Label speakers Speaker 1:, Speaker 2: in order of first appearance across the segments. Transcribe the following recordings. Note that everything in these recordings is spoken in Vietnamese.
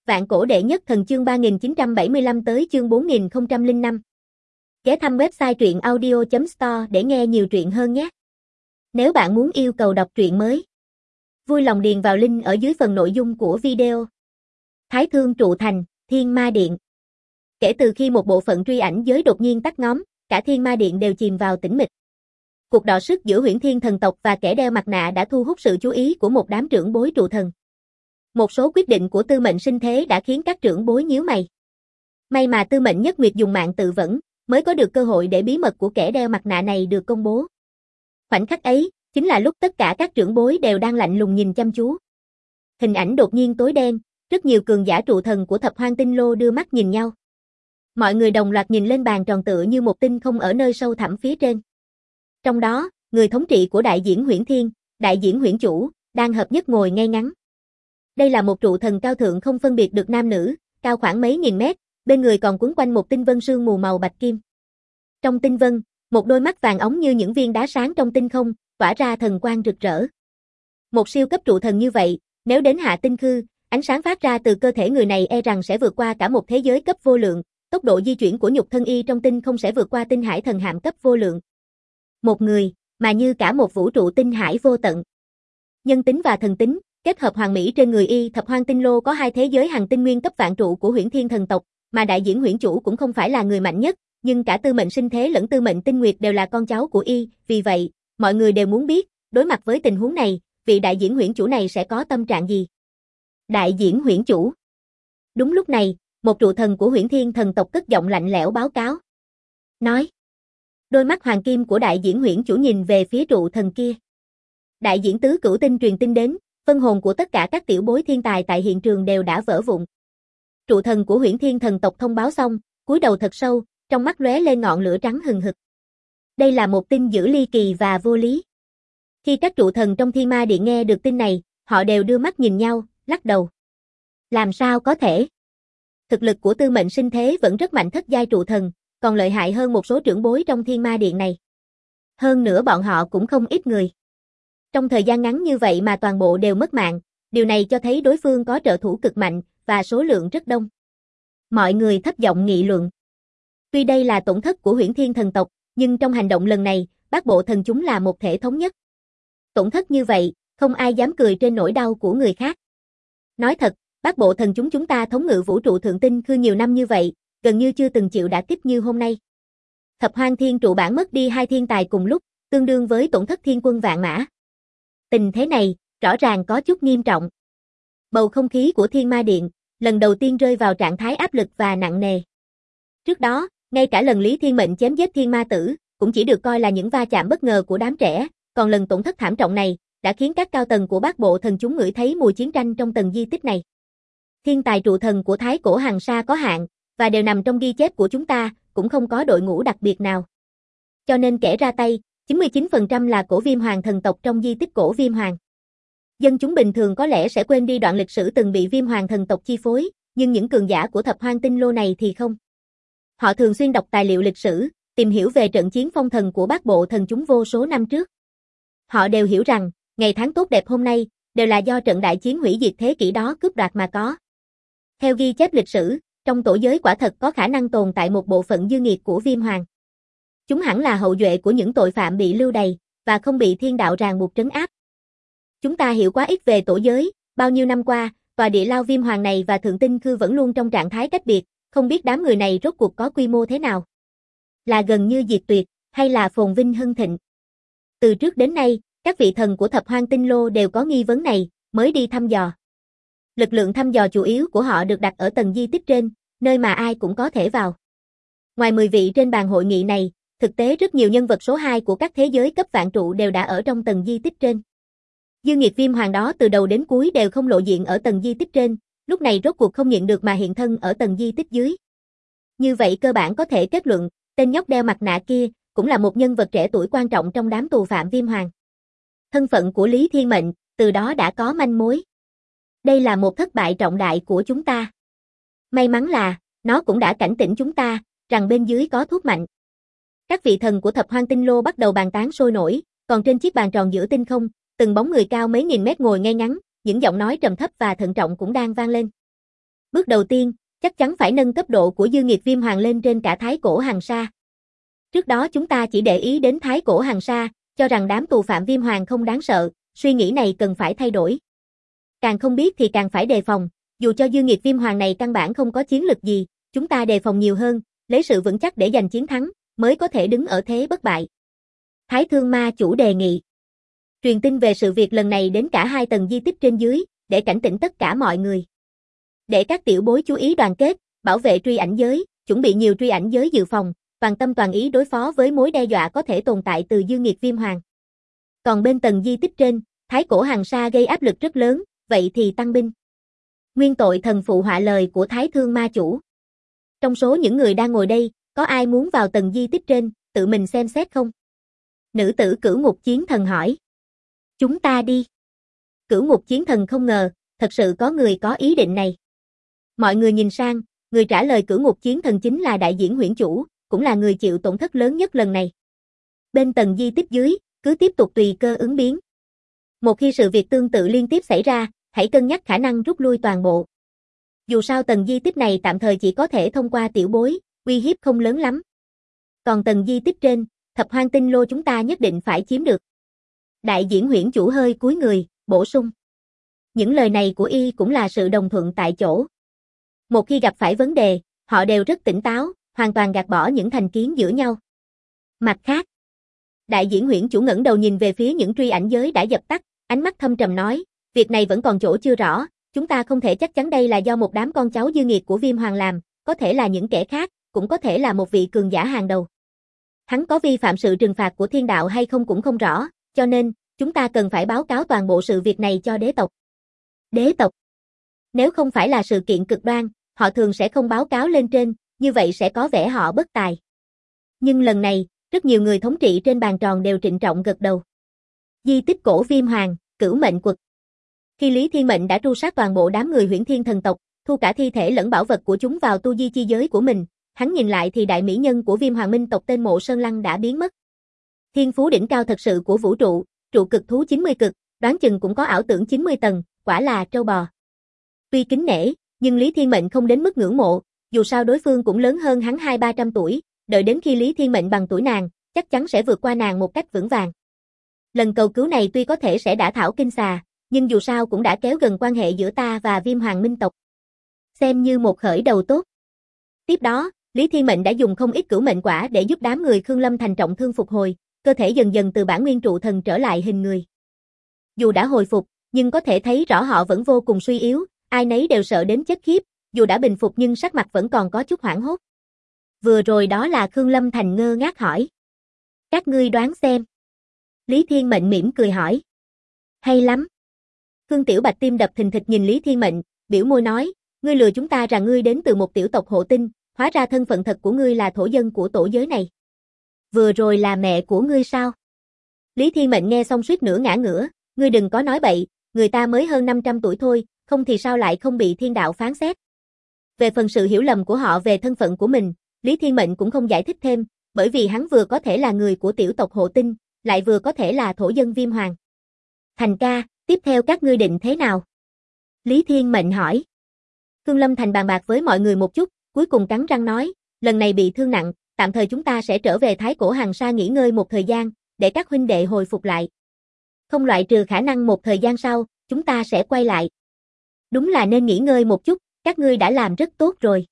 Speaker 1: Vạn cổ đệ nhất thần chương 3975 tới chương 4005. Ghé thăm website truyện audio.store để nghe nhiều truyện hơn nhé. Nếu bạn muốn yêu cầu đọc truyện mới, vui lòng điền vào link ở dưới phần nội dung của video. Thái Thương trụ thành, Thiên Ma Điện. Kể từ khi một bộ phận truy ảnh giới đột nhiên tắt ngóm, cả Thiên Ma Điện đều chìm vào tĩnh mịch. Cuộc đọ sức giữa Huyễn Thiên thần tộc và kẻ đeo mặt nạ đã thu hút sự chú ý của một đám trưởng bối trụ thần. Một số quyết định của Tư Mệnh Sinh Thế đã khiến các trưởng bối nhíu mày. May mà Tư Mệnh Nhất Nguyệt dùng mạng tự vẫn, mới có được cơ hội để bí mật của kẻ đeo mặt nạ này được công bố. Khoảnh khắc ấy, chính là lúc tất cả các trưởng bối đều đang lạnh lùng nhìn chăm chú. Hình ảnh đột nhiên tối đen, rất nhiều cường giả trụ thần của Thập Hoang Tinh Lô đưa mắt nhìn nhau. Mọi người đồng loạt nhìn lên bàn tròn tựa như một tinh không ở nơi sâu thẳm phía trên. Trong đó, người thống trị của đại diễn Huyễn Thiên, đại diễn Huyễn Chủ, đang hợp nhất ngồi ngay ngắn. Đây là một trụ thần cao thượng không phân biệt được nam nữ, cao khoảng mấy nghìn mét, bên người còn quấn quanh một tinh vân sương mù màu bạch kim. Trong tinh vân, một đôi mắt vàng óng như những viên đá sáng trong tinh không, tỏa ra thần quang rực rỡ. Một siêu cấp trụ thần như vậy, nếu đến Hạ Tinh Khư, ánh sáng phát ra từ cơ thể người này e rằng sẽ vượt qua cả một thế giới cấp vô lượng, tốc độ di chuyển của nhục thân y trong tinh không sẽ vượt qua tinh hải thần hạm cấp vô lượng. Một người, mà như cả một vũ trụ tinh hải vô tận. Nhân tính và thần tính, kết hợp hoàn mỹ trên người y. Thập Hoang Tinh Lô có hai thế giới hằng tinh nguyên cấp vạn trụ của Huyễn Thiên thần tộc, mà đại diễn Huyễn Chủ cũng không phải là người mạnh nhất, nhưng cả Tư Mệnh Sinh Thế lẫn Tư Mệnh Tinh Nguyệt đều là con cháu của y, vì vậy, mọi người đều muốn biết, đối mặt với tình huống này, vị đại diễn Huyễn Chủ này sẽ có tâm trạng gì. Đại diễn Huyễn Chủ. Đúng lúc này, một trụ thần của Huyễn Thiên thần tộc cất giọng lạnh lẽo báo cáo. Nói. Đôi mắt hoàng kim của đại diễn Huyễn Chủ nhìn về phía trụ thần kia. Đại diễn tứ cửu tinh truyền tin đến, phân hồn của tất cả các tiểu bối thiên tài tại hiện trường đều đã vỡ vụn. Trụ thần của Huyễn Thiên thần tộc thông báo xong, cúi đầu thật sâu, trong mắt lóe lên ngọn lửa trắng hừng hực. Đây là một tin dữ ly kỳ và vô lý. Khi các trụ thần trong Thiên Ma Điện nghe được tin này, họ đều đưa mắt nhìn nhau, lắc đầu. Làm sao có thể? Thực lực của Tư Mệnh Sinh Thế vẫn rất mạnh thất giai trụ thần, còn lợi hại hơn một số trưởng bối trong Thiên Ma Điện này. Hơn nữa bọn họ cũng không ít người. Trong thời gian ngắn như vậy mà toàn bộ đều mất mạng, điều này cho thấy đối phương có trợ thủ cực mạnh, và số lượng rất đông. Mọi người thấp giọng nghị luận. Tuy đây là tổn thất của Huyễn Thiên thần tộc, nhưng trong hành động lần này, bát bộ thần chúng là một thể thống nhất. Tổn thất như vậy, không ai dám cười trên nỗi đau của người khác. Nói thật, bát bộ thần chúng ta thống ngự vũ trụ thượng tinh khư nhiều năm như vậy, gần như chưa từng chịu đả kích như hôm nay. Thập Hoang Thiên trụ bản mất đi hai thiên tài cùng lúc, tương đương với tổn thất thiên quân vạn mã. Tình thế này, rõ ràng có chút nghiêm trọng. Bầu không khí của Thiên Ma Điện, lần đầu tiên rơi vào trạng thái áp lực và nặng nề. Trước đó, ngay cả lần Lý Thiên Mệnh chém giết Thiên Ma Tử, cũng chỉ được coi là những va chạm bất ngờ của đám trẻ, còn lần tổn thất thảm trọng này, đã khiến các cao tầng của bát bộ thần chúng ngửi thấy mùi chiến tranh trong tầng di tích này. Thiên tài trụ thần của Thái Cổ Hằng Sa có hạn, và đều nằm trong ghi chép của chúng ta, cũng không có đội ngũ đặc biệt nào. Cho nên kẻ ra tay, 99% là cổ Viêm Hoàng thần tộc trong di tích cổ Viêm Hoàng. Dân chúng bình thường có lẽ sẽ quên đi đoạn lịch sử từng bị Viêm Hoàng thần tộc chi phối, nhưng những cường giả của Thập Hoang Tinh Lô này thì không. Họ thường xuyên đọc tài liệu lịch sử, tìm hiểu về trận chiến phong thần của bát bộ thần chúng vô số năm trước. Họ đều hiểu rằng, ngày tháng tốt đẹp hôm nay, đều là do trận đại chiến hủy diệt thế kỷ đó cướp đoạt mà có. Theo ghi chép lịch sử, trong tổ giới quả thật có khả năng tồn tại một bộ phận dư nghiệt của Viêm Hoàng. Chúng hẳn là hậu duệ của những tội phạm bị lưu đày, và không bị thiên đạo ràng buộc trấn áp. Chúng ta hiểu quá ít về tổ giới, bao nhiêu năm qua, tòa địa lao Viêm Hoàng này và Thượng Tinh Khư vẫn luôn trong trạng thái cách biệt, không biết đám người này rốt cuộc có quy mô thế nào. Là gần như diệt tuyệt, hay là phồn vinh hưng thịnh. Từ trước đến nay, các vị thần của Thập Hoang Tinh Lô đều có nghi vấn này, mới đi thăm dò. Lực lượng thăm dò chủ yếu của họ được đặt ở tầng di tích trên, nơi mà ai cũng có thể vào. Ngoài 10 vị trên bàn hội nghị này, thực tế rất nhiều nhân vật số 2 của các thế giới cấp vạn trụ đều đã ở trong tầng di tích trên. Dư nghiệt Viêm Hoàng đó từ đầu đến cuối đều không lộ diện ở tầng di tích trên, lúc này rốt cuộc không nhịn được mà hiện thân ở tầng di tích dưới. Như vậy cơ bản có thể kết luận, tên nhóc đeo mặt nạ kia, cũng là một nhân vật trẻ tuổi quan trọng trong đám tù phạm Viêm Hoàng. Thân phận của Lý Thiên Mệnh, từ đó đã có manh mối. Đây là một thất bại trọng đại của chúng ta. May mắn là, nó cũng đã cảnh tỉnh chúng ta, rằng bên dưới có thuốc mạnh. Các vị thần của Thập Hoang Tinh Lô bắt đầu bàn tán sôi nổi, còn trên chiếc bàn tròn giữa tinh không, từng bóng người cao mấy nghìn mét ngồi ngay ngắn, những giọng nói trầm thấp và thận trọng cũng đang vang lên. Bước đầu tiên, chắc chắn phải nâng cấp độ của dư nghiệt viêm hoàng lên trên cả thái cổ hằng sa. Trước đó chúng ta chỉ để ý đến thái cổ hằng sa, cho rằng đám tù phạm viêm hoàng không đáng sợ, suy nghĩ này cần phải thay đổi. Càng không biết thì càng phải đề phòng, dù cho dư nghiệt viêm hoàng này căn bản không có chiến lực gì, chúng ta đề phòng nhiều hơn, lấy sự vững chắc để giành chiến thắng, mới có thể đứng ở thế bất bại. Thái Thương Ma Chủ đề nghị. Truyền tin về sự việc lần này đến cả 2 tầng di tích trên dưới, để cảnh tỉnh tất cả mọi người. Để các tiểu bối chú ý đoàn kết, bảo vệ truy ảnh giới, chuẩn bị nhiều truy ảnh giới dự phòng, toàn tâm toàn ý đối phó với mối đe dọa có thể tồn tại từ dư nghiệt viêm hoàng. Còn bên tầng di tích trên, thái cổ hằng sa gây áp lực rất lớn, vậy thì tăng binh. Nguyên tội thần phụ họa lời của Thái Thương Ma Chủ. Trong số những người đang ngồi đây, có ai muốn vào tầng di tích trên, tự mình xem xét không? Nữ tử Cửu Ngục Chiến Thần hỏi. Chúng ta đi. Cửu Ngục Chiến Thần không ngờ, thật sự có người có ý định này. Mọi người nhìn sang, người trả lời Cửu Ngục Chiến Thần chính là đại diễn Huyễn Chủ, cũng là người chịu tổn thất lớn nhất lần này. Bên tầng di tích dưới, cứ tiếp tục tùy cơ ứng biến. Một khi sự việc tương tự liên tiếp xảy ra, hãy cân nhắc khả năng rút lui toàn bộ. Dù sao tầng di tích này tạm thời chỉ có thể thông qua tiểu bối, uy hiếp không lớn lắm. Còn tầng di tích trên, Thập Hoang Tinh Lô chúng ta nhất định phải chiếm được. Đại diễn Huyễn Chủ hơi cúi người, bổ sung. Những lời này của y cũng là sự đồng thuận tại chỗ. Một khi gặp phải vấn đề, họ đều rất tỉnh táo, hoàn toàn gạt bỏ những thành kiến giữa nhau. Mặt khác, đại diễn Huyễn Chủ ngẩng đầu nhìn về phía những truy ảnh giới đã dập tắt, ánh mắt thâm trầm nói, việc này vẫn còn chỗ chưa rõ, chúng ta không thể chắc chắn đây là do một đám con cháu dư nghiệt của Viêm Hoàng làm, có thể là những kẻ khác, cũng có thể là một vị cường giả hàng đầu. Hắn có vi phạm sự trừng phạt của thiên đạo hay không cũng không rõ, cho nên, chúng ta cần phải báo cáo toàn bộ sự việc này cho đế tộc. Đế tộc? Nếu không phải là sự kiện cực đoan, họ thường sẽ không báo cáo lên trên, như vậy sẽ có vẻ họ bất tài. Nhưng lần này, rất nhiều người thống trị trên bàn tròn đều trịnh trọng gật đầu. Di tích cổ Viêm Hoàng, Cửu Mệnh Quật. Khi Lý Thiên Mệnh đã tru sát toàn bộ đám người Huyễn Thiên thần tộc, thu cả thi thể lẫn bảo vật của chúng vào tu di chi giới của mình, hắn nhìn lại thì đại mỹ nhân của Viêm Hoàng Minh tộc tên Mộ Sơn Lăng đã biến mất. Thiên phú đỉnh cao thật sự của vũ trụ, trụ cực thú 90 cực, đoán chừng cũng có ảo tưởng 90 tầng, quả là trâu bò. Tuy kính nể, nhưng Lý Thiên Mệnh không đến mức ngưỡng mộ, dù sao đối phương cũng lớn hơn hắn 200-300 tuổi, đợi đến khi Lý Thiên Mệnh bằng tuổi nàng, chắc chắn sẽ vượt qua nàng một cách vững vàng. Lần cầu cứu này tuy có thể sẽ đả thảo kinh xà, nhưng dù sao cũng đã kéo gần quan hệ giữa ta và Viêm Hoàng Minh tộc. Xem như một khởi đầu tốt. Tiếp đó, Lý Thiên Mệnh đã dùng không ít cửu mệnh quả để giúp đám người Khương Lâm Thành trọng thương phục hồi, cơ thể dần dần từ bản nguyên trụ thần trở lại hình người. Dù đã hồi phục, nhưng có thể thấy rõ họ vẫn vô cùng suy yếu, ai nấy đều sợ đến chết khiếp, dù đã bình phục nhưng sắc mặt vẫn còn có chút hoảng hốt. Vừa rồi đó là Khương Lâm Thành ngơ ngác hỏi. Các ngươi đoán xem. Lý Thiên Mệnh mỉm cười hỏi. Hay lắm. Khương Tiểu Bạch tim đập thình thịch nhìn Lý Thiên Mệnh, biểu môi nói, ngươi lừa chúng ta rằng ngươi đến từ một tiểu tộc hộ tinh, hóa ra thân phận thật của ngươi là thổ dân của tổ giới này. Vừa rồi là mẹ của ngươi sao? Lý Thiên Mệnh nghe xong suýt nữa ngã ngửa, ngươi đừng có nói bậy, người ta mới hơn 500 tuổi thôi, không thì sao lại không bị thiên đạo phán xét. Về phần sự hiểu lầm của họ về thân phận của mình, Lý Thiên Mệnh cũng không giải thích thêm, bởi vì hắn vừa có thể là người của tiểu tộc hộ tinh, lại vừa có thể là thổ dân Viêm Hoàng. Thành ca, tiếp theo các ngươi định thế nào? Lý Thiên Mệnh hỏi. Khương Lâm Thành bàn bạc với mọi người một chút, cuối cùng cắn răng nói, lần này bị thương nặng, tạm thời chúng ta sẽ trở về Thái Cổ Hằng Sa nghỉ ngơi một thời gian, để các huynh đệ hồi phục lại. Không loại trừ khả năng một thời gian sau, chúng ta sẽ quay lại. Đúng là nên nghỉ ngơi một chút, các ngươi đã làm rất tốt rồi.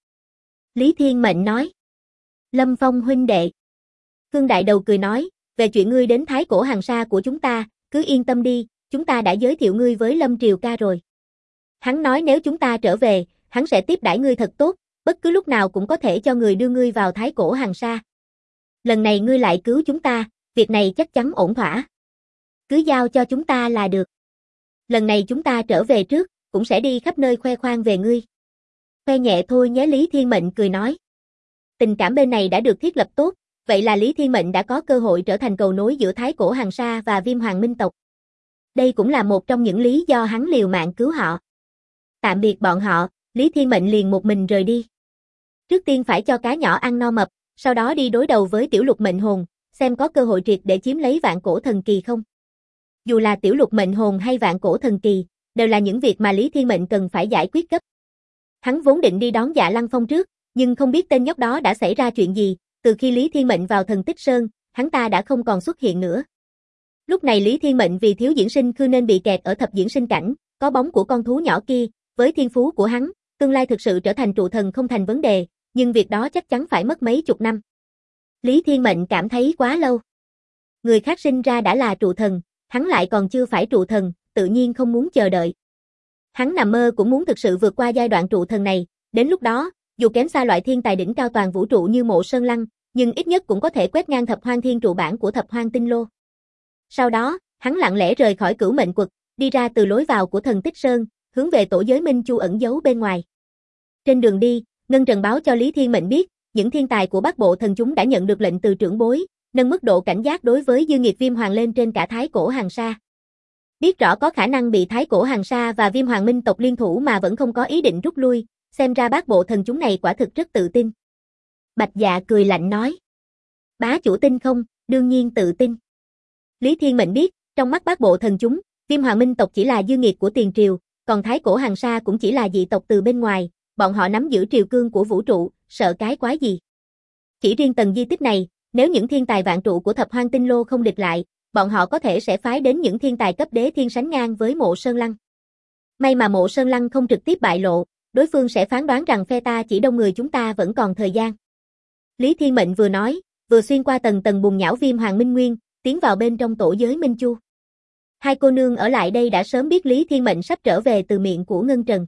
Speaker 1: Lý Thiên Mệnh nói. Lâm Phong huynh đệ. Khương Đại Đầu cười nói, về chuyện ngươi đến Thái Cổ Hằng Sa của chúng ta, cứ yên tâm đi, chúng ta đã giới thiệu ngươi với Lâm Triều ca rồi. Hắn nói nếu chúng ta trở về, hắn sẽ tiếp đãi ngươi thật tốt, bất cứ lúc nào cũng có thể cho người đưa ngươi vào Thái Cổ Hằng Sa. Lần này ngươi lại cứu chúng ta, việc này chắc chắn ổn thỏa. Cứ giao cho chúng ta là được. Lần này chúng ta trở về trước, cũng sẽ đi khắp nơi khoe khoang về ngươi. Khoe nhẹ thôi nhé. Lý Thiên Mệnh cười nói. Tình cảm bên này đã được thiết lập tốt, vậy là Lý Thiên Mệnh đã có cơ hội trở thành cầu nối giữa Thái Cổ Hằng Sa và Viêm Hoàng Minh tộc. Đây cũng là một trong những lý do hắn liều mạng cứu họ. Tạm biệt bọn họ, Lý Thiên Mệnh liền một mình rời đi. Trước tiên phải cho cá nhỏ ăn no mập, sau đó đi đối đầu với tiểu lục mệnh hồn, xem có cơ hội triệt để chiếm lấy vạn cổ thần kỳ không. Dù là tiểu lục mệnh hồn hay vạn cổ thần kỳ, đều là những việc mà Lý Thiên Mệnh cần phải giải quyết gấp. Hắn vốn định đi đón Dạ Lăng Phong trước, nhưng không biết tên nhóc đó đã xảy ra chuyện gì, từ khi Lý Thiên Mệnh vào Thần Tích Sơn, hắn ta đã không còn xuất hiện nữa. Lúc này Lý Thiên Mệnh vì thiếu diễn sinh khư nên bị kẹt ở thập diễn sinh cảnh, có bóng của con thú nhỏ kia, với thiên phú của hắn, tương lai thực sự trở thành trụ thần không thành vấn đề, nhưng việc đó chắc chắn phải mất mấy chục năm. Lý Thiên Mệnh cảm thấy quá lâu. Người khác sinh ra đã là trụ thần, hắn lại còn chưa phải trụ thần, tự nhiên không muốn chờ đợi. Hắn nằm mơ cũng muốn thực sự vượt qua giai đoạn trụ thần này, đến lúc đó, dù kém xa loại thiên tài đỉnh cao toàn vũ trụ như Mộ Sơn Lăng, nhưng ít nhất cũng có thể quét ngang thập hoang thiên trụ bản của thập hoang tinh lô. Sau đó, hắn lặng lẽ rời khỏi Cửu Mệnh Quật, đi ra từ lối vào của Thần Tích Sơn, hướng về tổ giới Minh Chu ẩn giấu bên ngoài. Trên đường đi, Ngân Trần báo cho Lý Thiên Mệnh biết, những thiên tài của Bát Bộ Thần chúng đã nhận được lệnh từ trưởng bối, nâng mức độ cảnh giác đối với dư nghiệt Viêm Hoàng lên trên cả Thái Cổ Hàng Sa. Biết rõ có khả năng bị Thái Cổ Hàng Sa và Viêm Hoàng Minh tộc liên thủ mà vẫn không có ý định rút lui, xem ra Bát Bộ Thần chúng này quả thực rất tự tin. Bạch Dạ cười lạnh nói. Bá chủ tin không, đương nhiên tự tin. Lý Thiên Mệnh biết, trong mắt Bát Bộ Thần chúng, Viêm Hoàng Minh tộc chỉ là dư nghiệt của tiền triều, còn Thái Cổ Hàng Sa cũng chỉ là dị tộc từ bên ngoài, bọn họ nắm giữ triều cương của vũ trụ, sợ cái quái gì. Chỉ riêng tầng di tích này, nếu những thiên tài vạn trụ của thập hoang tinh lô không địch lại, bọn họ có thể sẽ phái đến những thiên tài cấp đế thiên sánh ngang với Mộ Sơn Lăng. May mà Mộ Sơn Lăng không trực tiếp bại lộ, đối phương sẽ phán đoán rằng phe ta chỉ đông người chúng ta vẫn còn thời gian. Lý Thiên Mệnh vừa nói, vừa xuyên qua tầng tầng bùn nhão Viêm Hoàng Minh Nguyên, tiến vào bên trong tổ giới Minh Chu. Hai cô nương ở lại đây đã sớm biết Lý Thiên Mệnh sắp trở về từ miệng của Ngân Trần.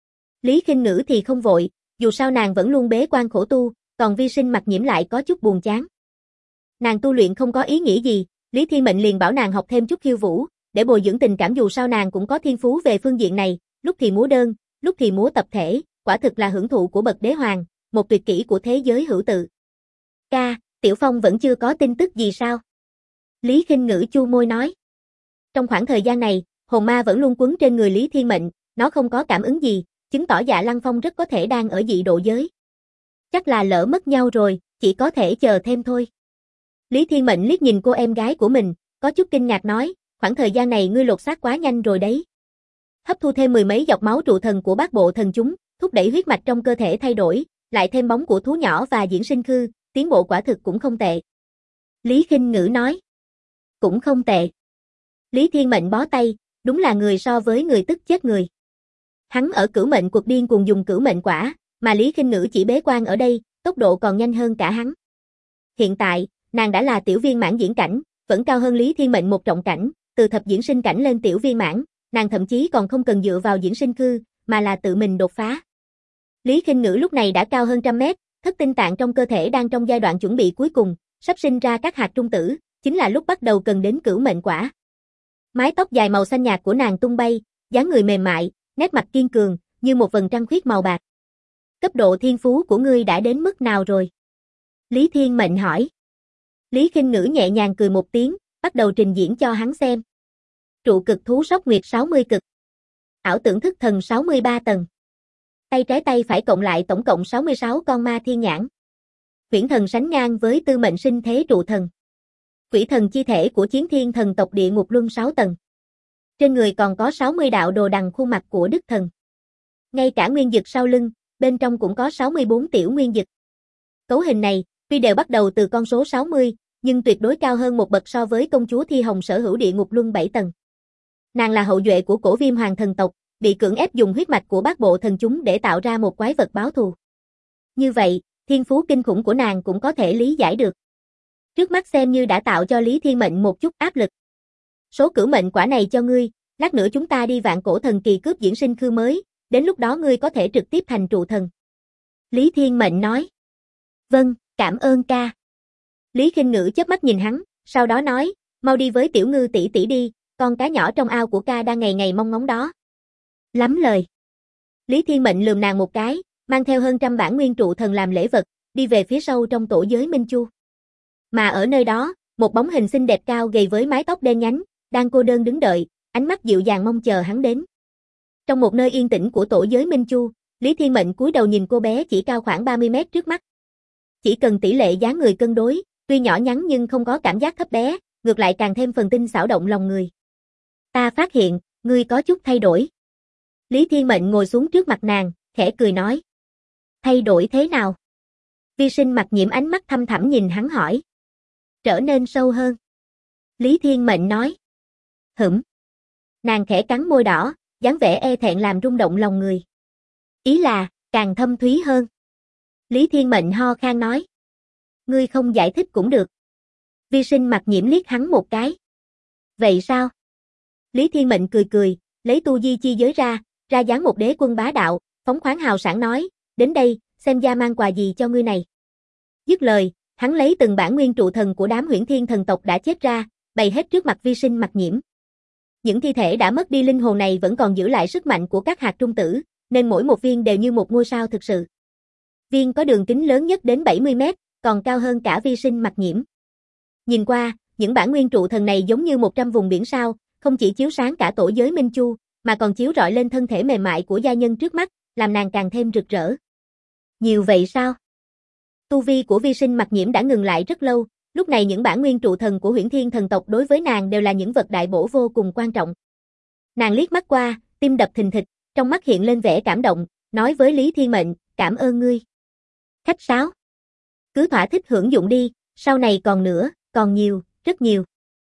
Speaker 1: Lý Khinh Ngữ thì không vội, dù sao nàng vẫn luôn bế quan khổ tu, còn Vi Sinh Mặc Nhiễm lại có chút buồn chán. Nàng tu luyện không có ý nghĩa gì, Lý Thiên Mệnh liền bảo nàng học thêm chút khiêu vũ, để bồi dưỡng tình cảm dù sao nàng cũng có thiên phú về phương diện này, lúc thì múa đơn, lúc thì múa tập thể, quả thực là hưởng thụ của bậc đế hoàng, một tuyệt kỹ của thế giới hữu tự. Ca, Tiểu Phong vẫn chưa có tin tức gì sao? Lý Khinh Ngữ chu môi nói. Trong khoảng thời gian này, hồn ma vẫn luôn quấn trên người Lý Thiên Mệnh, nó không có cảm ứng gì, chứng tỏ Dạ Lăng Phong rất có thể đang ở dị độ giới. Chắc là lỡ mất nhau rồi, chỉ có thể chờ thêm thôi. Lý Thiên Mệnh liếc nhìn cô em gái của mình, có chút kinh ngạc nói, khoảng thời gian này ngươi lột xác quá nhanh rồi đấy. Hấp thu thêm mười mấy giọt máu trụ thần của Bát Bộ Thần chúng, thúc đẩy huyết mạch trong cơ thể thay đổi, lại thêm bóng của thú nhỏ và diễn sinh khư, tiến bộ quả thực cũng không tệ. Lý Khinh Ngữ nói. Cũng không tệ. Lý Thiên Mệnh bó tay, đúng là người so với người tức chết người. Hắn ở Cửu Mệnh Quật điên cuồng dùng Cửu Mệnh quả, mà Lý Khinh Ngữ chỉ bế quan ở đây, tốc độ còn nhanh hơn cả hắn. Hiện tại, nàng đã là tiểu viên mãn diễn cảnh, vẫn cao hơn Lý Thiên Mệnh một trọng cảnh, từ thập diễn sinh cảnh lên tiểu viên mãn, nàng thậm chí còn không cần dựa vào diễn sinh khư, mà là tự mình đột phá. Lý Khinh Ngữ lúc này đã cao hơn 100 mét, thất tinh tạng trong cơ thể đang trong giai đoạn chuẩn bị cuối cùng, sắp sinh ra các hạt trung tử, chính là lúc bắt đầu cần đến Cửu Mệnh quả. Mái tóc dài màu xanh nhạt của nàng tung bay, dáng người mềm mại, nét mặt kiên cường, như một vầng trăng khuyết màu bạc. Cấp độ thiên phú của ngươi đã đến mức nào rồi? Lý Thiên Mệnh hỏi. Lý Khinh Ngữ nhẹ nhàng cười một tiếng, bắt đầu trình diễn cho hắn xem. Trụ cực thú sóc nguyệt 60 cực. Ảo tưởng thức thần 63 tầng. Tay trái tay phải cộng lại tổng cộng 66 con ma thiên nhãn. Huyễn thần sánh ngang với tư mệnh sinh thế trụ thần. Quỷ thần chi thể của chiến thiên thần tộc địa ngục luân 6 tầng. Trên người còn có 60 đạo đồ đằng khuôn mặt của đức thần. Ngay cả nguyên dực sau lưng, bên trong cũng có 64 tiểu nguyên dực. Cấu hình này, tuy đều bắt đầu từ con số 60, nhưng tuyệt đối cao hơn một bậc so với công chúa Thi Hồng sở hữu địa ngục luân 7 tầng. Nàng là hậu duệ của cổ Viêm Hoàng thần tộc, bị cưỡng ép dùng huyết mạch của Bát Bộ Thần chúng để tạo ra một quái vật báo thù. Như vậy, thiên phú kinh khủng của nàng cũng có thể lý giải được. Trước mắt xem như đã tạo cho Lý Thiên Mệnh một chút áp lực. Số Cửu Mệnh quả này cho ngươi, lát nữa chúng ta đi Vạn Cổ Thần Kỳ cướp diễn sinh khư mới, đến lúc đó ngươi có thể trực tiếp thành trụ thần. Lý Thiên Mệnh nói. Vâng, cảm ơn ca. Lý Khinh Ngữ chớp mắt nhìn hắn, sau đó nói, mau đi với Tiểu Ngư tỷ tỷ đi, con cá nhỏ trong ao của ca đang ngày ngày mong ngóng đó. Lắm lời. Lý Thiên Mệnh lườm nàng một cái, mang theo hơn 100 bản nguyên trụ thần làm lễ vật, đi về phía sâu trong tổ giới Minh Chu. Mà ở nơi đó, một bóng hình xinh đẹp cao gầy với mái tóc đen nhánh, đang cô đơn đứng đợi, ánh mắt dịu dàng mong chờ hắn đến. Trong một nơi yên tĩnh của tổ giới Minh Chu, Lý Thiên Mệnh cúi đầu nhìn cô bé chỉ cao khoảng 30 mét trước mắt. Chỉ cần tỷ lệ dáng người cân đối, tuy nhỏ nhắn nhưng không có cảm giác thấp bé, ngược lại càng thêm phần tinh xảo động lòng người. Ta phát hiện, ngươi có chút thay đổi. Lý Thiên Mệnh ngồi xuống trước mặt nàng, khẽ cười nói. Thay đổi thế nào? Vi Sinh Mặc Nhiễm ánh mắt thâm thẳm nhìn hắn hỏi. Trở nên sâu hơn. Lý Thiên Mệnh nói. Nàng khẽ cắn môi đỏ, dáng vẻ e thẹn làm rung động lòng người. Ý là, càng thâm thúy hơn. Lý Thiên Mệnh ho khan nói. Ngươi không giải thích cũng được. Vi Sinh Mặc Nhiễm liếc hắn một cái. Vậy sao? Lý Thiên Mệnh cười cười, lấy tu di chi giới ra dáng một đế quân bá đạo, phóng khoáng hào sảng nói, đến đây, xem gia mang quà gì cho ngươi này. Dứt lời, hắn lấy từng bản nguyên trụ thần của đám Huyễn Thiên thần tộc đã chết ra, bày hết trước mặt Vi Sinh Mặc Nhiễm. Những thi thể đã mất đi linh hồn này vẫn còn giữ lại sức mạnh của các hạt trung tử, nên mỗi một viên đều như một ngôi sao thực sự. Viên có đường kính lớn nhất đến 70 mét, còn cao hơn cả Vi Sinh Mặc Nhiễm. Nhìn qua, những bản nguyên trụ thần này giống như 100 vùng biển sao, không chỉ chiếu sáng cả tổ giới Minh Chu, mà còn chiếu rọi lên thân thể mềm mại của gia nhân trước mắt, làm nàng càng thêm rực rỡ. Nhiều vậy sao? Tu vi của Vi Sinh Mặc Nhiễm đã ngừng lại rất lâu, lúc này những bản nguyên trụ thần của Huyễn Thiên thần tộc đối với nàng đều là những vật đại bổ vô cùng quan trọng. Nàng liếc mắt qua, tim đập thình thịch, trong mắt hiện lên vẻ cảm động, nói với Lý Thiên Mệnh, cảm ơn ngươi. Khách sáo. Cứ thỏa thích hưởng dụng đi, sau này còn nữa, còn nhiều, rất nhiều.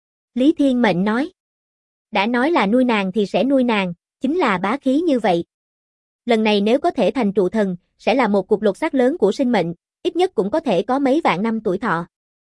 Speaker 1: Lý Thiên Mệnh nói. Đã nói là nuôi nàng thì sẽ nuôi nàng, chính là bá khí như vậy. Lần này nếu có thể thành trụ thần, sẽ là một cuộc lột xác lớn của sinh mệnh, ít nhất cũng có thể có mấy vạn năm tuổi thọ.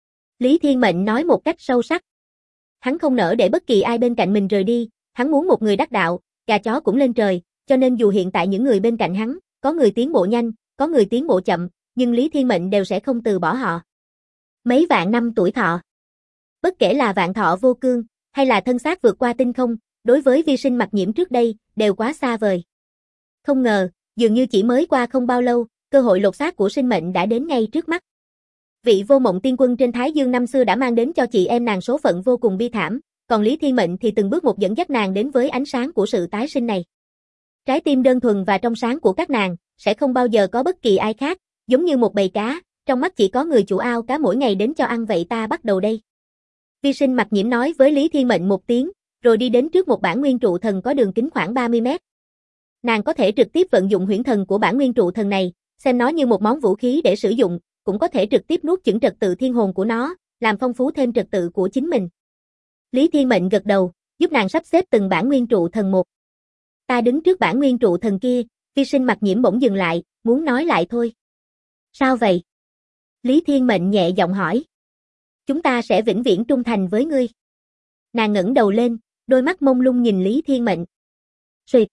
Speaker 1: Lý Thiên Mệnh nói một cách sâu sắc. Hắn không nỡ để bất kỳ ai bên cạnh mình rời đi, hắn muốn một người đắc đạo, gà chó cũng lên trời, cho nên dù hiện tại những người bên cạnh hắn, có người tiến bộ nhanh, có người tiến bộ chậm, nhưng Lý Thiên Mệnh đều sẽ không từ bỏ họ. Mấy vạn năm tuổi thọ. Bất kể là vạn thọ vô cương, hay là thân xác vượt qua tinh không, đối với Vi Sinh Mặc Nhiễm trước đây, đều quá xa vời. Không ngờ, dường như chỉ mới qua không bao lâu, cơ hội lột xác của sinh mệnh đã đến ngay trước mắt. Vị Vô Mộng Tiên Quân trên Thái Dương năm xưa đã mang đến cho chị em nàng số phận vô cùng bi thảm, còn Lý Thiên Mệnh thì từng bước một dẫn dắt nàng đến với ánh sáng của sự tái sinh này. Trái tim đơn thuần và trong sáng của các nàng, sẽ không bao giờ có bất kỳ ai khác, giống như một bầy cá, trong mắt chỉ có người chủ ao cá mỗi ngày đến cho ăn vậy ta bắt đầu đây. Vi Sinh Mặc Nhiễm nói với Lý Thiên Mệnh một tiếng, rồi đi đến trước một bản nguyên trụ thần có đường kính khoảng 30 mét. Nàng có thể trực tiếp vận dụng huyễn thần của bản nguyên trụ thần này, xem nó như một món vũ khí để sử dụng, cũng có thể trực tiếp nuốt chửng trật tự thiên hồn của nó, làm phong phú thêm trật tự của chính mình. Lý Thiên Mệnh gật đầu, giúp nàng sắp xếp từng bản nguyên trụ thần một. Ta đứng trước bản nguyên trụ thần kia, Vi Sinh Mặc Nhiễm bỗng dừng lại, muốn nói lại thôi. Sao vậy? Lý Thiên Mệnh nhẹ giọng hỏi. Chúng ta sẽ vĩnh viễn trung thành với ngươi. Nàng ngẩng đầu lên, đôi mắt mông lung nhìn Lý Thiên Mệnh. Xuyệt.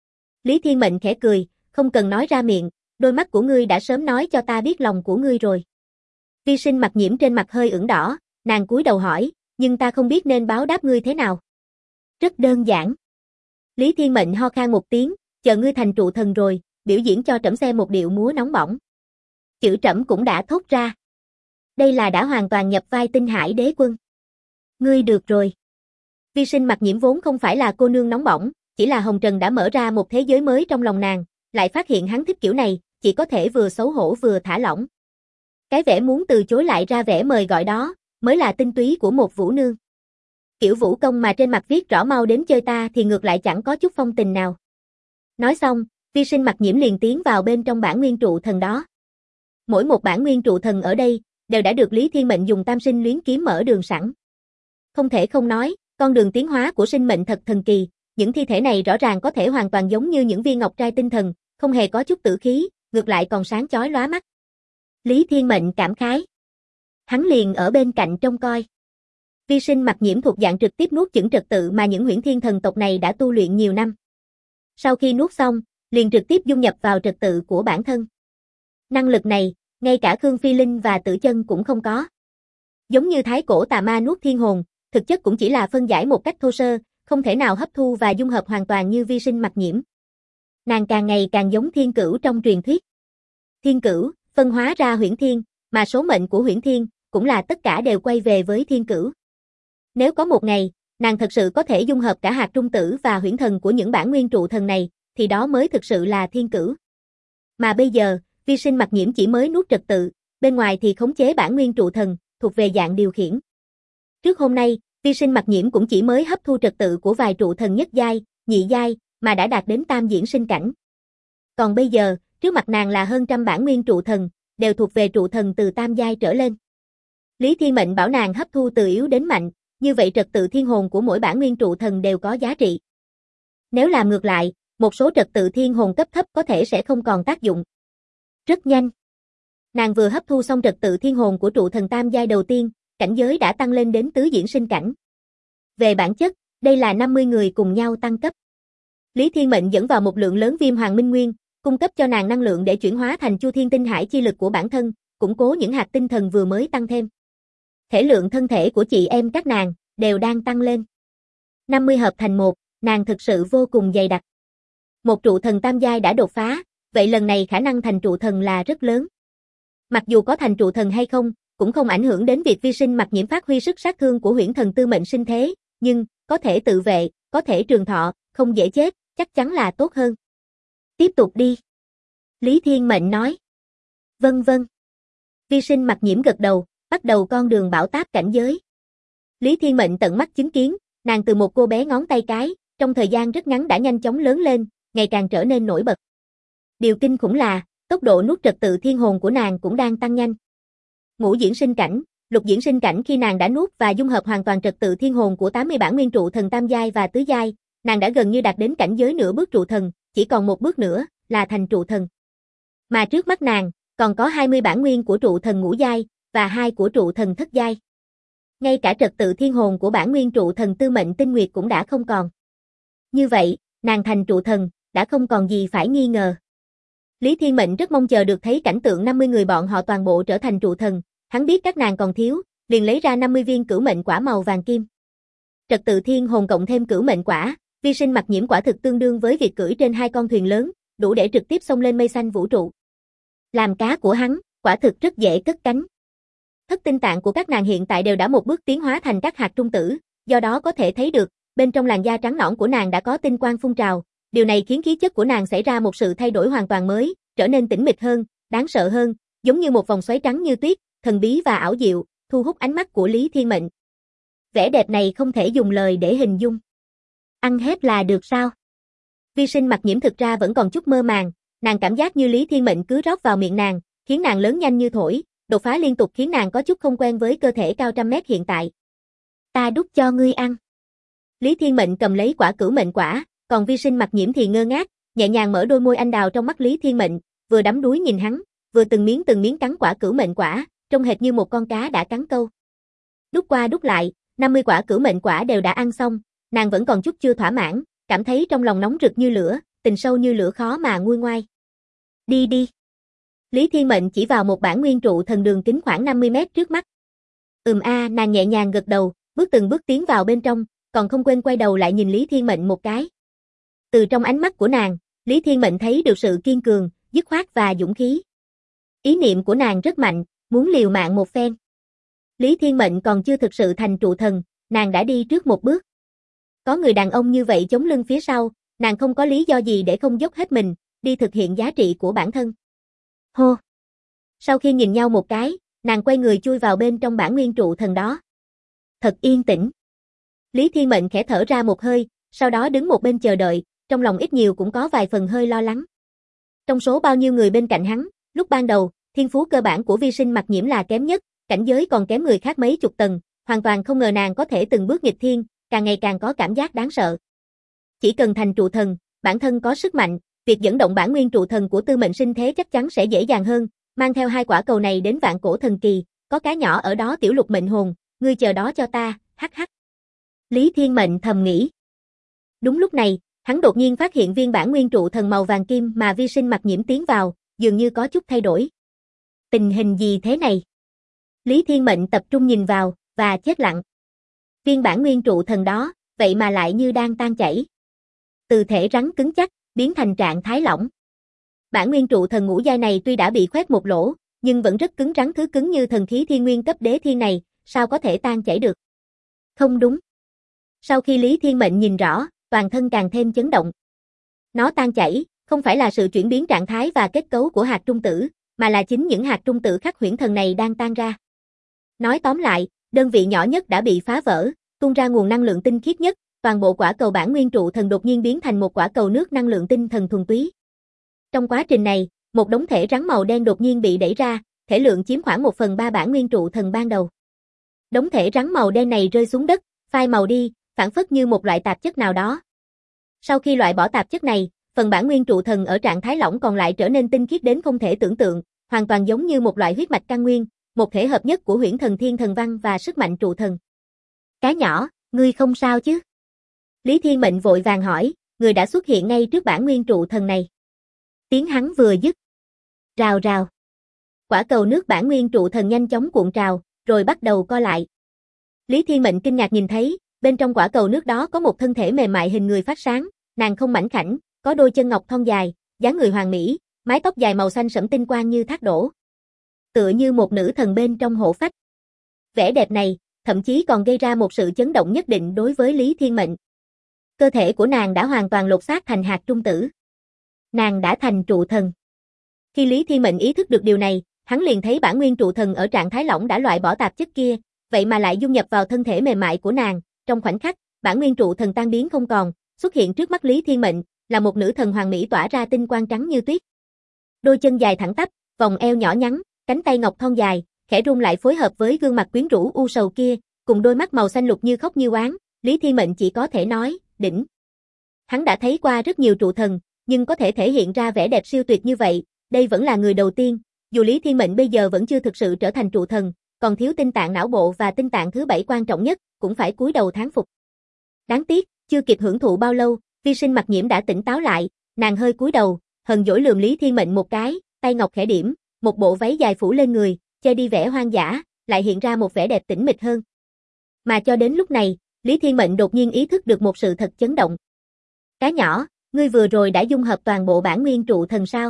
Speaker 1: Lý Thiên Mệnh khẽ cười, không cần nói ra miệng, đôi mắt của ngươi đã sớm nói cho ta biết lòng của ngươi rồi. Vi Sinh Mặc Nhiễm trên mặt hơi ửng đỏ, nàng cúi đầu hỏi, nhưng ta không biết nên báo đáp ngươi thế nào. Rất đơn giản. Lý Thiên Mệnh ho khan một tiếng, chờ ngươi thành trụ thần rồi, biểu diễn cho trẫm xem một điệu múa nóng bỏng. Chữ trẫm cũng đã thốt ra. Đây là đã hoàn toàn nhập vai Tinh Hải Đế Quân. Ngươi được rồi. Vi Sinh Mặc Nhiễm vốn không phải là cô nương nóng bỏng, chỉ là hồng trần đã mở ra một thế giới mới trong lòng nàng, lại phát hiện hắn thích kiểu này, chỉ có thể vừa xấu hổ vừa thả lỏng. Cái vẻ muốn từ chối lại ra vẻ mời gọi đó, mới là tinh túy của một vũ nương. Kiểu vũ công mà trên mặt viết rõ mau đến chơi ta thì ngược lại chẳng có chút phong tình nào. Nói xong, Vi Sinh Mặc Nhiễm liền tiến vào bên trong bản nguyên trụ thần đó. Mỗi một bản nguyên trụ thần ở đây, đều đã được Lý Thiên Mệnh dùng tam sinh luyến kiếm mở đường sẵn. Không thể không nói, con đường tiến hóa của sinh mệnh thật thần kỳ, những thi thể này rõ ràng có thể hoàn toàn giống như những viên ngọc trai tinh thần, không hề có chút tử khí, ngược lại còn sáng chói lóa mắt. Lý Thiên Mệnh cảm khái. Hắn liền ở bên cạnh trông coi. Vi Sinh Mặc Nhiễm thuộc dạng trực tiếp nuốt chửng trật tự mà những Huyễn Thiên thần tộc này đã tu luyện nhiều năm. Sau khi nuốt xong, liền trực tiếp dung nhập vào trật tự của bản thân. Năng lực này, ngay cả Khương Phi Linh và Tử Chân cũng không có. Giống như thái cổ tà ma nuốt thiên hồn, thực chất cũng chỉ là phân giải một cách thô sơ, không thể nào hấp thu và dung hợp hoàn toàn như Vi Sinh Mặc Nhiễm. Nàng càng ngày càng giống Thiên Cửu trong truyền thuyết. Thiên Cửu, phân hóa ra Huyễn Thiên, mà số mệnh của Huyễn Thiên, cũng là tất cả đều quay về với Thiên Cửu. Nếu có một ngày, nàng thật sự có thể dung hợp cả hạt trung tử và huyễn thần của những bản nguyên trụ thần này, thì đó mới thực sự là Thiên Cửu. Mà bây giờ, Vi Sinh Mặc Nhiễm chỉ mới nuốt trật tự, bên ngoài thì khống chế bản nguyên trụ thần, thuộc về dạng điều khiển. Trước hôm nay, Vi Sinh Mặc Nhiễm cũng chỉ mới hấp thu trật tự của vài trụ thần nhất giai, nhị giai, mà đã đạt đến tam diễn sinh cảnh. Còn bây giờ, trước mặt nàng là hơn trăm bản nguyên trụ thần, đều thuộc về trụ thần từ tam giai trở lên. Lý Thiên Mệnh bảo nàng hấp thu từ yếu đến mạnh, như vậy trật tự thiên hồn của mỗi bản nguyên trụ thần đều có giá trị. Nếu làm ngược lại, một số trật tự thiên hồn cấp thấp có thể sẽ không còn tác dụng. Rất nhanh. Nàng vừa hấp thu xong trật tự thiên hồn của trụ thần tam giai đầu tiên, cảnh giới đã tăng lên đến tứ diễn sinh cảnh. Về bản chất, đây là 50 người cùng nhau tăng cấp. Lý Thiên Mệnh dẫn vào một lượng lớn viêm hoàng minh nguyên, cung cấp cho nàng năng lượng để chuyển hóa thành chu thiên tinh hải chi lực của bản thân, củng cố những hạt tinh thần vừa mới tăng thêm. Thể lượng thân thể của chị em các nàng đều đang tăng lên. 50 hợp thành một, nàng thực sự vô cùng dày đặc. Một trụ thần tam giai đã đột phá, vậy lần này khả năng thành trụ thần là rất lớn. Mặc dù có thành trụ thần hay không, cũng không ảnh hưởng đến việc Vi Sinh Mặc Nhiễm phát huy sức sát thương của huyễn thần tư mệnh sinh thế, nhưng có thể tự vệ, có thể trường thọ, không dễ chết, chắc chắn là tốt hơn. Tiếp tục đi. Lý Thiên Mệnh nói. Vâng vâng. Vi Sinh Mặc Nhiễm gật đầu, bắt đầu con đường bảo táp cảnh giới. Lý Thiên Mệnh tận mắt chứng kiến, nàng từ một cô bé ngón tay cái, trong thời gian rất ngắn đã nhanh chóng lớn lên, ngày càng trở nên nổi bật. Điều kinh khủng là, tốc độ nuốt trật tự thiên hồn của nàng cũng đang tăng nhanh. Ngũ diễn sinh cảnh, lục diễn sinh cảnh khi nàng đã nuốt và dung hợp hoàn toàn trật tự thiên hồn của 80 bản nguyên trụ thần tam giai và tứ giai, nàng đã gần như đạt đến cảnh giới nửa bước trụ thần, chỉ còn một bước nữa là thành trụ thần. Mà trước mắt nàng, còn có 20 bản nguyên của trụ thần ngũ giai và 2 của trụ thần thất giai. Ngay cả trật tự thiên hồn của bản nguyên trụ thần tư mệnh tinh nguyệt cũng đã không còn. Như vậy, nàng thành trụ thần, đã không còn gì phải nghi ngờ. Lý Thiên Mệnh rất mong chờ được thấy cảnh tượng 50 người bọn họ toàn bộ trở thành trụ thần, hắn biết các nàng còn thiếu, liền lấy ra 50 viên cửu mệnh quả màu vàng kim. Trật tự thiên hồn cộng thêm cửu mệnh quả, Vi Sinh Mặc Nhiễm quả thực tương đương với việc cưỡi trên 2 con thuyền lớn, đủ để trực tiếp xông lên mây xanh vũ trụ. Làm cá của hắn, quả thực rất dễ cất cánh. Thất tinh tạng của các nàng hiện tại đều đã một bước tiến hóa thành các hạt trung tử, do đó có thể thấy được, bên trong làn da trắng nõn của nàng đã có tinh quang phun trào, điều này khiến khí chất của nàng xảy ra một sự thay đổi hoàn toàn mới, trở nên tĩnh mịch hơn, đáng sợ hơn, giống như một vòng xoáy trắng như tuyết, thần bí và ảo diệu, thu hút ánh mắt của Lý Thiên Mệnh. Vẻ đẹp này không thể dùng lời để hình dung. Ăn hết là được sao? Vi Sinh Mặc Nhiễm thực ra vẫn còn chút mơ màng, nàng cảm giác như Lý Thiên Mệnh cứ rót vào miệng nàng, khiến nàng lớn nhanh như thổi, đột phá liên tục khiến nàng có chút không quen với cơ thể cao trăm mét hiện tại. Ta đút cho ngươi ăn. Lý Thiên Mệnh cầm lấy quả cửu mệnh quả, còn Vi Sinh Mặc Nhiễm thì ngơ ngác, nhẹ nhàng mở đôi môi anh đào trong mắt Lý Thiên Mệnh, vừa đắm đuối nhìn hắn, vừa từng miếng cắn quả cửu mệnh quả, trông hệt như một con cá đã cắn câu. Đút qua đút lại, 50 quả cửu mệnh quả đều đã ăn xong, nàng vẫn còn chút chưa thỏa mãn, cảm thấy trong lòng nóng rực như lửa, tình sâu như lửa khó mà nguôi ngoai. Đi đi. Lý Thiên Mệnh chỉ vào một bản nguyên trụ thần đường kính khoảng 50 mét trước mắt. Nàng nhẹ nhàng gật đầu, bước từng bước tiến vào bên trong, còn không quên quay đầu lại nhìn Lý Thiên Mệnh một cái. Từ trong ánh mắt của nàng, Lý Thiên Mệnh thấy được sự kiên cường, dứt khoát và dũng khí. Ý niệm của nàng rất mạnh, muốn liều mạng một phen. Lý Thiên Mệnh còn chưa thực sự thành trụ thần, nàng đã đi trước một bước. Có người đàn ông như vậy chống lưng phía sau, nàng không có lý do gì để không dốc hết mình, đi thực hiện giá trị của bản thân. Hô! Sau khi nhìn nhau một cái, nàng quay người chui vào bên trong bản nguyên trụ thần đó. Thật yên tĩnh. Lý Thiên Mệnh khẽ thở ra một hơi, sau đó đứng một bên chờ đợi, trong lòng ít nhiều cũng có vài phần hơi lo lắng. Trong số bao nhiêu người bên cạnh hắn, lúc ban đầu, thiên phú cơ bản của Vi Sinh Mặc Nhiễm là kém nhất, cảnh giới còn kém người khác mấy chục tầng, hoàn toàn không ngờ nàng có thể từng bước nghịch thiên, càng ngày càng có cảm giác đáng sợ. Chỉ cần thành trụ thần, bản thân có sức mạnh, việc dẫn động bản nguyên trụ thần của tư mệnh sinh thế chắc chắn sẽ dễ dàng hơn, mang theo 2 quả cầu này đến vạn cổ thần kỳ, có cá nhỏ ở đó tiểu lục mệnh hồn, ngươi chờ đó cho ta, hắc hắc. Lý Thiên Mệnh thầm nghĩ. Đúng lúc này, hắn đột nhiên phát hiện viên bản nguyên trụ thần màu vàng kim mà Vi Sinh Mặc Nhiễm tiến vào, dường như có chút thay đổi. Tình hình gì thế này? Lý Thiên Mệnh tập trung nhìn vào, và chết lặng. Viên bản nguyên trụ thần đó, vậy mà lại như đang tan chảy. Từ thể rắn cứng chắc, biến thành trạng thái lỏng. Bản nguyên trụ thần ngũ giai này tuy đã bị khoét một lỗ, nhưng vẫn rất cứng rắn, thứ cứng như thần khí thiên nguyên cấp đế thiên này, sao có thể tan chảy được? Không đúng. Sau khi Lý Thiên Mệnh nhìn rõ, toàn thân càng thêm chấn động. Nó tan chảy, không phải là sự chuyển biến trạng thái và kết cấu của hạt trung tử, mà là chính những hạt trung tử khắc huyễn thần này đang tan ra. Nói tóm lại, đơn vị nhỏ nhất đã bị phá vỡ, tung ra nguồn năng lượng tinh khiết nhất, toàn bộ quả cầu bản nguyên trụ thần đột nhiên biến thành một quả cầu nước năng lượng tinh thần thuần túy. Trong quá trình này, một đống thể rắn màu đen đột nhiên bị đẩy ra, thể lượng chiếm khoảng 1/3 bản nguyên trụ thần ban đầu. Đống thể rắn màu đen này rơi xuống đất, phai màu đi, phản phất như một loại tạp chất nào đó. Sau khi loại bỏ tạp chất này, phần bản nguyên trụ thần ở trạng thái lỏng còn lại trở nên tinh khiết đến không thể tưởng tượng, hoàn toàn giống như một loại huyết mạch căn nguyên, một thể hợp nhất của huyễn thần thiên thần văn và sức mạnh trụ thần. Cá nhỏ, ngươi không sao chứ? Lý Thiên Mệnh vội vàng hỏi, người đã xuất hiện ngay trước bản nguyên trụ thần này. Tiếng hắn vừa dứt. Rào rào. Quả cầu nước bản nguyên trụ thần nhanh chóng cuộn trào, rồi bắt đầu co lại. Lý Thiên Mệnh kinh ngạc nhìn thấy, bên trong quả cầu nước đó có một thân thể mềm mại hình người phát sáng, nàng không mảnh khảnh, có đôi chân ngọc thon dài, dáng người hoàn mỹ, mái tóc dài màu xanh sẫm tinh quang như thác đổ. Tựa như một nữ thần bên trong hổ phách. Vẻ đẹp này, thậm chí còn gây ra một sự chấn động nhất định đối với Lý Thiên Mệnh. Cơ thể của nàng đã hoàn toàn lột xác thành hạt trung tử. Nàng đã thành trụ thần. Khi Lý Thiên Mệnh ý thức được điều này, hắn liền thấy bản nguyên trụ thần ở trạng thái lỏng đã loại bỏ tạp chất kia, vậy mà lại dung nhập vào thân thể mềm mại của nàng, trong khoảnh khắc, bản nguyên trụ thần tan biến không còn, xuất hiện trước mắt Lý Thiên Mệnh, là một nữ thần hoàng mỹ tỏa ra tinh quang trắng như tuyết. Đôi chân dài thẳng tắp, vòng eo nhỏ nhắn, cánh tay ngọc thon dài, khẽ rung lại phối hợp với gương mặt quyến rũ u sầu kia, cùng đôi mắt màu xanh lục như khóc như oán, Lý Thiên Mệnh chỉ có thể nói, đỉnh. Hắn đã thấy qua rất nhiều trụ thần, nhưng có thể thể hiện ra vẻ đẹp siêu tuyệt như vậy, đây vẫn là người đầu tiên, dù Lý Thiên Mệnh bây giờ vẫn chưa thực sự trở thành trụ thần, còn thiếu tinh tạng não bộ và tinh tạng thứ 7 quan trọng nhất, cũng phải cúi đầu thán phục. Đáng tiếc, chưa kịp hưởng thụ bao lâu, Vi Sinh Mặc Nhiễm đã tỉnh táo lại, nàng hơi cúi đầu, hờn dỗi lườm Lý Thiên Mệnh một cái, tay ngọc khẽ điểm, một bộ váy dài phủ lên người, che đi vẻ hoang dã, lại hiện ra một vẻ đẹp tĩnh mịch hơn. Mà cho đến lúc này, Lý Thiên Mệnh đột nhiên ý thức được một sự thật chấn động. Cá nhỏ, ngươi vừa rồi đã dung hợp toàn bộ bản nguyên trụ thần sao?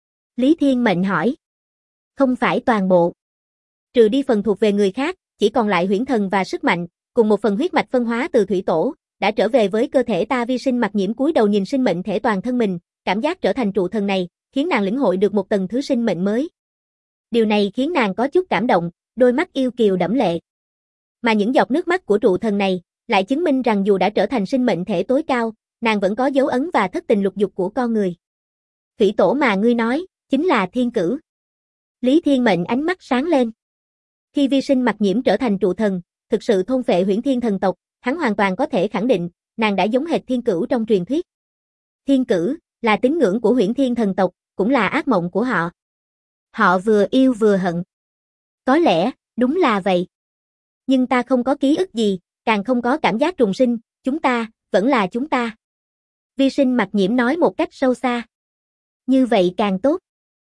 Speaker 1: Lý Thiên Mệnh hỏi. Không phải toàn bộ. Trừ đi phần thuộc về người khác, chỉ còn lại huyễn thần và sức mạnh, cùng một phần huyết mạch phân hóa từ thủy tổ, đã trở về với cơ thể ta. Vi Sinh Mặc Nhiễm cúi đầu nhìn sinh mệnh thể toàn thân mình, cảm giác trở thành trụ thần này, khiến nàng lĩnh hội được một tầng thứ sinh mệnh mới. Điều này khiến nàng có chút cảm động, đôi mắt yêu kiều đẫm lệ. Mà những giọt nước mắt của trụ thần này, lại chứng minh rằng dù đã trở thành sinh mệnh thể tối cao, nàng vẫn có dấu ấn và thất tình lục dục của con người. Thủy tổ mà ngươi nói, chính là Thiên Cửu. Lý Thiên Mệnh ánh mắt sáng lên. Khi Vi Sinh Mặc Nhiễm trở thành trụ thần, thực sự thôn phệ huyễn thiên thần tộc, hắn hoàn toàn có thể khẳng định, nàng đã giống hệt Thiên Cửu trong truyền thuyết. Thiên Cửu là tín ngưỡng của huyễn thiên thần tộc, cũng là ác mộng của họ. Họ vừa yêu vừa hận. Có lẽ, đúng là vậy. Nhưng ta không có ký ức gì, càng không có cảm giác trùng sinh, chúng ta, vẫn là chúng ta. Vi Sinh Mặc Nhiễm nói một cách sâu xa. Như vậy càng tốt.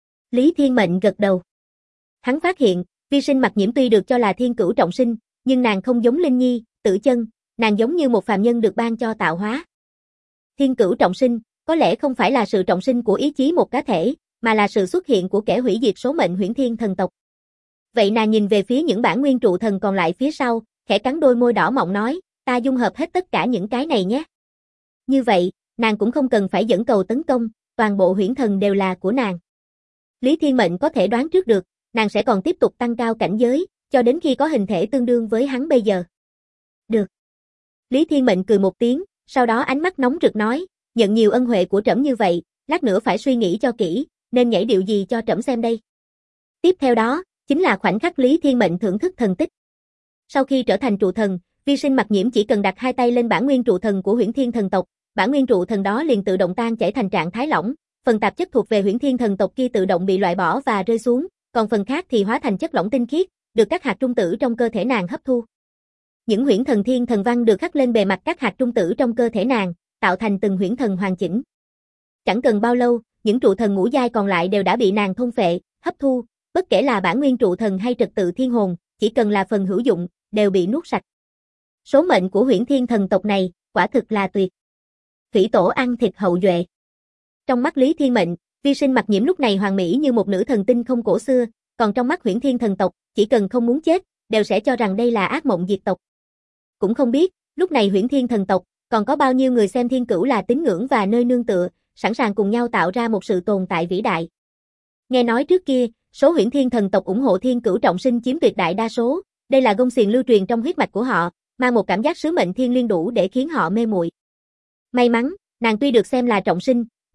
Speaker 1: Lý Thiên Mệnh gật đầu. Hắn phát hiện, Vi Sinh Mặc Nhiễm tuy được cho là thiên cửu trọng sinh, nhưng nàng không giống Linh Nhi, Tử Chân, nàng giống như một phàm nhân được ban cho tạo hóa. Thiên cửu trọng sinh, có lẽ không phải là sự trọng sinh của ý chí một cá thể, mà là sự xuất hiện của kẻ hủy diệt số mệnh huyễn thiên thần tộc. Vậy nàng nhìn về phía những bản nguyên trụ thần còn lại phía sau, khẽ cắn đôi môi đỏ mọng nói, ta dung hợp hết tất cả những cái này nhé. Như vậy, nàng cũng không cần phải dẫn cầu tấn công, toàn bộ huyễn thần đều là của nàng. Lý Thiên Mệnh có thể đoán trước được, nàng sẽ còn tiếp tục tăng cao cảnh giới, cho đến khi có hình thể tương đương với hắn bây giờ. Được. Lý Thiên Mệnh cười một tiếng, sau đó ánh mắt nóng rực nói, nhận nhiều ân huệ của trẫm như vậy, lát nữa phải suy nghĩ cho kỹ, nên nhảy điệu gì cho trẫm xem đây. Tiếp theo đó, chính là khoảnh khắc Lý Thiên Mệnh thưởng thức thần tích. Sau khi trở thành trụ thần, Vi Sinh Mặc Nhiễm chỉ cần đặt hai tay lên bản nguyên trụ thần của huyễn thiên thần tộc, bản nguyên trụ thần đó liền tự động tan chảy thành trạng thái lỏng, phần tạp chất thuộc về huyễn thiên thần tộc kia tự động bị loại bỏ và rơi xuống, còn phần khác thì hóa thành chất lỏng tinh khiết, được các hạt trung tử trong cơ thể nàng hấp thu. Những huyễn thần thiên thần văn được khắc lên bề mặt các hạt trung tử trong cơ thể nàng, tạo thành từng huyễn thần hoàn chỉnh. Chẳng cần bao lâu, những trụ thần ngũ giai còn lại đều đã bị nàng thôn phệ, hấp thu, bất kể là bản nguyên trụ thần hay trật tự thiên hồn, chỉ cần là phần hữu dụng, đều bị nuốt sạch. Số mệnh của huyễn thiên thần tộc này, quả thực là tuyệt. Thủy tổ ăn thịt hậu duệ. Trong mắt Lý Thiên Mệnh, Vi Sinh Mặc Nhiễm lúc này hoàn mỹ như một nữ thần tinh không cổ xưa, còn trong mắt huyễn thiên thần tộc, chỉ cần không muốn chết, đều sẽ cho rằng đây là ác mộng diệt tộc. Cũng không biết, lúc này huyễn thiên thần tộc, còn có bao nhiêu người xem Thiên Cửu là tín ngưỡng và nơi nương tựa, sẵn sàng cùng nhau tạo ra một sự tồn tại vĩ đại. Nghe nói trước kia, số huyễn thiên thần tộc ủng hộ Thiên Cửu trọng sinh chiếm tuyệt đại đa số, đây là gông xiềng lưu truyền trong huyết mạch của họ, mang một cảm giác sứ mệnh thiên liêng đủ để khiến họ mê muội. May mắn, nàng tuy được xem là trọng sinh,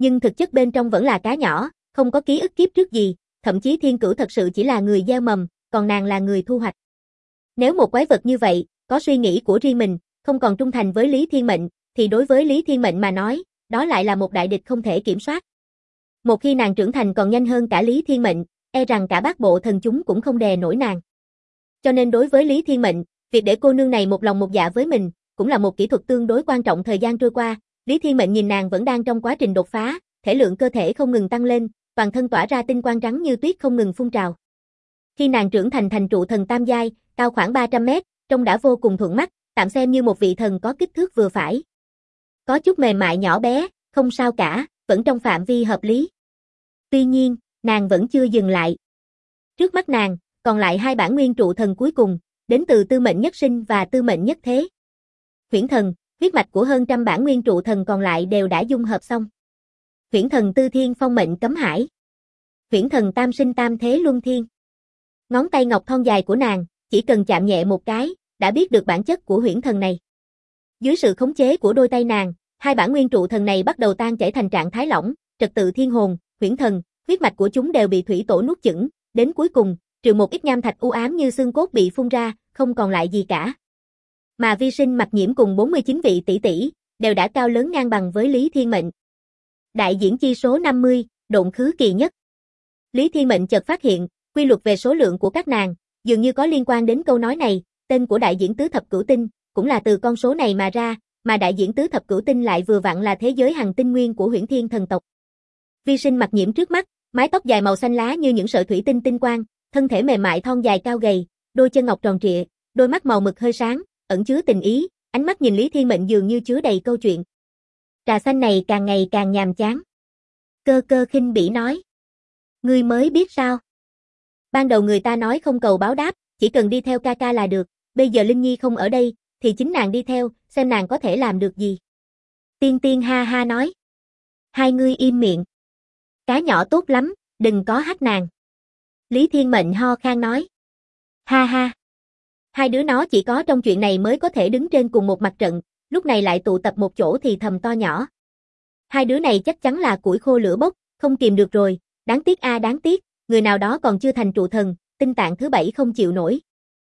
Speaker 1: nhưng thực chất bên trong vẫn là cá nhỏ, không có ký ức kiếp trước gì, thậm chí Thiên Cửu thật sự chỉ là người gieo mầm, còn nàng là người thu hoạch. Nếu một quái vật như vậy, có suy nghĩ của riêng mình, không còn trung thành với Lý Thiên Mệnh, thì đối với Lý Thiên Mệnh mà nói, đó lại là một đại địch không thể kiểm soát. Một khi nàng trưởng thành còn nhanh hơn cả Lý Thiên Mệnh, e rằng cả bát bộ thần chúng cũng không đè nổi nàng. Cho nên đối với Lý Thiên Mệnh, việc để cô nương này một lòng một dạ với mình, cũng là một kỹ thuật tương đối quan trọng. Thời gian trôi qua, Lý Thiên Mệnh nhìn nàng vẫn đang trong quá trình đột phá, thể lượng cơ thể không ngừng tăng lên, toàn thân tỏa ra tinh quang trắng như tuyết không ngừng phun trào. Khi nàng trưởng thành trụ thần tam giai, cao khoảng 300 mét, trông đã vô cùng thuận mắt, tạm xem như một vị thần có kích thước vừa phải. Có chút mềm mại nhỏ bé, không sao cả, vẫn trong phạm vi hợp lý. Tuy nhiên, nàng vẫn chưa dừng lại. Trước mắt nàng, còn lại hai bản nguyên trụ thần cuối cùng, đến từ Tư Mệnh Nhất Sinh và Tư Mệnh Nhất Thế. Huyễn thần, huyết mạch của hơn trăm bản nguyên trụ thần còn lại đều đã dung hợp xong. Huyễn thần Tư Thiên Phong Mệnh Cấm Hải. Huyễn thần Tam Sinh Tam Thế Luân Thiên. Ngón tay ngọc thon dài của nàng, chỉ cần chạm nhẹ một cái, đã biết được bản chất của huyễn thần này. Dưới sự khống chế của đôi tay nàng, hai bản nguyên trụ thần này bắt đầu tan chảy thành trạng thái lỏng, trật tự thiên hồn, huyễn thần, huyết mạch của chúng đều bị thủy tổ nuốt chửng, đến cuối cùng, trừ một ít nham thạch u ám như xương cốt bị phun ra, không còn lại gì cả. Mà Vi Sinh Mặc Nhiễm cùng 49 vị tỷ tỷ, đều đã cao lớn ngang bằng với Lý Thiên Mệnh. Đại diễn chi số 50, độn khứ kỳ nhất. Lý Thiên Mệnh chợt phát hiện, quy luật về số lượng của các nàng, dường như có liên quan đến câu nói này, tên của đại diễn tứ thập cửu tinh, cũng là từ con số này mà ra, mà đại diễn tứ thập cửu tinh lại vừa vặn là thế giới hằng tinh nguyên của Huyễn Thiên thần tộc. Vi Sinh Mặc Nhiễm trước mắt, mái tóc dài màu xanh lá như những sợi thủy tinh tinh quang, thân thể mềm mại thon dài cao gầy, đôi chân ngọc tròn trịa, đôi mắt màu mực hơi sáng, ẩn chứa tình ý, ánh mắt nhìn Lý Thiên Mệnh dường như chứa đầy câu chuyện. Trà xanh này càng ngày càng nhàm chán. Cơ Cơ khinh bỉ nói. Ngươi mới biết sao? Ban đầu người ta nói không cầu báo đáp, chỉ cần đi theo ca ca là được, bây giờ Linh Nhi không ở đây, thì chính nàng đi theo, xem nàng có thể làm được gì. Tiên Tiên ha ha nói. Hai ngươi im miệng. Cá nhỏ tốt lắm, đừng có hắt nàng. Lý Thiên Mệnh ho khan nói. Ha ha. Hai đứa nó chỉ có trong chuyện này mới có thể đứng trên cùng một mặt trận, lúc này lại tụ tập một chỗ thì thầm to nhỏ. Hai đứa này chắc chắn là củi khô lửa bốc, không kìm được rồi, đáng tiếc a đáng tiếc, người nào đó còn chưa thành trụ thần, tinh tạng thứ 7 không chịu nổi.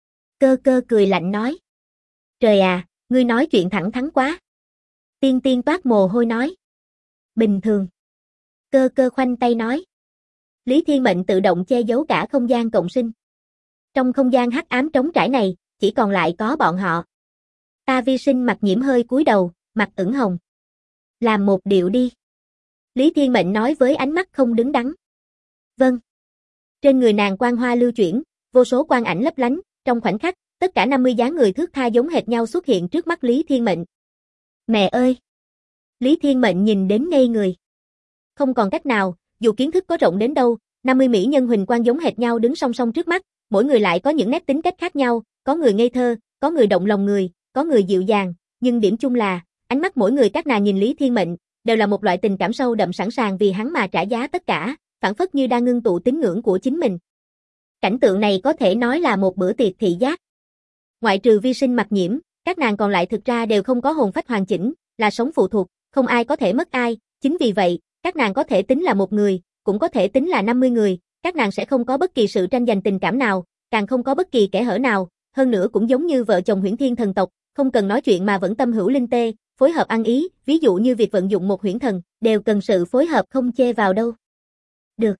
Speaker 1: Cơ Cơ cười lạnh nói. Trời à, ngươi nói chuyện thẳng thắn quá. Tiên Tiên toát mồ hôi nói. Bình thường. Cơ Cơ khoanh tay nói. Lý Thiên Mệnh tự động che giấu cả không gian cộng sinh. Trong không gian hắc ám trống trải này, chỉ còn lại có bọn họ. Ta Vi Sinh Mặc Nhiễm hơi cúi đầu, mặt ửng hồng. Làm một điệu đi. Lý Thiên Mệnh nói với ánh mắt không đứng đắn. Vâng. Trên người nàng quang hoa lưu chuyển, vô số quang ảnh lấp lánh, trong khoảnh khắc, tất cả 50 dáng người thước tha giống hệt nhau xuất hiện trước mắt Lý Thiên Mệnh. Mẹ ơi! Lý Thiên Mệnh nhìn đến ngây người. Không còn cách nào, dù kiến thức có rộng đến đâu, 50 mỹ nhân huỳnh quang giống hệt nhau đứng song song trước mắt, mỗi người lại có những nét tính cách khác nhau, có người ngây thơ, có người động lòng người, có người dịu dàng, nhưng điểm chung là, ánh mắt mỗi người các nàng nhìn Lý Thiên Mệnh, đều là một loại tình cảm sâu đậm sẵn sàng vì hắn mà trả giá tất cả, phảng phất như đang ngưng tụ tín ngưỡng của chính mình. Cảnh tượng này có thể nói là một bữa tiệc thị giác. Ngoại trừ Vi Sinh Mặc Nhiễm, các nàng còn lại thực ra đều không có hồn phách hoàn chỉnh, là sống phụ thuộc, không ai có thể mất ai, chính vì vậy, các nàng có thể tính là một người, cũng có thể tính là 50 người, các nàng sẽ không có bất kỳ sự tranh giành tình cảm nào, càng không có bất kỳ kẽ hở nào, hơn nữa cũng giống như vợ chồng Huyễn Thiên thần tộc, không cần nói chuyện mà vẫn tâm hữu linh tê, phối hợp ăn ý, ví dụ như việc vận dụng một huyễn thần, đều cần sự phối hợp không chê vào đâu. Được.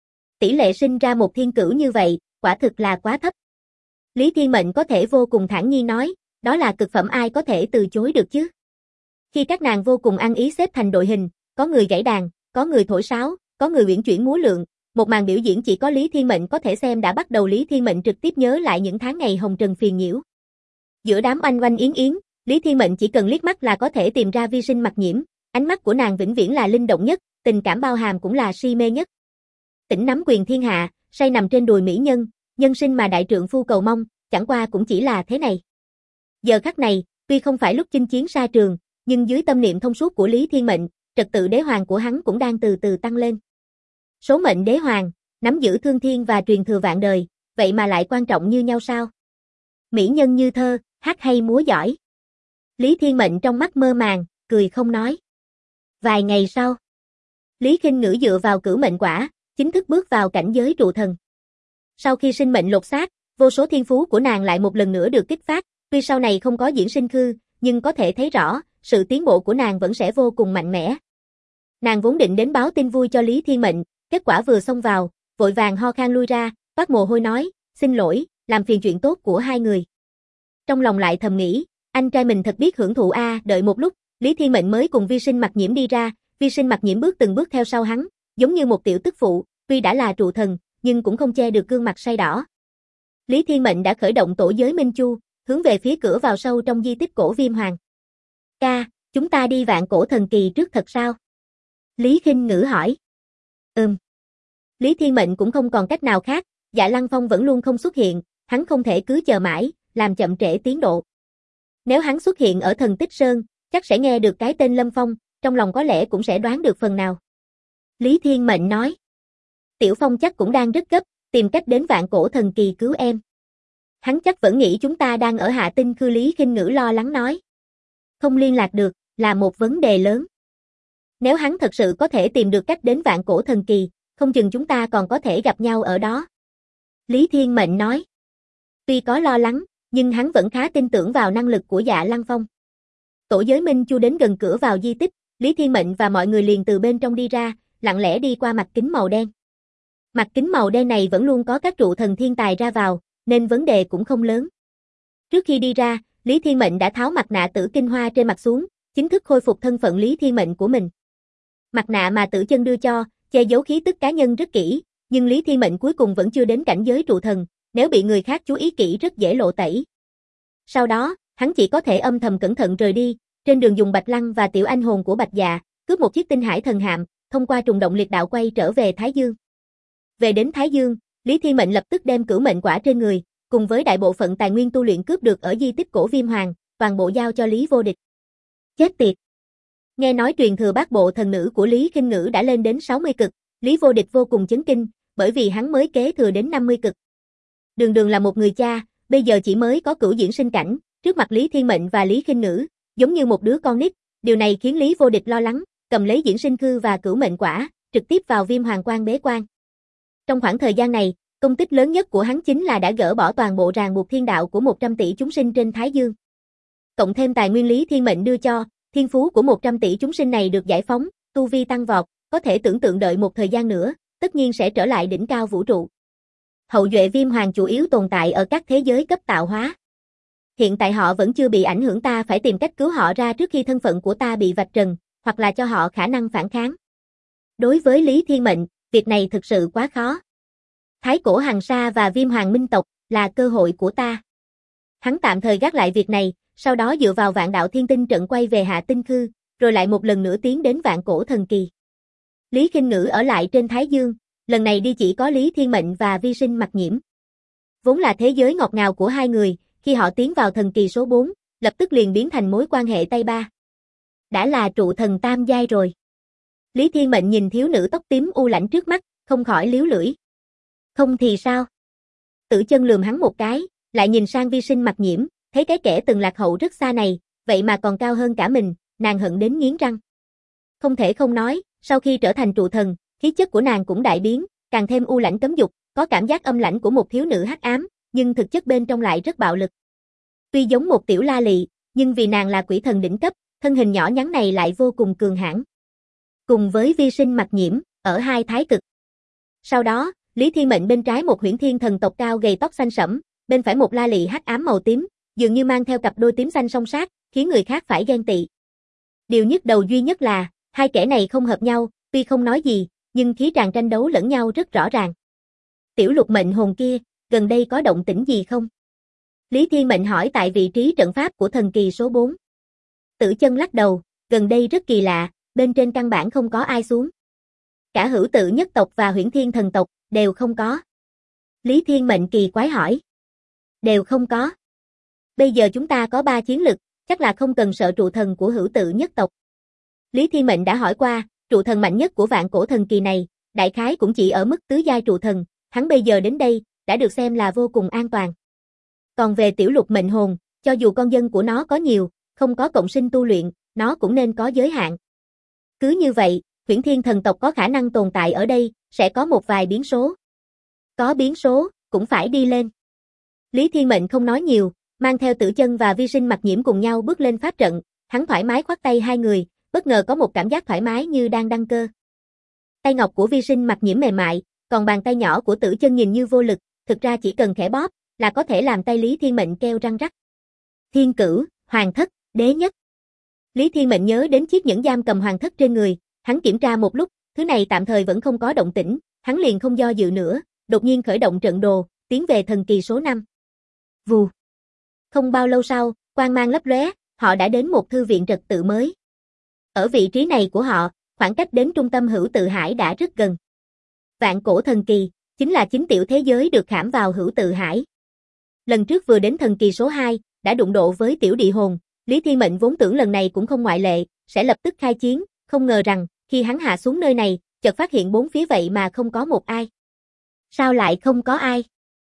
Speaker 1: Tỷ lệ sinh ra một thiên cửu như vậy, quả thực là quá thấp. Lý Thiên Mệnh có thể vô cùng thản nhiên nói, đó là cực phẩm ai có thể từ chối được chứ. Khi các nàng vô cùng ăn ý xếp thành đội hình, có người gảy đàn, có người thổi sáo, có người uyển chuyển múa lượn, một màn biểu diễn chỉ có Lý Thiên Mệnh có thể xem đã bắt đầu Lý Thiên Mệnh trực tiếp nhớ lại những tháng ngày hồng trần phiền nhiễu. Giữa đám oanh oanh yến yến, Lý Thiên Mệnh chỉ cần liếc mắt là có thể tìm ra Vi Sinh Mặc Nhiễm, ánh mắt của nàng vĩnh viễn là linh động nhất, tình cảm bao hàm cũng là si mê nhất. Tỉnh nắm quyền thiên hạ, say nằm trên đùi mỹ nhân, nhân sinh mà đại trượng phu cầu mong, chẳng qua cũng chỉ là thế này. Giờ khắc này, tuy không phải lúc chinh chiến xa trường, nhưng dưới tâm niệm thông suốt của Lý Thiên Mệnh, trật tự đế hoàng của hắn cũng đang từ từ tăng lên. Số mệnh đế hoàng, nắm giữ thương thiên và truyền thừa vạn đời, vậy mà lại quan trọng như nhau sao? Mỹ nhân như thơ, hát hay múa giỏi. Lý Thiên Mệnh trong mắt mơ màng, cười không nói. Vài ngày sau, Lý Khinh Ngữ dựa vào cửu mệnh quả, chính thức bước vào cảnh giới trụ thần. Sau khi sinh mệnh lột xác, vô số thiên phú của nàng lại một lần nữa được kích phát, tuy sau này không có diễn sinh khư, nhưng có thể thấy rõ, sự tiến bộ của nàng vẫn sẽ vô cùng mạnh mẽ. Nàng vốn định đến báo tin vui cho Lý Thiên Mệnh, kết quả vừa xông vào, vội vàng ho khan lui ra, toát mồ hôi nói, xin lỗi, làm phiền chuyện tốt của hai người. Trong lòng lại thầm nghĩ, anh trai mình thật biết hưởng thụ a. Đợi một lúc, Lý Thiên Mệnh mới cùng Vi Sinh Mặc Nhiễm đi ra, Vi Sinh Mặc Nhiễm bước từng bước theo sau hắn, giống như một tiểu tức phụ, tuy đã là trụ thần, nhưng cũng không che được gương mặt say đỏ. Lý Thiên Mệnh đã khởi động tổ giới Minh Chu, hướng về phía cửa vào sâu trong di tích cổ Viêm Hoàng. Ca, chúng ta đi vạn cổ thần kỳ trước thật sao? Lý Khinh Ngữ hỏi. Lý Thiên Mệnh cũng không còn cách nào khác, Dạ Lăng Phong vẫn luôn không xuất hiện, hắn không thể cứ chờ mãi, làm chậm trễ tiến độ. Nếu hắn xuất hiện ở Thần Tích Sơn, chắc sẽ nghe được cái tên Lâm Phong, trong lòng có lẽ cũng sẽ đoán được phần nào. Lý Thiên Mệnh nói. Tiểu Phong chắc cũng đang rất gấp, tìm cách đến vạn cổ thần kỳ cứu em. Hắn chắc vẫn nghĩ chúng ta đang ở Hạ Tinh Khư. Lý Khinh Ngữ lo lắng nói. Không liên lạc được, là một vấn đề lớn. Nếu hắn thật sự có thể tìm được cách đến vạn cổ thần kỳ, không chừng chúng ta còn có thể gặp nhau ở đó. Lý Thiên Mệnh nói. Tuy có lo lắng, nhưng hắn vẫn khá tin tưởng vào năng lực của Dạ Lăng Phong. Tổ giới Minh Chu đến gần cửa vào di tích, Lý Thiên Mệnh và mọi người liền từ bên trong đi ra, lặng lẽ đi qua mặt kính màu đen. Mặt kính màu đen này vẫn luôn có các trụ thần thiên tài ra vào, nên vấn đề cũng không lớn. Trước khi đi ra, Lý Thiên Mệnh đã tháo mặt nạ Tử Kinh Hoa trên mặt xuống, chính thức khôi phục thân phận Lý Thiên Mệnh của mình. Mặt nạ mà Tử Chân đưa cho, che giấu khí tức cá nhân rất kỹ, nhưng Lý Thiên Mệnh cuối cùng vẫn chưa đến cảnh giới trụ thần, nếu bị người khác chú ý kỹ rất dễ lộ tẩy. Sau đó, hắn chỉ có thể âm thầm cẩn thận rời đi, trên đường dùng Bạch Lăng và tiểu anh hồn của Bạch Dạ, cướp một chiếc tinh hải thần hạm, thông qua trùng động liệt đạo quay trở về Thái Dương. Về đến Thái Dương, Lý Thiên Mệnh lập tức đem cửu mệnh quả trên người, cùng với đại bộ phận tài nguyên tu luyện cướp được ở di tích cổ Viêm Hoàng, toàn bộ giao cho Lý Vô Địch. Chết tiệt! Nghe nói truyền thừa bát bộ thần nữ của Lý Khinh Ngữ đã lên đến 60 cực, Lý Vô Địch vô cùng chấn kinh, bởi vì hắn mới kế thừa đến 50 cực. Đường Đường là một người cha, bây giờ chỉ mới có cửu diễn sinh cảnh, trước mặt Lý Thiên Mệnh và Lý Khinh Ngữ, giống như một đứa con nít, điều này khiến Lý Vô Địch lo lắng, cầm lấy diễn sinh khư và cửu mệnh quả, trực tiếp vào Viêm Hoàng quan bế quan. Trong khoảng thời gian này, công tích lớn nhất của hắn chính là đã gỡ bỏ toàn bộ ràng buộc thiên đạo của 100 tỷ chúng sinh trên Thái Dương. Cộng thêm tài nguyên Lý Thiên Mệnh đưa cho, thiên phú của 100 tỷ chúng sinh này được giải phóng, tu vi tăng vọt, có thể tưởng tượng đợi một thời gian nữa, tất nhiên sẽ trở lại đỉnh cao vũ trụ. Hậu duệ Viêm Hoàng chủ yếu tồn tại ở các thế giới cấp tạo hóa. Hiện tại họ vẫn chưa bị ảnh hưởng, ta phải tìm cách cứu họ ra trước khi thân phận của ta bị vạch trần, hoặc là cho họ khả năng phản kháng. Đối với Lý Thiên Mệnh, việc này thực sự quá khó. Thái cổ Hằng Sa và Viêm Hoàng minh tộc là cơ hội của ta. Hắn tạm thời gác lại việc này, sau đó dựa vào Vạn Đạo Thiên Tinh trận quay về Hạ Tinh Khư, rồi lại một lần nữa tiến đến vạn cổ thần kỳ. Lý Khinh Ngữ ở lại trên Thái Dương, lần này đi chỉ có Lý Thiên Mệnh và Vi Sinh Mặc Nhiễm. Vốn là thế giới ngọt ngào của hai người, khi họ tiến vào thần kỳ số 4, lập tức liền biến thành mối quan hệ tay ba. Đã là trụ thần tam giai rồi. Lý Thiên Mệnh nhìn thiếu nữ tóc tím u lãnh trước mắt, không khỏi liếu lưỡi. Không thì sao? Tử Chân lườm hắn một cái, lại nhìn sang Vi Sinh Mặc Nhiễm, thấy cái kẻ từng lạc hậu rất xa này, vậy mà còn cao hơn cả mình, nàng hận đến nghiến răng. Không thể không nói, sau khi trở thành trụ thần, khí chất của nàng cũng đại biến, càng thêm u lãnh cấm dục, có cảm giác âm lãnh của một thiếu nữ hắc ám, nhưng thực chất bên trong lại rất bạo lực. Tuy giống một tiểu la lị, nhưng vì nàng là quỷ thần đỉnh cấp, thân hình nhỏ nhắn này lại vô cùng cường hãn. Cùng với Vi Sinh Mặc Nhiễm, ở hai thái cực. Sau đó, Lý Thiên Mệnh bên trái một huyễn thiên thần tộc cao gầy tóc xanh sẫm, bên phải một la lị hắc ám màu tím, dường như mang theo cặp đôi tím xanh song sát, khiến người khác phải ghen tị. Điều nhức đầu duy nhất là, hai kẻ này không hợp nhau, tuy không nói gì, nhưng khí tràng tranh đấu lẫn nhau rất rõ ràng. Tiểu Lục mệnh hồn kia, gần đây có động tĩnh gì không? Lý Thiên Mệnh hỏi tại vị trí trận pháp của thần kỳ số 4. Tử Chân lắc đầu, gần đây rất kỳ lạ, bên trên căn bản không có ai xuống. Cả Hữu Tự nhất tộc và Huyễn Thiên thần tộc đều không có. Lý Thiên Mệnh kỳ quái hỏi. Đều không có. Bây giờ chúng ta có 3 chiến lực, chắc là không cần sợ trụ thần của Hữu Tự nhất tộc. Lý Thiên Mệnh đã hỏi qua, trụ thần mạnh nhất của vạn cổ thần kỳ này, đại khái cũng chỉ ở mức tứ giai trụ thần, hắn bây giờ đến đây, đã được xem là vô cùng an toàn. Còn về Tiểu Lục mệnh hồn, cho dù con dân của nó có nhiều, không có cộng sinh tu luyện, nó cũng nên có giới hạn. Cứ như vậy, Huyễn Thiên thần tộc có khả năng tồn tại ở đây, sẽ có một vài biến số. Có biến số, cũng phải đi lên. Lý Thiên Mệnh không nói nhiều, mang theo Tử Chân và Vi Sinh Mặc Nhiễm cùng nhau bước lên pháp trận, hắn thoải mái khoác tay hai người, bất ngờ có một cảm giác thoải mái như đang đăng cơ. Tay ngọc của Vi Sinh Mặc Nhiễm mềm mại, còn bàn tay nhỏ của Tử Chân nhìn như vô lực, thực ra chỉ cần khẽ bóp là có thể làm tay Lý Thiên Mệnh kêu răng rắc. Thiên Cửu, Hoàng Thất, Đế Nhất. Lý Thiên Mệnh nhớ đến chiếc nhẫn giam cầm Hoàng Thất trên người, hắn kiểm tra một lúc, thứ này tạm thời vẫn không có động tĩnh, hắn liền không do dự nữa, đột nhiên khởi động trận đồ, tiến về thần kỳ số 5. Vù. Không bao lâu sau, quang mang lấp lóe, họ đã đến một thư viện trật tự mới. Ở vị trí này của họ, khoảng cách đến trung tâm Hữu Tự Hải đã rất gần. Vạn cổ thần kỳ, chính là chính tiểu thế giới được khảm vào Hữu Tự Hải. Lần trước vừa đến thần kỳ số 2, đã đụng độ với tiểu địa hồn, Lý Thiên Mệnh vốn tưởng lần này cũng không ngoại lệ, sẽ lập tức khai chiến, không ngờ rằng, khi hắn hạ xuống nơi này, chợt phát hiện bốn phía vậy mà không có một ai. Sao lại không có ai?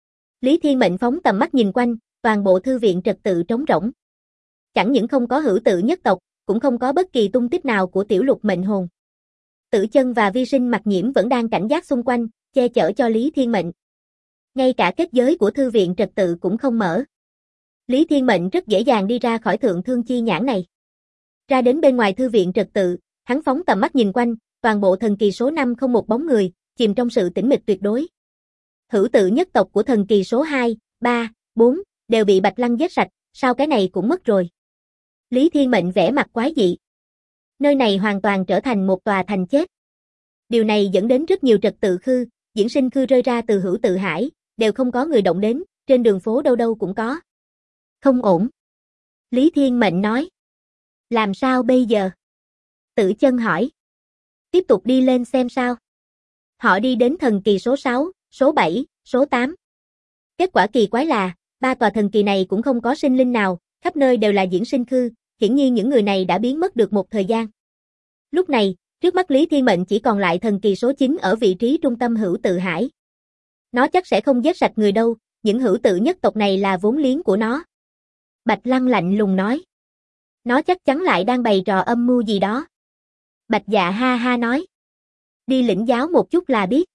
Speaker 1: Lý Thiên Mệnh phóng tầm mắt nhìn quanh, toàn bộ thư viện trật tự trống rỗng. Chẳng những không có Hữu Tự nhất tộc, cũng không có bất kỳ tung tích nào của tiểu lục mệnh hồn. Tử Chân và Vi Sinh Mặc Nhiễm vẫn đang cảnh giác xung quanh, che chở cho Lý Thiên Mệnh. Ngay cả kết giới của thư viện trật tự cũng không mở. Lý Thiên Mệnh rất dễ dàng đi ra khỏi thượng thương chi nhãn này. Ra đến bên ngoài thư viện trật tự, hắn phóng tầm mắt nhìn quanh, toàn bộ thần kỳ số 5 không một bóng người, chìm trong sự tĩnh mịch tuyệt đối. Hữu Tự nhất tộc của thần kỳ số 2, 3, 4 đều bị Bạch Lăng giết sạch, sao cái này cũng mất rồi? Lý Thiên Mệnh vẻ mặt quái dị. Nơi này hoàn toàn trở thành một tòa thành chết. Điều này dẫn đến rất nhiều trật tự khư, diễn sinh khư rơi ra từ Hữu Tự Hải, đều không có người động đến, trên đường phố đâu đâu cũng có. Không ổn. Lý Thiên Mệnh nói. Làm sao bây giờ? Tử Chân hỏi. Tiếp tục đi lên xem sao. Họ đi đến thần kỳ số 6, số 7, số 8. Kết quả kỳ quái là, ba tòa thần kỳ này cũng không có sinh linh nào, khắp nơi đều là diễn sinh khư, hiển nhiên những người này đã biến mất được một thời gian. Lúc này, trước mắt Lý Thiên Mệnh chỉ còn lại thần kỳ số 9 ở vị trí trung tâm Hữu Tự Hải. Nó chắc sẽ không giết sạch người đâu, những Hữu Tự nhất tộc này là vốn liếng của nó. Bạch Lăng lạnh lùng nói. Nó chắc chắn lại đang bày trò âm mưu gì đó. Bạch Dạ ha ha nói. Đi lĩnh giáo một chút là biết.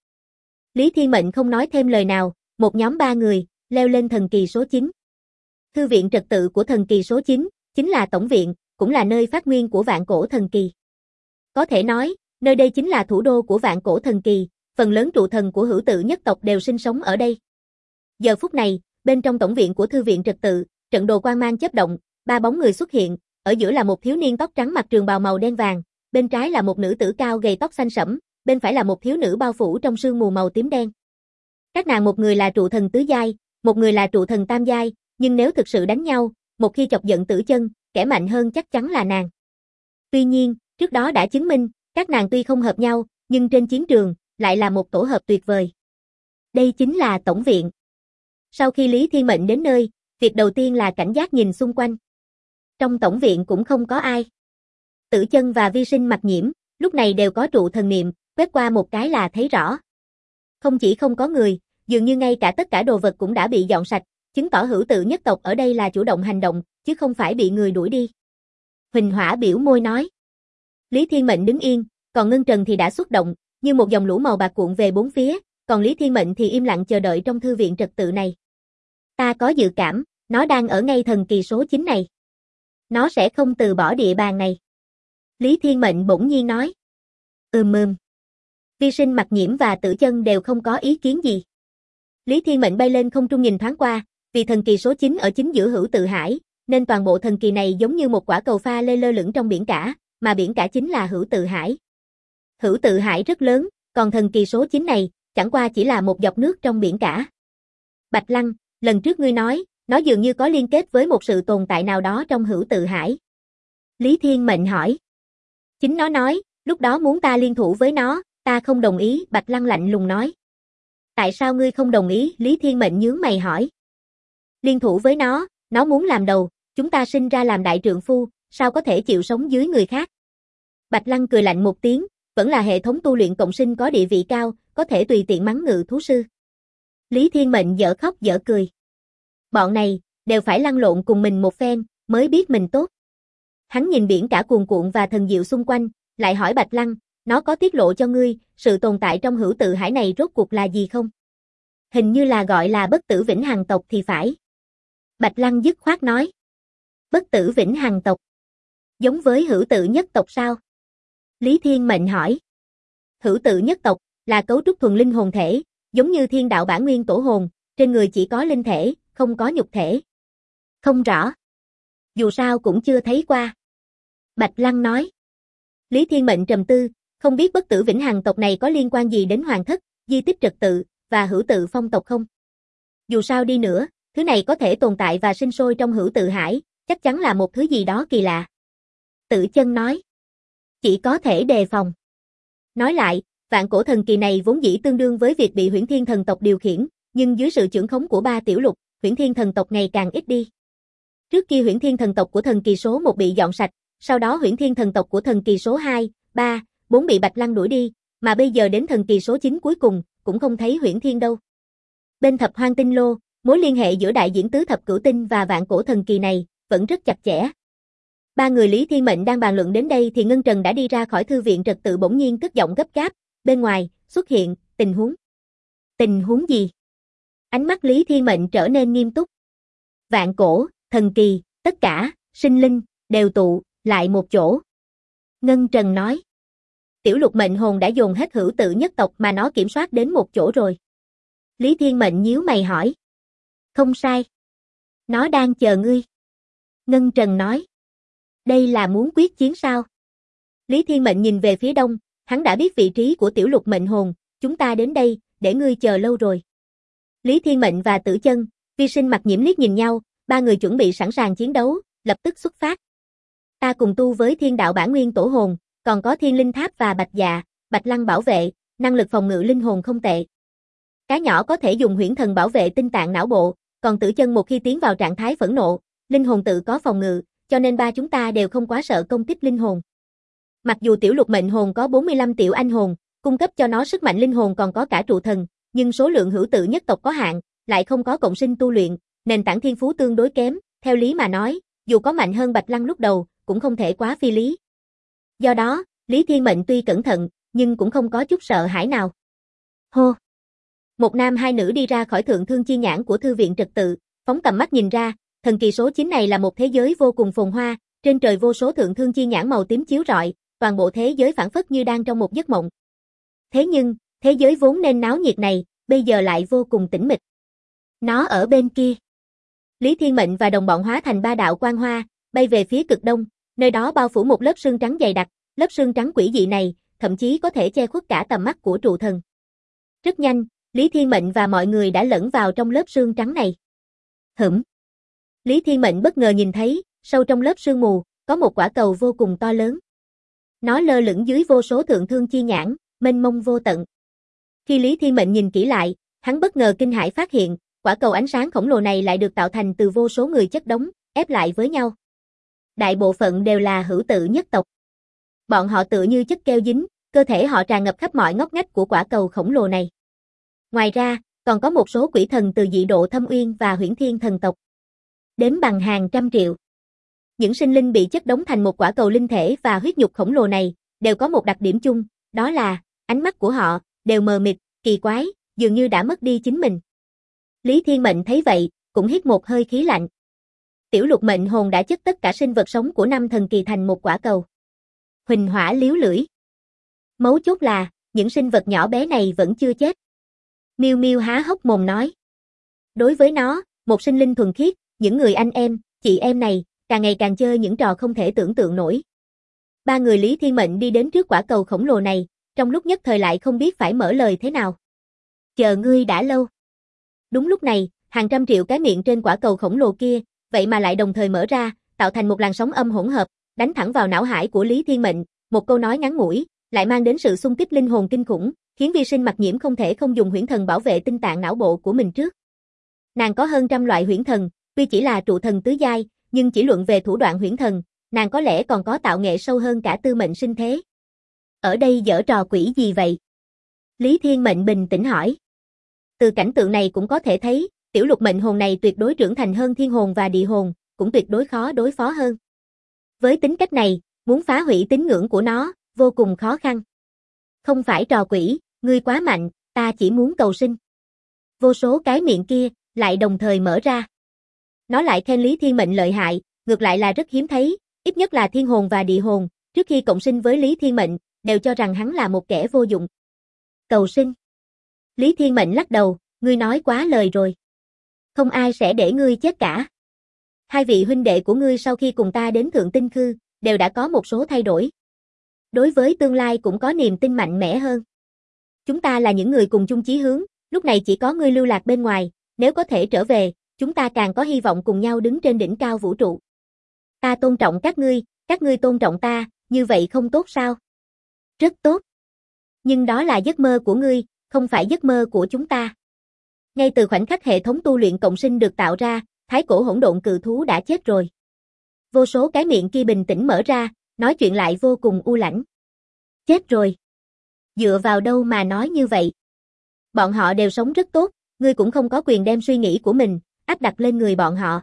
Speaker 1: Lý Thiên Mệnh không nói thêm lời nào, một nhóm 3 người, leo lên thần kỳ số 9. Thư viện trật tự của thần kỳ số 9, chính là tổng viện, cũng là nơi phát nguyên của vạn cổ thần kỳ. Có thể nói, nơi đây chính là thủ đô của vạn cổ thần kỳ, phần lớn trụ thần của Hữu Tự nhất tộc đều sinh sống ở đây. Giờ phút này, bên trong tổng viện của thư viện trật tự, trận đồ quang mang chớp động, 3 bóng người xuất hiện, ở giữa là một thiếu niên tóc trắng mặc trường bào màu đen vàng, bên trái là một nữ tử cao gầy tóc xanh sẫm, bên phải là một thiếu nữ bao phủ trong sương mù màu tím đen. Các nàng một người là trụ thần tứ giai, một người là trụ thần tam giai, nhưng nếu thực sự đánh nhau, một khi chọc giận Tử Chân, kẻ mạnh hơn chắc chắn là nàng. Tuy nhiên, trước đó đã chứng minh, các nàng tuy không hợp nhau, nhưng trên chiến trường, lại là một tổ hợp tuyệt vời. Đây chính là tổng viện. Sau khi Lý Thiên Mệnh đến nơi, việc đầu tiên là cảnh giác nhìn xung quanh. Trong tổng viện cũng không có ai. Tử Chân và Vi Sinh Mặc Nhiễm, lúc này đều có trụ thần niệm, quét qua một cái là thấy rõ. Không chỉ không có người, dường như ngay cả tất cả đồ vật cũng đã bị dọn sạch, chứng tỏ Hữu Tự nhất tộc ở đây là chủ động hành động, chứ không phải bị người đuổi đi. Huỳnh Hỏa biểu môi nói. Lý Thiên Mệnh đứng yên, còn Ngân Trần thì đã xuất động, như một dòng lũ màu bạc cuộn về bốn phía, còn Lý Thiên Mệnh thì im lặng chờ đợi trong thư viện trật tự này. Ta có dự cảm, nó đang ở ngay thần kỳ số 9 này. Nó sẽ không từ bỏ địa bàn này. Lý Thiên Mệnh bỗng nhiên nói. Vi Sinh Mặc Nhiễm và Tử Chân đều không có ý kiến gì. Lý Thiên Mệnh bay lên không trung nhìn thoáng qua, vì thần kỳ số 9 ở chính giữa Hữu Tự Hải, nên toàn bộ thần kỳ này giống như một quả cầu pha lê lơ lửng trong biển cả, mà biển cả chính là Hữu Tự Hải. Hữu Tự Hải rất lớn, còn thần kỳ số 9 này, chẳng qua chỉ là một giọt nước trong biển cả. Bạch Lăng, lần trước ngươi nói, nó dường như có liên kết với một sự tồn tại nào đó trong Hữu Tự Hải. Lý Thiên Mệnh hỏi. Chính nó nói, lúc đó muốn ta liên thủ với nó, ta không đồng ý, Bạch Lăng lạnh lùng nói. Tại sao ngươi không đồng ý? Lý Thiên Mệnh nhướng mày hỏi. Liên thủ với nó muốn làm đầu, chúng ta sinh ra làm đại trượng phu, sao có thể chịu sống dưới người khác? Bạch Lăng cười lạnh một tiếng, vẫn là hệ thống tu luyện cộng sinh có địa vị cao, có thể tùy tiện mắng ngự thú sư. Lý Thiên Mệnh dở khóc dở cười. Bọn này, đều phải lăn lộn cùng mình một phen, mới biết mình tốt. Hắn nhìn biển cả cuồn cuộn và thần diệu xung quanh, lại hỏi Bạch Lăng, nó có tiết lộ cho ngươi, sự tồn tại trong hữu tự hải này rốt cuộc là gì không? Hình như là gọi là bất tử vĩnh hằng tộc thì phải. Bạch Lăng dứt khoát nói. Bất tử vĩnh hằng tộc. Giống với hữu tự nhất tộc sao? Lý Thiên Mệnh hỏi. Hữu tự nhất tộc là cấu trúc thuần linh hồn thể, giống như thiên đạo bản nguyên tổ hồn, trên người chỉ có linh thể, không có nhục thể. Không rõ. Dù sao cũng chưa thấy qua. Bạch Lăng nói. Lý Thiên Mệnh trầm tư, không biết bất tử vĩnh hằng tộc này có liên quan gì đến hoàng thất, di tích trật tự, và hữu tự phong tộc không? Dù sao đi nữa, thứ này có thể tồn tại và sinh sôi trong hữu tự hải, chắc chắn là một thứ gì đó kỳ lạ. Tử Chân nói. Chỉ có thể đề phòng. Nói lại, vạn cổ thần kỳ này vốn dĩ tương đương với việc bị Huyễn Thiên thần tộc điều khiển, nhưng dưới sự trưởng khống của ba tiểu lục, Huyễn Thiên thần tộc ngày càng ít đi. Trước kia Huyễn Thiên thần tộc của thần kỳ số 1 bị dọn sạch, sau đó Huyễn Thiên thần tộc của thần kỳ số 2, 3, 4 bị Bạch Lăng đuổi đi, mà bây giờ đến thần kỳ số 9 cuối cùng, cũng không thấy Huyễn Thiên đâu. Bên Thập Hoang Tinh Lô, mối liên hệ giữa đại diễn tứ thập cửu tinh và vạn cổ thần kỳ này vẫn rất chặt chẽ. Ba người Lý Thiên Mệnh đang bàn luận đến đây thì Ngân Trần đã đi ra khỏi thư viện trật tự bỗng nhiên cất giọng gấp gáp, bên ngoài xuất hiện tình huống. Tình huống gì? Ánh mắt Lý Thiên Mệnh trở nên nghiêm túc. Vạn cổ, thần kỳ, tất cả sinh linh đều tụ lại một chỗ. Ngân Trần nói. Tiểu lục mệnh hồn đã dồn hết hữu tự nhất tộc mà nó kiểm soát đến một chỗ rồi. Lý Thiên Mệnh nhíu mày hỏi. Không sai. Nó đang chờ ngươi. Ngân Trần nói. Đây là muốn quyết chiến sao? Lý Thiên Mệnh nhìn về phía đông, hắn đã biết vị trí của tiểu lục mệnh hồn, chúng ta đến đây, để ngươi chờ lâu rồi. Lý Thiên Mệnh và Tử Chân, Vi Sinh Mặc Nhiễm liếc nhìn nhau, ba người chuẩn bị sẵn sàng chiến đấu, lập tức xuất phát. Ta cùng tu với thiên đạo bản nguyên tổ hồn, còn có thiên linh tháp và bạch dạ, Bạch Lăng bảo vệ, năng lực phòng ngự linh hồn không tệ. Cá nhỏ có thể dùng huyễn thần bảo vệ tinh tạng não bộ, còn Tử Chân một khi tiến vào trạng thái phẫn nộ, linh hồn tự có phòng ngự, cho nên ba chúng ta đều không quá sợ công kích linh hồn. Mặc dù tiểu lục mệnh hồn có 45 tiểu anh hồn, cung cấp cho nó sức mạnh linh hồn còn có cả trụ thần, nhưng số lượng hữu tự nhất tộc có hạn, lại không có cộng sinh tu luyện, nền tảng thiên phú tương đối kém, theo lý mà nói, dù có mạnh hơn Bạch Lăng lúc đầu, cũng không thể quá phi lý. Do đó, Lý Thiên Mệnh tuy cẩn thận, nhưng cũng không có chút sợ hãi nào. Hô! Một nam hai nữ đi ra khỏi thượng thương chi nhãn của thư viện trật tự, phóng tầm mắt nhìn ra, thần kỳ số 9 này là một thế giới vô cùng phồn hoa, trên trời vô số thượng thương chi nhãn màu tím chiếu rọi, toàn bộ thế giới phảng phất như đang trong một giấc mộng. Thế nhưng, thế giới vốn nên náo nhiệt này, bây giờ lại vô cùng tĩnh mịch. Nó ở bên kia. Lý Thiên Mệnh và đồng bọn hóa thành ba đạo quang hoa, bay về phía cực đông, nơi đó bao phủ một lớp sương trắng dày đặc, lớp sương trắng quỷ dị này, thậm chí có thể che khuất cả tầm mắt của trụ thần. Rất nhanh, Lý Thiên Mệnh và mọi người đã lẫn vào trong lớp sương trắng này. Lý Thiên Mệnh bất ngờ nhìn thấy, sâu trong lớp sương mù, có một quả cầu vô cùng to lớn. Nó lơ lửng dưới vô số thượng thương chi nhãn, mênh mông vô tận. Khi Lý Thiên Mệnh nhìn kỹ lại, hắn bất ngờ kinh hãi phát hiện, quả cầu ánh sáng khổng lồ này lại được tạo thành từ vô số người chất đống, ép lại với nhau. Đại bộ phận đều là hữu tự nhất tộc. Bọn họ tựa như chất keo dính, cơ thể họ tràn ngập khắp mọi ngóc ngách của quả cầu khổng lồ này. Ngoài ra, còn có một số quỷ thần từ dị độ Thâm Uyên và Huyễn Thiên thần tộc. Đếm bằng hàng trăm triệu. Những sinh linh bị chất đống thành một quả cầu linh thể và huyết nhục khổng lồ này, đều có một đặc điểm chung, đó là, ánh mắt của họ, đều mờ mịt, kỳ quái, dường như đã mất đi chính mình. Lý Thiên Mệnh thấy vậy, cũng hít một hơi khí lạnh. Tiểu lục mệnh hồn đã chất tất cả sinh vật sống của năm thần kỳ thành một quả cầu. Huỳnh hỏa liếu lưỡi. Mấu chốt là, những sinh vật nhỏ bé này vẫn chưa chết. Miêu Miêu há hốc mồm nói. Đối với nó, một sinh linh thuần khiết, những người anh em, chị em này, càng ngày càng chơi những trò không thể tưởng tượng nổi. Ba người Lý Thiên Mệnh đi đến trước quả cầu khổng lồ này, trong lúc nhất thời lại không biết phải mở lời thế nào. Chờ ngươi đã lâu. Đúng lúc này, hàng trăm triệu cái miệng trên quả cầu khổng lồ kia, vậy mà lại đồng thời mở ra, tạo thành một làn sóng âm hỗn hợp, đánh thẳng vào não hải của Lý Thiên Mệnh, một câu nói ngắn ngủi, lại mang đến sự xung kích linh hồn kinh khủng, khiến Vi Sinh Mặc Nhiễm không thể không dùng huyễn thần bảo vệ tinh tạng não bộ của mình trước. Nàng có hơn trăm loại huyễn thần, tuy chỉ là trụ thần tứ giai, nhưng chỉ luận về thủ đoạn huyễn thần, nàng có lẽ còn có tạo nghệ sâu hơn cả Tư Mệnh Sinh thế. Ở đây giở trò quỷ gì vậy? Lý Thiên Mệnh bình tĩnh hỏi. Từ cảnh tượng này cũng có thể thấy, tiểu lục mệnh hồn này tuyệt đối trưởng thành hơn thiên hồn và địa hồn, cũng tuyệt đối khó đối phó hơn. Với tính cách này, muốn phá hủy tín ngưỡng của nó, vô cùng khó khăn. Không phải trò quỷ, ngươi quá mạnh, ta chỉ muốn cầu sinh. Vô số cái miệng kia, lại đồng thời mở ra. Nó lại khen Lý Thiên Mệnh lợi hại, ngược lại là rất hiếm thấy, ít nhất là thiên hồn và địa hồn, trước khi cộng sinh với Lý Thiên Mệnh, đều cho rằng hắn là một kẻ vô dụng. Cầu sinh. Lý Thiên Mệnh lắc đầu, ngươi nói quá lời rồi. Không ai sẽ để ngươi chết cả. Hai vị huynh đệ của ngươi sau khi cùng ta đến Thượng Tinh Khư, đều đã có một số thay đổi. Đối với tương lai cũng có niềm tin mạnh mẽ hơn. Chúng ta là những người cùng chung chí hướng, lúc này chỉ có ngươi lưu lạc bên ngoài, nếu có thể trở về, chúng ta càng có hy vọng cùng nhau đứng trên đỉnh cao vũ trụ. Ta tôn trọng các ngươi tôn trọng ta, như vậy không tốt sao? Rất tốt. Nhưng đó là giấc mơ của ngươi, không phải giấc mơ của chúng ta. Ngay từ khoảnh khắc hệ thống tu luyện cộng sinh được tạo ra, thái cổ hỗn độn cự thú đã chết rồi. Vô số cái miệng kia bình tĩnh mở ra, nói chuyện lại vô cùng u lãnh. Chết rồi. Dựa vào đâu mà nói như vậy? Bọn họ đều sống rất tốt, ngươi cũng không có quyền đem suy nghĩ của mình áp đặt lên người bọn họ.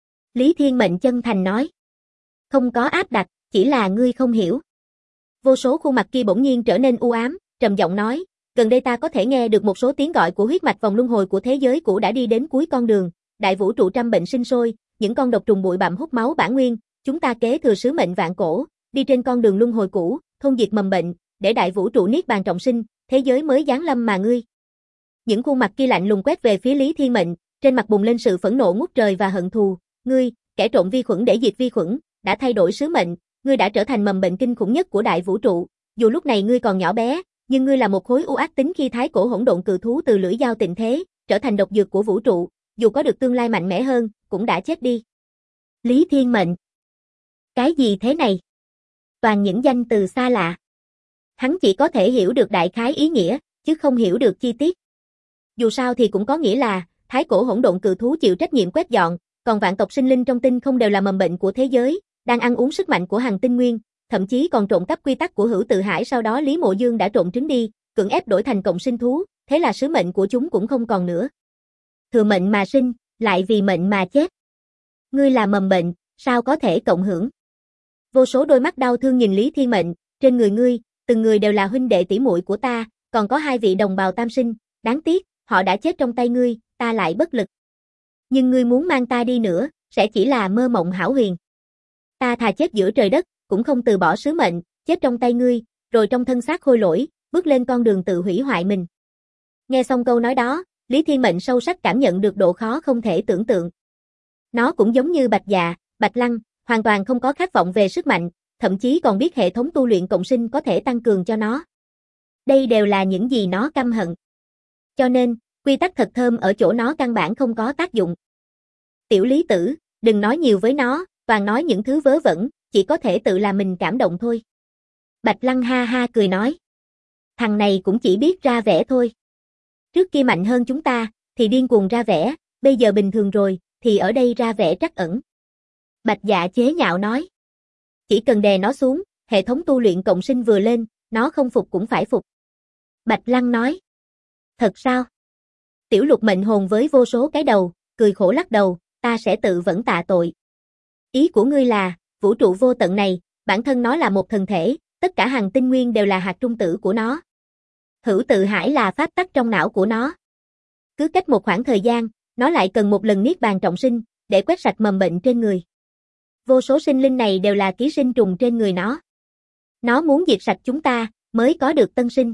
Speaker 1: Lý Thiên Mệnh chân thành nói. Không có áp đặt, chỉ là ngươi không hiểu. Vô số khuôn mặt kia bỗng nhiên trở nên u ám, trầm giọng nói, gần đây ta có thể nghe được một số tiếng gọi của huyết mạch vòng luân hồi của thế giới cũ đã đi đến cuối con đường, đại vũ trụ trăm bệnh sinh sôi, những con độc trùng bụi bặm hút máu bản nguyên, chúng ta kế thừa sứ mệnh vạn cổ, đi trên con đường luân hồi cũ, thôn diệt mầm bệnh, để đại vũ trụ niết bàn trọng sinh, thế giới mới giáng lâm mà ngươi. Những khuôn mặt kia lạnh lùng quét về phía Lý Thiên Mệnh, trên mặt bùng lên sự phẫn nộ ngút trời và hận thù, ngươi, kẻ trộn vi khuẩn để diệt vi khuẩn, đã thay đổi sứ mệnh, ngươi đã trở thành mầm bệnh kinh khủng nhất của đại vũ trụ, dù lúc này ngươi còn nhỏ bé, nhưng ngươi là một khối u ác tính khi thái cổ hỗn độn cự thú từ lưỡi dao tịnh thế, trở thành độc dược của vũ trụ, dù có được tương lai mạnh mẽ hơn, cũng đã chết đi. Lý Thiên Mệnh. Cái gì thế này? Toàn những danh từ xa lạ. Hắn chỉ có thể hiểu được đại khái ý nghĩa, chứ không hiểu được chi tiết. Dù sao thì cũng có nghĩa là, thái cổ hỗn độn cự thú chịu trách nhiệm quét dọn, còn vạn tộc sinh linh trong tinh không đều là mầm bệnh của thế giới, đang ăn uống sức mạnh của hằng tinh nguyên, thậm chí còn trộn cắp quy tắc của Hữu Tự Hải, sau đó Lý Mộ Dương đã trộn trứng đi, cưỡng ép đổi thành cộng sinh thú, thế là sứ mệnh của chúng cũng không còn nữa. Thừa mệnh mà sinh, lại vì mệnh mà chết. Ngươi là mầm bệnh, sao có thể cộng hưởng? Vô số đôi mắt đau thương nhìn Lý Thiên Mệnh, trên người ngươi, từng người đều là huynh đệ tỷ muội của ta, còn có hai vị đồng bào tam sinh, đáng tiếc, họ đã chết trong tay ngươi, ta lại bất lực. Nhưng ngươi muốn mang ta đi nữa, sẽ chỉ là mơ mộng hão huyền. Ta thà chết giữa trời đất, cũng không từ bỏ sứ mệnh, chết trong tay ngươi, rồi trong thân xác khôi lỗi, bước lên con đường tự hủy hoại mình. Nghe xong câu nói đó, Lý Thiên Mệnh sâu sắc cảm nhận được độ khó không thể tưởng tượng. Nó cũng giống như Bạch Dạ, Bạch Lăng, hoàn toàn không có khát vọng về sức mạnh, thậm chí còn biết hệ thống tu luyện cộng sinh có thể tăng cường cho nó. Đây đều là những gì nó căm hận. Cho nên, quy tắc thật thơm ở chỗ nó căn bản không có tác dụng. Tiểu Lý Tử, đừng nói nhiều với nó, toàn nói những thứ vớ vẩn, chỉ có thể tự làm mình cảm động thôi. Bạch Lăng ha ha cười nói. Thằng này cũng chỉ biết ra vẻ thôi. Trước kia mạnh hơn chúng ta, thì điên cuồng ra vẻ, bây giờ bình thường rồi, thì ở đây ra vẻ trắc ẩn. Bạch Dạ chế nhạo nói. Chỉ cần đè nó xuống, hệ thống tu luyện cộng sinh vừa lên, nó không phục cũng phải phục. Bạch Lăng nói. Thật sao? Tiểu Lục mệnh hồn với vô số cái đầu, cười khổ lắc đầu, ta sẽ tự vẫn tạ tội. Ý của ngươi là, vũ trụ vô tận này, bản thân nó là một thần thể, tất cả hằng tinh nguyên đều là hạt trung tử của nó. Hữu Tự Hải là pháp tắc trong não của nó. Cứ cách một khoảng thời gian, nó lại cần một lần niết bàn trọng sinh, để quét sạch mầm bệnh trên người. Vô số sinh linh này đều là ký sinh trùng trên người nó. Nó muốn diệt sạch chúng ta, mới có được tân sinh.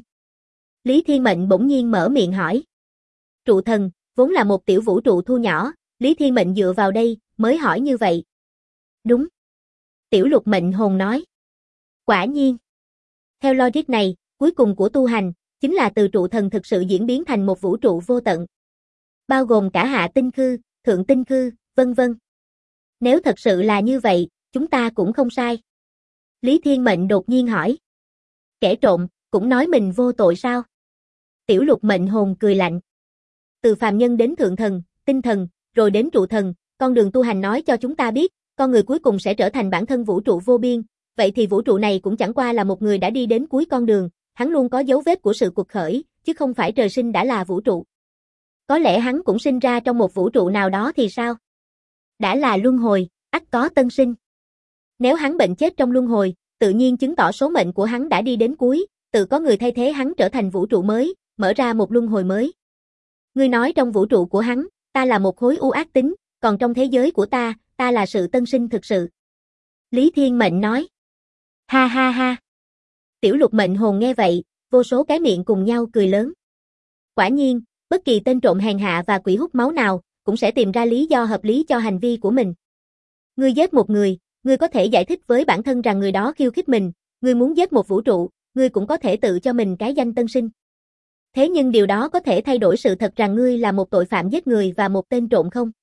Speaker 1: Lý Thiên Mệnh bỗng nhiên mở miệng hỏi. Trụ thần, vốn là một tiểu vũ trụ thu nhỏ, Lý Thiên Mệnh dựa vào đây, mới hỏi như vậy. Đúng. Tiểu Lục mệnh hồn nói. Quả nhiên. Theo logic này, cuối cùng của tu hành, chính là từ trụ thần thực sự diễn biến thành một vũ trụ vô tận. Bao gồm cả hạ tinh khư, thượng tinh khư, vân vân. Nếu thật sự là như vậy, chúng ta cũng không sai. Lý Thiên Mệnh đột nhiên hỏi. Kẻ trộm, cũng nói mình vô tội sao? Tiểu Lục mệnh hồn cười lạnh. Từ phàm nhân đến thượng thần, tinh thần, rồi đến trụ thần, con đường tu hành nói cho chúng ta biết, con người cuối cùng sẽ trở thành bản thân vũ trụ vô biên, vậy thì vũ trụ này cũng chẳng qua là một người đã đi đến cuối con đường, hắn luôn có dấu vết của sự cuộc khởi, chứ không phải trời sinh đã là vũ trụ. Có lẽ hắn cũng sinh ra trong một vũ trụ nào đó thì sao? Đã là luân hồi, ắt có tân sinh. Nếu hắn bệnh chết trong luân hồi, tự nhiên chứng tỏ số mệnh của hắn đã đi đến cuối, tự có người thay thế hắn trở thành vũ trụ mới, mở ra một luân hồi mới. Ngươi nói trong vũ trụ của hắn, ta là một khối u ác tính, còn trong thế giới của ta là sự tân sinh thực sự. Lý Thiên Mệnh nói. Ha ha ha. Tiểu Lục mệnh hồn nghe vậy, vô số cái miệng cùng nhau cười lớn. Quả nhiên, bất kỳ tên trộm hèn hạ và quỷ hút máu nào, cũng sẽ tìm ra lý do hợp lý cho hành vi của mình. Ngươi giết một người, ngươi có thể giải thích với bản thân rằng người đó khiêu khích mình, ngươi muốn giết một vũ trụ, ngươi cũng có thể tự cho mình cái danh tân sinh. Thế nhưng điều đó có thể thay đổi sự thật rằng ngươi là một tội phạm giết người và một tên trộm không?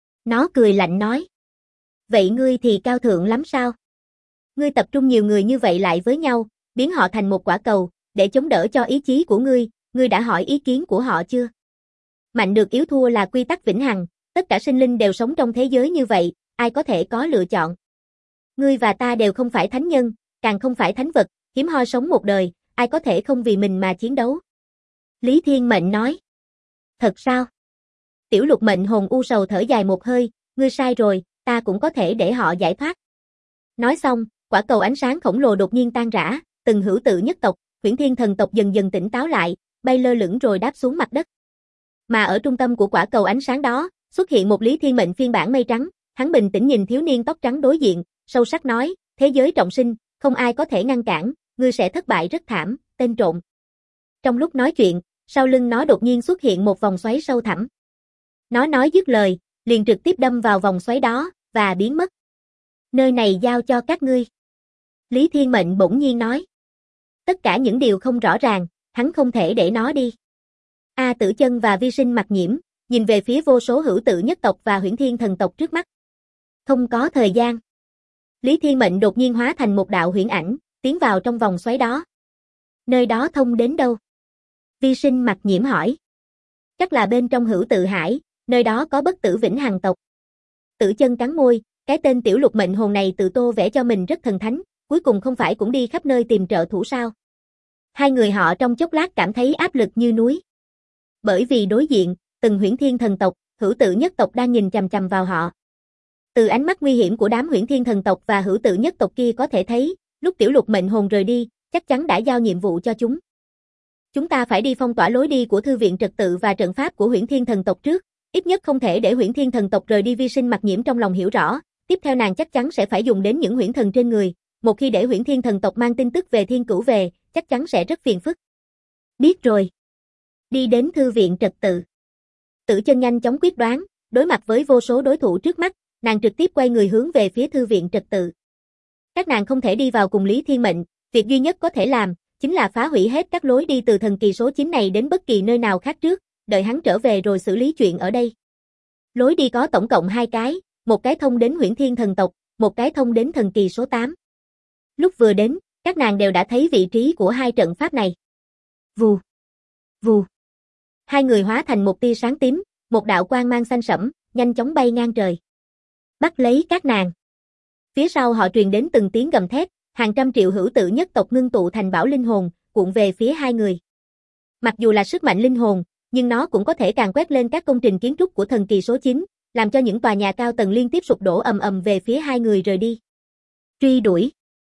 Speaker 1: Nó cười lạnh nói. Vậy ngươi thì cao thượng lắm sao? Ngươi tập trung nhiều người như vậy lại với nhau, biến họ thành một quả cầu, để chống đỡ cho ý chí của ngươi đã hỏi ý kiến của họ chưa? Mạnh được yếu thua là quy tắc vĩnh hằng, tất cả sinh linh đều sống trong thế giới như vậy, ai có thể có lựa chọn? Ngươi và ta đều không phải thánh nhân, càng không phải thánh vật, hiếm hoi sống một đời, ai có thể không vì mình mà chiến đấu? Lý Thiên Mệnh nói. Thật sao? Tiểu Lục mệnh hồn u sầu thở dài một hơi, ngươi sai rồi, ta cũng có thể để họ giải thoát. Nói xong, quả cầu ánh sáng khổng lồ đột nhiên tan rã, từng hữu tự nhất tộc, Huyễn Thiên thần tộc dần dần tỉnh táo lại, bay lơ lửng rồi đáp xuống mặt đất. Mà ở trung tâm của quả cầu ánh sáng đó, xuất hiện một Lý Thiên Mệnh phiên bản mây trắng, hắn bình tĩnh nhìn thiếu niên tóc trắng đối diện, sâu sắc nói, thế giới trọng sinh, không ai có thể ngăn cản, ngươi sẽ thất bại rất thảm, tên trộm. Trong lúc nói chuyện, sau lưng nó đột nhiên xuất hiện một vòng xoáy sâu thẳm. Nó nói dứt lời, liền trực tiếp đâm vào vòng xoáy đó, và biến mất. Nơi này giao cho các ngươi. Lý Thiên Mệnh bỗng nhiên nói. Tất cả những điều không rõ ràng, hắn không thể để nó đi. A Tử Chân và Vi Sinh Mặc Nhiễm, nhìn về phía vô số hữu tự nhất tộc và Huyễn Thiên thần tộc trước mắt. Không có thời gian. Lý Thiên Mệnh đột nhiên hóa thành một đạo huyễn ảnh, tiến vào trong vòng xoáy đó. Nơi đó thông đến đâu? Vi Sinh Mặc Nhiễm hỏi. Chắc là bên trong hữu tự hải, nơi đó có bất tử vĩnh hằng tộc. Tử Chân cắn môi, cái tên Tiểu Lục mệnh hồn này tự tô vẽ cho mình rất thần thánh, cuối cùng không phải cũng đi khắp nơi tìm trợ thủ sao? Hai người họ trong chốc lát cảm thấy áp lực như núi. Bởi vì đối diện, từng Huyễn Thiên thần tộc, hữu tự nhất tộc đang nhìn chằm chằm vào họ. Từ ánh mắt nguy hiểm của đám Huyễn Thiên thần tộc và hữu tự nhất tộc kia có thể thấy, lúc Tiểu Lục mệnh hồn rời đi, chắc chắn đã giao nhiệm vụ cho chúng. Chúng ta phải đi phong tỏa lối đi của thư viện trật tự và trận pháp của Huyễn Thiên thần tộc trước, ít nhất không thể để Huyễn Thiên thần tộc rời đi. Vi Sinh Mặc Nhiễm trong lòng hiểu rõ, tiếp theo nàng chắc chắn sẽ phải dùng đến những huyễn thần trên người, một khi để Huyễn Thiên thần tộc mang tin tức về Thiên Cửu về, chắc chắn sẽ rất phiền phức. Biết rồi. Đi đến thư viện trật tự. Tử Chân nhanh chóng quyết đoán, đối mặt với vô số đối thủ trước mắt, nàng trực tiếp quay người hướng về phía thư viện trật tự. Các nàng không thể đi vào cùng Lý Thiên Mệnh, việc duy nhất có thể làm chính là phá hủy hết các lối đi từ thần kỳ số 9 này đến bất kỳ nơi nào khác trước, đợi hắn trở về rồi xử lý chuyện ở đây. Lối đi có tổng cộng 2 cái, một cái thông đến Huyễn Thiên thần tộc, một cái thông đến thần kỳ số 8. Lúc vừa đến, các nàng đều đã thấy vị trí của hai trận pháp này. Vù, vù. Hai người hóa thành một tia sáng tím, một đạo quang mang xanh sẫm, nhanh chóng bay ngang trời. Bắt lấy các nàng. Phía sau họ truyền đến từng tiếng gầm thét, hàng trăm triệu hữu tự nhất tộc ngưng tụ thành bão linh hồn, cuộn về phía hai người. Mặc dù là sức mạnh linh hồn, nhưng nó cũng có thể càn quét lên các công trình kiến trúc của thần kỳ số 9, làm cho những tòa nhà cao tầng liên tiếp sụp đổ ầm ầm về phía hai người rời đi. Truy đuổi.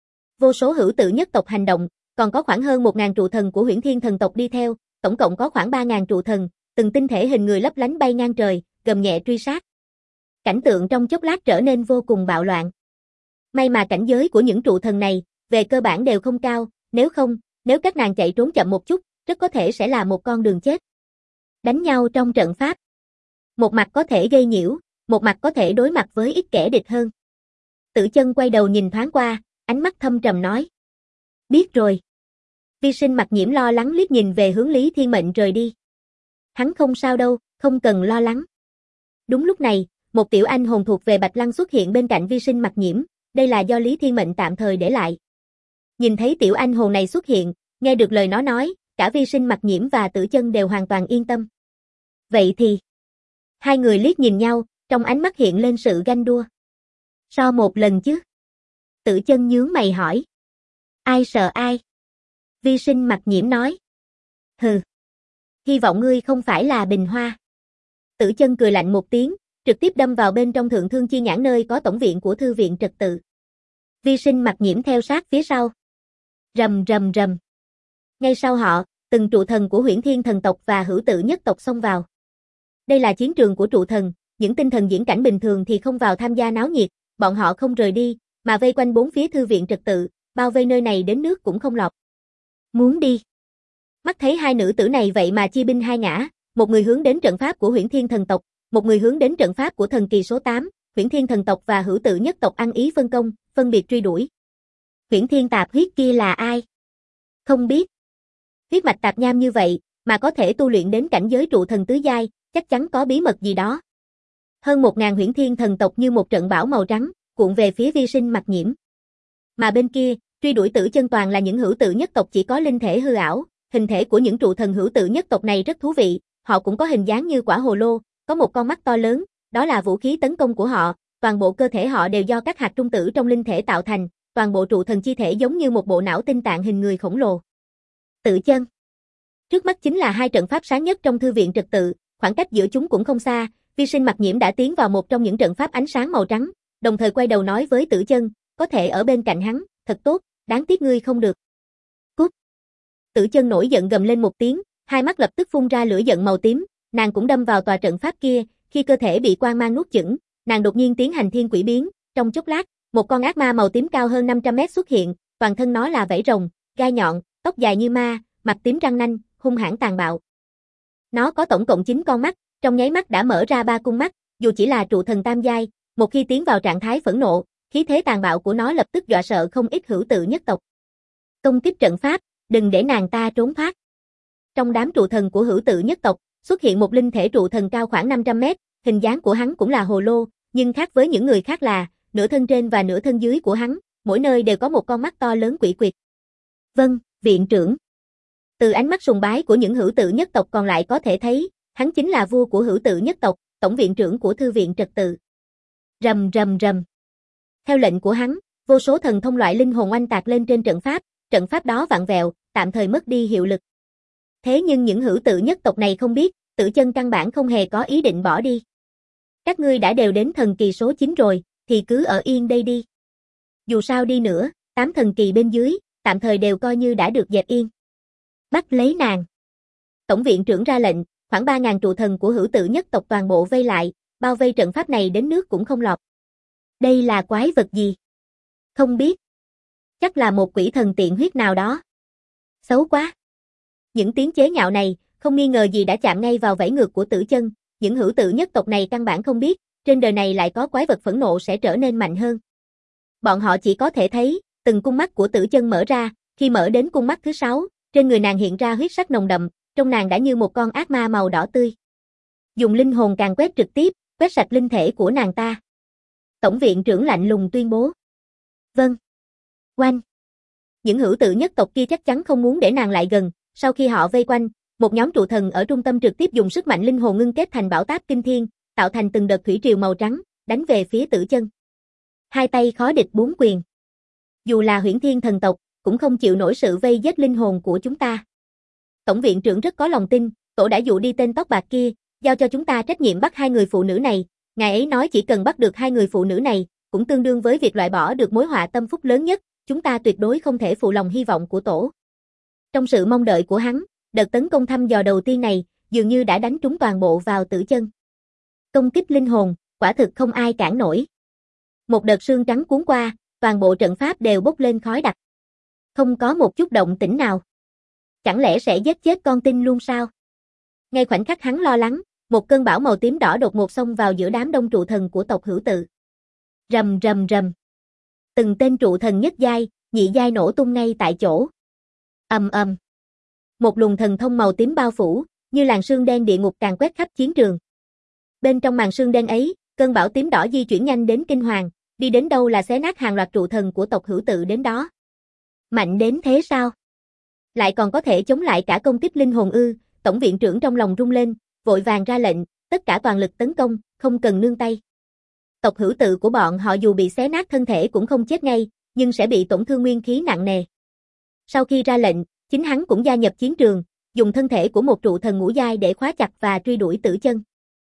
Speaker 1: Vô số hữu tự nhất tộc hành động, còn có khoảng hơn 1000 trụ thần của Huyễn Thiên thần tộc đi theo, tổng cộng có khoảng 3000 trụ thần, từng tinh thể hình người lấp lánh bay ngang trời, gầm nhẹ truy sát. Cảnh tượng trong chốc lát trở nên vô cùng bạo loạn. May mà cảnh giới của những trụ thần này, về cơ bản đều không cao, nếu các nàng chạy trốn chậm một chút, rất có thể sẽ là một con đường chết. Đánh nhau trong trận pháp. Một mặt có thể gây nhiễu, một mặt có thể đối mặt với ít kẻ địch hơn. Tử Chân quay đầu nhìn thoáng qua, ánh mắt thâm trầm nói. Biết rồi. Vi Sinh Mặc Nhiễm lo lắng liếc nhìn về hướng Lý Thiên Mệnh rời đi. Hắn không sao đâu, không cần lo lắng. Đúng lúc này, một tiểu anh hồn thuộc về Bạch Lăng xuất hiện bên cạnh Vi Sinh Mặc Nhiễm, đây là do Lý Thiên Mệnh tạm thời để lại. Nhìn thấy tiểu anh hồn này xuất hiện, nghe được lời nó nói, cả Vi Sinh Mặc Nhiễm và Tử Chân đều hoàn toàn yên tâm. Vậy thì, hai người liếc nhìn nhau, trong ánh mắt hiện lên sự ganh đua. So một lần chứ? Tử Chân nhướng mày hỏi. Ai sợ ai? Vi Sinh Mặc Nhiễm nói. Hừ. Hy vọng ngươi không phải là Bình Hoa. Tử Chân cười lạnh một tiếng, trực tiếp đâm vào bên trong Thượng Thương Chi Nhãn nơi có tổng viện của thư viện trật tự. Vi Sinh Mặc Nhiễm theo sát phía sau. Rầm rầm rầm. Ngay sau họ, từng trụ thần của Huyễn Thiên thần tộc và Hữu Tự nhất tộc xông vào. Đây là chiến trường của trụ thần, những tinh thần diễn cảnh bình thường thì không vào tham gia náo nhiệt, bọn họ không rời đi, mà vây quanh bốn phía thư viện trật tự, bao vây nơi này đến nước cũng không lọt. Muốn đi. Mắt thấy hai nữ tử này vậy mà chia binh hai ngã, một người hướng đến trận pháp của Huyễn Thiên thần tộc, một người hướng đến trận pháp của thần kỳ số 8, Huyễn Thiên thần tộc và Hữu Tự nhất tộc ăn ý phân công, phân biệt truy đuổi. Huyễn Thiên tạp huyết kia là ai? Không biết. Huyết mạch tạp nham như vậy, mà có thể tu luyện đến cảnh giới trụ thần tứ giai, chắc chắn có bí mật gì đó. Hơn 1000 Huyễn Thiên thần tộc như một trận bão màu trắng, cuộn về phía Vi Sinh Mặc Nhiễm. Mà bên kia, truy đuổi Tử Chân toàn là những Hữu Tự nhất tộc chỉ có linh thể hư ảo, hình thể của những trụ thần Hữu Tự nhất tộc này rất thú vị, họ cũng có hình dáng như quả hồ lô, có một con mắt to lớn, đó là vũ khí tấn công của họ, toàn bộ cơ thể họ đều do các hạt trung tử trong linh thể tạo thành, toàn bộ trụ thần chi thể giống như một bộ não tinh tạng hình người khổng lồ. Tự chân. Trước mắt chính là hai trận pháp sáng nhất trong thư viện trật tự, khoảng cách giữa chúng cũng không xa, Vi Sinh Mặc Nhiễm đã tiến vào một trong những trận pháp ánh sáng màu trắng, đồng thời quay đầu nói với Tử Chân, có thể ở bên cạnh hắn, thật tốt, đáng tiếc ngươi không được. Cút. Tử Chân nổi giận gầm lên một tiếng, hai mắt lập tức phun ra lửa giận màu tím, nàng cũng đâm vào tòa trận pháp kia, khi cơ thể bị quang mang nuốt chửng, nàng đột nhiên tiến hành thiên quỷ biến, trong chốc lát, một con ác ma màu tím cao hơn 500 mét xuất hiện, toàn thân nó là vảy rồng, gai nhọn, tóc dài như ma, mặt tím răng nanh, hung hãn tàn bạo. Nó có tổng cộng 9 con mắt, trong nháy mắt đã mở ra 3 cung mắt, dù chỉ là trụ thần tam giai, một khi tiến vào trạng thái phẫn nộ, khí thế tàn bạo của nó lập tức dọa sợ không ít Hữu Tự nhất tộc. Công kích trận pháp, đừng để nàng ta trốn thoát. Trong đám trụ thần của Hữu Tự nhất tộc, xuất hiện một linh thể trụ thần cao khoảng 500 mét, hình dáng của hắn cũng là hồ lô, nhưng khác với những người khác là, nửa thân trên và nửa thân dưới của hắn, mỗi nơi đều có một con mắt to lớn quỷ quyệt. Vâng, viện trưởng. Từ ánh mắt sùng bái của những Hữu Tự nhất tộc còn lại có thể thấy, hắn chính là vua của Hữu Tự nhất tộc, tổng viện trưởng của thư viện trật tự. Rầm rầm rầm. Theo lệnh của hắn, vô số thần thông loại linh hồn oanh tạc lên trên trận pháp đó vặn vẹo, tạm thời mất đi hiệu lực. Thế nhưng những Hữu Tự nhất tộc này không biết, Tử Chân căn bản không hề có ý định bỏ đi. Các ngươi đã đều đến thần kỳ số 9 rồi, thì cứ ở yên đây đi. Dù sao đi nữa, 8 thần kỳ bên dưới, tạm thời đều coi như đã được dẹp yên. Bắt lấy nàng. Tổng viện trưởng ra lệnh, khoảng 3000 trụ thần của Hữu Tự nhất tộc toàn bộ vây lại, bao vây trận pháp này đến nước cũng không lọt. Đây là quái vật gì? Không biết. Chắc là một quỷ thần tiện huyết nào đó. Xấu quá. Những tiếng chế nhạo này, không nghi ngờ gì đã chạm ngay vào vảy ngược của Tử Chân, những Hữu Tự nhất tộc này căn bản không biết, trên đời này lại có quái vật phẫn nộ sẽ trở nên mạnh hơn. Bọn họ chỉ có thể thấy, từng cung mắt của Tử Chân mở ra, khi mở đến cung mắt thứ 6, trên người nàng hiện ra huyết sắc nồng đậm, trong nàng đã như một con ác ma màu đỏ tươi. Dùng linh hồn càn quét trực tiếp, quét sạch linh thể của nàng ta. Tổng viện trưởng lạnh lùng tuyên bố. Vâng. Oanh. Những Hữu Tự nhất tộc kia chắc chắn không muốn để nàng lại gần, sau khi họ vây quanh, một nhóm trụ thần ở trung tâm trực tiếp dùng sức mạnh linh hồn ngưng kết thành bão táp kinh thiên, tạo thành từng đợt thủy triều màu trắng, đánh về phía Tử Chân. Hai tay khó địch bốn quyền. Dù là Huyễn Thiên thần tộc, cũng không chịu nổi sự vây giết linh hồn của chúng ta. Tổng viện trưởng rất có lòng tin, tổ đã dụ đi tên tóc bạc kia, giao cho chúng ta trách nhiệm bắt hai người phụ nữ này, ngài ấy nói chỉ cần bắt được hai người phụ nữ này, cũng tương đương với việc loại bỏ được mối họa tâm phúc lớn nhất, chúng ta tuyệt đối không thể phụ lòng hy vọng của tổ. Trong sự mong đợi của hắn, đợt tấn công thăm dò đầu tiên này, dường như đã đánh trúng toàn bộ vào Tử Chân. Công kích linh hồn, quả thực không ai cản nổi. Một đợt sương trắng cuốn qua, toàn bộ trận pháp đều bốc lên khói đặc. Không có một chút động tĩnh nào. Chẳng lẽ sẽ giết chết con tin luôn sao? Ngay khoảnh khắc hắn lo lắng, một cơn bão màu tím đỏ đột ngột xông vào giữa đám đông trụ thần của tộc Hữu Tự. Rầm rầm rầm. Từng tên trụ thần nhất giai, nhị giai nổ tung ngay tại chỗ. Ầm ầm. Một luồng thần thông màu tím bao phủ, như làn sương đen địa ngục càn quét khắp chiến trường. Bên trong màn sương đen ấy, cơn bão tím đỏ di chuyển nhanh đến kinh hoàng, đi đến đâu là xé nát hàng loạt trụ thần của tộc Hữu Tự đến đó. Mạnh đến thế sao? Lại còn có thể chống lại cả công kích linh hồn ư? Tổng viện trưởng trong lòng rung lên, vội vàng ra lệnh, tất cả toàn lực tấn công, không cần nương tay. Tộc Hữu Tự của bọn họ dù bị xé nát thân thể cũng không chết ngay, nhưng sẽ bị tổn thương nguyên khí nặng nề. Sau khi ra lệnh, chính hắn cũng gia nhập chiến trường, dùng thân thể của một trụ thần ngũ giai để khóa chặt và truy đuổi Tử Chân.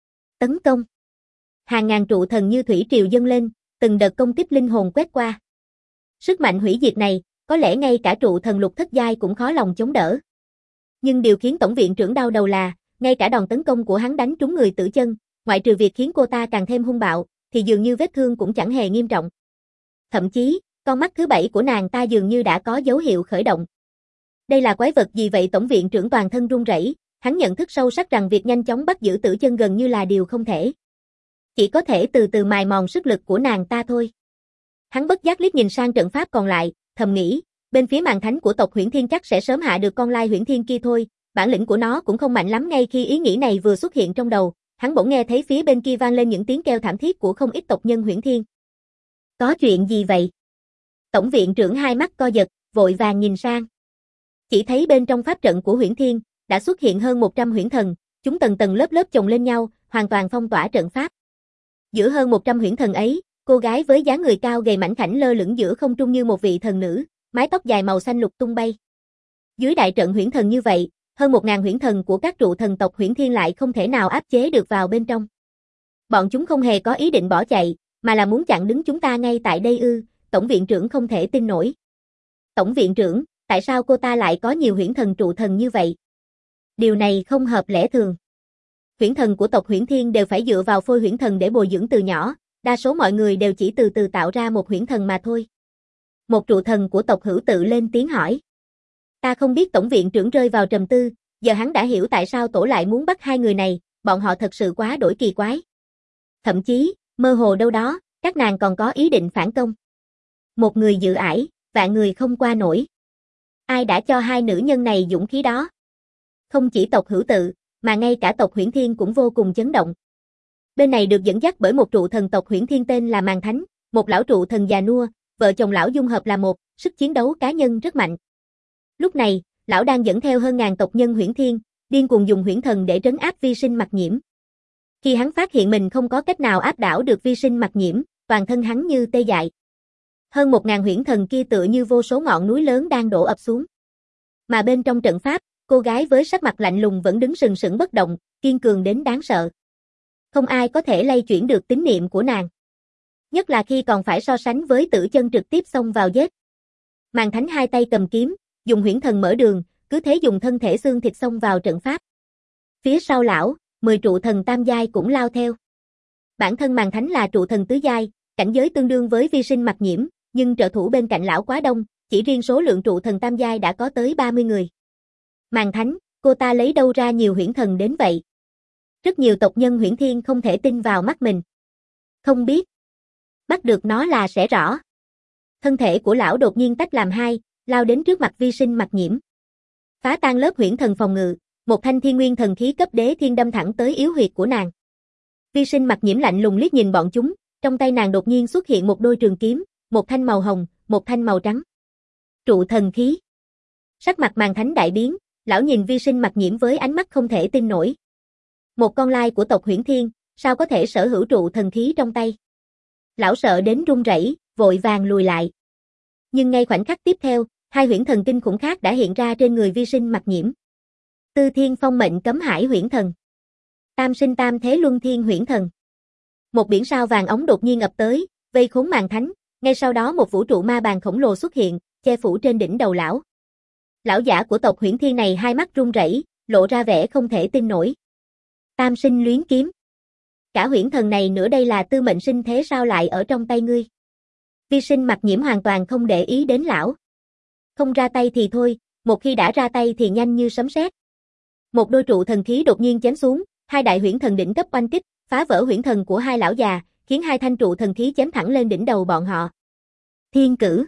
Speaker 1: Tấn công. Hàng ngàn trụ thần như thủy triều dâng lên, từng đợt công kích linh hồn quét qua. Sức mạnh hủy diệt này, có lẽ ngay cả trụ thần lục thất giai cũng khó lòng chống đỡ. Nhưng điều khiến tổng viện trưởng đau đầu là, ngay cả đòn tấn công của hắn đánh trúng người Tử Chân, ngoại trừ việc khiến cô ta càng thêm hung bạo, thì dường như vết thương cũng chẳng hề nghiêm trọng. Thậm chí, con mắt thứ 7 của nàng ta dường như đã có dấu hiệu khởi động. Đây là quái vật gì vậy? Tổng viện trưởng toàn thân run rẩy, hắn nhận thức sâu sắc rằng việc nhanh chóng bắt giữ Tử Chân gần như là điều không thể. Chỉ có thể từ từ mài mòn sức lực của nàng ta thôi. Hắn bất giác liếc nhìn sang trận pháp còn lại, thầm nghĩ, bên phía màn thánh của tộc Huyễn Thiên chắc sẽ sớm hạ được con lai Huyễn Thiên kia thôi, bản lĩnh của nó cũng không mạnh lắm. Ngay khi ý nghĩ này vừa xuất hiện trong đầu, hắn bỗng nghe thấy phía bên kia vang lên những tiếng kêu thảm thiết của không ít tộc nhân Huyễn Thiên. Có chuyện gì vậy? Tổng viện trưởng hai mắt co giật, vội vàng nhìn sang. Chỉ thấy bên trong pháp trận của Huyễn Thiên, đã xuất hiện hơn 100 huyễn thần, chúng tầng tầng lớp lớp chồng lên nhau, hoàn toàn phong tỏa trận pháp. Giữa hơn 100 huyễn thần ấy, cô gái với dáng người cao gầy mảnh khảnh lơ lửng giữa không trung như một vị thần nữ, mái tóc dài màu xanh lục tung bay. Dưới đại trận huyễn thần như vậy, hơn 1000 huyễn thần của các trụ thần tộc Huyễn Thiên lại không thể nào áp chế được vào bên trong. Bọn chúng không hề có ý định bỏ chạy, mà là muốn chặn đứng chúng ta ngay tại đây ư? Tổng viện trưởng không thể tin nổi. Tổng viện trưởng, tại sao cô ta lại có nhiều huyễn thần trụ thần như vậy? Điều này không hợp lẽ thường. Huyễn thần của tộc Huyễn Thiên đều phải dựa vào phôi huyễn thần để bồi dưỡng từ nhỏ, đa số mọi người đều chỉ từ từ tạo ra một huyễn thần mà thôi. Một trụ thần của tộc Hữu tự lên tiếng hỏi. Ta không biết. Tổng viện trưởng rơi vào trầm tư, giờ hắn đã hiểu tại sao tổ lại muốn bắt hai người này, bọn họ thật sự quá đổi kỳ quái. Thậm chí, mơ hồ đâu đó, các nàng còn có ý định phản công. Một người dự ải, vạn người không qua nổi. Ai đã cho hai nữ nhân này dũng khí đó? Không chỉ tộc Hữu tự, mà ngay cả tộc Huyễn Thiên cũng vô cùng chấn động. Bên này được dẫn dắt bởi một trụ thần tộc Huyễn Thiên tên là Màn Thánh, một lão trụ thần già nua, vợ chồng lão dung hợp là một, sức chiến đấu cá nhân rất mạnh. Lúc này, lão đang dẫn theo hơn ngàn tộc nhân Huyễn Thiên, điên cuồng dùng huyễn thần để trấn áp Vi Sinh Mặc Nhiễm. Khi hắn phát hiện mình không có cách nào áp đảo được Vi Sinh Mặc Nhiễm, toàn thân hắn như tê dại. Hơn 1000 huyễn thần kia tựa như vô số ngọn núi lớn đang đổ ập xuống. Mà bên trong trận pháp, cô gái với sắc mặt lạnh lùng vẫn đứng sừng sững bất động, kiên cường đến đáng sợ. Không ai có thể lay chuyển được tín niệm của nàng. Nhất là khi còn phải so sánh với Tử Chân trực tiếp xông vào giết. Màn Thánh hai tay cầm kiếm, dùng huyễn thần mở đường, cứ thế dùng thân thể xương thịt xông vào trận pháp. Phía sau lão, 10 trụ thần tam giai cũng lao theo. Bản thân Màn Thánh là trụ thần tứ giai, cảnh giới tương đương với Vi Sinh Mặc Nhiễm, nhưng trợ thủ bên cạnh lão quá đông, chỉ riêng số lượng trụ thần tam giai đã có tới 30 người. Màn Thánh, cô ta lấy đâu ra nhiều huyễn thần đến vậy? Rất nhiều tộc nhân Huyễn Thiên không thể tin vào mắt mình. Không biết. Bắt được nó là sẽ rõ. Thân thể của lão đột nhiên tách làm hai, lao đến trước mặt Vi Sinh Mặc Nhiễm. Phá tan lớp huyễn thần phòng ngự, một thanh thiên nguyên thần khí cấp đế thiên đâm thẳng tới yếu huyệt của nàng. Vi Sinh Mặc Nhiễm lạnh lùng liếc nhìn bọn chúng, trong tay nàng đột nhiên xuất hiện một đôi trường kiếm, một thanh màu hồng, một thanh màu trắng. Trụ thần khí. Sắc mặt Màn Thánh đại biến, lão nhìn Vi Sinh Mặc Nhiễm với ánh mắt không thể tin nổi. Một con lai của tộc Huyễn Thiên, sao có thể sở hữu trụ thần khí trong tay? Lão sợ đến run rẩy, vội vàng lùi lại. Nhưng ngay khoảnh khắc tiếp theo, hai huyễn thần kinh khủng khác đã hiện ra trên người Vi Sinh Mặc Nhiễm. Tư Thiên Phong Mệnh Cấm Hải huyễn thần. Tam Sinh Tam Thế Luân Thiên huyễn thần. Một biển sao vàng ống đột nhiên ập tới, vây khốn Màn Thánh, ngay sau đó một vũ trụ ma bàn khổng lồ xuất hiện, che phủ trên đỉnh đầu lão. Lão giả của tộc Huyễn Thiên này hai mắt run rẩy, lộ ra vẻ không thể tin nổi. Tam Sinh Luyến Kiếm. Cả huyễn thần này nữa đây là tư mệnh sinh thế sao lại ở trong tay ngươi? Vi Sinh Mặc Nhiễm hoàn toàn không để ý đến lão. Không ra tay thì thôi, một khi đã ra tay thì nhanh như sấm sét. Một đôi trụ thần khí đột nhiên chém xuống, hai đại huyễn thần đỉnh cấp oanh kích, phá vỡ huyễn thần của hai lão già, khiến hai thanh trụ thần khí chém thẳng lên đỉnh đầu bọn họ. Thiên cử.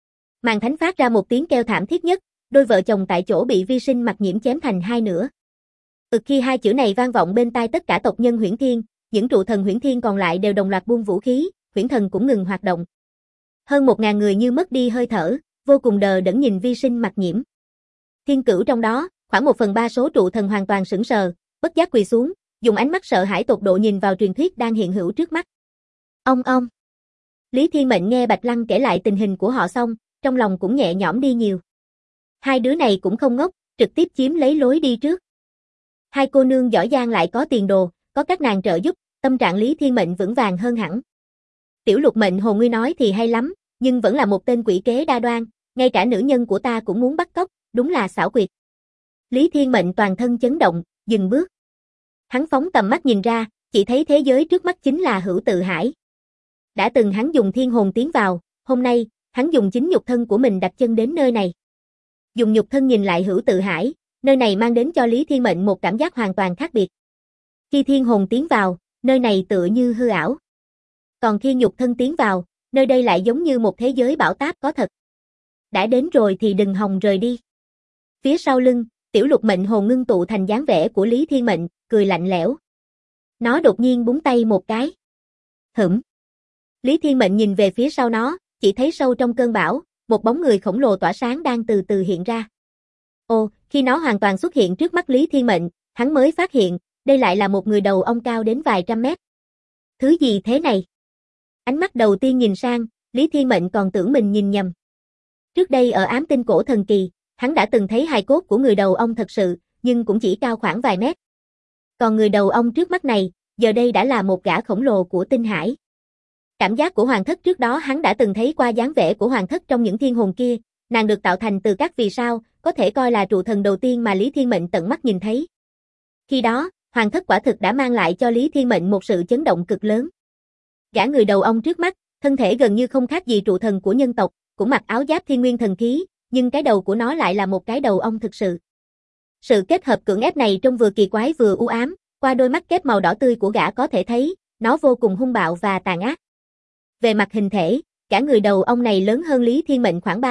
Speaker 1: Màn Thánh phát ra một tiếng kêu thảm thiết nhất, đôi vợ chồng tại chỗ bị Vi Sinh Mặc Nhiễm chém thành hai nửa. Khi hai chữ này vang vọng bên tai tất cả tộc nhân Huyễn Thiên, những trụ thần Huyễn Thiên còn lại đều đồng loạt buông vũ khí, huyễn thần cũng ngừng hoạt động. Hơn 1000 người như mất đi hơi thở, vô cùng đờ đẫn nhìn Vi Sinh Mặc Nhiễm. Thiên cửu trong đó, khoảng 1/3 số trụ thần hoàn toàn sững sờ, bất giác quỳ xuống, dùng ánh mắt sợ hãi tột độ nhìn vào truyền thuyết đang hiện hữu trước mắt. Ông. Lý Thiên Mệnh nghe Bạch Lăng kể lại tình hình của họ xong, trong lòng cũng nhẹ nhõm đi nhiều. Hai đứa này cũng không ngốc, trực tiếp chiếm lấy lối đi trước. Hai cô nương giỏi giang lại có tiền đồ, có các nàng trợ giúp, tâm trạng Lý Thiên Mệnh vững vàng hơn hẳn. Tiểu Lục Mệnh Hồ ngươi nói thì hay lắm, nhưng vẫn là một tên quỷ kế đa đoan, ngay cả nữ nhân của ta cũng muốn bắt cóc, đúng là xảo quyệt. Lý Thiên Mệnh toàn thân chấn động, dừng bước. Hắn phóng tầm mắt nhìn ra, chỉ thấy thế giới trước mắt chính là Hữu Tự Hải. Đã từng hắn dùng thiên hồn tiến vào, hôm nay, hắn dùng chính nhục thân của mình đặt chân đến nơi này. Dùng nhục thân nhìn lại Hữu Tự Hải, nơi này mang đến cho Lý Thiên Mệnh một cảm giác hoàn toàn khác biệt. Khi thiên hồn tiến vào, nơi này tựa như hư ảo. Còn khi nhục thân tiến vào, nơi đây lại giống như một thế giới bão táp có thật. Đã đến rồi thì đừng hòng rời đi. Phía sau lưng, tiểu lục mệnh hồn ngưng tụ thành dáng vẻ của Lý Thiên Mệnh, cười lạnh lẽo. Nó đột nhiên búng tay một cái. Hửm. Lý Thiên Mệnh nhìn về phía sau nó, chỉ thấy sâu trong cơn bão, một bóng người khổng lồ tỏa sáng đang từ từ hiện ra. Ồ, khi nó hoàn toàn xuất hiện trước mắt Lý Thiên Mệnh, hắn mới phát hiện, đây lại là một người đầu ong cao đến vài trăm mét. Thứ gì thế này? Ánh mắt đầu tiên nhìn sang, Lý Thiên Mệnh còn tưởng mình nhìn nhầm. Trước đây ở ám tinh cổ thần kỳ, hắn đã từng thấy hài cốt của người đầu ong thật sự, nhưng cũng chỉ cao khoảng vài mét. Còn người đầu ong trước mắt này, giờ đây đã là một gã khổng lồ của tinh hải. Cảm giác của hoàng thất trước đó hắn đã từng thấy qua dáng vẻ của hoàng thất trong những thiên hồn kia, nàng được tạo thành từ các vì sao, có thể coi là trụ thần đầu tiên mà Lý Thiên Mệnh tận mắt nhìn thấy. Khi đó, hoàng thất quả thực đã mang lại cho Lý Thiên Mệnh một sự chấn động cực lớn. Gã người đầu ong trước mắt, thân thể gần như không khác gì trụ thần của nhân tộc, cũng mặc áo giáp thiên nguyên thần khí, nhưng cái đầu của nó lại là một cái đầu ong thực sự. Sự kết hợp cưỡng ép này trông vừa kỳ quái vừa u ám, qua đôi mắt kép màu đỏ tươi của gã có thể thấy, nó vô cùng hung bạo và tàn ác. Về mặt hình thể, cả người đầu ong này lớn hơn Lý Thiên Mệnh khoảng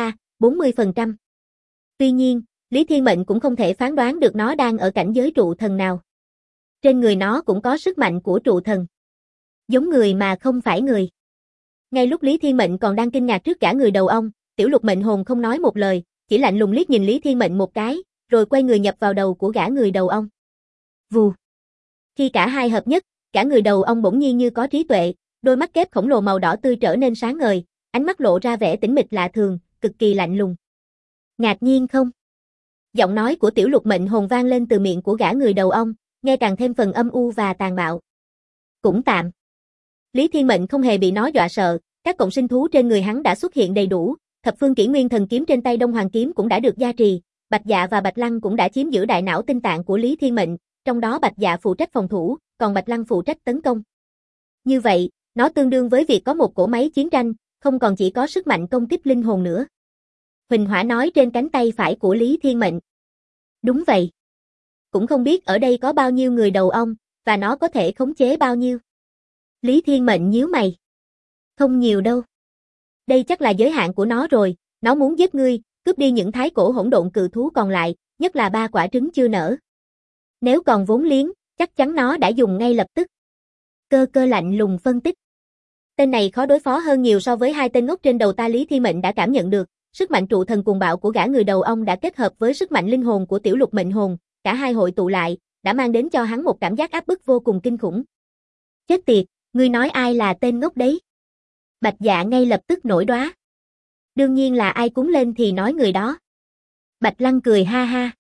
Speaker 1: 40%. Tuy nhiên, Lý Thiên Mệnh cũng không thể phán đoán được nó đang ở cảnh giới trụ thần nào. Trên người nó cũng có sức mạnh của trụ thần. Giống người mà không phải người. Ngay lúc Lý Thiên Mệnh còn đang kinh ngạc trước cả người đầu ong, tiểu lục mệnh hồn không nói một lời, chỉ lạnh lùng liếc nhìn Lý Thiên Mệnh một cái, rồi quay người nhập vào đầu của gã người đầu ong. Vù. Khi cả hai hợp nhất, cả người đầu ong bỗng nhiên như có trí tuệ, đôi mắt kép khổng lồ màu đỏ tươi trở nên sáng ngời, ánh mắt lộ ra vẻ tĩnh mịch lạ thường, cực kỳ lạnh lùng. Ngạc nhiên không? Giọng nói của tiểu lục mệnh hồn vang lên từ miệng của gã người đầu ong, nghe càng thêm phần âm u và tàn bạo. Cũng tạm. Lý Thiên Mệnh không hề bị nó dọa sợ, các cộng sinh thú trên người hắn đã xuất hiện đầy đủ, thập phương kỷ nguyên thần kiếm trên tay Đông Hoàng kiếm cũng đã được gia trì, Bạch Dạ và Bạch Lăng cũng đã chiếm giữ đại não tinh tạng của Lý Thiên Mệnh, trong đó Bạch Dạ phụ trách phòng thủ, còn Bạch Lăng phụ trách tấn công. Như vậy, nó tương đương với việc có một cỗ máy chiến tranh, không còn chỉ có sức mạnh công kích linh hồn nữa. Huỳnh Hỏa nói trên cánh tay phải của Lý Thiên Mệnh. Đúng vậy. Cũng không biết ở đây có bao nhiêu người đầu ong, và nó có thể khống chế bao nhiêu. Lý Thiên Mệnh nhíu mày. Không nhiều đâu. Đây chắc là giới hạn của nó rồi, nó muốn giết ngươi, cướp đi những thái cổ hỗn độn cự thú còn lại, nhất là 3 quả trứng chưa nở. Nếu còn vốn liếng, chắc chắn nó đã dùng ngay lập tức. Cơ cơ lạnh lùng phân tích. Tên này khó đối phó hơn nhiều so với 2 tên ngốc trên đầu ta. Lý Thiên Mệnh đã cảm nhận được, sức mạnh trụ thần cuồng bạo của gã người đầu ong đã kết hợp với sức mạnh linh hồn của tiểu lục mệnh hồn, cả hai hội tụ lại, đã mang đến cho hắn một cảm giác áp bức vô cùng kinh khủng. Chết tiệt, ngươi nói ai là tên ngốc đấy? Bạch Dạ ngay lập tức nổi đoá. Đương nhiên là ai cuốn lên thì nói người đó. Bạch Lăng cười ha ha.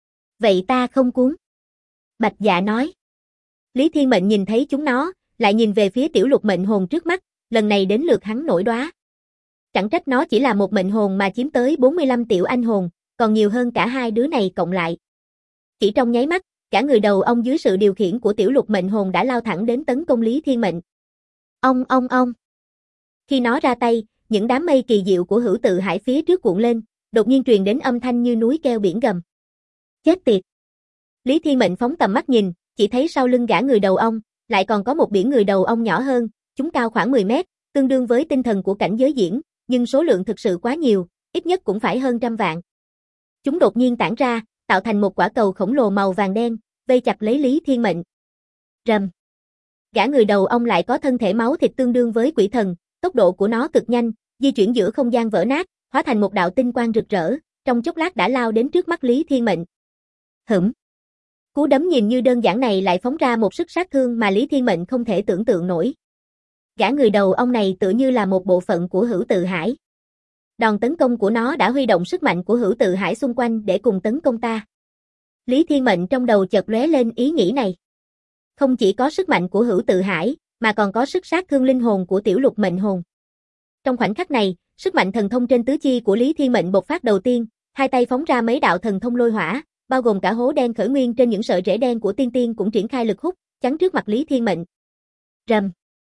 Speaker 1: Vậy ta không cuốn. Bạch Dạ nói. Lý Thiên Mệnh nhìn thấy chúng nó, lại nhìn về phía tiểu lục mệnh hồn trước mắt, lần này đến lượt hắn nổi đoá. Chẳng trách nó chỉ là một mệnh hồn mà chiếm tới 45 tiểu anh hồn, còn nhiều hơn cả hai đứa này cộng lại. Chỉ trong nháy mắt, cả người đầu ong dưới sự điều khiển của tiểu lục mệnh hồn đã lao thẳng đến tấn công Lý Thiên Mệnh. Ong. Khi nó ra tay, những đám mây kỳ diệu của Hữu Tự Hải phía trước cuộn lên, đột nhiên truyền đến âm thanh như núi kêu biển gầm. Chết tiệt. Lý Thiên Mệnh phóng tầm mắt nhìn, chỉ thấy sau lưng gã người đầu ong, lại còn có một biển người đầu ong nhỏ hơn, chúng cao khoảng 10 mét, tương đương với tinh thần của cảnh giới diễn, nhưng số lượng thực sự quá nhiều, ít nhất cũng phải hơn 100 vạn. Chúng đột nhiên tản ra, tạo thành một quả cầu khổng lồ màu vàng đen, vây chặt lấy Lý Thiên Mệnh. Rầm. Gã người đầu ong lại có thân thể máu thịt tương đương với quỷ thần, tốc độ của nó cực nhanh, di chuyển giữa không gian vỡ nát, hóa thành một đạo tinh quang rực rỡ, trong chốc lát đã lao đến trước mắt Lý Thiên Mệnh. Hửm. Cú đấm nhìn như đơn giản này lại phóng ra một sức sát thương mà Lý Thiên Mệnh không thể tưởng tượng nổi. Gã người đầu ong này tựa như là một bộ phận của Hữu Tự Hải. Đòn tấn công của nó đã huy động sức mạnh của Hữu Tự Hải xung quanh để cùng tấn công ta. Lý Thiên Mệnh trong đầu chợt lóe lên ý nghĩ này. Không chỉ có sức mạnh của Hữu Tự Hải, mà còn có sức sát thương linh hồn của tiểu lục mệnh hồn. Trong khoảnh khắc này, sức mạnh thần thông trên tứ chi của Lý Thiên Mệnh bộc phát đầu tiên, hai tay phóng ra mấy đạo thần thông lôi hỏa, bao gồm cả hố đen khởi nguyên trên những sợi rễ đen của tiên tiên cũng triển khai lực hút, chắn trước mặt Lý Thiên Mệnh. Rầm.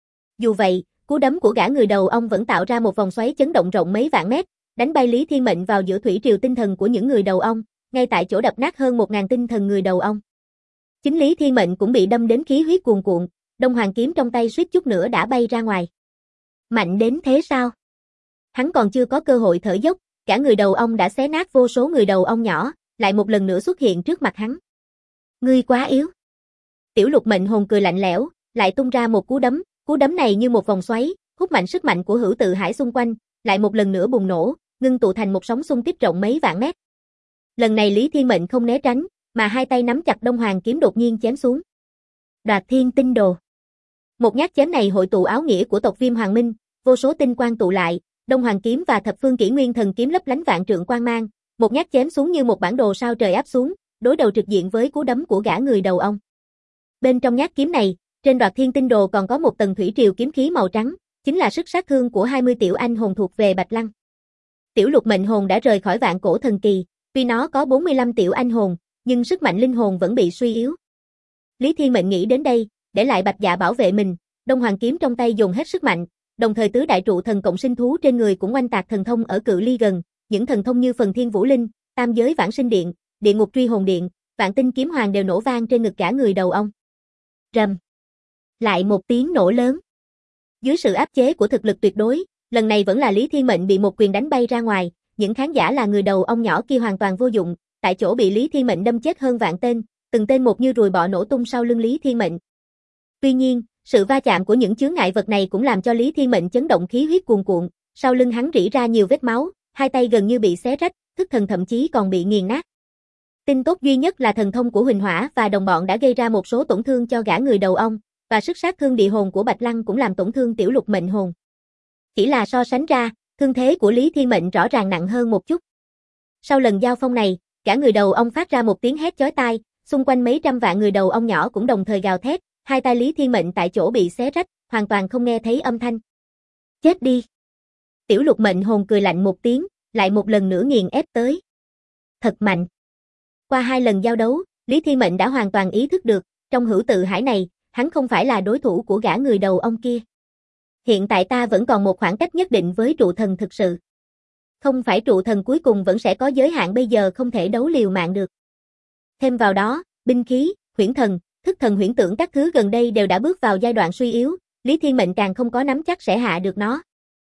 Speaker 1: Dù vậy, cú đấm của gã người đầu ong vẫn tạo ra một vòng xoáy chấn động rộng mấy vạn mét, đánh bay Lý Thiên Mệnh vào giữa thủy triều tinh thần của những người đầu ong, ngay tại chỗ đập nát hơn 1000 tinh thần người đầu ong. Chính Lý Thiên Mệnh cũng bị đâm đến khí huyết cuồn cuộn, Đông Hoàng kiếm trong tay suýt chút nữa đã bay ra ngoài. Mạnh đến thế sao? Hắn còn chưa có cơ hội thở dốc, cả người đầu ong đã xé nát vô số người đầu ong nhỏ, lại một lần nữa xuất hiện trước mặt hắn. Ngươi quá yếu. Tiểu Lục Mệnh Hồn cười lạnh lẽo, lại tung ra một cú đấm này như một vòng xoáy, hút mạnh sức mạnh của Hữu Tự Hải xung quanh, lại một lần nữa bùng nổ, ngưng tụ thành một sóng xung kích rộng mấy vạn mét. Lần này Lý Thiên Mệnh không né tránh, mà hai tay nắm chặt Đông Hoàng kiếm đột nhiên chém xuống. Đoạt Thiên Tinh Đồ. Một nhát chém này hội tụ áo nghĩa của tộc Viêm Hoàng Minh, vô số tinh quang tụ lại, Đông Hoàng kiếm và Thập Phương Kỷ Nguyên Thần kiếm lấp lánh vạn trượng quang mang, một nhát chém xuống như một bản đồ sao trời áp xuống, đối đầu trực diện với cú đấm của gã người đầu ong. Bên trong nhát kiếm này, trên Đoạt Thiên Tinh Đồ còn có một tầng thủy triều kiếm khí màu trắng, chính là sức sát thương của 20 tiểu anh hồn thuộc về Bạch Lăng. Tiểu Lục Mệnh Hồn đã rời khỏi Vạn Cổ Thần Kỳ, tuy nó có 45 tiểu anh hồn, nhưng sức mạnh linh hồn vẫn bị suy yếu. Lý Thiên Mệnh nghĩ đến đây, để lại Bạch Dạ bảo vệ mình, Đông Hoàng kiếm trong tay dồn hết sức mạnh, đồng thời tứ đại trụ thần cộng sinh thú trên người cũng oanh tạc thần thông ở cự ly gần, những thần thông như Phần Thiên Vũ Linh, Tam Giới Vãng Sinh Điện, Địa Ngục Truy Hồn Điện, Vạn Tinh Kiếm Hoàng đều nổ vang trên ngực cả người đầu ong. Rầm. Lại một tiếng nổ lớn. Dưới sự áp chế của thực lực tuyệt đối, lần này vẫn là Lý Thiên Mệnh bị một quyền đánh bay ra ngoài, những khán giả là người đầu ong nhỏ kia hoàn toàn vô dụng, tại chỗ bị Lý Thiên Mệnh đâm chết hơn vạn tên, từng tên một như ruồi bọ nổ tung sau lưng Lý Thiên Mệnh. Tuy nhiên, sự va chạm của những chướng ngại vật này cũng làm cho Lý Thiên Mệnh chấn động khí huyết cuồn cuộn, sau lưng hắn rỉ ra nhiều vết máu, hai tay gần như bị xé rách, thức thần thậm chí còn bị nghiền nát. Tin tốt duy nhất là thần thông của Huỳnh Hỏa và đồng bọn đã gây ra một số tổn thương cho gã người đầu ong, và sức sát thương địa hồn của Bạch Lăng cũng làm tổn thương Tiểu Lục Mệnh Hồn. Chỉ là so sánh ra, thương thế của Lý Thiên Mệnh rõ ràng nặng hơn một chút. Sau lần giao phong này, cả người đầu ong phát ra một tiếng hét chói tai, xung quanh mấy trăm vạn người đầu ong nhỏ cũng đồng thời gào thét, hai tay Lý Thiên Mệnh tại chỗ bị xé rách, hoàn toàn không nghe thấy âm thanh. Chết đi. Tiểu Lục Mệnh Hồn cười lạnh một tiếng, lại một lần nữa nghiền ép tới. Thật mạnh. Qua hai lần giao đấu, Lý Thiên Mệnh đã hoàn toàn ý thức được, trong Hữu Tự Hải này, hắn không phải là đối thủ của gã người đầu ong kia. Hiện tại ta vẫn còn một khoảng cách nhất định với trụ thần thực sự. Không phải trụ thần cuối cùng vẫn sẽ có giới hạn bây giờ không thể đấu liều mạng được. Thêm vào đó, binh khí, huyễn thần, thức thần huyễn tưởng các thứ gần đây đều đã bước vào giai đoạn suy yếu, Lý Thiên Mệnh càng không có nắm chắc sẽ hạ được nó.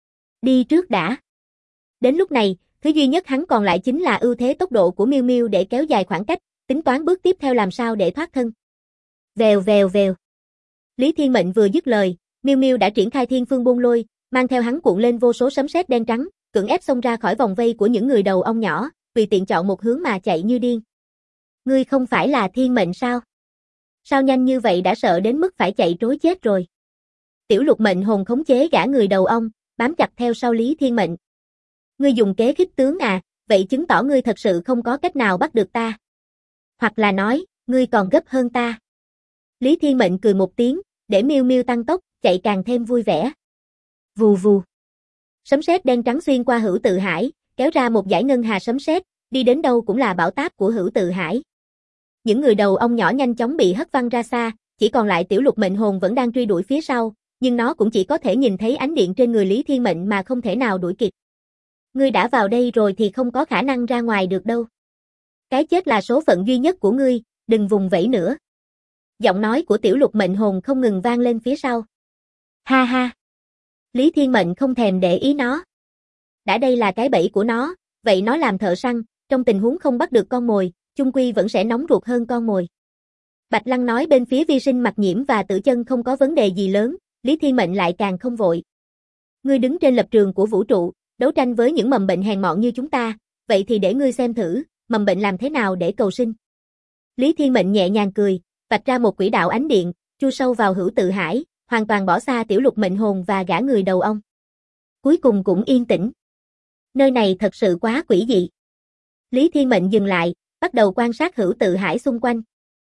Speaker 1: Đi trước đã. Đến lúc này, thứ duy nhất hắn còn lại chính là ưu thế tốc độ của Miêu Miêu để kéo dài khoảng cách, tính toán bước tiếp theo làm sao để thoát thân. Vèo vèo vèo. Lý Thiên Mệnh vừa dứt lời, Miêu Miêu đã triển khai Thiên Phương Bôn Lôi, mang theo hắn cuộn lên vô số sấm sét đen trắng, cưỡng ép xông ra khỏi vòng vây của những người đầu ong nhỏ, tùy tiện chọn một hướng mà chạy như điên. Ngươi không phải là Thiên Mệnh sao? Sao nhanh như vậy đã sợ đến mức phải chạy trối chết rồi? Tiểu Lục Mệnh Hồn khống chế gã người đầu ong, bám chặt theo sau Lý Thiên Mệnh. Ngươi dùng kế khích tướng à, vậy chứng tỏ ngươi thật sự không có cách nào bắt được ta. Hoặc là nói, ngươi còn gấp hơn ta. Lý Thiên Mệnh cười một tiếng, để Miêu Miêu tăng tốc, chạy càng thêm vui vẻ. Vù vù. Sấm sét đen trắng xuyên qua Hữu Tự Hải, kéo ra một dải ngân hà sấm sét, đi đến đâu cũng là bão táp của Hữu Tự Hải. Những người đầu ong nhỏ nhanh chóng bị hất văng ra xa, chỉ còn lại Tiểu Lục Mệnh Hồn vẫn đang truy đuổi phía sau, nhưng nó cũng chỉ có thể nhìn thấy ánh điện trên người Lý Thiên Mệnh mà không thể nào đuổi kịp. Ngươi đã vào đây rồi thì không có khả năng ra ngoài được đâu. Cái chết là số phận duy nhất của ngươi, đừng vùng vẫy nữa. Giọng nói của Tiểu Lục Mệnh Hồn không ngừng vang lên phía sau. Ha ha. Lý Thiên Mệnh không thèm để ý nó. Đã đây là cái bẫy của nó, vậy nó làm thợ săn, trong tình huống không bắt được con mồi, chung quy vẫn sẽ nóng ruột hơn con mồi. Bạch Lăng nói bên phía Vi Sinh Mặc Nhiễm và Tử Chân không có vấn đề gì lớn, Lý Thiên Mệnh lại càng không vội. Ngươi đứng trên lập trường của vũ trụ, đấu tranh với những mầm bệnh hèn mọn như chúng ta, vậy thì để ngươi xem thử, mầm bệnh làm thế nào để cầu sinh. Lý Thiên Mệnh nhẹ nhàng cười, vạch ra một quỹ đạo ánh điện, chui sâu vào Hữu Tự Hải, hoàn toàn bỏ xa Tiểu Lục Mệnh Hồn và gã người đầu ong. Cuối cùng cũng yên tĩnh. Nơi này thật sự quá quỷ dị. Lý Thiên Mệnh dừng lại, bắt đầu quan sát Hữu Tự Hải xung quanh.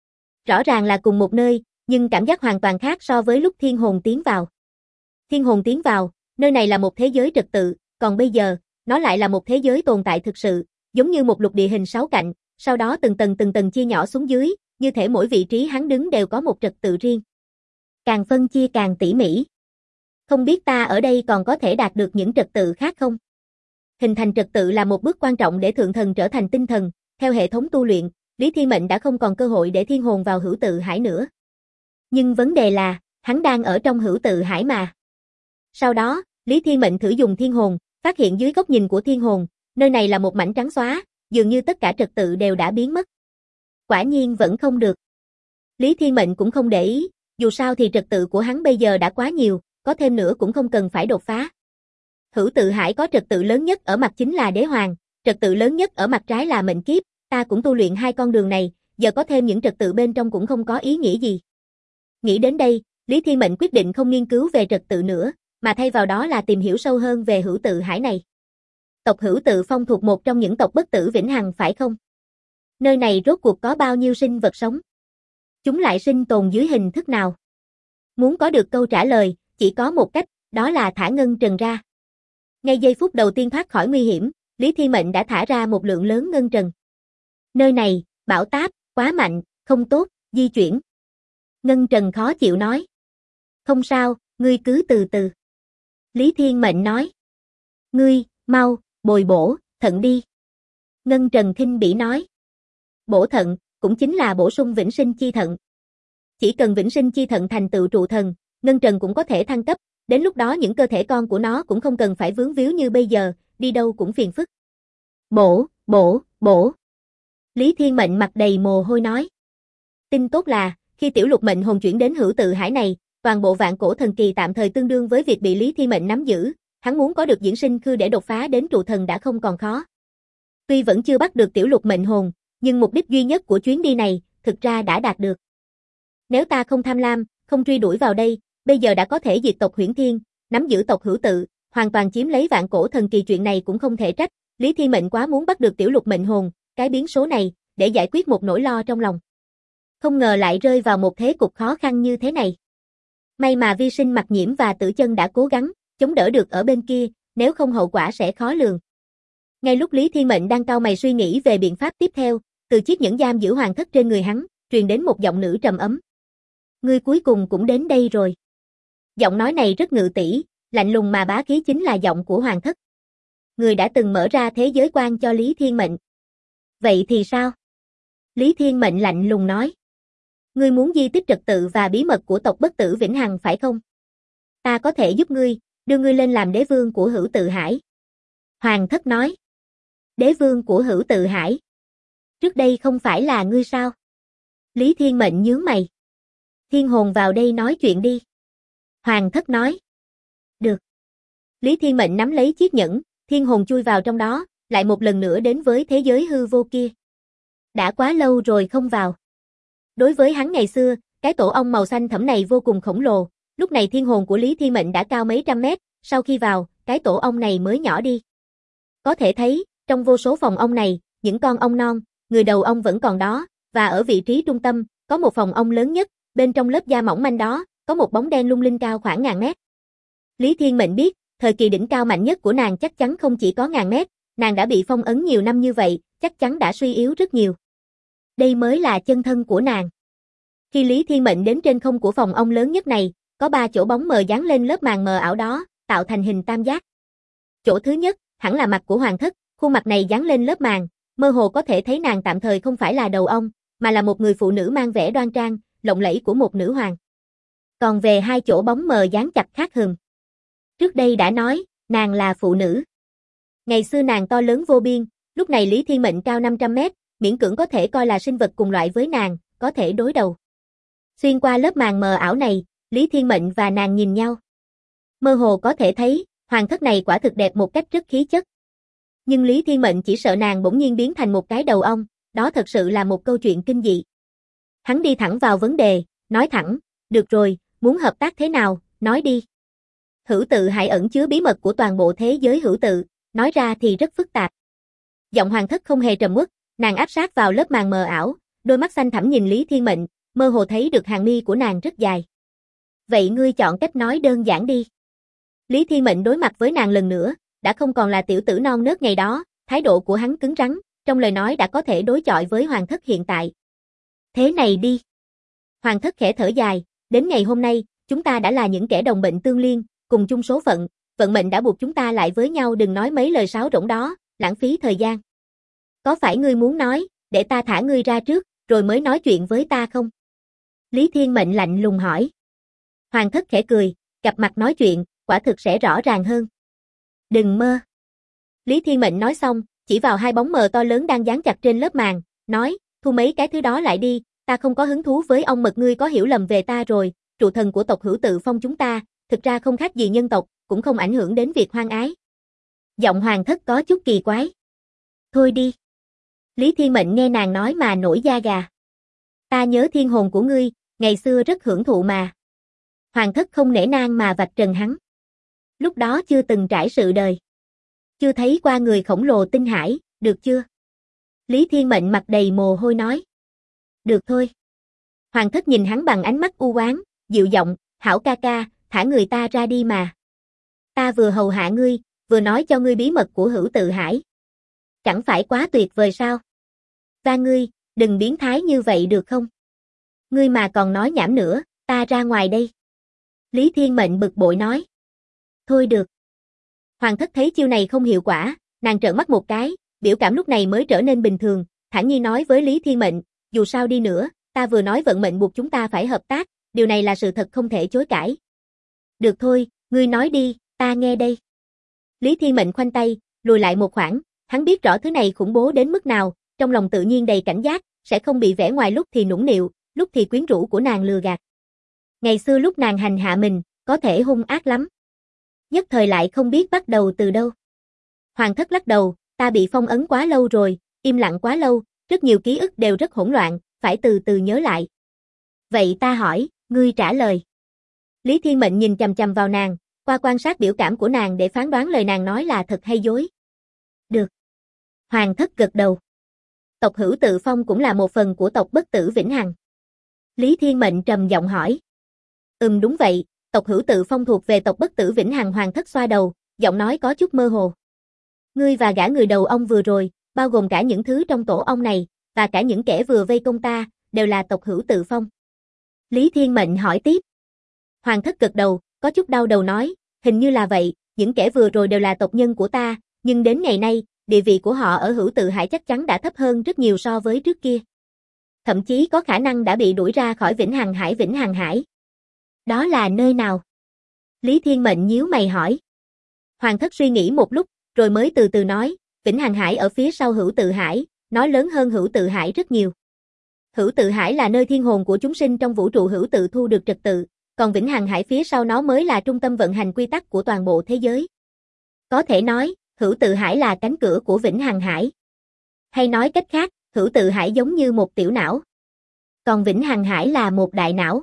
Speaker 1: Rõ ràng là cùng một nơi, nhưng cảm giác hoàn toàn khác so với lúc Thiên Hồn tiến vào. Thiên Hồn tiến vào, nơi này là một thế giới trật tự, còn bây giờ, nó lại là một thế giới tồn tại thực sự, giống như một lục địa hình 6 cạnh, sau đó từng tầng chia nhỏ xuống dưới, như thể mỗi vị trí hắn đứng đều có một trật tự riêng. Càng phân chia càng tỉ mỉ. Không biết ta ở đây còn có thể đạt được những trật tự khác không? Hình thành trật tự là một bước quan trọng để thượng thần trở thành tinh thần, theo hệ thống tu luyện, Lý Thiên Mệnh đã không còn cơ hội để thiên hồn vào hữu tự hải nữa. Nhưng vấn đề là, hắn đang ở trong hữu tự hải mà. Sau đó, Lý Thiên Mệnh thử dùng thiên hồn, phát hiện dưới góc nhìn của thiên hồn, nơi này là một mảnh trắng xóa, dường như tất cả trật tự đều đã biến mất. Quả nhiên vẫn không được. Lý Thiên Mệnh cũng không để ý, dù sao thì trật tự của hắn bây giờ đã quá nhiều, có thêm nữa cũng không cần phải đột phá. Hữu tự hải có trật tự lớn nhất ở mặt chính là đế hoàng, trật tự lớn nhất ở mặt trái là mệnh kiếp, ta cũng tu luyện hai con đường này, giờ có thêm những trật tự bên trong cũng không có ý nghĩa gì. Nghĩ đến đây, Lý Thiên Mệnh quyết định không nghiên cứu về trật tự nữa, mà thay vào đó là tìm hiểu sâu hơn về hữu tự hải này. Tộc Hữu Tự Phong thuộc một trong những tộc bất tử vĩnh hằng phải không? Nơi này rốt cuộc có bao nhiêu sinh vật sống? Chúng lại sinh tồn dưới hình thức nào? Muốn có được câu trả lời, chỉ có một cách, đó là thả ngân trần ra. Ngay giây phút đầu tiên thoát khỏi nguy hiểm, Lý Thiên Mệnh đã thả ra một lượng lớn ngân trần. Nơi này, bão táp, quá mạnh, không tốt, di chuyển. Ngân trần khó chịu nói. Không sao, ngươi cứ từ từ. Lý Thiên Mệnh nói. Ngươi, mau, bồi bổ, thận đi. Ngân trần khinh bỉ nói. Bổ thận, cũng chính là bổ sung vĩnh sinh chi thận. Chỉ cần vĩnh sinh chi thận thành tựu trụ thần, Ngân trần cũng có thể thăng cấp, đến lúc đó những cơ thể con của nó cũng không cần phải vướng víu như bây giờ, đi đâu cũng phiền phức. Bổ. Lý Thiên Mệnh mặt đầy mồ hôi nói. Tin tốt là, khi tiểu lục mệnh hồn chuyển đến hữu tự hải này, toàn bộ vạn cổ thần kỳ tạm thời tương đương với việc bị Lý Thiên Mệnh nắm giữ, hắn muốn có được diễn sinh khư để đột phá đến trụ thần đã không còn khó. Tuy vẫn chưa bắt được tiểu lục mệnh hồn, nhưng mục đích duy nhất của chuyến đi này, thực ra đã đạt được. Nếu ta không tham lam, không truy đuổi vào đây, bây giờ đã có thể diệt tộc Huyễn Thiên, nắm giữ tộc Hữu Tự, hoàn toàn chiếm lấy vạn cổ thần kỳ, chuyện này cũng không thể trách, Lý Thiên Mệnh quá muốn bắt được tiểu lục mệnh hồn, cái biến số này, để giải quyết một nỗi lo trong lòng. Không ngờ lại rơi vào một thế cục khó khăn như thế này. May mà Vi Sinh, Mặc Nhiễm và Tử Chân đã cố gắng, chống đỡ được ở bên kia, nếu không hậu quả sẽ khó lường. Ngay lúc Lý Thiên Mệnh đang cau mày suy nghĩ về biện pháp tiếp theo, từ chiếc nhẫn giam giữ hoàng thất trên người hắn, truyền đến một giọng nữ trầm ấm. Ngươi cuối cùng cũng đến đây rồi. Giọng nói này rất ngự tỷ, lạnh lùng mà bá khí, chính là giọng của hoàng thất. Người đã từng mở ra thế giới quan cho Lý Thiên Mệnh. Vậy thì sao? Lý Thiên Mệnh lạnh lùng nói. Ngươi muốn di tích trật tự và bí mật của tộc bất tử vĩnh hằng phải không? Ta có thể giúp ngươi, đưa ngươi lên làm đế vương của hữu tự hải. Hoàng thất nói. Đế vương của hữu tự hải? Trước đây không phải là ngươi sao? Lý Thiên Mệnh nhướng mày. Thiên hồn vào đây nói chuyện đi. Hoàng thất nói. Được. Lý Thiên Mệnh nắm lấy chiếc nhẫn, thiên hồn chui vào trong đó, lại một lần nữa đến với thế giới hư vô kia. Đã quá lâu rồi không vào. Đối với hắn ngày xưa, cái tổ ong màu xanh thẫm này vô cùng khổng lồ, lúc này thiên hồn của Lý Thiên Mệnh đã cao mấy trăm mét, sau khi vào, cái tổ ong này mới nhỏ đi. Có thể thấy, trong vô số phòng ong này, những con ong non, người đầu ong vẫn còn đó, và ở vị trí trung tâm, có một phòng ong lớn nhất, bên trong lớp da mỏng manh đó, có một bóng đen lung linh cao khoảng ngàn mét. Lý Thiên Mệnh biết, thời kỳ đỉnh cao mạnh nhất của nàng chắc chắn không chỉ có ngàn mét, nàng đã bị phong ấn nhiều năm như vậy, chắc chắn đã suy yếu rất nhiều. Đây mới là chân thân của nàng. Khi Lý Thiên Mệnh đến trên không của phòng ong lớn nhất này, có 3 chỗ bóng mờ dán lên lớp màn mờ ảo đó, tạo thành hình tam giác. Chỗ thứ nhất, hẳn là mặt của hoàng thất, khuôn mặt này dán lên lớp màn, mơ hồ có thể thấy nàng tạm thời không phải là đầu ong, mà là một người phụ nữ mang vẻ đoan trang, lộng lẫy của một nữ hoàng. Còn về 2 chỗ bóng mờ dán chặt khác hừm. Trước đây đã nói, nàng là phụ nữ. Ngày xưa nàng to lớn vô biên, lúc này Lý Thiên Mệnh cao 500 mét, miễn cưỡng có thể coi là sinh vật cùng loại với nàng, có thể đối đầu. Xuyên qua lớp màn mờ ảo này, Lý Thiên Mệnh và nàng nhìn nhau. Mơ hồ có thể thấy, hoàng thất này quả thực đẹp một cách rất khí chất. Nhưng Lý Thiên Mệnh chỉ sợ nàng bỗng nhiên biến thành một cái đầu ong, đó thật sự là một câu chuyện kinh dị. Hắn đi thẳng vào vấn đề, nói thẳng, được rồi, muốn hợp tác thế nào, nói đi. Hữu tự hải ẩn chứa bí mật của toàn bộ thế giới hữu tự, nói ra thì rất phức tạp. Giọng hoàng thất không hề trầm uất, nàng áp sát vào lớp màn mờ ảo, đôi mắt xanh thẳm nhìn Lý Thiên Mệnh, mơ hồ thấy được hàng mi của nàng rất dài. Vậy ngươi chọn cách nói đơn giản đi. Lý Thiên Mệnh đối mặt với nàng lần nữa, đã không còn là tiểu tử non nớt ngày đó, thái độ của hắn cứng rắn, trong lời nói đã có thể đối chọi với hoàng thất hiện tại. Thế này đi. Hoàng thất khẽ thở dài, đến ngày hôm nay, chúng ta đã là những kẻ đồng bệnh tương liên, cùng chung số phận, vận mệnh đã buộc chúng ta lại với nhau, đừng nói mấy lời sáo rỗng đó, lãng phí thời gian. Có phải ngươi muốn nói, để ta thả ngươi ra trước, rồi mới nói chuyện với ta không? Lý Thiên Mệnh lạnh lùng hỏi. Hoàng thất khẽ cười, gặp mặt nói chuyện, quả thực sẽ rõ ràng hơn. Đừng mơ. Lý Thiên Mệnh nói xong, chỉ vào hai bóng mờ to lớn đang dán chặt trên lớp màn, nói, thu mấy cái thứ đó lại đi, ta không có hứng thú với ong mật, ngươi có hiểu lầm về ta rồi, trụ thần của tộc Hữu Tự Phong chúng ta, thực ra không khác gì nhân tộc, cũng không ảnh hưởng đến việc hoang ái. Giọng hoàng thất có chút kỳ quái. Thôi đi. Lý Thiên Mệnh nghe nàng nói mà nổi da gà. Ta nhớ thiên hồn của ngươi, ngày xưa rất hưởng thụ mà. Hoàng thất không nể nang mà vạch trần hắn. Lúc đó chưa từng trải sự đời. Chưa thấy qua người khổng lồ tinh hải, được chưa? Lý Thiên Mệnh mặt đầy mồ hôi nói. Được thôi. Hoàng thất nhìn hắn bằng ánh mắt u oán, dịu giọng, hảo ca ca, thả người ta ra đi mà. Ta vừa hầu hạ ngươi, vừa nói cho ngươi bí mật của Hữu Tự Hải. Chẳng phải quá tuyệt vời sao? Và ngươi, đừng biến thái như vậy được không? Ngươi mà còn nói nhảm nữa, ta ra ngoài đây. Lý Thiên Mệnh bực bội nói. Thôi được. Hoàng thất thấy chiêu này không hiệu quả, nàng trợn mắt một cái, biểu cảm lúc này mới trở nên bình thường, thản nhiên nói với Lý Thiên Mệnh, dù sao đi nữa, ta vừa nói vận mệnh buộc chúng ta phải hợp tác, điều này là sự thật không thể chối cãi. Được thôi, ngươi nói đi, ta nghe đây. Lý Thiên Mệnh khoanh tay, lùi lại một khoảng, hắn biết rõ thứ này khủng bố đến mức nào, trong lòng tự nhiên đầy cảnh giác, sẽ không bị vẻ ngoài lúc thì nũng nịu, lúc thì quyến rũ của nàng lừa gạt. Ngày xưa lúc nàng hành hạ mình, có thể hung ác lắm. Nhất thời lại không biết bắt đầu từ đâu. Hoàng thất lắc đầu, ta bị phong ấn quá lâu rồi, im lặng quá lâu, rất nhiều ký ức đều rất hỗn loạn, phải từ từ nhớ lại. Vậy ta hỏi, ngươi trả lời. Lý Thiên Mệnh nhìn chằm chằm vào nàng, qua quan sát biểu cảm của nàng để phán đoán lời nàng nói là thật hay dối. Được. Hoàng thất gật đầu. Tộc Hữu Tự Phong cũng là một phần của tộc Bất Tử Vĩnh Hằng. Lý Thiên Mệnh trầm giọng hỏi. Đúng vậy, tộc Hữu Tự Phong thuộc về tộc Bất Tử Vĩnh Hằng. Hoàng thất xoa đầu, giọng nói có chút mơ hồ. Ngươi và gã người đầu ong vừa rồi, bao gồm cả những thứ trong tổ ong này, và cả những kẻ vừa vây công ta, đều là tộc Hữu Tự Phong. Lý Thiên Mệnh hỏi tiếp. Hoàng thất gật đầu, có chút đau đầu nói, hình như là vậy, những kẻ vừa rồi đều là tộc nhân của ta, nhưng đến ngày nay, địa vị của họ ở Hữu Tự Hải chắc chắn đã thấp hơn rất nhiều so với trước kia. Thậm chí có khả năng đã bị đuổi ra khỏi Vĩnh Hằng Hải. Vĩnh Hằng Hải. Đó là nơi nào? Lý Thiên Mệnh nhíu mày hỏi. Hoàng thất suy nghĩ một lúc, rồi mới từ từ nói, Vĩnh Hằng Hải ở phía sau Hữu Tự Hải, nó lớn hơn Hữu Tự Hải rất nhiều. Hữu Tự Hải là nơi thiên hồn của chúng sinh trong vũ trụ hữu tự thu được trật tự, còn Vĩnh Hằng Hải phía sau nó mới là trung tâm vận hành quy tắc của toàn bộ thế giới. Có thể nói, Hữu Tự Hải là cánh cửa của Vĩnh Hằng Hải. Hay nói cách khác, Hữu Tự Hải giống như một tiểu não. Còn Vĩnh Hằng Hải là một đại não.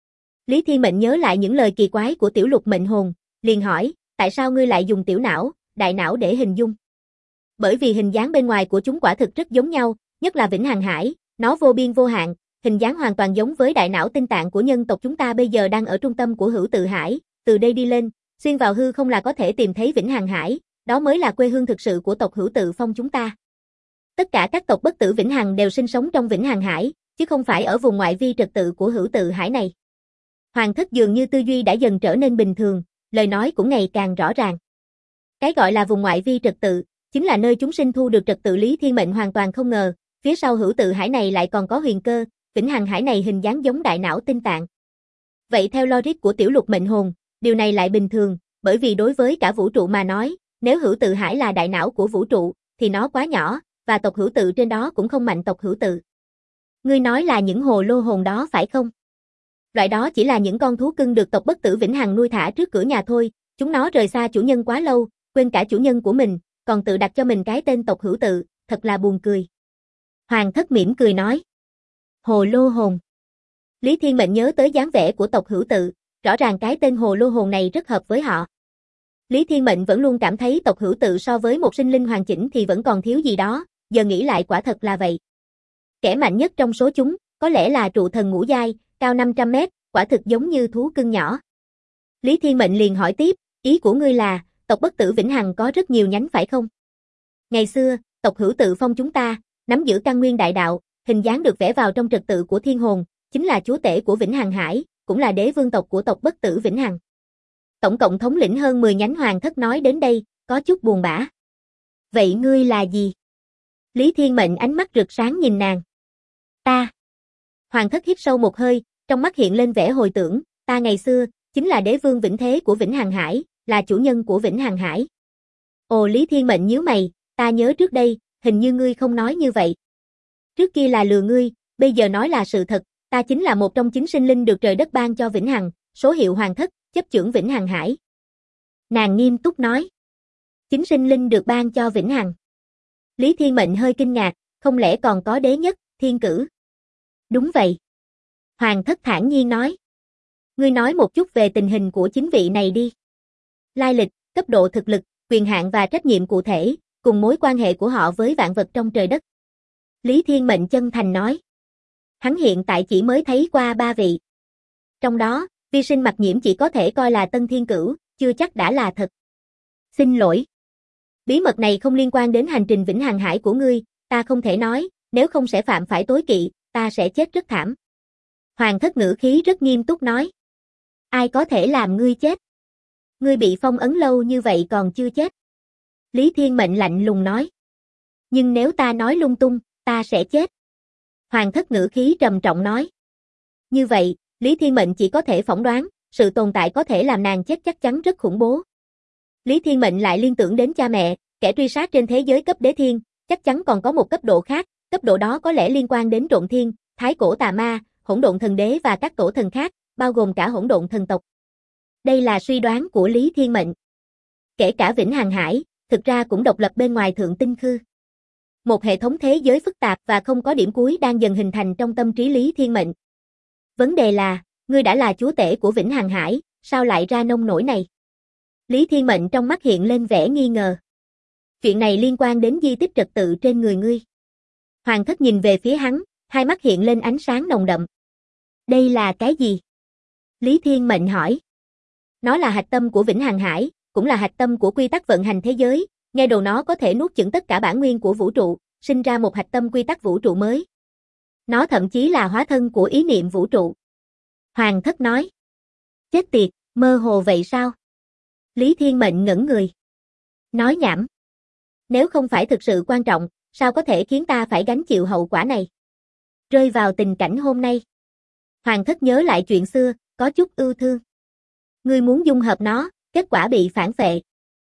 Speaker 1: Lý Thiên Mệnh nhớ lại những lời kỳ quái của Tiểu Lục Mệnh Hồn, liền hỏi, tại sao ngươi lại dùng tiểu não, đại não để hình dung? Bởi vì hình dáng bên ngoài của chúng quả thực rất giống nhau, nhất là Vĩnh Hằng Hải, nó vô biên vô hạn, hình dáng hoàn toàn giống với đại não tinh tạng của nhân tộc chúng ta bây giờ đang ở trung tâm của Hữu Tự Hải, từ đây đi lên, xuyên vào hư không là có thể tìm thấy Vĩnh Hằng Hải, đó mới là quê hương thực sự của tộc Hữu Tự Phong chúng ta. Tất cả các tộc Bất Tử Vĩnh Hằng đều sinh sống trong Vĩnh Hằng Hải, chứ không phải ở vùng ngoại vi trật tự của Hữu Tự Hải này. Hoàng thất dường như tư duy đã dần trở nên bình thường, lời nói cũng ngày càng rõ ràng. Cái gọi là vùng ngoại vi trật tự, chính là nơi chúng sinh thu được trật tự. Lý Thiên Mệnh hoàn toàn không ngờ, phía sau Hữu Tự Hải này lại còn có huyền cơ, Vĩnh Hằng Hải này hình dáng giống đại não tinh tạng. Vậy theo logic của Tiểu Lục Mệnh Hồn, điều này lại bình thường, bởi vì đối với cả vũ trụ mà nói, nếu Hữu Tự Hải là đại não của vũ trụ, thì nó quá nhỏ, và tộc Hữu Tự trên đó cũng không mạnh tộc Hữu Tự. Ngươi nói là những hồ lô hồn đó phải không? Loại đó chỉ là những con thú cưng được tộc Bất Tử Vĩnh Hằng nuôi thả trước cửa nhà thôi, chúng nó rời xa chủ nhân quá lâu, quên cả chủ nhân của mình, còn tự đặt cho mình cái tên tộc Hữu Tự, thật là buồn cười. Hoàng thất mỉm cười nói. Hồ lô hồn. Lý Thiên Mệnh nhớ tới dáng vẻ của tộc Hữu Tự, rõ ràng cái tên hồ lô hồn này rất hợp với họ. Lý Thiên Mệnh vẫn luôn cảm thấy tộc Hữu Tự so với một sinh linh hoàn chỉnh thì vẫn còn thiếu gì đó, giờ nghĩ lại quả thật là vậy. Kẻ mạnh nhất trong số chúng, có lẽ là trụ thần ngũ giai, cao 500 mét, quả thực giống như thú cưng nhỏ. Lý Thiên Mệnh liền hỏi tiếp, ý của ngươi là, tộc Bất Tử Vĩnh Hằng có rất nhiều nhánh phải không? Ngày xưa, Tộc Hữu Tự Phong chúng ta, nắm giữ căn nguyên đại đạo, hình dáng được vẽ vào trong trật tự của thiên hồn, chính là chúa tể của Vĩnh Hằng Hải, cũng là đế vương tộc của tộc Bất Tử Vĩnh Hằng. Tổng cộng thống lĩnh hơn 10 nhánh Hoàng Thất nói đến đây, có chút buồn bã. Vậy ngươi là gì? Lý Thiên Mệnh ánh mắt rực sáng nhìn nàng. Ta. Hoàng Thất hít sâu một hơi, trong mắt hiện lên vẻ hồi tưởng, ta ngày xưa, chính là đế vương vĩnh thế của Vĩnh Hằng Hải, là chủ nhân của Vĩnh Hằng Hải. Ồ, Lý Thiên Mệnh nhíu mày, ta nhớ trước đây, hình như ngươi không nói như vậy. Trước kia là lừa ngươi, bây giờ nói là sự thật, ta chính là một trong 9 sinh linh được trời đất ban cho Vĩnh Hằng, số hiệu Hoàng Thất, chấp chưởng Vĩnh Hằng Hải. Nàng nghiêm túc nói. 9 sinh linh được ban cho Vĩnh Hằng. Lý Thiên Mệnh hơi kinh ngạc, không lẽ còn có đế nhất, thiên cử? Đúng vậy. Hoàng Thất thản nhiên nói. Ngươi nói một chút về tình hình của 9 vị này đi. Lai lịch, cấp độ thực lực, quyền hạn và trách nhiệm cụ thể, cùng mối quan hệ của họ với vạn vật trong trời đất. Lý Thiên Mệnh chân thành nói. Hắn hiện tại chỉ mới thấy qua 3 vị. Trong đó, vi sinh Mặc Nhiễm chỉ có thể coi là tân thiên cửu, chưa chắc đã là thật. Xin lỗi. Bí mật này không liên quan đến hành trình Vĩnh Hằng Hải của ngươi, ta không thể nói, nếu không sẽ phạm phải tối kỵ, ta sẽ chết rất thảm. Hoàng Thất ngữ khí rất nghiêm túc nói. Ai có thể làm ngươi chết? Ngươi bị phong ấn lâu như vậy còn chưa chết. Lý Thiên Mệnh lạnh lùng nói. Nhưng nếu ta nói lung tung, ta sẽ chết. Hoàng Thất ngữ khí trầm trọng nói. Như vậy, Lý Thiên Mệnh chỉ có thể phỏng đoán, sự tồn tại có thể làm nàng chết chắc chắn rất khủng bố. Lý Thiên Mệnh lại liên tưởng đến cha mẹ, kẻ truy sát trên thế giới cấp đế thiên, chắc chắn còn có một cấp độ khác, cấp độ đó có lẽ liên quan đến Trộn Thiên, Thái Cổ Tà Ma, Hỗn Độn Thần Đế và các tổ thần khác, bao gồm cả Hỗn Độn Thần tộc. Đây là suy đoán của Lý Thiên Mệnh. Kể cả Vĩnh Hằng Hải, thực ra cũng độc lập bên ngoài Thượng Tinh Khư. Một hệ thống thế giới phức tạp và không có điểm cuối đang dần hình thành trong tâm trí Lý Thiên Mệnh. Vấn đề là, ngươi đã là chúa tể của Vĩnh Hằng Hải, sao lại ra nông nổi này? Lý Thiên Mệnh trong mắt hiện lên vẻ nghi ngờ. Chuyện này liên quan đến di tích trật tự trên người ngươi. Hoàng Thất nhìn về phía hắn, hai mắt hiện lên ánh sáng nồng đậm. Đây là cái gì? Lý Thiên Mệnh hỏi. Nó là hạch tâm của Vĩnh Hằng Hải, cũng là hạch tâm của quy tắc vận hành thế giới, nghe đồn nó có thể nuốt chửng tất cả bản nguyên của vũ trụ, sinh ra một hạch tâm quy tắc vũ trụ mới. Nó thậm chí là hóa thân của ý niệm vũ trụ. Hoàng Thất nói. Chết tiệt, mơ hồ vậy sao? Lý Thiên Mệnh ngẩn người. Nói nhảm. Nếu không phải thực sự quan trọng, sao có thể khiến ta phải gánh chịu hậu quả này? Rơi vào tình cảnh hôm nay. Hoàng Thất nhớ lại chuyện xưa, có chút ưu thương. Ngươi muốn dung hợp nó, kết quả bị phản phệ.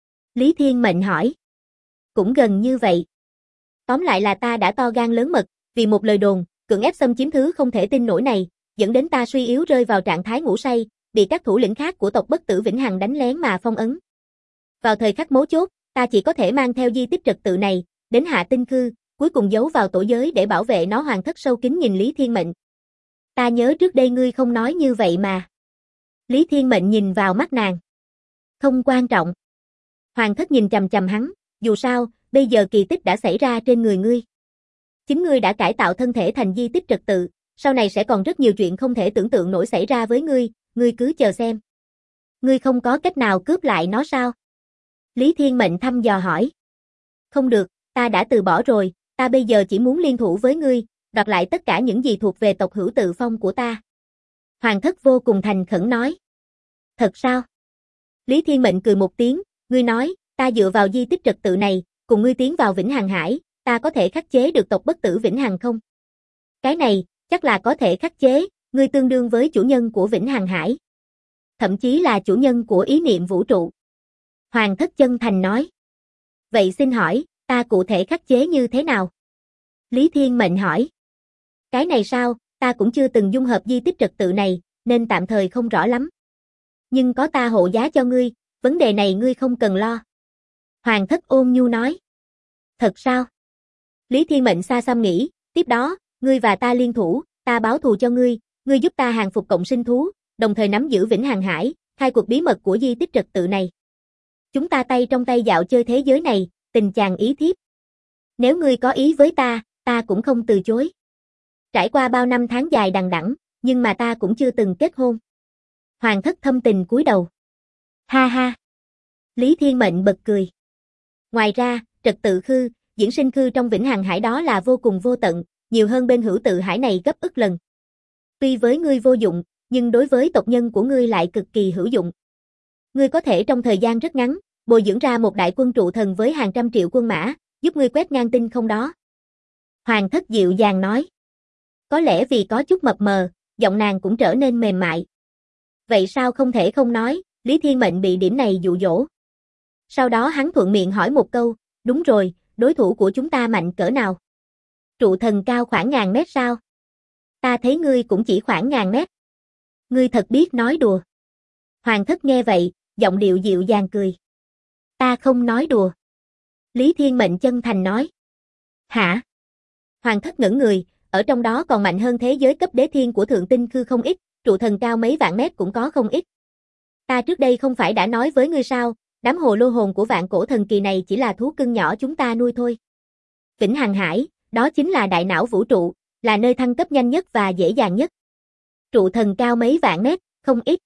Speaker 1: Lý Thiên Mệnh hỏi. Cũng gần như vậy. Tóm lại là ta đã to gan lớn mật, vì một lời đồn, cưỡng ép xâm chiếm thứ không thể tin nổi này, dẫn đến ta suy yếu rơi vào trạng thái ngủ say, bị các thủ lĩnh khác của tộc Bất Tử Vĩnh Hằng đánh lén mà phong ấn. Vào thời khắc mấu chốt, ta chỉ có thể mang theo di tích trật tự này, đến Hạ Tinh Khư, cuối cùng giấu vào tổ giới để bảo vệ nó. Hoàng Thất sâu kín nhìn Lý Thiên Mệnh. Ta nhớ trước đây ngươi không nói như vậy mà. Lý Thiên Mệnh nhìn vào mắt nàng. Không quan trọng. Hoàng Thất nhìn chằm chằm hắn, dù sao, bây giờ kỳ tích đã xảy ra trên người ngươi. Chính ngươi đã cải tạo thân thể thành di tích trật tự, sau này sẽ còn rất nhiều chuyện không thể tưởng tượng nổi xảy ra với ngươi cứ chờ xem. Ngươi không có cách nào cướp lại nó sao? Lý Thiên Mệnh thăm dò hỏi. Không được, ta đã từ bỏ rồi, ta bây giờ chỉ muốn liên thủ với ngươi, đoạt lại tất cả những gì thuộc về tộc Hữu Tự Phong của ta. Hoàng Thất vô cùng thành khẩn nói. Thật sao? Lý Thiên Mệnh cười một tiếng, ngươi nói, ta dựa vào di tích trật tự này, cùng ngươi tiến vào Vĩnh Hằng Hải, ta có thể khắc chế được tộc Bất Tử Vĩnh Hằng không? Cái này, chắc là có thể khắc chế, ngươi tương đương với chủ nhân của Vĩnh Hằng Hải. Thậm chí là chủ nhân của ý niệm vũ trụ. Hoàng Thất chân thành nói. Vậy xin hỏi, ta cụ thể khắc chế như thế nào? Lý Thiên Mệnh hỏi. Cái này sao, ta cũng chưa từng dung hợp di tích trật tự này, nên tạm thời không rõ lắm. Nhưng có ta hộ giá cho ngươi, vấn đề này ngươi không cần lo. Hoàng Thất ôn nhu nói. Thật sao? Lý Thiên Mệnh xa xăm nghĩ, tiếp đó, ngươi và ta liên thủ, ta báo thù cho ngươi giúp ta hàng phục cộng sinh thú, đồng thời nắm giữ Vĩnh Hằng Hải, khai cuộc bí mật của di tích trật tự này. Chúng ta tay trong tay dạo chơi thế giới này, tình chàng ý thiếp. Nếu ngươi có ý với ta cũng không từ chối. Trải qua bao năm tháng dài đằng đẵng, nhưng mà ta cũng chưa từng kết hôn. Hoàng Thất thâm tình cúi đầu. Ha ha. Lý Thiên Mệnh bật cười. Ngoài ra, trật tự khư, diễn sinh khư trong Vĩnh Hằng Hải đó là vô cùng vô tận, nhiều hơn bên Hữu Tự Hải này gấp ức lần. Tuy với ngươi vô dụng, nhưng đối với tộc nhân của ngươi lại cực kỳ hữu dụng. Ngươi có thể trong thời gian rất ngắn, bồi dưỡng ra một đại quân trụ thần với hàng trăm triệu quân mã, giúp ngươi quét ngang tinh không đó. Hoàng thất dịu dàng nói. Có lẽ vì có chút mập mờ, giọng nàng cũng trở nên mềm mại. Vậy sao không thể không nói, Lý Thiên Mệnh bị điểm này dụ dỗ. Sau đó hắn thuận miệng hỏi một câu, đúng rồi, đối thủ của chúng ta mạnh cỡ nào? Trụ thần cao khoảng ngàn mét sao? Ta thấy ngươi cũng chỉ khoảng ngàn mét. Ngươi thật biết nói đùa. Hoàng thất nghe vậy, giọng điệu dịu dàng cười. Ta không nói đùa. Lý Thiên Mệnh chân thành nói. Hả? Hoàng thất ngẩn người, ở trong đó còn mạnh hơn thế giới cấp đế thiên của Thượng Tinh Khư không ít, trụ thần cao mấy vạn mét cũng có không ít. Ta trước đây không phải đã nói với ngươi sao, đám hồ lô hồn của vạn cổ thần kỳ này chỉ là thú cưng nhỏ chúng ta nuôi thôi. Vĩnh Hằng Hải, đó chính là đại não vũ trụ, là nơi thăng cấp nhanh nhất và dễ dàng nhất. Trụ thần cao mấy vạn mét, không ít.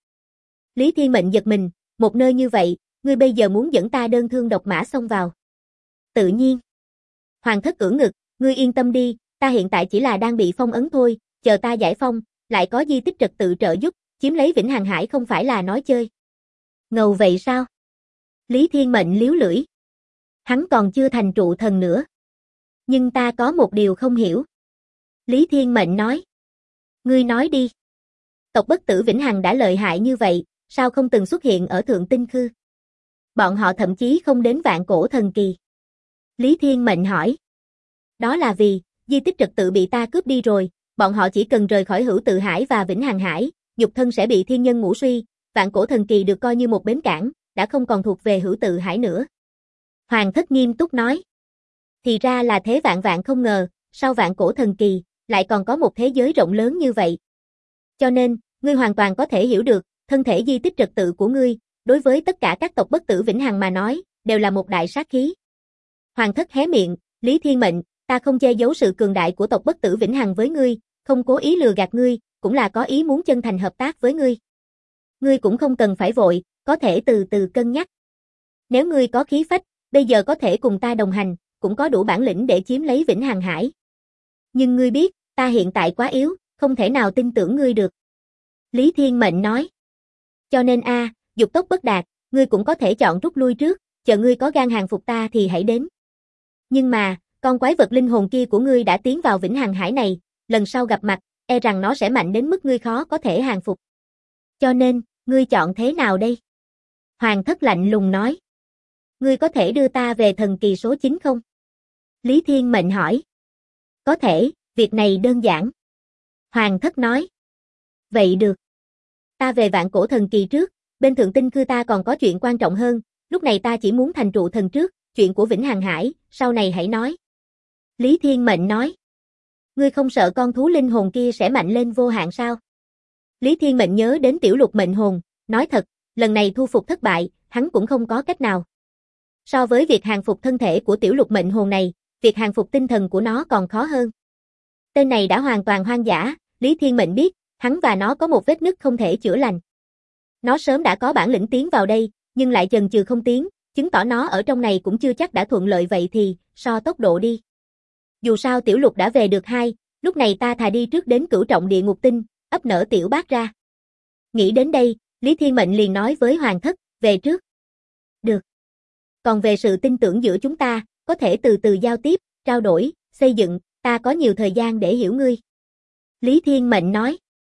Speaker 1: Lý Thiên Mệnh giật mình, một nơi như vậy, ngươi bây giờ muốn dẫn ta đơn thương độc mã xông vào. Tự nhiên. Hoàng thất ưỡn ngực, ngươi yên tâm đi, ta hiện tại chỉ là đang bị phong ấn thôi, chờ ta giải phong, lại có di tích trật tự trợ giúp, chiếm lấy Vĩnh Hằng Hải không phải là nói chơi. Ngầu vậy sao? Lý Thiên Mệnh liếu lưỡi. Hắn còn chưa thành trụ thần nữa. Nhưng ta có một điều không hiểu. Lý Thiên Mệnh nói. Ngươi nói đi. Tộc Bất Tử Vĩnh Hằng đã lợi hại như vậy, sao không từng xuất hiện ở Thượng Tinh Khư? Bọn họ thậm chí không đến vạn cổ thần kỳ. Lý Thiên Mệnh hỏi. Đó là vì, di tích trật tự bị ta cướp đi rồi, bọn họ chỉ cần rời khỏi Hữu Tự Hải và Vĩnh Hằng Hải, nhục thân sẽ bị thiên nhân ngũ suy, vạn cổ thần kỳ được coi như một bến cảng, đã không còn thuộc về Hữu Tự Hải nữa. Hoàng thất nghiêm túc nói. Thì ra là thế, vạn vạn không ngờ, sau vạn cổ thần kỳ, lại còn có một thế giới rộng lớn như vậy. Cho nên, ngươi hoàn toàn có thể hiểu được, thân thể di tích trật tự của ngươi, đối với tất cả các tộc Bất Tử Vĩnh Hằng mà nói, đều là một đại sát khí. Hoàng thất hé miệng, Lý Thiên Mệnh, ta không che giấu sự cường đại của tộc Bất Tử Vĩnh Hằng với ngươi, không cố ý lừa gạt ngươi, cũng là có ý muốn chân thành hợp tác với ngươi. Ngươi cũng không cần phải vội, có thể từ từ cân nhắc. Nếu ngươi có khí phách, bây giờ có thể cùng ta đồng hành, cũng có đủ bản lĩnh để chiếm lấy Vĩnh Hằng Hải. Nhưng ngươi biết, ta hiện tại quá yếu, không thể nào tin tưởng ngươi được. Lý Thiên Mệnh nói. Cho nên dục tốc bất đạt, ngươi cũng có thể chọn rút lui trước, chờ ngươi có gan hàng phục ta thì hãy đến. Nhưng mà, con quái vật linh hồn kia của ngươi đã tiến vào Vĩnh Hằng Hải này, lần sau gặp mặt, e rằng nó sẽ mạnh đến mức ngươi khó có thể hàng phục. Cho nên, ngươi chọn thế nào đây? Hoàng thất lạnh lùng nói. Ngươi có thể đưa ta về thần kỳ số 9 không? Lý Thiên Mệnh hỏi. Có thể, việc này đơn giản. Hoàng thất nói. Vậy được. Ta về vạn cổ thần kỳ trước, bên Thượng Tinh Khư ta còn có chuyện quan trọng hơn, lúc này ta chỉ muốn thành trụ thần trước, chuyện của Vĩnh Hằng Hải, sau này hãy nói. Lý Thiên Mệnh nói. Ngươi không sợ con thú linh hồn kia sẽ mạnh lên vô hạn sao? Lý Thiên Mệnh nhớ đến tiểu lục mệnh hồn, nói thật, lần này thu phục thất bại, hắn cũng không có cách nào. So với việc hàng phục thân thể của tiểu lục mệnh hồn này, việc hàng phục tinh thần của nó còn khó hơn. Tên này đã hoàn toàn hoang dã, Lý Thiên Mệnh biết, hắn và nó có một vết nứt không thể chữa lành. Nó sớm đã có bản lĩnh tiến vào đây, nhưng lại chần chừ không tiến, chứng tỏ nó ở trong này cũng chưa chắc đã thuận lợi, vậy thì, so tốc độ đi. Dù sao tiểu lục đã về được lúc này ta thà đi trước đến cửu trọng địa ngục tinh, ấp nở tiểu bác ra. Nghĩ đến đây, Lý Thiên Mệnh liền nói với Hoàng thất, về trước. Được. Còn về sự tin tưởng giữa chúng ta, có thể từ từ giao tiếp, trao đổi, xây dựng, ta có nhiều thời gian để hiểu ngươi. Lý Thiên Mệnh nói.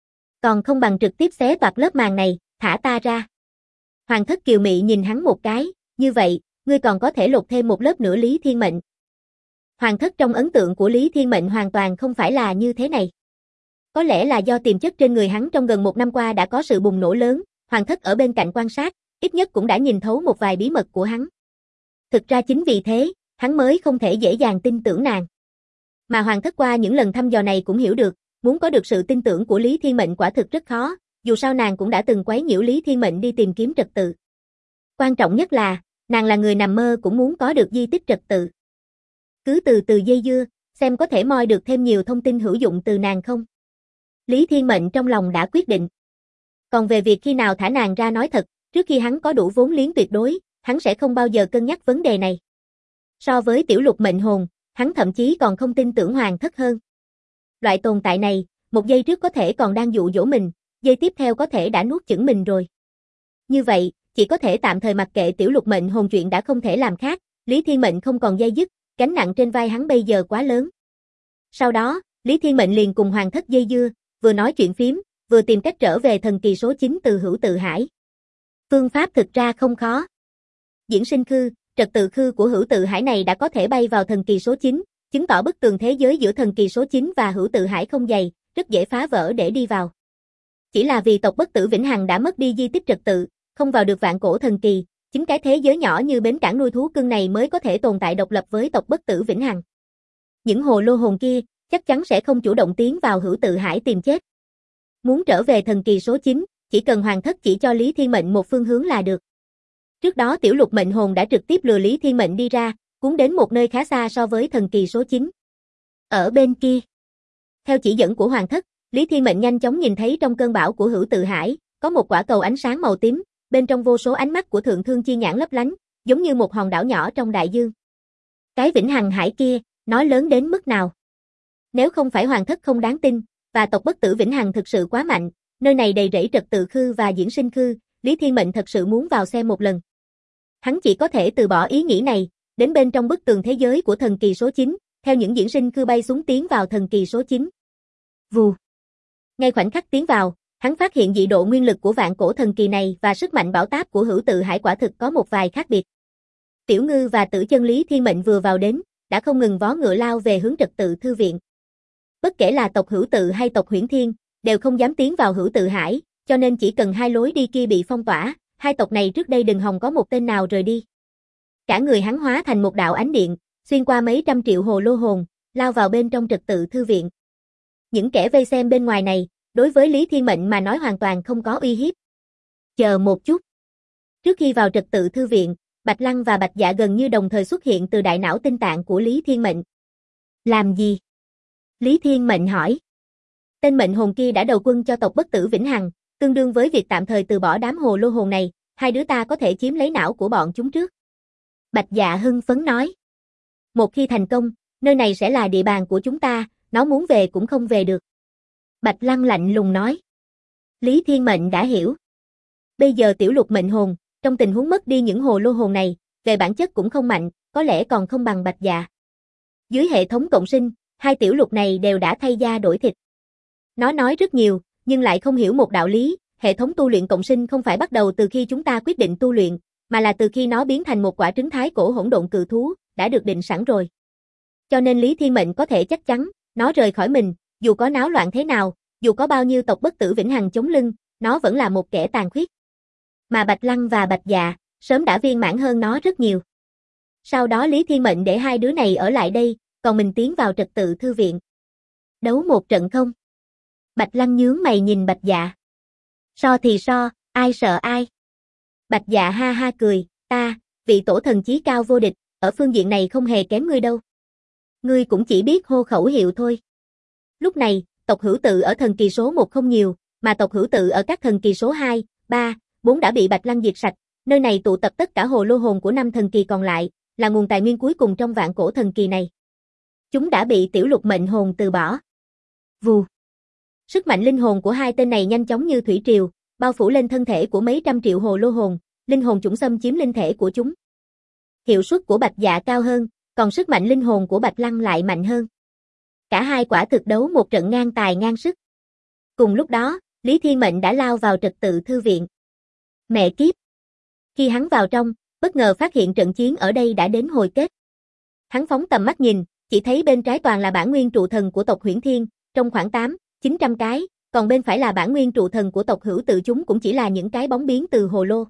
Speaker 1: Còn không bằng trực tiếp xé toạc lớp màng này, thả ta ra. Hoàng thất kiều mị nhìn hắn một cái, như vậy, ngươi còn có thể lột thêm một lớp nữa. Lý Thiên Mệnh. Hoàng thất trong ấn tượng của Lý Thiên Mệnh hoàn toàn không phải là như thế này. Có lẽ là do tiềm chất trên người hắn trong gần một năm qua đã có sự bùng nổ lớn, Hoàng thất ở bên cạnh quan sát, ít nhất cũng đã nhìn thấu một vài bí mật của hắn. Thực ra chính vì thế, hắn mới không thể dễ dàng tin tưởng nàng. Mà Hoàng thất qua những lần thăm dò này cũng hiểu được, muốn có được sự tin tưởng của Lý Thiên Mệnh quả thực rất khó, dù sao nàng cũng đã từng quấy nhiễu Lý Thiên Mệnh đi tìm kiếm trật tự. Quan trọng nhất là, nàng là người nằm mơ cũng muốn có được di tích trật tự. Cứ từ từ dây dưa, xem có thể moi được thêm nhiều thông tin hữu dụng từ nàng không. Lý Thiên Mệnh trong lòng đã quyết định. Còn về việc khi nào thả nàng ra nói thật, trước khi hắn có đủ vốn liếng tuyệt đối, hắn sẽ không bao giờ cân nhắc vấn đề này. So với tiểu lục mệnh hồn, hắn thậm chí còn không tin tưởng hoàng thất hơn. Loại tồn tại này, một giây trước có thể còn đang dụ dỗ mình, giây tiếp theo có thể đã nuốt chửng mình rồi. Như vậy, chỉ có thể tạm thời mặc kệ tiểu lục mệnh hồn, chuyện đã không thể làm khác, Lý Thiên Mệnh không còn day dứt, gánh nặng trên vai hắn bây giờ quá lớn. Sau đó, Lý Thiên Mệnh liền cùng hoàng thất dây dưa, vừa nói chuyện phím, vừa tìm cách trở về thần kỳ số 9 từ Hữu Tự Hải. Phương pháp thực ra không khó. Diễn sinh khư, trật tự khư của Hữu Tự Hải này đã có thể bay vào thần kỳ số 9, chứng tỏ bức tường thế giới giữa thần kỳ số 9 và Hữu Tự Hải không dày, rất dễ phá vỡ để đi vào. Chỉ là vì tộc Bất Tử Vĩnh Hằng đã mất đi di tích trật tự, không vào được vạn cổ thần kỳ, chính cái thế giới nhỏ như bến cảng nuôi thú cưng này mới có thể tồn tại độc lập với tộc Bất Tử Vĩnh Hằng. Những hồ lô hồn kia, chắc chắn sẽ không chủ động tiến vào Hữu Tự Hải tìm chết. Muốn trở về thần kỳ số 9, chỉ cần hoàng thất chỉ cho Lý Thiên Mệnh một phương hướng là được. Trước đó tiểu lục mệnh hồn đã trực tiếp lừa Lý Thiên Mệnh đi ra, cuốn đến một nơi khá xa so với thần kỳ số 9. Ở bên kia, theo chỉ dẫn của hoàng thất, Lý Thiên Mệnh nhanh chóng nhìn thấy trong cơn bão của Hữu Tự Hải, có một quả cầu ánh sáng màu tím, bên trong vô số ánh mắt của thượng thương chi nhãn lấp lánh, giống như một hòn đảo nhỏ trong đại dương. Cái Vĩnh Hằng Hải kia, nó lớn đến mức nào? Nếu không phải hoàng thất không đáng tin, và tộc Bất Tử Vĩnh Hằng thực sự quá mạnh, nơi này đầy rẫy trật tự khư và diễn sinh khư, Lý Thiên Mệnh thật sự muốn vào xem một lần. Hắn chỉ có thể từ bỏ ý nghĩ này, đến bên trong bức tường thế giới của thần kỳ số 9, theo những diễn sinh khư bay xuống tiến vào thần kỳ số 9. Vù. Ngay khoảnh khắc tiến vào, hắn phát hiện dị độ nguyên lực của vạn cổ thần kỳ này và sức mạnh bão táp của Hữu Tự Hải quả thực có một vài khác biệt. Tiểu Ngư và Tử Chân Lý Thiên Mệnh vừa vào đến, đã không ngừng vó ngựa lao về hướng trật tự thư viện. Bất kể là tộc Hữu Tự hay tộc Huyễn Thiên, đều không dám tiến vào Hữu Tự Hải, cho nên chỉ cần hai lối đi kia bị phong tỏa, hai tộc này trước đây đừng hòng có một tên nào rời đi. Cả người hắn hóa thành một đạo ánh điện, xuyên qua mấy trăm triệu hồ lô hồn, lao vào bên trong trật tự thư viện. Những kẻ vây xem bên ngoài này, đối với Lý Thiên Mệnh mà nói hoàn toàn không có uy hiếp. Chờ một chút. Trước khi vào trật tự thư viện, Bạch Lăng và Bạch Dạ gần như đồng thời xuất hiện từ đại não tinh tạng của Lý Thiên Mệnh. Làm gì? Lý Thiên Mệnh hỏi. Tên mệnh hồn kia đã đầu quân cho tộc Bất Tử Vĩnh Hằng, tương đương với việc tạm thời từ bỏ đám hồ lô hồn này, hai đứa ta có thể chiếm lấy não của bọn chúng trước. Bạch Dạ hưng phấn nói. Một khi thành công, nơi này sẽ là địa bàn của chúng ta, nó muốn về cũng không về được. Bạch Lăng lạnh lùng nói. Lý Thiên Mệnh đã hiểu. Bây giờ tiểu lục mệnh hồn, trong tình huống mất đi những hồ lô hồn này, về bản chất cũng không mạnh, có lẽ còn không bằng Bạch Dạ. Dưới hệ thống cộng sinh, hai tiểu lục này đều đã thay da đổi thịt. Nó nói rất nhiều, nhưng lại không hiểu một đạo lý, hệ thống tu luyện cộng sinh không phải bắt đầu từ khi chúng ta quyết định tu luyện, mà là từ khi nó biến thành một quả trứng thái cổ hỗn độn cự thú, đã được định sẵn rồi. Cho nên Lý Thiên Mệnh có thể chắc chắn, nó rời khỏi mình, dù có náo loạn thế nào, dù có bao nhiêu tộc Bất Tử Vĩnh Hằng chống lưng, nó vẫn là một kẻ tàn khuyết. Mà Bạch Lăng và Bạch Dạ, sớm đã viên mãn hơn nó rất nhiều. Sau đó Lý Thiên Mệnh để hai đứa này ở lại đây, còn mình tiến vào trật tự thư viện. Đấu một trận không? Bạch Lăng nhướng mày nhìn Bạch Dạ. So thì so, ai sợ ai? Bạch Dạ ha ha cười, ta, vị tổ thần chí cao vô địch, ở phương diện này không hề kém ngươi đâu. Ngươi cũng chỉ biết hô khẩu hiệu thôi. Lúc này, tộc Hữu Tự ở thần kỳ số 1 không nhiều, mà tộc Hữu Tự ở các thần kỳ số 2, 3, 4 đã bị Bạch Lăng diệt sạch, nơi này tụ tập tất cả hồ lô hồn của 5 thần kỳ còn lại, là nguồn tài nguyên cuối cùng trong vạn cổ thần kỳ này. Chúng đã bị tiểu lục mệnh hồn từ bỏ. Vù. Sức mạnh linh hồn của hai tên này nhanh chóng như thủy triều, bao phủ lên thân thể của mấy trăm triệu hồ lô hồn, linh hồn chủng xâm chiếm linh thể của chúng. Hiệu suất của Bạch Dạ cao hơn, còn sức mạnh linh hồn của Bạch Lăng lại mạnh hơn. Cả hai quả thực đấu một trận ngang tài ngang sức. Cùng lúc đó, Lý Thiên Mệnh đã lao vào trật tự thư viện. Mẹ kiếp! Khi hắn vào trong, bất ngờ phát hiện trận chiến ở đây đã đến hồi kết. Hắn phóng tầm mắt nhìn, chỉ thấy bên trái toàn là bản nguyên trụ thần của tộc Huyễn Thiên, trong khoảng 800-900 cái, còn bên phải là bản nguyên trụ thần của tộc Hữu Tự, chúng cũng chỉ là những cái bóng biến từ hồ lô.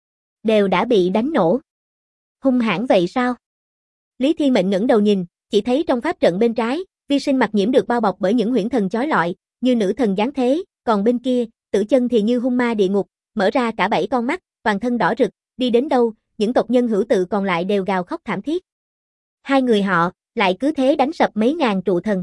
Speaker 1: Đều đã bị đánh nổ. Hung hãn vậy sao? Lý Thiên Mệnh ngẩng đầu nhìn, chỉ thấy trong pháp trận bên trái, Vi Sinh mặc nhiễm được bao bọc bởi những huyễn thần chói lọi, như nữ thần giáng thế, còn bên kia, Tử Chân thì như hung ma địa ngục, mở ra cả 7 con mắt, toàn thân đỏ rực, đi đến đâu, những tộc nhân Hữu Tự còn lại đều gào khóc thảm thiết. Hai người họ, lại cứ thế đánh sập mấy ngàn trụ thần.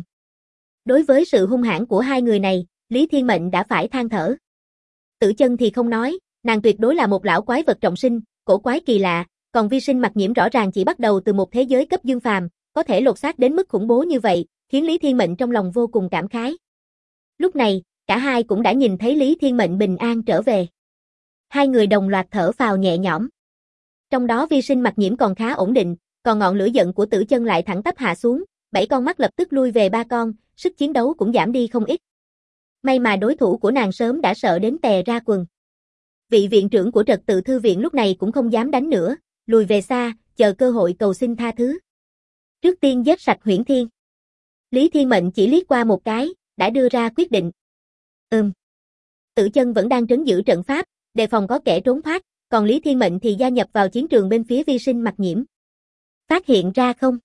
Speaker 1: Đối với sự hung hãn của hai người này, Lý Thiên Mệnh đã phải than thở. Tử Chân thì không nói, nàng tuyệt đối là một lão quái vật trọng sinh, cổ quái kỳ lạ, còn Vi Sinh Mặc Nhiễm rõ ràng chỉ bắt đầu từ một thế giới cấp dương phàm, có thể lột xác đến mức khủng bố như vậy, khiến Lý Thiên Mệnh trong lòng vô cùng cảm khái. Lúc này, cả hai cũng đã nhìn thấy Lý Thiên Mệnh bình an trở về. Hai người đồng loạt thở phào nhẹ nhõm. Trong đó Vi Sinh Mặc Nhiễm còn khá ổn định, còn ngọn lửa giận của Tử Chân lại thẳng tắp hạ xuống, 7 con mắt lập tức lui về 3 con, sức chiến đấu cũng giảm đi không ít. May mà đối thủ của nàng sớm đã sợ đến tè ra quần. Vị viện trưởng của trật tự thư viện lúc này cũng không dám đánh nữa, lùi về xa, chờ cơ hội cầu xin tha thứ. Trước tiên giết sạch Huyễn Thiên. Lý Thiên Mệnh chỉ liếc qua một cái, đã đưa ra quyết định. Tử Chân vẫn đang trấn giữ trận pháp, đề phòng có kẻ trốn thoát, còn Lý Thiên Mệnh thì gia nhập vào chiến trường bên phía Vi Sinh Mặc Nhiễm. Phát hiện ra không?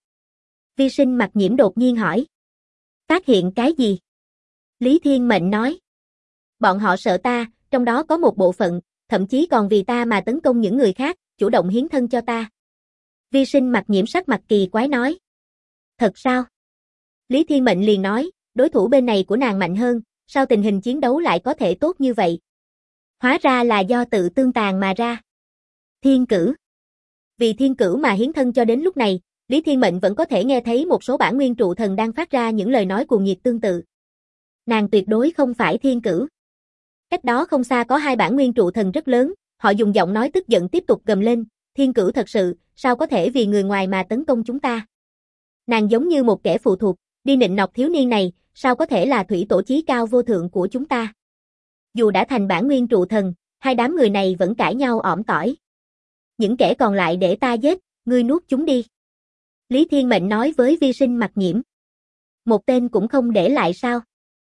Speaker 1: Vi Sinh Mặc Nhiễm đột nhiên hỏi. Phát hiện cái gì? Lý Thiên Mệnh nói. Bọn họ sợ ta, trong đó có một bộ phận, thậm chí còn vì ta mà tấn công những người khác, chủ động hiến thân cho ta. Vi Sinh Mặc Nhiễm sắc mặt kỳ quái nói. Thật sao? Lý Thiên Mệnh liền nói, đối thủ bên này của nàng mạnh hơn, sao tình hình chiến đấu lại có thể tốt như vậy? Hóa ra là do tự tương tàn mà ra. Thiên Cửu. Vì Thiên Cửu mà hiến thân cho đến lúc này, Lý Thiên Mệnh vẫn có thể nghe thấy một số bản nguyên trụ thần đang phát ra những lời nói cuồng nhiệt tương tự. Nàng tuyệt đối không phải Thiên Cửu. Cách đó không xa có 2 bản nguyên trụ thần rất lớn, họ dùng giọng nói tức giận tiếp tục gầm lên, Thiên Cửu thật sự, sao có thể vì người ngoài mà tấn công chúng ta? Nàng giống như một kẻ phụ thuộc, đi nịnh nọt thiếu niên này, sao có thể là thủy tổ chí cao vô thượng của chúng ta? Dù đã thành bản nguyên trụ thần, 2 đám người này vẫn cãi nhau ỏm tỏi. Những kẻ còn lại để ta giết, ngươi nuốt chúng đi. Lý Thiên Mệnh nói với Vi Sinh Mặc Nhiễm. Một tên cũng không để lại sao?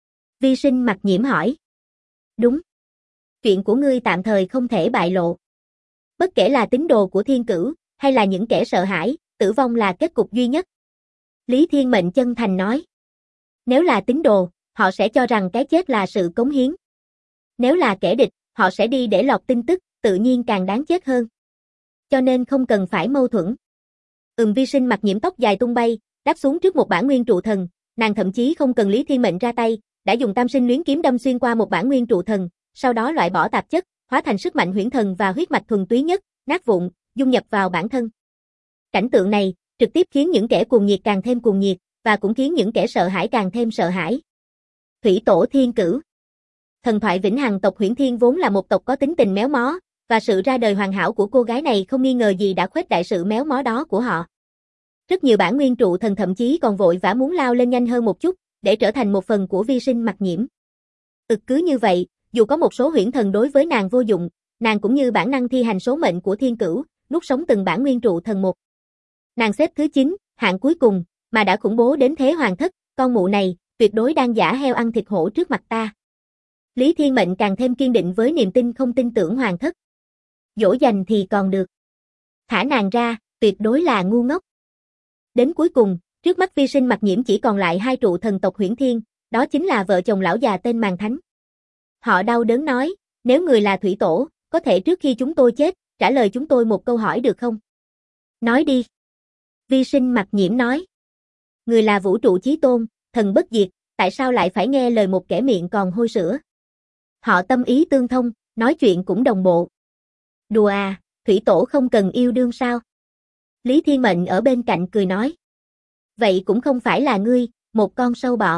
Speaker 1: Vi Sinh Mặc Nhiễm hỏi. Đúng. Chuyện của ngươi tạm thời không thể bại lộ. Bất kể là tín đồ của Thiên Cửu, hay là những kẻ sợ hãi, tử vong là kết cục duy nhất. Lý Thiên Mệnh chân thành nói. Nếu là tín đồ, họ sẽ cho rằng cái chết là sự cống hiến. Nếu là kẻ địch, họ sẽ đi để lọt tin tức, tự nhiên càng đáng chết hơn. Cho nên không cần phải mâu thuẫn. Vi Sinh Mặc Nhiễm tóc dài tung bay, đáp xuống trước một bản nguyên trụ thần, nàng thậm chí không cần Lý Thiên Mệnh ra tay, đã dùng tam sinh luyến kiếm đâm xuyên qua một bản nguyên trụ thần, sau đó loại bỏ tạp chất, hóa thành sức mạnh huyễn thần và huyết mạch thuần túy nhất, nát vụn, dung nhập vào bản thân. Cảnh tượng này trực tiếp khiến những kẻ cuồng nhiệt càng thêm cuồng nhiệt, và cũng khiến những kẻ sợ hãi càng thêm sợ hãi. Thủy tổ Thiên Cửu. Thần thoại vĩnh hằng tộc Huyễn Thiên vốn là một tộc có tính tình méo mó, và sự ra đời hoàn hảo của cô gái này không nghi ngờ gì đã khuếch đại sự méo mó đó của họ. Rất nhiều bản nguyên trụ thần thậm chí còn vội vã muốn lao lên nhanh hơn một chút, để trở thành một phần của Vi Sinh Mặc Nhiễm. Cứ như vậy, dù có một số huyễn thần đối với nàng vô dụng, nàng cũng như bản năng thi hành số mệnh của Thiên Cửu, nuốt sống từng bản nguyên trụ thần một. Nàng xếp thứ 9, hạng cuối cùng, mà đã khủng bố đến thế hoàng thất, con mụ này, tuyệt đối đang giả heo ăn thịt hổ trước mặt ta. Lý Thiên Mệnh càng thêm kiên định với niềm tin không tin tưởng hoàng thất. Dỗ dành thì còn được. Thả nàng ra, tuyệt đối là ngu ngốc. Đến cuối cùng, trước mắt Vi Sinh Mặc Nhiễm chỉ còn lại 2 trụ thần tộc Huyễn Thiên, đó chính là vợ chồng lão già tên Màn Thánh. Họ đau đớn nói, nếu người là thủy tổ, có thể trước khi chúng tôi chết, trả lời chúng tôi một câu hỏi được không? Nói đi. Vi Sinh Mặc Nhiễm nói. Người là vũ trụ chí tôn, thần bất diệt, tại sao lại phải nghe lời một kẻ miệng còn hôi sữa? Họ tâm ý tương thông, nói chuyện cũng đồng bộ. Đùa à, thủy tổ không cần yêu đương sao? Lý Thiên Mệnh ở bên cạnh cười nói. Vậy cũng không phải là ngươi, một con sâu bọ.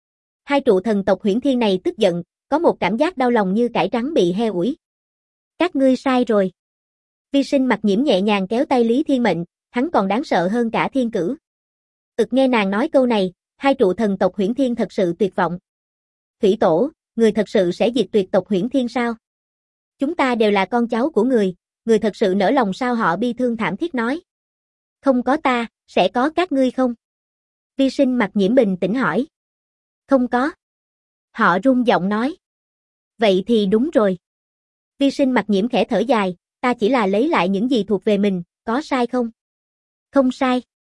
Speaker 1: 2 trụ thần tộc Huyễn Thiên này tức giận, có một cảm giác đau lòng như cải trắng bị heo ủi. Các ngươi sai rồi. Vi Sinh Mặc Nhiễm nhẹ nhàng kéo tay Lý Thiên Mệnh, hắn còn đáng sợ hơn cả Thiên Cửu. Nghe nàng nói câu này, 2 trụ thần tộc Huyễn Thiên thật sự tuyệt vọng. Thủy tổ, người thật sự sẽ diệt tuyệt tộc Huyễn Thiên sao? Chúng ta đều là con cháu của người thật sự nỡ lòng sao? Họ bi thương thảm thiết nói. Không có ta, sẽ có các ngươi không? Vi Sinh Mặc Nhiễm bình tĩnh hỏi. Không có. Họ run giọng nói. Vậy thì đúng rồi. Vi Sinh Mặc Nhiễm khẽ thở dài, ta chỉ là lấy lại những gì thuộc về mình, có sai không? Không sai.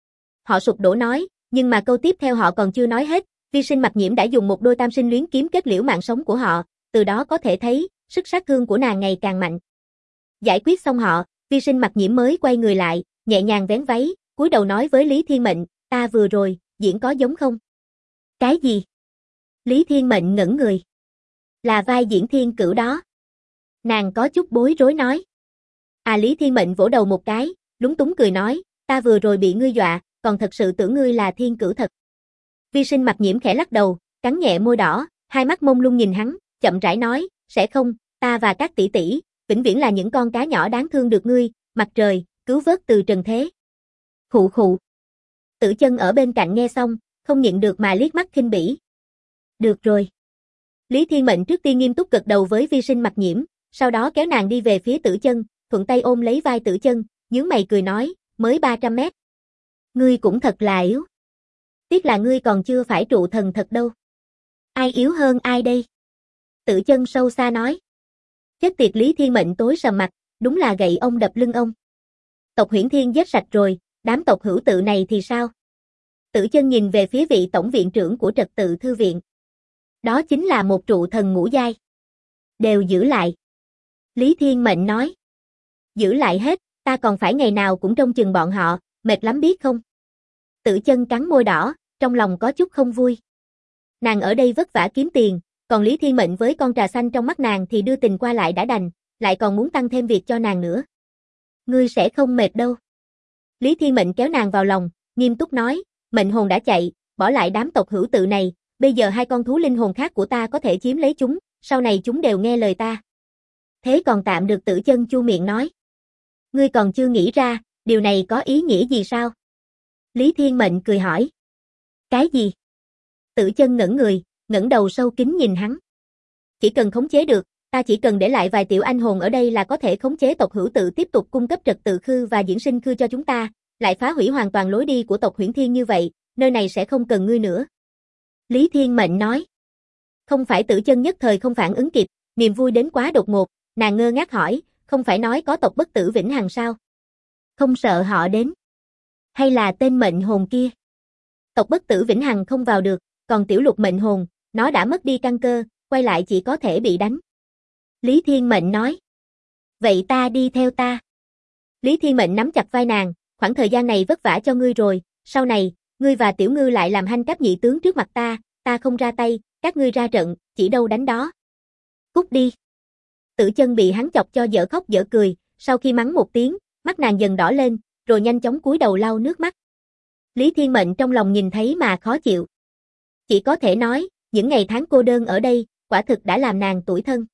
Speaker 1: Họ sụp đổ nói, nhưng mà câu tiếp theo họ còn chưa nói hết, Vi Sinh Mặc Nhiễm đã dùng một đôi tam sinh luyến kiếm kết liễu mạng sống của họ, từ đó có thể thấy, sức sát thương của nàng ngày càng mạnh. Giải quyết xong họ, Vi Sinh Mặc Nhiễm mới quay người lại, nhẹ nhàng vén váy, cúi đầu nói với Lý Thiên Mệnh, ta vừa rồi, diễn có giống không? Cái gì? Lý Thiên Mệnh ngẩn người. Là vai diễn Thiên Cửu đó. Nàng có chút bối rối nói. Lý Thiên Mệnh vỗ đầu một cái, lúng túng cười nói, ta vừa rồi bị ngươi dọa, còn thật sự tưởng ngươi là thiên cửu thật. Vi Sinh Mặc Nhiễm khẽ lắc đầu, cắn nhẹ môi đỏ, hai mắt mông lung nhìn hắn, chậm rãi nói, sẽ không, ta và các tỷ tỷ, vĩnh viễn là những con cá nhỏ đáng thương được ngươi, mặt trời, cứu vớt từ trần thế. Khụ khụ. Tử Chân ở bên cạnh nghe xong, không nhịn được mà liếc mắt khinh bỉ. Được rồi. Lý Thiên Mệnh trước tiên nghiêm túc gật đầu với Vi Sinh Mặc Nhiễm, sau đó kéo nàng đi về phía Tử Chân, thuận tay ôm lấy vai Tử Chân, nhướng mày cười nói, mới 300 mét. Ngươi cũng thật là yếu. Tiếc là ngươi còn chưa phải trụ thần thật đâu. Ai yếu hơn ai đây? Tử Chân sâu xa nói. Chết tiệt, Lý Thiên Mệnh tối sầm mặt, đúng là gậy ông đập lưng ông. Tộc Huyễn Thiên giết sạch rồi, đám tộc hữu tự này thì sao? Tử Chân nhìn về phía vị tổng viện trưởng của Trật Tự Thư viện. Đó chính là một trụ thần ngũ giai. Đều giữ lại. Lý Thiên Mệnh nói. Giữ lại hết, ta còn phải ngày nào cũng trông chừng bọn họ, mệt lắm biết không? Tử Chân cắn môi đỏ, trong lòng có chút không vui. Nàng ở đây vất vả kiếm tiền, còn Lý Thiên Mệnh với con trà xanh trong mắt nàng thì đưa tình qua lại đã đành, lại còn muốn tăng thêm việc cho nàng nữa. Ngươi sẽ không mệt đâu. Lý Thiên Mệnh kéo nàng vào lòng, nghiêm túc nói, mệnh hồn đã chạy, bỏ lại đám tộc hữu tự này, bây giờ hai con thú linh hồn khác của ta có thể chiếm lấy chúng, sau này chúng đều nghe lời ta. Thế còn tạm được. Tử Chân chu miệng nói. Ngươi còn chưa nghĩ ra, điều này có ý nghĩa gì sao? Lý Thiên Mệnh cười hỏi. Cái gì? Tử Chân ngẩn người, ngẩng đầu sâu kín nhìn hắn. Chỉ cần khống chế được, ta chỉ cần để lại vài tiểu anh hồn ở đây là có thể khống chế tộc hữu tự tiếp tục cung cấp trật tự khư và diễn sinh khư cho chúng ta, lại phá hủy hoàn toàn lối đi của tộc Huyễn Thiên như vậy, nơi này sẽ không cần ngươi nữa. Lý Thiên Mệnh nói. Không phải. Tử Chân nhất thời không phản ứng kịp, niềm vui đến quá đột ngột, nàng ngơ ngác hỏi, không phải nói có tộc bất tử vĩnh hằng sao? Không sợ họ đến? Hay là tên mệnh hồn kia? Tộc bất tử vĩnh hằng không vào được, còn tiểu lục mệnh hồn, nó đã mất đi căn cơ, quay lại chỉ có thể bị đánh. Lý Thiên Mệnh nói. Vậy ta đi theo ta. Lý Thiên Mệnh nắm chặt vai nàng, khoảng thời gian này vất vả cho ngươi rồi, sau này, ngươi và Tiểu Ngư lại làm hanh cáp nhị tướng trước mặt ta không ra tay, các ngươi ra trận, chỉ đâu đánh đó. Cút đi. Tử Chân bị hắn chọc cho dở khóc dở cười, sau khi mắng một tiếng, mắt nàng dần đỏ lên, rồi nhanh chóng cúi đầu lau nước mắt. Lý Thiên Mệnh trong lòng nhìn thấy mà khó chịu. Chỉ có thể nói, những ngày tháng cô đơn ở đây, quả thực đã làm nàng tủi thân.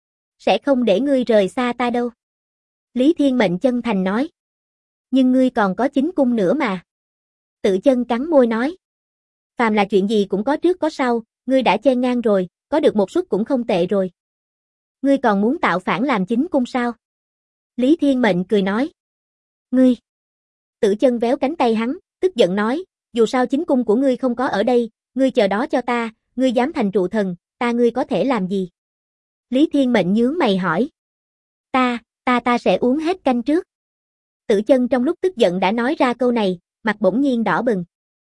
Speaker 1: Sẽ không để ngươi rời xa ta đâu. Lý Thiên Mệnh chân thành nói. Nhưng ngươi còn có 9 cung nữa mà. Tử Chân cắn môi nói. Phàm là chuyện gì cũng có trước có sau, ngươi đã chen ngang rồi, có được một suất cũng không tệ rồi. Ngươi còn muốn tạo phản làm 9 cung sao? Lý Thiên Mệnh cười nói. Ngươi. Tử Chân véo cánh tay hắn, tức giận nói, dù sao 9 cung của ngươi không có ở đây, ngươi chờ đó cho ta, ngươi dám thành trụ thần, ngươi có thể làm gì? Lý Thiên Mệnh nhướng mày hỏi. Ta sẽ uống hết canh trước. Tử Chân trong lúc tức giận đã nói ra câu này, mặt bỗng nhiên đỏ bừng.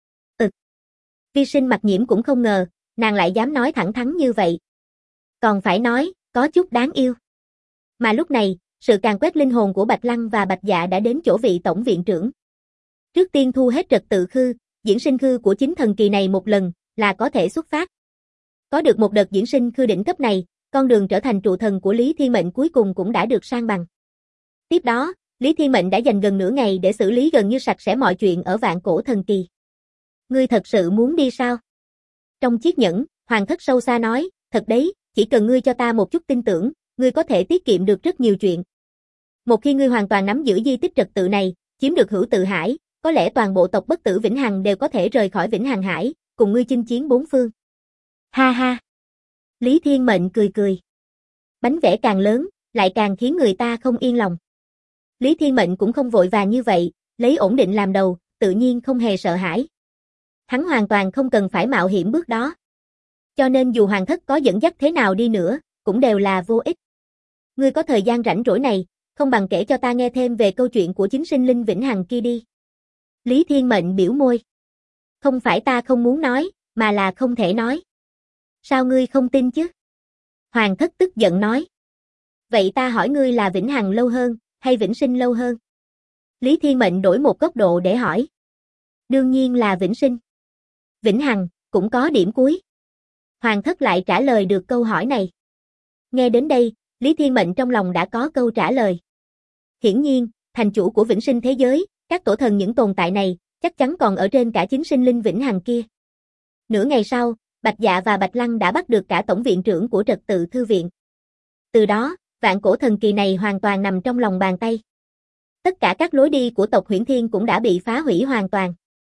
Speaker 1: Vi Sinh Mặc Nhiễm cũng không ngờ, nàng lại dám nói thẳng thắn như vậy. Còn phải nói, có chút đáng yêu. Mà lúc này, sự càn quét linh hồn của Bạch Lăng và Bạch Dạ đã đến chỗ vị tổng viện trưởng. Trước tiên thu hết trật tự khư, diễn sinh khư của chính thần kỳ này một lần, là có thể xuất phát. Có được một đợt diễn sinh khư đỉnh cấp này, con đường trở thành trụ thần của Lý Thiên Mệnh cuối cùng cũng đã được san bằng. Tiếp đó, Lý Thiên Mệnh đã dành gần nửa ngày để xử lý gần như sạch sẽ mọi chuyện ở vạn cổ thần kỳ. Ngươi thật sự muốn đi sao? Trong chiếc nhẫn, Hoàng Thất sâu xa nói, thật đấy, chỉ cần ngươi cho ta một chút tin tưởng, ngươi có thể tiết kiệm được rất nhiều chuyện. Một khi ngươi hoàn toàn nắm giữ di tích trật tự này, chiếm được hữu tự hải, có lẽ toàn bộ tộc bất tử Vĩnh Hằng đều có thể rời khỏi Vĩnh Hằng Hải, cùng ngươi chinh chiến bốn phương. Ha ha. Lý Thiên Mệnh cười cười. Bánh vẽ càng lớn, lại càng khiến người ta không yên lòng. Lý Thiên Mệnh cũng không vội vàng như vậy, lấy ổn định làm đầu, tự nhiên không hề sợ hãi. Hắn hoàn toàn không cần phải mạo hiểm bước đó. Cho nên dù Hoàng Thất có dẫn dắt thế nào đi nữa, cũng đều là vô ích. Ngươi có thời gian rảnh rỗi này, không bằng kể cho ta nghe thêm về câu chuyện của chính sinh linh Vĩnh Hằng kia đi. Lý Thiên Mệnh biểu môi. Không phải ta không muốn nói, mà là không thể nói. Sao ngươi không tin chứ? Hoàng Thất tức giận nói. Vậy ta hỏi ngươi là Vĩnh Hằng lâu hơn, hay Vĩnh Sinh lâu hơn? Lý Thiên Mệnh đổi một góc độ để hỏi. Đương nhiên là Vĩnh Sinh. Vĩnh Hằng, cũng có điểm cuối. Hoàng Thất lại trả lời được câu hỏi này. Nghe đến đây, Lý Thiên Mệnh trong lòng đã có câu trả lời. Hiển nhiên, thành chủ của vĩnh sinh thế giới, các tổ thần những tồn tại này, chắc chắn còn ở trên cả chính sinh linh vĩnh hằng kia. Nửa ngày sau, Bạch Dạ và Bạch Lăng đã bắt được cả tổng viện trưởng của trật tự thư viện. Từ đó, vạn cổ thần kỳ này hoàn toàn nằm trong lòng bàn tay. Tất cả các lối đi của tộc Huyễn Thiên cũng đã bị phá hủy hoàn toàn.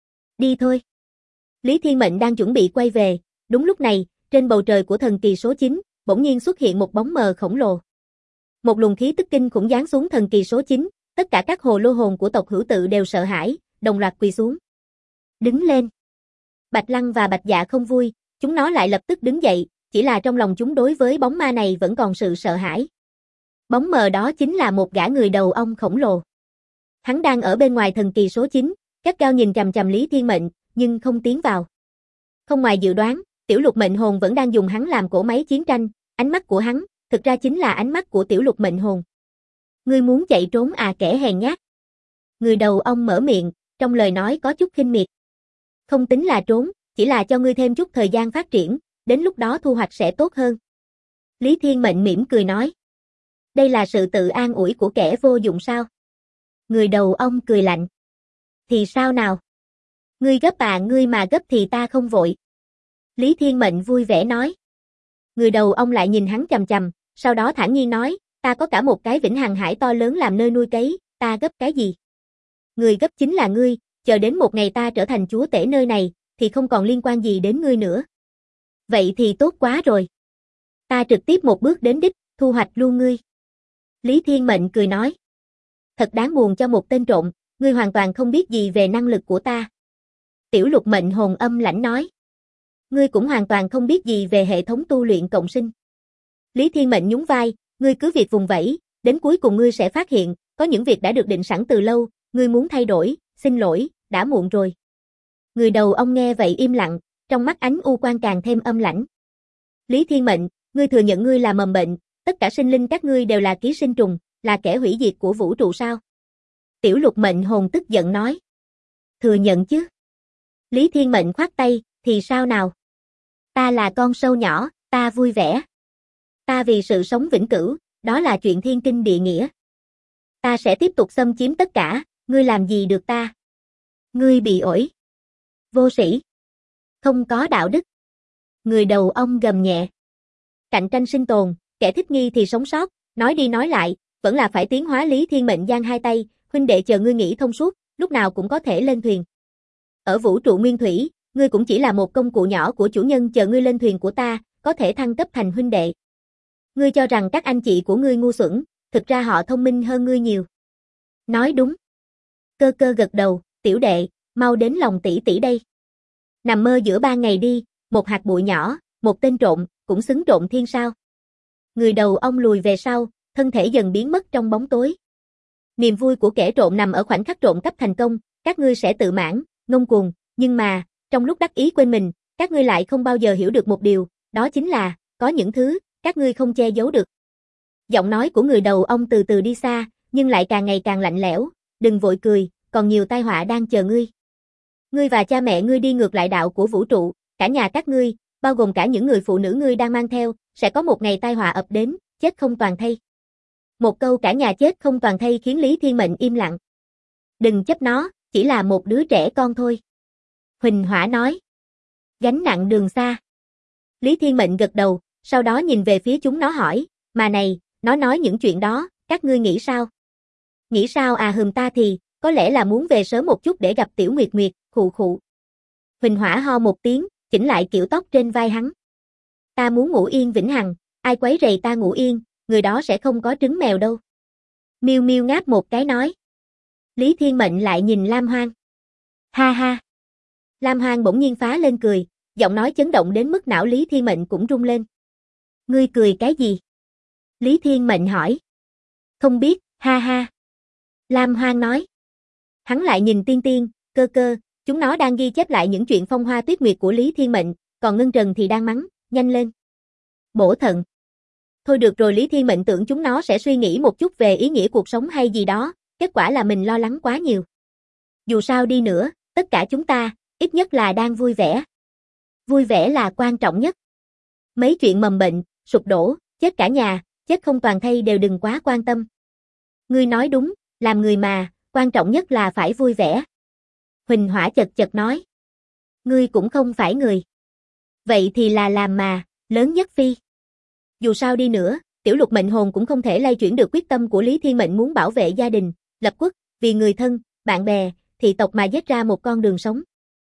Speaker 1: Đi thôi. Lý Thiên Mệnh đang chuẩn bị quay về, đúng lúc này, trên bầu trời của thần kỳ số 9, bỗng nhiên xuất hiện một bóng mờ khổng lồ. Một luồng khí tức kinh khủng giáng xuống thần kỳ số 9, tất cả các hồ lô hồn của tộc Hữu Tự đều sợ hãi, đồng loạt quỳ xuống. Đứng lên. Bạch Lăng và Bạch Dạ không vui, chúng nó lại lập tức đứng dậy, chỉ là trong lòng chúng đối với bóng ma này vẫn còn sự sợ hãi. Bóng mờ đó chính là một gã người đầu ong khổng lồ. Hắn đang ở bên ngoài thần kỳ số 9, gắt gao nhìn chằm chằm Lý Thiên Mệnh, nhưng không tiến vào. Không ngoài dự đoán, Tiểu Lục Mệnh Hồn vẫn đang dùng hắn làm cỗ máy chiến tranh, ánh mắt của hắn, thực ra chính là ánh mắt của Tiểu Lục Mệnh Hồn. Ngươi muốn chạy trốn à kẻ hèn nhát? Người đầu ong mở miệng, trong lời nói có chút khinh miệt. Không tính là trốn, chỉ là cho ngươi thêm chút thời gian phát triển, đến lúc đó thu hoạch sẽ tốt hơn. Lý Thiên Mệnh mỉm cười nói. Đây là sự tự an ủi của kẻ vô dụng sao? Người đầu ong cười lạnh. Thì sao nào? Ngươi gấp à, ngươi mà gấp thì ta không vội. Lý Thiên Mệnh vui vẻ nói. Người đầu ong lại nhìn hắn chằm chằm, sau đó thản nhiên nói, ta có cả một cái vĩnh hằng hải to lớn làm nơi nuôi cấy, ta gấp cái gì? Người gấp chính là ngươi, chờ đến một ngày ta trở thành chúa tể nơi này, thì không còn liên quan gì đến ngươi nữa. Vậy thì tốt quá rồi. Ta trực tiếp một bước đến đích, thu hoạch luôn ngươi. Lý Thiên Mệnh cười nói. Thật đáng buồn cho một tên trộm, ngươi hoàn toàn không biết gì về năng lực của ta. Tiểu Lục Mệnh Hồn âm lãnh nói. Ngươi cũng hoàn toàn không biết gì về hệ thống tu luyện cộng sinh. Lý Thiên Mệnh nhún vai, ngươi cứ việc vùng vẫy, đến cuối cùng ngươi sẽ phát hiện, có những việc đã được định sẵn từ lâu, ngươi muốn thay đổi, xin lỗi, đã muộn rồi. Người đầu ong nghe vậy im lặng, trong mắt ánh u quang càng thêm âm lãnh. Lý Thiên Mệnh, ngươi thừa nhận ngươi là mầm bệnh, tất cả sinh linh các ngươi đều là ký sinh trùng, là kẻ hủy diệt của vũ trụ sao? Tiểu Lục Mệnh Hồn tức giận nói. Thừa nhận chứ. Lý Thiên Mệnh khoát tay, thì sao nào? Ta là con sâu nhỏ, ta vui vẻ. Ta vì sự sống vĩnh cửu, đó là chuyện thiên kinh địa nghĩa. Ta sẽ tiếp tục xâm chiếm tất cả, ngươi làm gì được ta? Ngươi bị ổi. Vô sĩ. Không có đạo đức. Người đầu ong gầm nhẹ. Cạnh tranh sinh tồn, kẻ thích nghi thì sống sót, nói đi nói lại, vẫn là phải tiến hóa. Lý Thiên Mệnh giang hai tay, huynh đệ chờ ngươi nghĩ thông suốt, lúc nào cũng có thể lên thuyền. Ở vũ trụ nguyên thủy, ngươi cũng chỉ là một công cụ nhỏ của chủ nhân, chờ ngươi lên thuyền của ta, có thể thăng cấp thành huynh đệ. Ngươi cho rằng các anh chị của ngươi ngu xuẩn, thực ra họ thông minh hơn ngươi nhiều. Nói đúng. Cơ cơ gật đầu, tiểu đệ, mau đến lòng tỷ tỷ đây. Nằm mơ giữa ban ngày đi, một hạt bụi nhỏ, một tên trộm, cũng xứng trộm thiên sao. Người đầu ong lùi về sau, thân thể dần biến mất trong bóng tối. Niềm vui của kẻ trộm nằm ở khoảnh khắc trộm cắp thành công, các ngươi sẽ tự mãn, ngông cuồng, nhưng mà, trong lúc đắc ý quên mình, các ngươi lại không bao giờ hiểu được một điều, đó chính là, có những thứ, các ngươi không che giấu được. Giọng nói của người đầu ong từ từ đi xa, nhưng lại càng ngày càng lạnh lẽo, đừng vội cười, còn nhiều tai họa đang chờ ngươi. Ngươi và cha mẹ ngươi đi ngược lại đạo của vũ trụ, cả nhà các ngươi, bao gồm cả những người phụ nữ ngươi đang mang theo, sẽ có một ngày tai họa ập đến, chết không toàn thây. Một câu cả nhà chết không toàn thây khiến Lý Thiên Mệnh im lặng. Đừng chấp nó, chỉ là một đứa trẻ con thôi. Huỳnh Hỏa nói. Gánh nặng đường xa. Lý Thiên Mệnh gật đầu, sau đó nhìn về phía chúng nó hỏi, mà này, nó nói những chuyện đó, các ngươi nghĩ sao? Nghĩ sao à, ta thì, có lẽ là muốn về sớm một chút để gặp Tiểu Nguyệt Nguyệt, khụ khụ. Huỳnh Hỏa ho một tiếng, chỉnh lại kiểu tóc trên vai hắn. Ta muốn ngủ yên vĩnh hằng, ai quấy rầy ta ngủ yên, người đó sẽ không có trứng mèo đâu. Miêu Miêu ngáp một cái nói. Lý Thiên Mệnh lại nhìn Lam Hoang. Ha ha. Lam Hoang bỗng nhiên phá lên cười, giọng nói chấn động đến mức não Lý Thiên Mệnh cũng rung lên. Ngươi cười cái gì? Lý Thiên Mệnh hỏi. Không biết, ha ha. Lam Hoang nói. Hắn lại nhìn Tiên Tiên, Cơ Cơ, chúng nó đang ghi chép lại những chuyện phong hoa tuyết nguyệt của Lý Thiên Mệnh, còn Ngân Trần thì đang mắng, nhanh lên. Bổ thận. Thôi được rồi, Lý Thiên Mệnh tưởng chúng nó sẽ suy nghĩ một chút về ý nghĩa cuộc sống hay gì đó, kết quả là mình lo lắng quá nhiều. Dù sao đi nữa, tất cả chúng ta, ít nhất là đang vui vẻ. Vui vẻ là quan trọng nhất. Mấy chuyện mầm bệnh, sụp đổ, chết cả nhà, chết không toàn thây đều đừng quá quan tâm. Ngươi nói đúng, Làm người mà, quan trọng nhất là phải vui vẻ. Huỳnh Hỏa chật chật nói. Ngươi cũng không phải người. Vậy thì là làm mà, lớn nhất phi. Dù sao đi nữa, tiểu lục mệnh hồn cũng không thể lay chuyển được quyết tâm của Lý Thiên Mệnh muốn bảo vệ gia đình, lập quốc, vì người thân, bạn bè, thị tộc mà giết ra một con đường sống.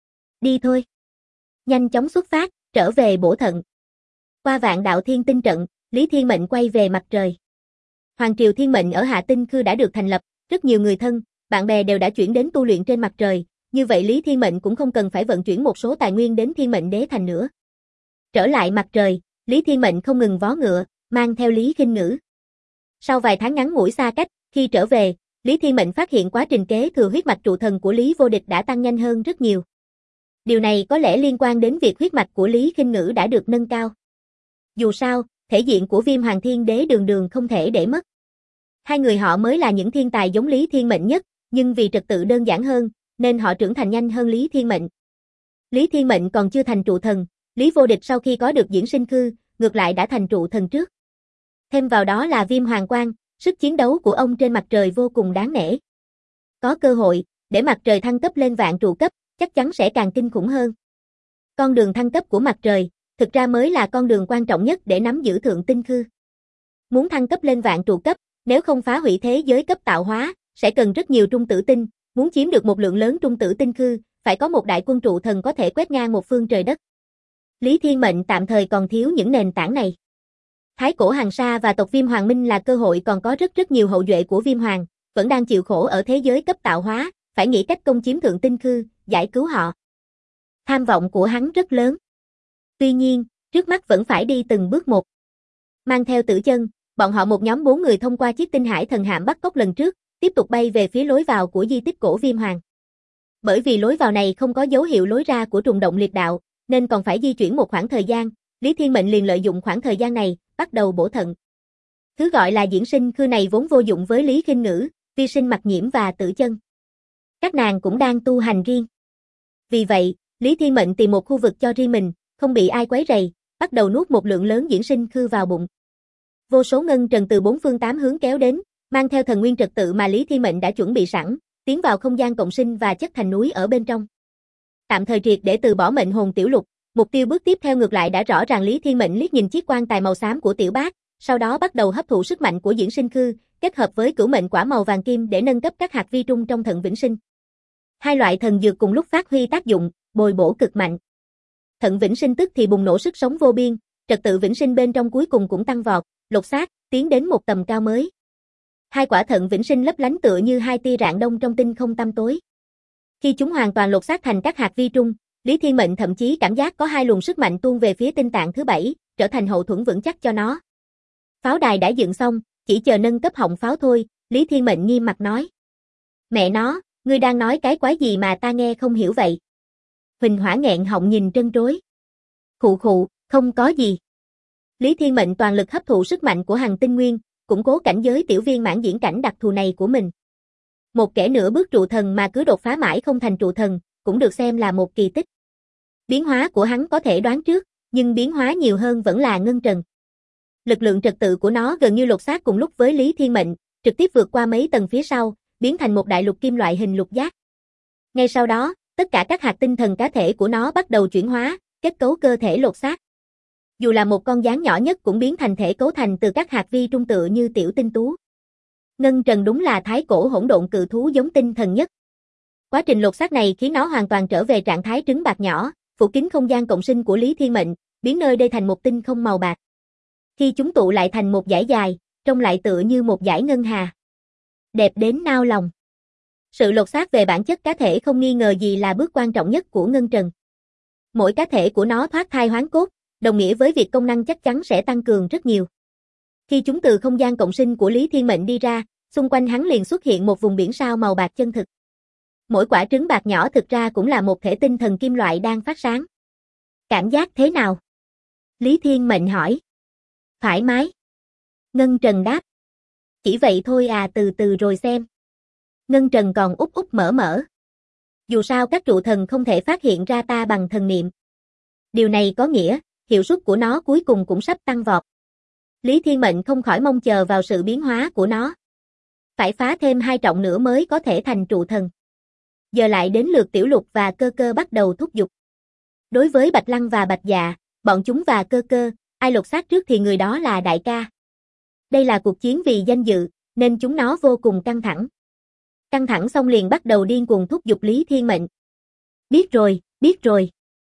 Speaker 1: Đi thôi. Nhanh chóng xuất phát, trở về bổ thận. Qua vạn đạo thiên tinh trận, Lý Thiên Mệnh quay về mặt trời. Hoàng triều Thiên Mệnh ở Hạ Tinh Khư đã được thành lập, rất nhiều người thân, bạn bè đều đã chuyển đến tu luyện trên mặt trời, như vậy Lý Thiên Mệnh cũng không cần phải vận chuyển một số tài nguyên đến Thiên Mệnh Đế Thành nữa. Trở lại mặt trời, Lý Thiên Mệnh không ngừng vó ngựa, mang theo Lý Khinh Ngữ. Sau vài tháng ngắn ngủi xa cách, khi trở về, Lý Thiên Mệnh phát hiện quá trình kế thừa huyết mạch trụ thần của Lý Vô Địch đã tăng nhanh hơn rất nhiều. Điều này có lẽ liên quan đến việc huyết mạch của Lý Khinh Ngữ đã được nâng cao. Dù sao, thể diện của Viêm Hoàng Thiên Đế đường đường không thể để mất. Hai người họ mới là những thiên tài giống Lý Thiên Mệnh nhất, nhưng vì trật tự đơn giản hơn, nên họ trưởng thành nhanh hơn Lý Thiên Mệnh. Lý Thiên Mệnh còn chưa thành trụ thần, Lý Vô Địch sau khi có được diễn sinh khư, ngược lại đã thành trụ thần trước. Thêm vào đó là Viêm Hoàng Quang, sức chiến đấu của ông trên mặt trời vô cùng đáng nể. Có cơ hội, để mặt trời thăng cấp lên vạn trụ cấp, chắc chắn sẽ càng kinh khủng hơn. Con đường thăng cấp của mặt trời, thực ra mới là con đường quan trọng nhất để nắm giữ thượng tinh khư. Muốn thăng cấp lên vạn trụ cấp, nếu không phá hủy thế giới cấp tạo hóa, sẽ cần rất nhiều trung tử tinh, muốn chiếm được một lượng lớn trung tử tinh khư, phải có một đại quân trụ thần có thể quét ngang một phương trời đất. Lý Thiên Mệnh tạm thời còn thiếu những nền tảng này. Thái Cổ Hằng Sa và tộc Viêm Hoàng Minh là cơ hội, còn có rất nhiều hậu duệ của Viêm Hoàng, vẫn đang chịu khổ ở thế giới cấp tạo hóa, phải nghĩ cách công chiếm thượng tinh khư, giải cứu họ. Tham vọng của hắn rất lớn. Tuy nhiên, trước mắt vẫn phải đi từng bước một. Mang theo Tử Chân, bọn họ một nhóm 4 người thông qua chiếc tinh hải thần hạm bắt cóc lần trước, tiếp tục bay về phía lối vào của di tích cổ Viêm Hoàng. Bởi vì lối vào này không có dấu hiệu lối ra của trùng động liệt đạo, nên còn phải di chuyển một khoảng thời gian, Lý Thiên Mệnh liền lợi dụng khoảng thời gian này, bắt đầu bổ thận. Thứ gọi là diễn sinh khư này vốn vô dụng với Lý Khinh Ngữ, Vi Sinh Mặc Nhiễm và Tử Chân. Các nàng cũng đang tu hành riêng. Vì vậy, Lý Thiên Mệnh tìm một khu vực cho riêng mình, không bị ai quấy rầy, bắt đầu nuốt một lượng lớn diễn sinh khư vào bụng. Vô số ngân trần từ 4 phương 8 hướng kéo đến, mang theo thần nguyên trật tự mà Lý Thiên Mệnh đã chuẩn bị sẵn, tiến vào không gian cộng sinh và chất thành núi ở bên trong. Tạm thời triệt để từ bỏ mệnh hồn tiểu lục, mục tiêu bước tiếp theo ngược lại đã rõ ràng. Lý Thiên Mệnh liếc nhìn chiếc quan tài màu xám của tiểu bác, sau đó bắt đầu hấp thụ sức mạnh của diễn sinh khư, kết hợp với cửu mệnh quả màu vàng kim để nâng cấp các hạt vi trung trong thận vĩnh sinh. Hai loại thần dược cùng lúc phát huy tác dụng, bồi bổ cực mạnh. Thận vĩnh sinh tức thì bùng nổ sức sống vô biên, trật tự vĩnh sinh bên trong cuối cùng cũng tăng vọt, lột xác, tiến đến một tầm cao mới. Hai quả thận vĩnh sinh lấp lánh tựa như hai tia rạng đông trong tinh không tăm tối. Khi chúng hoàn toàn lột xác thành các hạt vi trung, Lý Thiên Mệnh thậm chí cảm giác có hai luồng sức mạnh tuôn về phía tinh tạng thứ 7, trở thành hậu thuẫn vững chắc cho nó. Pháo đài đã dựng xong, chỉ chờ nâng cấp họng pháo thôi, Lý Thiên Mệnh nghiêm mặt nói. Mẹ nó, ngươi đang nói cái quái gì mà ta nghe không hiểu vậy? Huỳnh Hỏa nghẹn họng nhìn trân trối. Khụ khụ, không có gì. Lý Thiên Mệnh toàn lực hấp thụ sức mạnh của Hằng Tinh Nguyên, củng cố cảnh giới tiểu viên mãn diễn cảnh đặc thù này của mình. Một kẻ nửa bước trụ thần mà cứ đột phá mãi không thành trụ thần, cũng được xem là một kỳ tích. Biến hóa của hắn có thể đoán trước, nhưng biến hóa nhiều hơn vẫn là ngân trần. Lực lượng trật tự của nó gần như lột xác cùng lúc với Lý Thiên Mệnh, trực tiếp vượt qua mấy tầng phía sau, biến thành một đại lục kim loại hình lục giác. Ngay sau đó, tất cả các hạt tinh thần cá thể của nó bắt đầu chuyển hóa, kết cấu cơ thể lột xác. Dù là một con gián nhỏ nhất cũng biến thành thể cấu thành từ các hạt vi trung tựa như tiểu tinh tú. Ngân trần đúng là thái cổ hỗn độn cự thú giống tinh thần nhất. Quá trình lột xác này khiến nó hoàn toàn trở về trạng thái trứng bạc nhỏ, phủ kín không gian cộng sinh của Lý Thiên Mệnh, biến nơi đây thành một tinh không màu bạc. Khi chúng tụ lại thành một dải dài, trông lại tựa như một dải ngân hà. Đẹp đến nao lòng. Sự lột xác về bản chất cá thể không nghi ngờ gì là bước quan trọng nhất của ngân trần. Mỗi cá thể của nó thoát thai hoán cốt, đồng nghĩa với việc công năng chắc chắn sẽ tăng cường rất nhiều. Khi chúng từ không gian cộng sinh của Lý Thiên Mệnh đi ra, xung quanh hắn liền xuất hiện một vùng biển sao màu bạc chân thực. Mỗi quả trứng bạc nhỏ thực ra cũng là một thể tinh thần kim loại đang phát sáng. Cảm giác thế nào? Lý Thiên Mệnh hỏi. Thoải mái. Ngân Trần đáp. Chỉ vậy thôi à, từ từ rồi xem. Ngân Trần còn úp úp mở mở. Dù sao các trụ thần không thể phát hiện ra ta bằng thần niệm. Điều này có nghĩa, hiệu suất của nó cuối cùng cũng sắp tăng vọt. Lý Thiên Mệnh không khỏi mong chờ vào sự biến hóa của nó. Phải phá thêm 2 trọng nữa mới có thể thành trụ thần. Giờ lại đến lượt Tiểu Lục và Cơ Cơ bắt đầu thúc giục. Đối với Bạch Lăng và Bạch Dạ, bọn chúng và Cơ Cơ, ai lột xác trước thì người đó là đại ca. Đây là cuộc chiến vì danh dự, nên chúng nó vô cùng căng thẳng. Căng thẳng xong liền bắt đầu điên cuồng thúc giục Lý Thiên Mệnh. Biết rồi, biết rồi.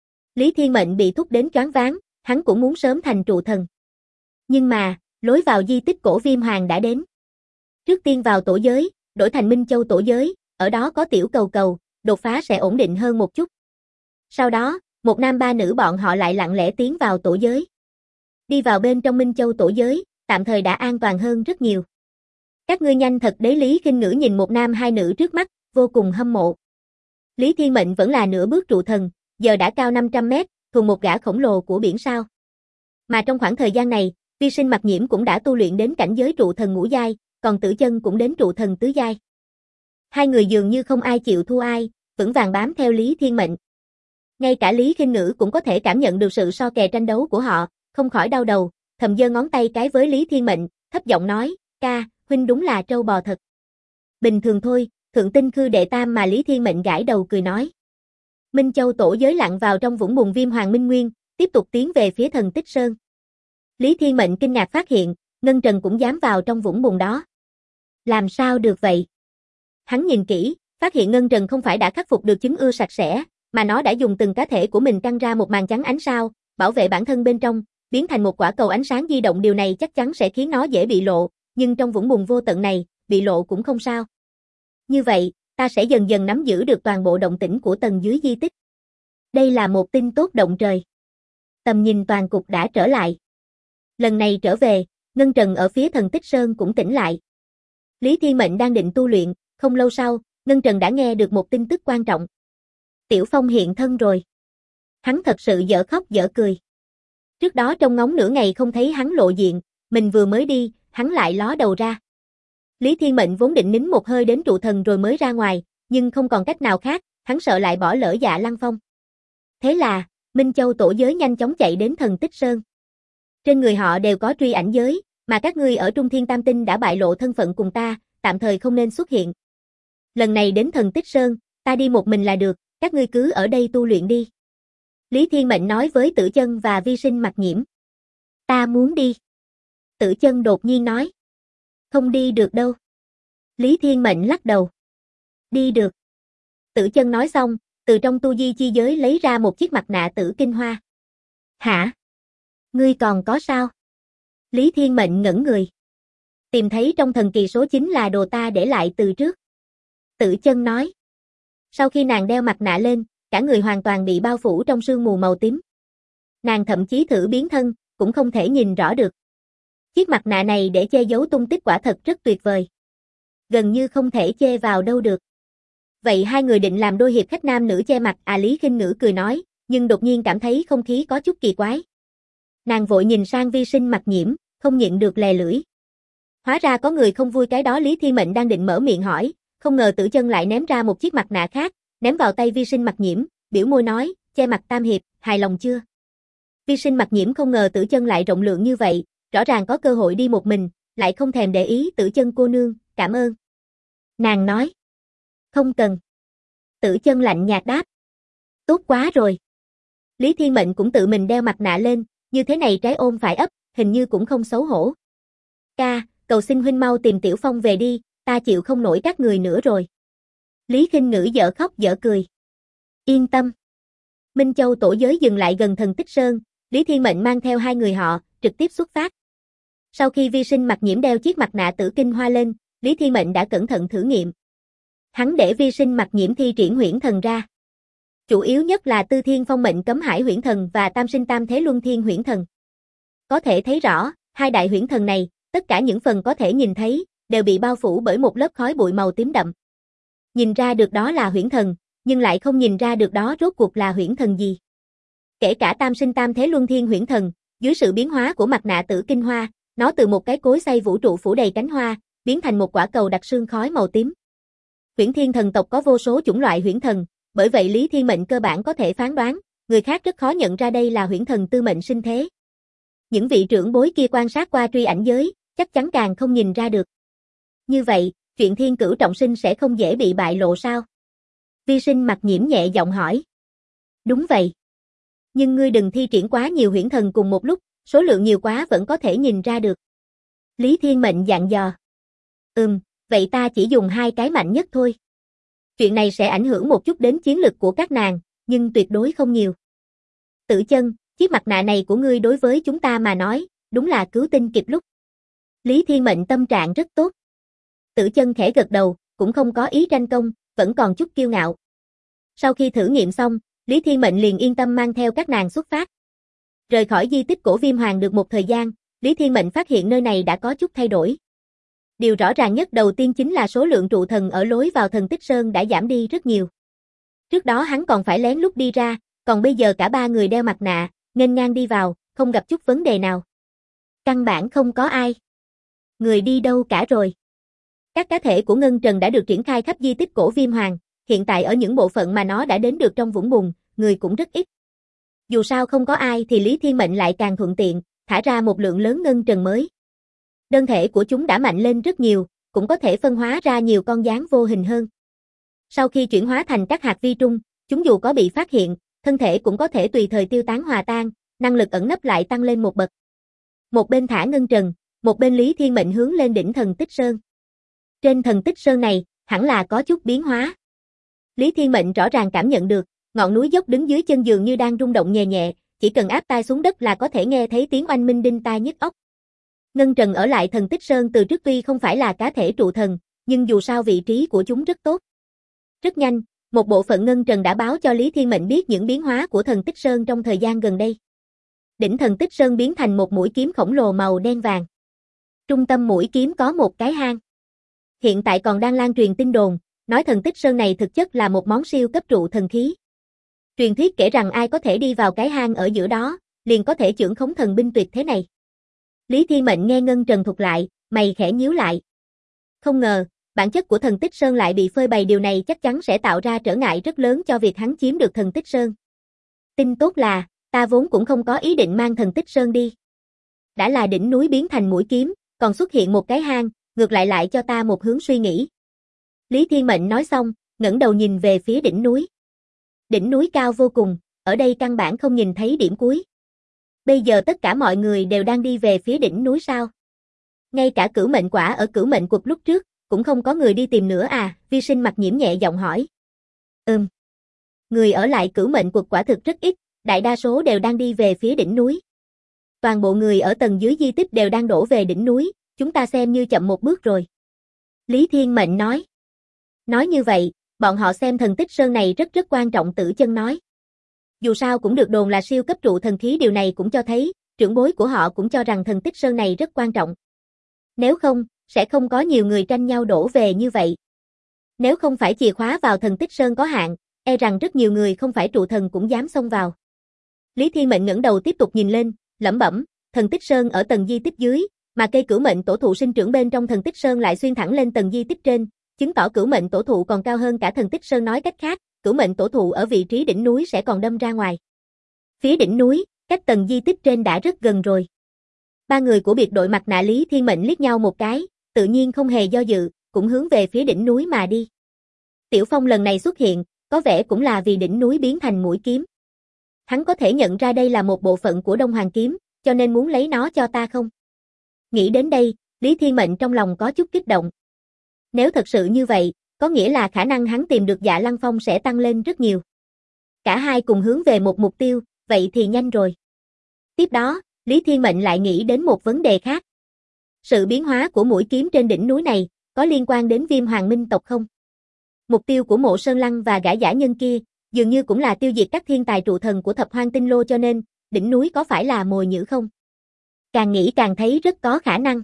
Speaker 1: Lý Thiên Mệnh bị thúc đến choáng váng, hắn cũng muốn sớm thành trụ thần. Nhưng mà, lối vào di tích cổ Viêm Hoàng đã đến. Trước tiên vào tổ giới, đổi thành Minh Châu tổ giới, ở đó có Tiểu Cầu Cầu, đột phá sẽ ổn định hơn một chút. Sau đó, một nam ba nữ bọn họ lại lặng lẽ tiến vào tổ giới. Đi vào bên trong Minh Châu tổ giới, tạm thời đã an toàn hơn rất nhiều. Các ngươi nhanh thật đấy. Lý Khinh Ngữ nhìn một nam hai nữ trước mắt, vô cùng hâm mộ. Lý Thiên Mệnh vẫn là nửa bước trụ thần, giờ đã cao 500 mét, thuần một gã khổng lồ của biển sao. Mà trong khoảng thời gian này, Vi Sinh Mặc Nhiễm cũng đã tu luyện đến cảnh giới trụ thần ngũ giai, còn Tử Chân cũng đến trụ thần tứ giai. Hai người dường như không ai chịu thua ai, vững vàng bám theo Lý Thiên Mệnh. Ngay cả Lý Khinh Ngữ cũng có thể cảm nhận được sự so kè tranh đấu của họ, không khỏi đau đầu, thầm giơ ngón tay cái với Lý Thiên Mệnh, thấp giọng nói, ca, huynh đúng là trâu bò thật. Bình thường thôi, thượng tinh khư đệ tam. Mà Lý Thiên Mệnh gãi đầu cười nói. Minh Châu tổ giới lặn vào trong vũng bùn Viêm Hoàng Minh Nguyên, tiếp tục tiến về phía Thần Tích Sơn. Lý Thiên Mệnh kinh ngạc phát hiện, Ngân Trần cũng dám vào trong vũng bùn đó. Làm sao được vậy? Hắn nhìn kỹ, phát hiện Ngân Trần không phải đã khắc phục được chứng ưa sạch sẽ, mà nó đã dùng từng cá thể của mình căng ra một màn chắn ánh sao, bảo vệ bản thân bên trong, biến thành một quả cầu ánh sáng di động. Điều này chắc chắn sẽ khiến nó dễ bị lộ, nhưng trong vũng bùn vô tận này, bị lộ cũng không sao. Như vậy, ta sẽ dần dần nắm giữ được toàn bộ động tĩnh của tầng dưới di tích. Đây là một tin tốt động trời. Tầm nhìn toàn cục đã trở lại. Lần này trở về, Ngân Trần ở phía Thần Tích Sơn cũng tỉnh lại. Lý Thiên Mệnh đang định tu luyện, không lâu sau, Ngân Trần đã nghe được một tin tức quan trọng. Tiểu Phong hiện thân rồi. Hắn thật sự dở khóc dở cười. Trước đó trong ngóng nửa ngày không thấy hắn lộ diện, mình vừa mới đi, hắn lại ló đầu ra. Lý Thiên Mệnh vốn định nín một hơi đến trụ thần rồi mới ra ngoài, nhưng không còn cách nào khác, hắn sợ lại bỏ lỡ Dạ Lăng Phong. Thế là, Minh Châu tổ giới nhanh chóng chạy đến Thần Tích Sơn. Trên người họ đều có truy ảnh giới, mà các ngươi ở Trung Thiên Tam Tinh đã bại lộ thân phận cùng ta, tạm thời không nên xuất hiện. Lần này đến Thần Tích Sơn, ta đi một mình là được, các ngươi cứ ở đây tu luyện đi. Lý Thiên Mệnh nói với Tử Chân và Vi Sinh Mặc Nhiễm. Ta muốn đi. Tử Chân đột nhiên nói. Không đi được đâu. Lý Thiên Mệnh lắc đầu. Đi được. Tử Chân nói xong, từ trong tu di chi giới lấy ra một chiếc mặt nạ tử kinh hoa. Hả? Ngươi còn có sao? Lý Thiên Mệnh ngẩn người. Tìm thấy trong thần kỳ số 9 là đồ ta để lại từ trước. Tử Chân nói. Sau khi nàng đeo mặt nạ lên, cả người hoàn toàn bị bao phủ trong sương mù màu tím. Nàng thậm chí thử biến thân, cũng không thể nhìn rõ được. Chiếc mặt nạ này để che giấu tung tích quả thật rất tuyệt vời. Gần như không thể che vào đâu được. Vậy hai người định làm đôi hiệp khách nam nữ che mặt à? Lý Khinh Ngữ cười nói, nhưng đột nhiên cảm thấy không khí có chút kỳ quái. Nàng vội nhìn sang Vi Sinh Mặc Nhiễm, không nhịn được lè lưỡi. Hóa ra có người không vui cái đó. Lý Thiên Mệnh đang định mở miệng hỏi, không ngờ Tử Chân lại ném ra một chiếc mặt nạ khác, ném vào tay Vi Sinh Mặc Nhiễm, biểu môi nói, che mặt tam hiệp, hài lòng chưa? Vi Sinh Mặc Nhiễm không ngờ Tử Chân lại rộng lượng như vậy, rõ ràng có cơ hội đi một mình, lại không thèm để ý. Tử Chân cô nương, cảm ơn. Nàng nói. Không cần. Tử Chân lạnh nhạt đáp. Tốt quá rồi. Lý Thiên Mệnh cũng tự mình đeo mặt nạ lên, như thế này trái ôm phải ấp, hình như cũng không xấu hổ. Ca, cầu xin huynh mau tìm Tiểu Phong về đi, ta chịu không nổi các người nữa rồi. Lý Khinh Ngữ dở khóc dở cười. Yên tâm. Minh Châu tổ giới dừng lại gần Thần Tích Sơn, Lý Thiên Mệnh mang theo hai người họ, trực tiếp xuất phát. Sau khi Vi Sinh Mặc Nhiễm đeo chiếc mặt nạ tử kinh hoa lên, Lý Thiên Mệnh đã cẩn thận thử nghiệm. Hắn để Vi Sinh Mặc Nhiễm thi triển huyễn thần ra. Chủ yếu nhất là Tư Thiên Phong Mệnh Cấm Hải huyễn thần và Tam Sinh Tam Thế Luân Thiên huyễn thần. Có thể thấy rõ, hai đại huyễn thần này, tất cả những phần có thể nhìn thấy, đều bị bao phủ bởi một lớp khói bụi màu tím đậm. Nhìn ra được đó là huyễn thần, nhưng lại không nhìn ra được đó rốt cuộc là huyễn thần gì. Kể cả Tam Sinh Tam Thế Luân Thiên huyễn thần, dưới sự biến hóa của mặt nạ tử kinh hoa, nó từ một cái cối xay vũ trụ phủ đầy cánh hoa, biến thành một quả cầu đặc sương khói màu tím. Huyễn Thiên thần tộc có vô số chủng loại huyễn thần, bởi vậy Lý Thiên Mệnh cơ bản có thể phán đoán, người khác rất khó nhận ra đây là huyễn thần tư mệnh sinh thế. Những vị trưởng bối kia quan sát qua truy ảnh giới, chắc chắn càng không nhìn ra được. Như vậy, chuyện thiên cửu trọng sinh sẽ không dễ bị bại lộ sao? Vi Sinh mặt nhiễm nhẹ giọng hỏi. Đúng vậy. Nhưng ngươi đừng thi triển quá nhiều huyễn thần cùng một lúc, số lượng nhiều quá vẫn có thể nhìn ra được. Lý Thiên Mệnh dặn dò. Vậy ta chỉ dùng 2 cái mạnh nhất thôi. Chuyện này sẽ ảnh hưởng một chút đến chiến lực của các nàng, nhưng tuyệt đối không nhiều. Tử Chân, chiếc mặt nạ này của ngươi đối với chúng ta mà nói, đúng là cứu tinh kịp lúc. Lý Thiên Mệnh tâm trạng rất tốt. Tử Chân khẽ gật đầu, cũng không có ý tranh công, vẫn còn chút kiêu ngạo. Sau khi thử nghiệm xong, Lý Thiên Mệnh liền yên tâm mang theo các nàng xuất phát. Rời khỏi di tích cổ Viêm Hoàng được một thời gian, Lý Thiên Mệnh phát hiện nơi này đã có chút thay đổi. Điều rõ ràng nhất đầu tiên chính là số lượng trụ thần ở lối vào Thần Tích Sơn đã giảm đi rất nhiều. Trước đó hắn còn phải lén lút đi ra, còn bây giờ cả 3 người đeo mặt nạ, nghênh ngang đi vào, không gặp chút vấn đề nào. Căn bản không có ai. Người đi đâu cả rồi? Các cá thể của Ngân Trần đã được triển khai khắp di tích cổ Viêm Hoàng, hiện tại ở những bộ phận mà nó đã đến được trong vũng bùn, người cũng rất ít. Dù sao không có ai thì Lý Thiên Mệnh lại càng thuận tiện, thả ra một lượng lớn Ngân Trần mới. Đơn thể của chúng đã mạnh lên rất nhiều, cũng có thể phân hóa ra nhiều con gián vô hình hơn. Sau khi chuyển hóa thành các hạt vi trung, chúng dù có bị phát hiện, thân thể cũng có thể tùy thời tiêu tán hòa tan, năng lực ẩn nấp lại tăng lên một bậc. Một bên thả Ngân Trần, một bên Lý Thiên Mệnh hướng lên đỉnh Thần Tích Sơn. Trên Thần Tích Sơn này, hẳn là có chút biến hóa. Lý Thiên Mệnh rõ ràng cảm nhận được, ngọn núi dốc đứng dưới chân dường như đang rung động nhẹ nhẹ, chỉ cần áp tai xuống đất là có thể nghe thấy tiếng oanh minh đinh tai nhức óc. Ngân Trần ở lại Thần Tích Sơn từ trước tuy không phải là cá thể trụ thần, nhưng dù sao vị trí của chúng rất tốt. Rất nhanh, một bộ phận Ngân Trần đã báo cho Lý Thiên Mệnh biết những biến hóa của Thần Tích Sơn trong thời gian gần đây. Đỉnh Thần Tích Sơn biến thành một mũi kiếm khổng lồ màu đen vàng. Trung tâm mũi kiếm có một cái hang. Hiện tại còn đang lan truyền tin đồn, nói Thần Tích Sơn này thực chất là một món siêu cấp trụ thần khí. Truyền thuyết kể rằng ai có thể đi vào cái hang ở giữa đó, liền có thể chưởng khống thần binh tuyệt thế này. Lý Thiên Mệnh nghe Ngân Trần thuật lại, mày khẽ nhíu lại. Không ngờ, bản chất của Thần Tích Sơn lại bị phơi bày, điều này chắc chắn sẽ tạo ra trở ngại rất lớn cho việc hắn chiếm được Thần Tích Sơn. Tin tốt là, ta vốn cũng không có ý định mang Thần Tích Sơn đi. Đã là đỉnh núi biến thành mũi kiếm, còn xuất hiện một cái hang, ngược lại cho ta một hướng suy nghĩ. Lý Thiên Mệnh nói xong, ngẩng đầu nhìn về phía đỉnh núi. Đỉnh núi cao vô cùng, ở đây căn bản không nhìn thấy điểm cuối. Bây giờ tất cả mọi người đều đang đi về phía đỉnh núi sao? Ngay cả Cửu Mệnh Quả ở Cửu Mệnh Quật lúc trước, cũng không có người đi tìm nữa à? Vi Sinh mặt nhiễm nhẹ giọng hỏi. Người ở lại Cửu Mệnh Quật quả thực rất ít, đại đa số đều đang đi về phía đỉnh núi. Toàn bộ người ở tầng dưới di tích đều đang đổ về đỉnh núi, chúng ta xem như chậm một bước rồi. Lý Thiên Mệnh nói. Nói như vậy, bọn họ xem Thần Tích Sơn này rất quan trọng, Tử Chân nói. Dù sao cũng được đồn là siêu cấp trụ thần khí, điều này cũng cho thấy, trưởng bối của họ cũng cho rằng Thần Tích Sơn này rất quan trọng. Nếu không, sẽ không có nhiều người tranh nhau đổ về như vậy. Nếu không phải chìa khóa vào Thần Tích Sơn có hạn, e rằng rất nhiều người không phải trụ thần cũng dám xông vào. Lý Thiên Mệnh ngẩng đầu tiếp tục nhìn lên, lẩm bẩm, Thần Tích Sơn ở tầng di tích dưới, mà cây Cửu Mệnh Tổ Thụ sinh trưởng bên trong Thần Tích Sơn lại xuyên thẳng lên tầng di tích trên, chứng tỏ Cửu Mệnh Tổ Thụ còn cao hơn cả Thần Tích Sơn, nói cách khác, Cửu Mệnh Tổ Thụ ở vị trí đỉnh núi sẽ còn đâm ra ngoài. Phía đỉnh núi, cách tầng di tích trên đã rất gần rồi. 3 người của biệt đội mặt nạ Lý Thiên Mệnh liếc nhau một cái, tự nhiên không hề do dự, cũng hướng về phía đỉnh núi mà đi. Tiểu Phong lần này xuất hiện, có vẻ cũng là vì đỉnh núi biến thành mũi kiếm. Hắn có thể nhận ra đây là một bộ phận của Đông Hoàng kiếm, cho nên muốn lấy nó cho ta không? Nghĩ đến đây, Lý Thiên Mệnh trong lòng có chút kích động. Nếu thật sự như vậy, có nghĩa là khả năng hắn tìm được Dạ Lăng Phong sẽ tăng lên rất nhiều. Cả hai cùng hướng về một mục tiêu, vậy thì nhanh rồi. Tiếp đó, Lý Thiên Mệnh lại nghĩ đến một vấn đề khác. Sự biến hóa của mũi kiếm trên đỉnh núi này, có liên quan đến Viêm Hoàng Minh tộc không? Mục tiêu của Mộ Sơn Lăng và gã giả nhân kia, dường như cũng là tiêu diệt các thiên tài trụ thần của Thập Hoang Tinh Lô, cho nên, đỉnh núi có phải là mồi nhử không? Càng nghĩ càng thấy rất có khả năng.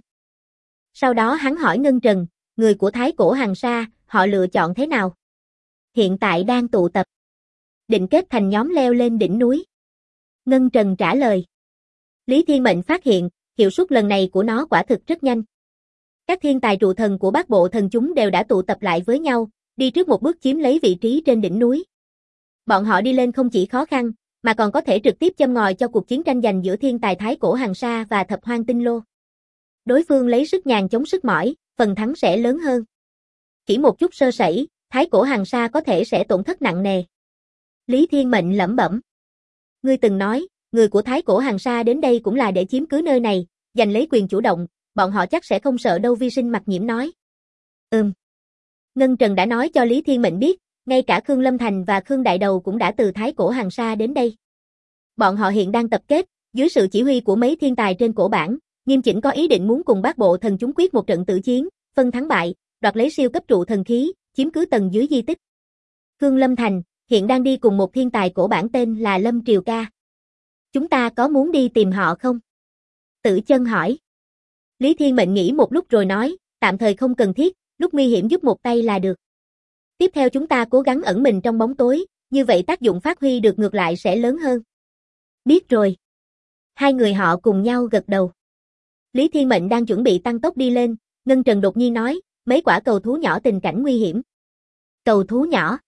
Speaker 1: Sau đó hắn hỏi Ngân Trần, người của Thái Cổ Hằng Sa, họ lựa chọn thế nào? Hiện tại đang tụ tập. Định kết thành nhóm leo lên đỉnh núi. Ngân Trần trả lời. Lý Thiên Mệnh phát hiện, hiệu suất lần này của nó quả thực rất nhanh. Các thiên tài trụ thần của bát bộ thần chúng đều đã tụ tập lại với nhau, đi trước một bước chiếm lấy vị trí trên đỉnh núi. Bọn họ đi lên không chỉ khó khăn, mà còn có thể trực tiếp châm ngòi cho cuộc chiến tranh giành giữa thiên tài Thái Cổ Hằng Sa và Thập Hoang Tinh Lô. Đối phương lấy sức nhàn chống sức mỏi, phần thắng sẽ lớn hơn. Chỉ một chút sơ sẩy, Thái Cổ Hằng Sa có thể sẽ tổn thất nặng nề. Lý Thiên Mệnh lẩm bẩm. Ngươi từng nói, người của Thái Cổ Hằng Sa đến đây cũng là để chiếm cứ nơi này, giành lấy quyền chủ động, bọn họ chắc sẽ không sợ đâu, Vi Sinh Mặc Nhiễm nói. Ngân Trần đã nói cho Lý Thiên Mệnh biết, ngay cả Khương Lâm Thành và Khương Đại Đầu cũng đã từ Thái Cổ Hằng Sa đến đây. Bọn họ hiện đang tập kết, dưới sự chỉ huy của mấy thiên tài trên cổ bảng, nghiêm chỉnh có ý định muốn cùng Bát Bộ Thần chúng quyết một trận tử chiến, phân thắng bại, đoạt lấy siêu cấp trụ thần khí, chiếm cứ tầng dưới di tích. Khương Lâm Thành hiện đang đi cùng một thiên tài cổ bảng tên là Lâm Triều Ca. Chúng ta có muốn đi tìm họ không? Tử Chân hỏi. Lý Thiên Mệnh nghĩ một lúc rồi nói, tạm thời không cần thiết, lúc nguy hiểm giúp một tay là được. Tiếp theo chúng ta cố gắng ẩn mình trong bóng tối, như vậy tác dụng phát huy được ngược lại sẽ lớn hơn. Biết rồi. Hai người họ cùng nhau gật đầu. Lý Thiên Mệnh đang chuẩn bị tăng tốc đi lên, Ngân Trần đột nhiên nói, mấy quả cầu thú nhỏ tình cảnh nguy hiểm. Cầu thú nhỏ.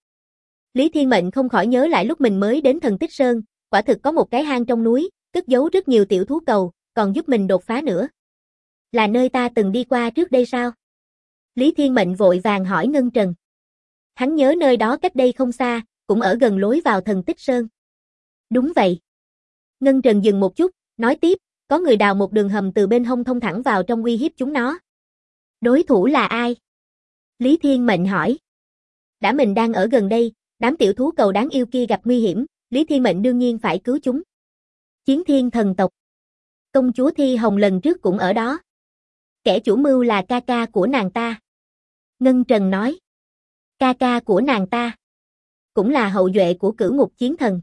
Speaker 1: Lý Thiên Mệnh không khỏi nhớ lại lúc mình mới đến Thần Tích Sơn, quả thực có một cái hang trong núi, cất giấu rất nhiều tiểu thú cầu, còn giúp mình đột phá nữa. Là nơi ta từng đi qua trước đây sao? Lý Thiên Mệnh vội vàng hỏi Ngân Trần. Hắn nhớ nơi đó cách đây không xa, cũng ở gần lối vào Thần Tích Sơn. Đúng vậy. Ngân Trần dừng một chút, nói tiếp, có người đào một đường hầm từ bên hông thông thẳng vào trong uy hiếp chúng nó. Đối thủ là ai? Lý Thiên Mệnh hỏi. Đã mình đang ở gần đây, đám tiểu thú cầu đáng yêu kia gặp nguy hiểm, Lý Thiên Mệnh đương nhiên phải cứu chúng. Chiến Thiên thần tộc. Công chúa Thi Hồng lần trước cũng ở đó. Kẻ chủ mưu là ca ca của nàng ta. Ngân Trần nói. Ca ca của nàng ta. Cũng là hậu duệ của Cửu Ngục Chiến Thần.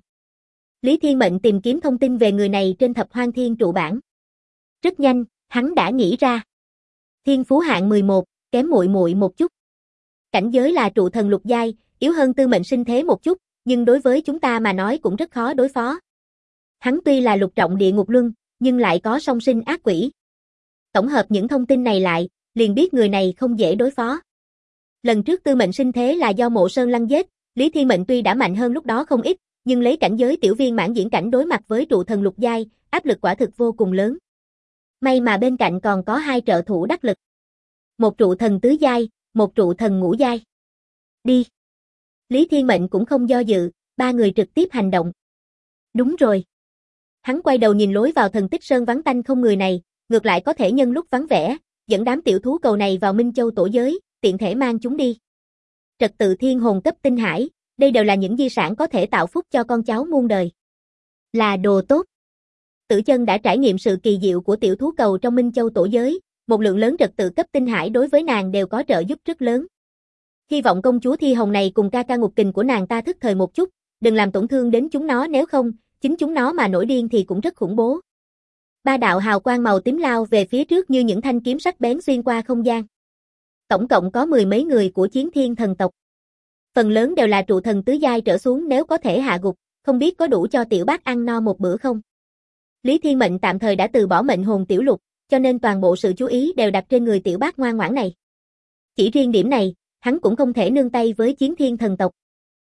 Speaker 1: Lý Thiên Mệnh tìm kiếm thông tin về người này trên Thập Hoang Thiên trụ bản. Rất nhanh, hắn đã nghĩ ra. Thiên phú hạng 11, kém muội muội một chút. Cảnh giới là trụ thần lục giai, yếu hơn Tư Mệnh Sinh thế một chút, nhưng đối với chúng ta mà nói cũng rất khó đối phó. Hắn tuy là lục trọng địa ngục luân, nhưng lại có song sinh ác quỷ. Tổng hợp những thông tin này lại, liền biết người này không dễ đối phó. Lần trước Tư Mệnh Sinh thế là do Mộ Sơn Lăng giết, Lý Thiên Mệnh tuy đã mạnh hơn lúc đó không ít, nhưng lấy cảnh giới tiểu viên mãn diễn cảnh đối mặt với trụ thần lục giai, áp lực quả thực vô cùng lớn. May mà bên cạnh còn có hai trợ thủ đắc lực. Một trụ thần tứ giai, một trụ thần ngũ giai. Đi. Lý Thiên Mệnh cũng không do dự, ba người trực tiếp hành động. Đúng rồi. Hắn quay đầu nhìn lối vào Thần Tích Sơn vắng tanh không người này, ngược lại có thể nhân lúc vắng vẻ, dẫn đám tiểu thú cầu này vào Minh Châu tổ giới, tiện thể mang chúng đi. Trật tự thiên hồn cấp tinh hải, đây đều là những di sản có thể tạo phúc cho con cháu muôn đời. Là đồ tốt. Tử Chân đã trải nghiệm sự kỳ diệu của tiểu thú cầu trong Minh Châu tổ giới, một lượng lớn trật tự cấp tinh hải đối với nàng đều có trợ giúp rất lớn. Hy vọng công chúa Thi Hồng này cùng ca ca Ngục Kình của nàng ta thức thời một chút, đừng làm tổn thương đến chúng nó, nếu không, chính chúng nó mà nổi điên thì cũng rất khủng bố. Ba đạo hào quang màu tím lao về phía trước như những thanh kiếm sắc bén xuyên qua không gian. Tổng cộng có mười mấy người của Chiến Thiên thần tộc. Phần lớn đều là trụ thần tứ giai trở xuống, nếu có thể hạ gục, không biết có đủ cho tiểu bác ăn no một bữa không. Lý Thiên Mệnh tạm thời đã từ bỏ mệnh hồn tiểu lục, cho nên toàn bộ sự chú ý đều đặt trên người tiểu bác ngoan ngoãn này. Chỉ riêng điểm này, hắn cũng không thể nương tay với Chiến Thiên thần tộc.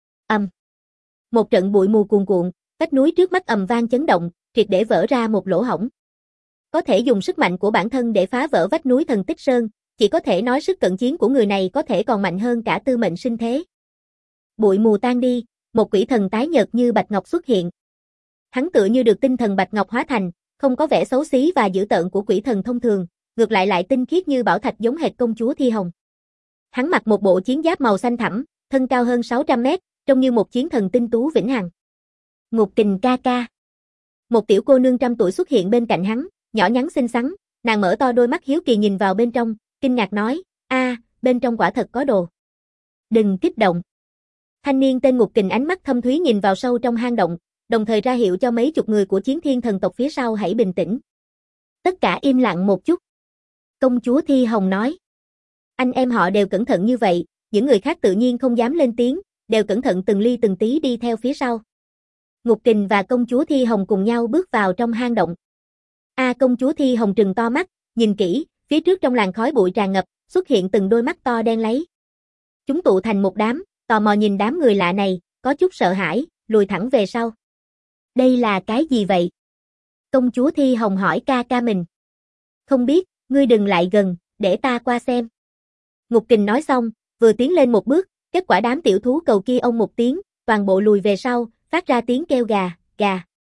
Speaker 1: Một trận bụi mù cuồn cuộn, vách núi trước mắt ầm vang chấn động, triệt để vỡ ra một lỗ hổng. Có thể dùng sức mạnh của bản thân để phá vỡ vách núi Thần Tích Sơn, chỉ có thể nói sức cận chiến của người này có thể còn mạnh hơn cả Tư Mệnh Sinh thế. Bụi mù tan đi, một quỷ thần tái nhợt như bạch ngọc xuất hiện. Hắn tựa như được tinh thần bạch ngọc hóa thành, không có vẻ xấu xí và dữ tợn của quỷ thần thông thường, ngược lại lại tinh khiết như bảo thạch giống hệt công chúa Thi Hồng. Hắn mặc một bộ chiến giáp màu xanh thẳm, thân cao hơn 600 mét, trông như một chiến thần tinh tú vĩnh hằng. Ngục Kình ca ca. Một tiểu cô nương trăm tuổi xuất hiện bên cạnh hắn, nhỏ nhắn xinh xắn, nàng mở to đôi mắt hiếu kỳ nhìn vào bên trong, kinh ngạc nói, bên trong quả thật có đồ. Đừng kích động. Thanh niên tên Ngục Kình ánh mắt thâm thúy nhìn vào sâu trong hang động, đồng thời ra hiệu cho mấy chục người của Chiến Thiên thần tộc phía sau hãy bình tĩnh. Tất cả im lặng một chút. Công chúa Thi Hồng nói. Anh em họ đều cẩn thận như vậy, những người khác tự nhiên không dám lên tiếng, đều cẩn thận từng ly từng tí đi theo phía sau. Ngục Kình và công chúa Thi Hồng cùng nhau bước vào trong hang động. Công chúa Thi Hồng trừng to mắt, nhìn kỹ, phía trước trong làn khói bụi tràn ngập, xuất hiện từng đôi mắt to đen láy. Chúng tụ thành một đám, tò mò nhìn đám người lạ này, có chút sợ hãi, lùi thẳng về sau. Đây là cái gì vậy? Công chúa Thi Hồng hỏi ca ca mình. Không biết, ngươi đừng lại gần, để ta qua xem. Ngục Kình nói xong, vừa tiến lên một bước, kết quả đám tiểu thú cầu kia ông một tiếng, toàn bộ lùi về sau, phát ra tiếng kêu gà, gà.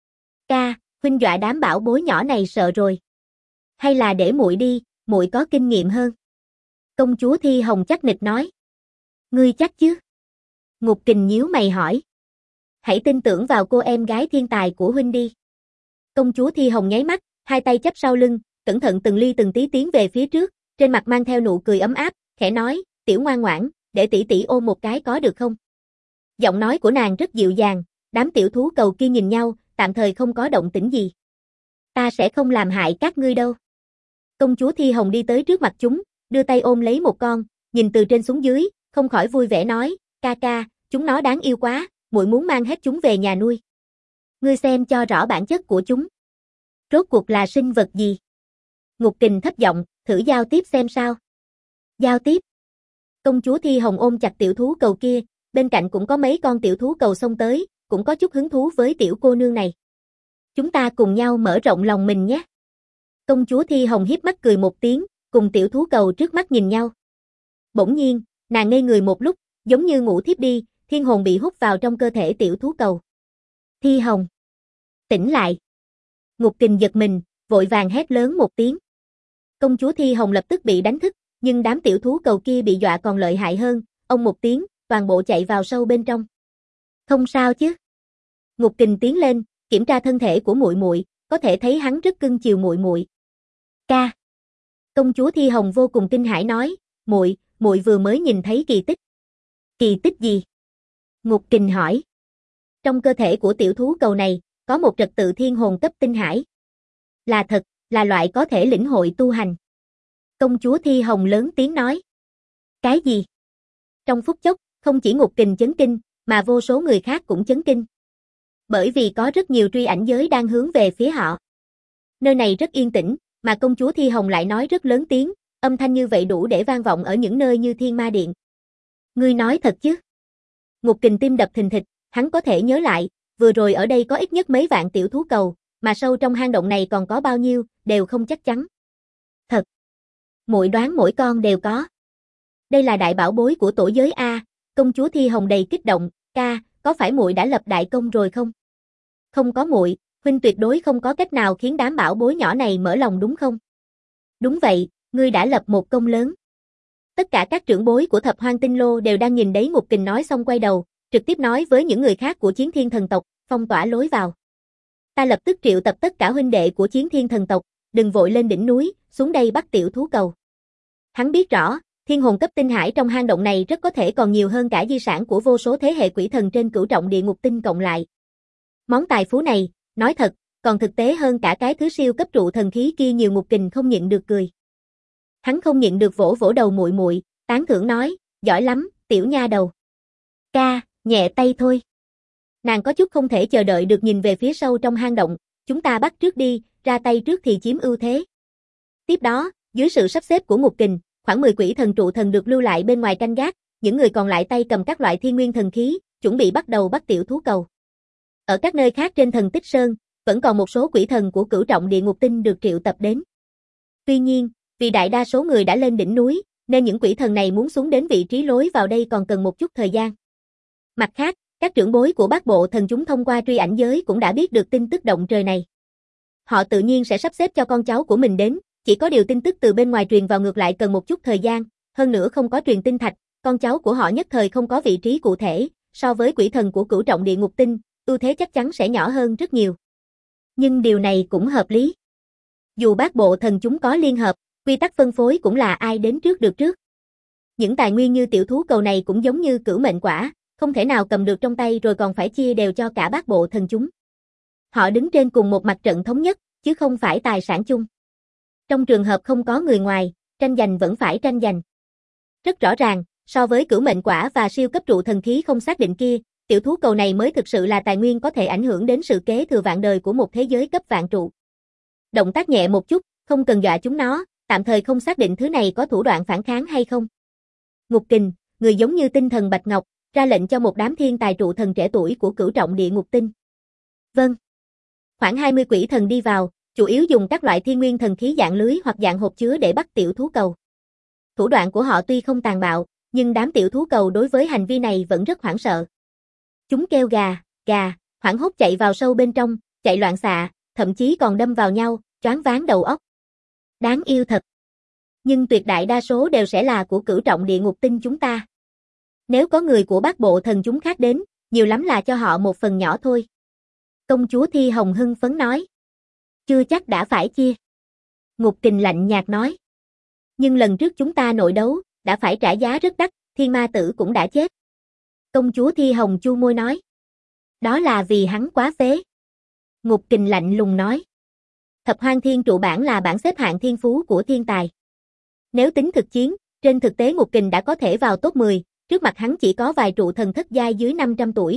Speaker 1: Ca, huynh dọa đám bảo bối nhỏ này sợ rồi. Hay là để muội đi, muội có kinh nghiệm hơn. Công chúa Thi Hồng chắc nịch nói. Ngươi chắc chứ? Ngục Kình nhíu mày hỏi. Hãy tin tưởng vào cô em gái thiên tài của huynh đi. Công chúa Thi Hồng nháy mắt, hai tay chắp sau lưng, cẩn thận từng ly từng tí tiến về phía trước, trên mặt mang theo nụ cười ấm áp, khẽ nói, tiểu ngoan ngoãn, để tỷ tỷ ôm một cái có được không? Giọng nói của nàng rất dịu dàng, đám tiểu thú cầu kia nhìn nhau, tạm thời không có động tĩnh gì. Ta sẽ không làm hại các ngươi đâu. Công chúa Thi Hồng đi tới trước mặt chúng, đưa tay ôm lấy một con, nhìn từ trên xuống dưới, không khỏi vui vẻ nói, ca ca, chúng nó đáng yêu quá, muội muốn mang hết chúng về nhà nuôi. Ngươi xem cho rõ bản chất của chúng. Rốt cuộc là sinh vật gì? Ngục Kình thấp giọng, thử giao tiếp xem sao. Giao tiếp. Công chúa Thi Hồng ôm chặt tiểu thú cầu kia, bên cạnh cũng có mấy con tiểu thú cầu xông tới, cũng có chút hứng thú với tiểu cô nương này. Chúng ta cùng nhau mở rộng lòng mình nhé. Công chúa Thi Hồng hiếp mắt cười một tiếng, cùng tiểu thú cầu trước mắt nhìn nhau. Bỗng nhiên, nàng ngây người một lúc, giống như ngủ thiếp đi, thiên hồn bị hút vào trong cơ thể tiểu thú cầu. Thi Hồng, tỉnh lại. Ngục Kình giật mình, vội vàng hét lớn một tiếng. Công chúa Thi Hồng lập tức bị đánh thức, nhưng đám tiểu thú cầu kia bị dọa còn lợi hại hơn, ông một tiếng, toàn bộ chạy vào sâu bên trong. Không sao chứ? Ngục Kình tiến lên, kiểm tra thân thể của muội muội, có thể thấy hắn rất cưng chiều muội muội. Ca. Công chúa Thi Hồng vô cùng kinh hãi nói, muội vừa mới nhìn thấy kỳ tích. Kỳ tích gì? Ngục Kình hỏi. Trong cơ thể của tiểu thú cầu này, có một trật tự thiên hồn cấp tinh hải. Là thật, là loại có thể lĩnh hội tu hành. Công chúa Thi Hồng lớn tiếng nói. Cái gì? Trong phút chốc, không chỉ Ngục Kình chấn kinh, mà vô số người khác cũng chấn kinh. Bởi vì có rất nhiều truy ảnh giới đang hướng về phía họ. Nơi này rất yên tĩnh, mà công chúa Thi Hồng lại nói rất lớn tiếng, âm thanh như vậy đủ để vang vọng ở những nơi như Thiên Ma Điện. Ngươi nói thật chứ? Ngục Kình tim đập thình thịch, hắn có thể nhớ lại, vừa rồi ở đây có ít nhất mấy vạn tiểu thú cầu, mà sâu trong hang động này còn có bao nhiêu, đều không chắc chắn. Thật. Muội đoán mỗi con đều có. Đây là đại bảo bối của tổ giới A, công chúa Thi Hồng đầy kích động, ca, có phải muội đã lập đại công rồi không? Không có muội, huynh tuyệt đối không có cách nào khiến đám bảo bối nhỏ này mở lòng đúng không? Đúng vậy, ngươi đã lập một công lớn. Tất cả các trưởng bối của Thập Hoang Tinh Lô đều đang nhìn đấy. Ngục Kình nói xong quay đầu, trực tiếp nói với những người khác của Chiến Thiên Thần tộc, phong tỏa lối vào. Ta lập tức triệu tập tất cả huynh đệ của Chiến Thiên Thần tộc, đừng vội lên đỉnh núi, xuống đây bắt tiểu thú cầu. Hắn biết rõ, thiên hồn cấp tinh hải trong hang động này rất có thể còn nhiều hơn cả di sản của vô số thế hệ quỷ thần trên cửu trọng địa ngục tinh cộng lại. Món tài phú này, nói thật, còn thực tế hơn cả cái thứ siêu cấp trụ thần khí kia. Nhiều. Ngục Kình không nhịn được cười. Hắn không nhịn được vỗ vỗ đầu muội muội, tán thưởng nói, giỏi lắm, tiểu nha đầu. Ca, nhẹ tay thôi. Nàng có chút không thể chờ đợi được nhìn về phía sâu trong hang động, chúng ta bắt trước đi, ra tay trước thì chiếm ưu thế. Tiếp đó, dưới sự sắp xếp của Ngục Kình, khoảng 10 quỷ thần trụ thần được lưu lại bên ngoài canh gác, những người còn lại tay cầm các loại thiên nguyên thần khí, chuẩn bị bắt đầu bắt tiểu thú cầu. Ở các nơi khác trên Thần Tích Sơn, vẫn còn một số quỷ thần của cửu trọng địa ngục tinh được triệu tập đến. Tuy nhiên, vì đại đa số người đã lên đỉnh núi, nên những quỷ thần này muốn xuống đến vị trí lối vào đây còn cần một chút thời gian. Mặt khác, các trưởng bối của Bát Bộ Thần chúng thông qua truy ảnh giới cũng đã biết được tin tức động trời này. Họ tự nhiên sẽ sắp xếp cho con cháu của mình đến, chỉ có điều tin tức từ bên ngoài truyền vào ngược lại cần một chút thời gian, hơn nữa không có truyền tinh thạch, con cháu của họ nhất thời không có vị trí cụ thể, so với quỷ thần của cửu trọng địa ngục tinh, ưu thế chắc chắn sẽ nhỏ hơn rất nhiều. Nhưng điều này cũng hợp lý. Dù Bát Bộ Thần chúng có liên hợp, quy tắc phân phối cũng là ai đến trước được trước. Những tài nguyên như tiểu thú cầu này cũng giống như cửu mệnh quả, không thể nào cầm được trong tay rồi còn phải chia đều cho cả Bát Bộ Thần chúng. Họ đứng trên cùng một mặt trận thống nhất, chứ không phải tài sản chung. Trong trường hợp không có người ngoài, tranh giành vẫn phải tranh giành. Rất rõ ràng, so với cửu mệnh quả và siêu cấp trụ thần khí không xác định kia, tiểu thú cầu này mới thực sự là tài nguyên có thể ảnh hưởng đến sự kế thừa vạn đời của một thế giới cấp vạn trụ. Động tác nhẹ một chút, không cần dọa chúng nó, tạm thời không xác định thứ này có thủ đoạn phản kháng hay không. Ngục Kình, người giống như tinh thần Bạch Ngọc, ra lệnh cho một đám thiên tài trụ thần trẻ tuổi của cửu trọng địa ngục tinh. Vâng. Khoảng 20 quỷ thần đi vào, chủ yếu dùng các loại thiên nguyên thần khí dạng lưới hoặc dạng hộp chứa để bắt tiểu thú cầu. Thủ đoạn của họ tuy không tàn bạo, nhưng đám tiểu thú cầu đối với hành vi này vẫn rất hoảng sợ. Chúng kêu gà, gà, hoảng hốt chạy vào sâu bên trong, chạy loạn xạ, thậm chí còn đâm vào nhau, choáng váng đầu óc. Đáng yêu thật. Nhưng tuyệt đại đa số đều sẽ là của cửu trọng địa ngục tinh chúng ta. Nếu có người của bát bộ thần chúng khác đến, nhiều lắm là cho họ một phần nhỏ thôi. Công chúa Thi Hồng hưng phấn nói. Chưa chắc đã phải chia. Ngục Kình lạnh nhạt nói. Nhưng lần trước chúng ta nội đấu, đã phải trả giá rất đắt, Thiên Ma Tử cũng đã chết. Công chúa Thi Hồng chu môi nói. Đó là vì hắn quá phế. Ngục Kình lạnh lùng nói. Thập Hoang Thiên Trụ Bản là bảng xếp hạng thiên phú của thiên tài. Nếu tính thực chiến, trên thực tế Ngục Kình đã có thể vào top 10, trước mặt hắn chỉ có vài trụ thần thất giai dưới 500 tuổi.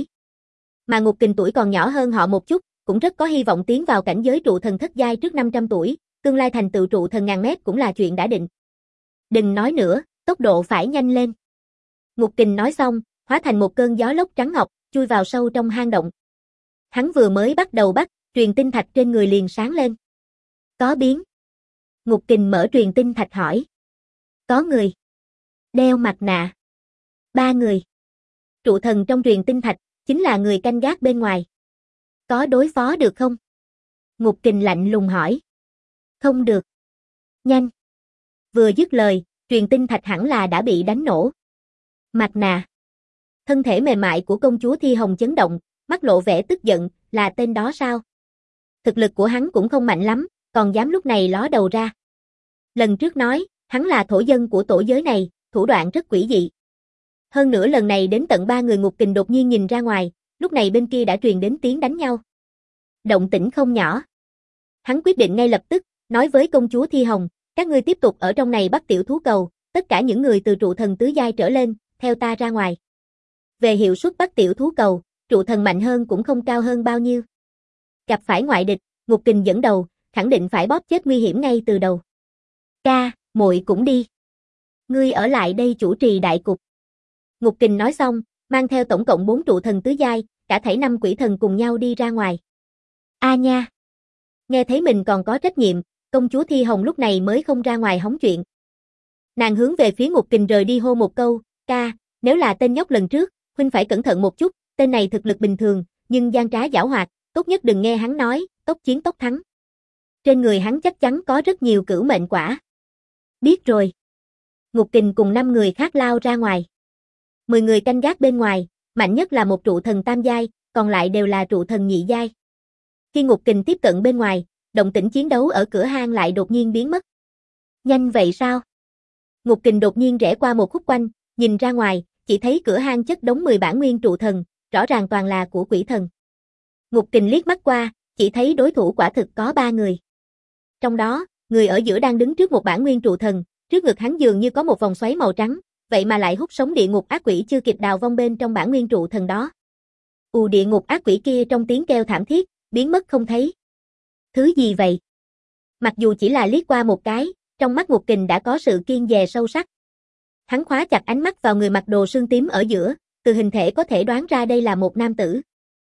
Speaker 1: Mà Ngục Kình tuổi còn nhỏ hơn họ một chút, cũng rất có hy vọng tiến vào cảnh giới trụ thần thất giai trước 500 tuổi, tương lai thành tựu trụ thần ngàn mét cũng là chuyện đã định. Đừng nói nữa, tốc độ phải nhanh lên. Ngục Kình nói xong, hóa thành một cơn gió lốc trắng ngọc, chui vào sâu trong hang động. Hắn vừa mới bắt đầu bắt, truyền tinh thạch trên người liền sáng lên. Có biến. Ngục Kình mở truyền tinh thạch hỏi. Có người. Đeo mặt nạ. 3 người. Trụ thần trong truyền tinh thạch, chính là người canh gác bên ngoài. Có đối phó được không? Ngục Kình lạnh lùng hỏi. Không được. Nhanh. Vừa dứt lời, truyền tinh thạch hẳn là đã bị đánh nổ. Mặt nạ. Thân thể mềm mại của công chúa Thi Hồng chấn động, mắt lộ vẻ tức giận, là tên đó sao? Thực lực của hắn cũng không mạnh lắm, còn dám lúc này ló đầu ra. Lần trước nói, hắn là thổ dân của tổ giới này, thủ đoạn rất quỷ dị. Hơn nữa lần này đến tận 3 người Ngục Kình đột nhiên nhìn ra ngoài, lúc này bên kia đã truyền đến tiếng đánh nhau. Động tĩnh không nhỏ. Hắn quyết định ngay lập tức, nói với công chúa Thi Hồng, các ngươi tiếp tục ở trong này bắt tiểu thú cầu, tất cả những người từ trụ thần tứ giai trở lên, theo ta ra ngoài. Về hiệu suất bắt tiểu thú cầu, trụ thần mạnh hơn cũng không cao hơn bao nhiêu. Gặp phải ngoại địch, Ngục Kình dẫn đầu, khẳng định phải bóp chết nguy hiểm ngay từ đầu. Ca, muội cũng đi. Ngươi ở lại đây chủ trì đại cục. Ngục Kình nói xong, mang theo tổng cộng 4 trụ thần tứ giai, cả thảy 5 quỷ thần cùng nhau đi ra ngoài. A nha. Nghe thấy mình còn có trách nhiệm, công chúa Thi Hồng lúc này mới không ra ngoài hóng chuyện. Nàng hướng về phía Ngục Kình rời đi hô một câu, ca, nếu là tên nhóc lần trước, huynh phải cẩn thận một chút, tên này thực lực bình thường, nhưng gian trá giảo hoạt, tốt nhất đừng nghe hắn nói, tốc chiến tốc thắng. Trên người hắn chắc chắn có rất nhiều cửu mệnh quả. Biết rồi. Ngục Kình cùng 5 người khác lao ra ngoài. 10 người canh gác bên ngoài, mạnh nhất là một trụ thần tam giai, còn lại đều là trụ thần nhị giai. Khi Ngục Kình tiếp cận bên ngoài, động tĩnh chiến đấu ở cửa hang lại đột nhiên biến mất. Nhanh vậy sao? Ngục Kình đột nhiên rẽ qua một khúc quanh, nhìn ra ngoài, chỉ thấy cửa hang chất đống 10 bản nguyên trụ thần, rõ ràng toàn là của quỷ thần. Ngục Kình liếc mắt qua, chỉ thấy đối thủ quả thực có 3 người. Trong đó, người ở giữa đang đứng trước một bản nguyên trụ thần, trước ngực hắn dường như có một vòng xoáy màu trắng, vậy mà lại hút sống địa ngục ác quỷ chưa kịp đào vong bên trong bản nguyên trụ thần đó. Địa ngục ác quỷ kia trong tiếng kêu thảm thiết, biến mất không thấy. Thứ gì vậy? Mặc dù chỉ là liếc qua một cái, trong mắt Ngục Kình đã có sự kiêng dè sâu sắc. Hắn khóa chặt ánh mắt vào người mặc đồ sương tím ở giữa, từ hình thể có thể đoán ra đây là một nam tử.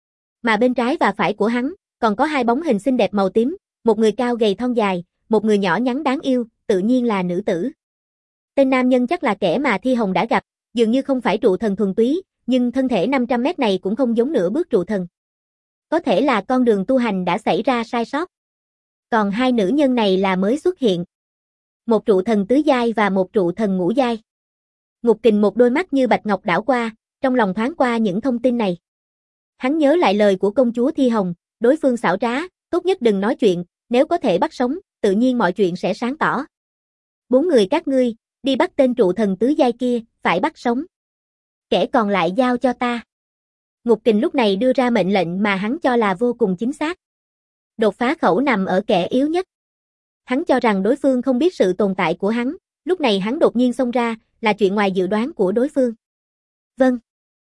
Speaker 1: Mà bên trái và phải của hắn, còn có 2 bóng hình xinh đẹp màu tím, một người cao gầy thon dài, một người nhỏ nhắn đáng yêu, tự nhiên là nữ tử. Tên nam nhân chắc là kẻ mà Thi Hồng đã gặp, dường như không phải trụ thần thuần túy, nhưng thân thể 500 mét này cũng không giống nửa bước trụ thần. Có thể là con đường tu hành đã xảy ra sai sót. Còn 2 nữ nhân này là mới xuất hiện. Một trụ thần tứ giai và một trụ thần ngũ giai. Ngục Kình một đôi mắt như bạch ngọc đảo qua, trong lòng thoáng qua những thông tin này. Hắn nhớ lại lời của công chúa Thi Hồng, đối phương xảo trá, tốt nhất đừng nói chuyện, nếu có thể bắt sống, tự nhiên mọi chuyện sẽ sáng tỏ. 4 người các ngươi, đi bắt tên trụ thần tứ giai kia, phải bắt sống. Kẻ còn lại giao cho ta. Ngục Kình lúc này đưa ra mệnh lệnh mà hắn cho là vô cùng chính xác. Đột phá khẩu nằm ở kẻ yếu nhất. Hắn cho rằng đối phương không biết sự tồn tại của hắn, lúc này hắn đột nhiên xông ra, là chuyện ngoài dự đoán của đối phương. Vâng.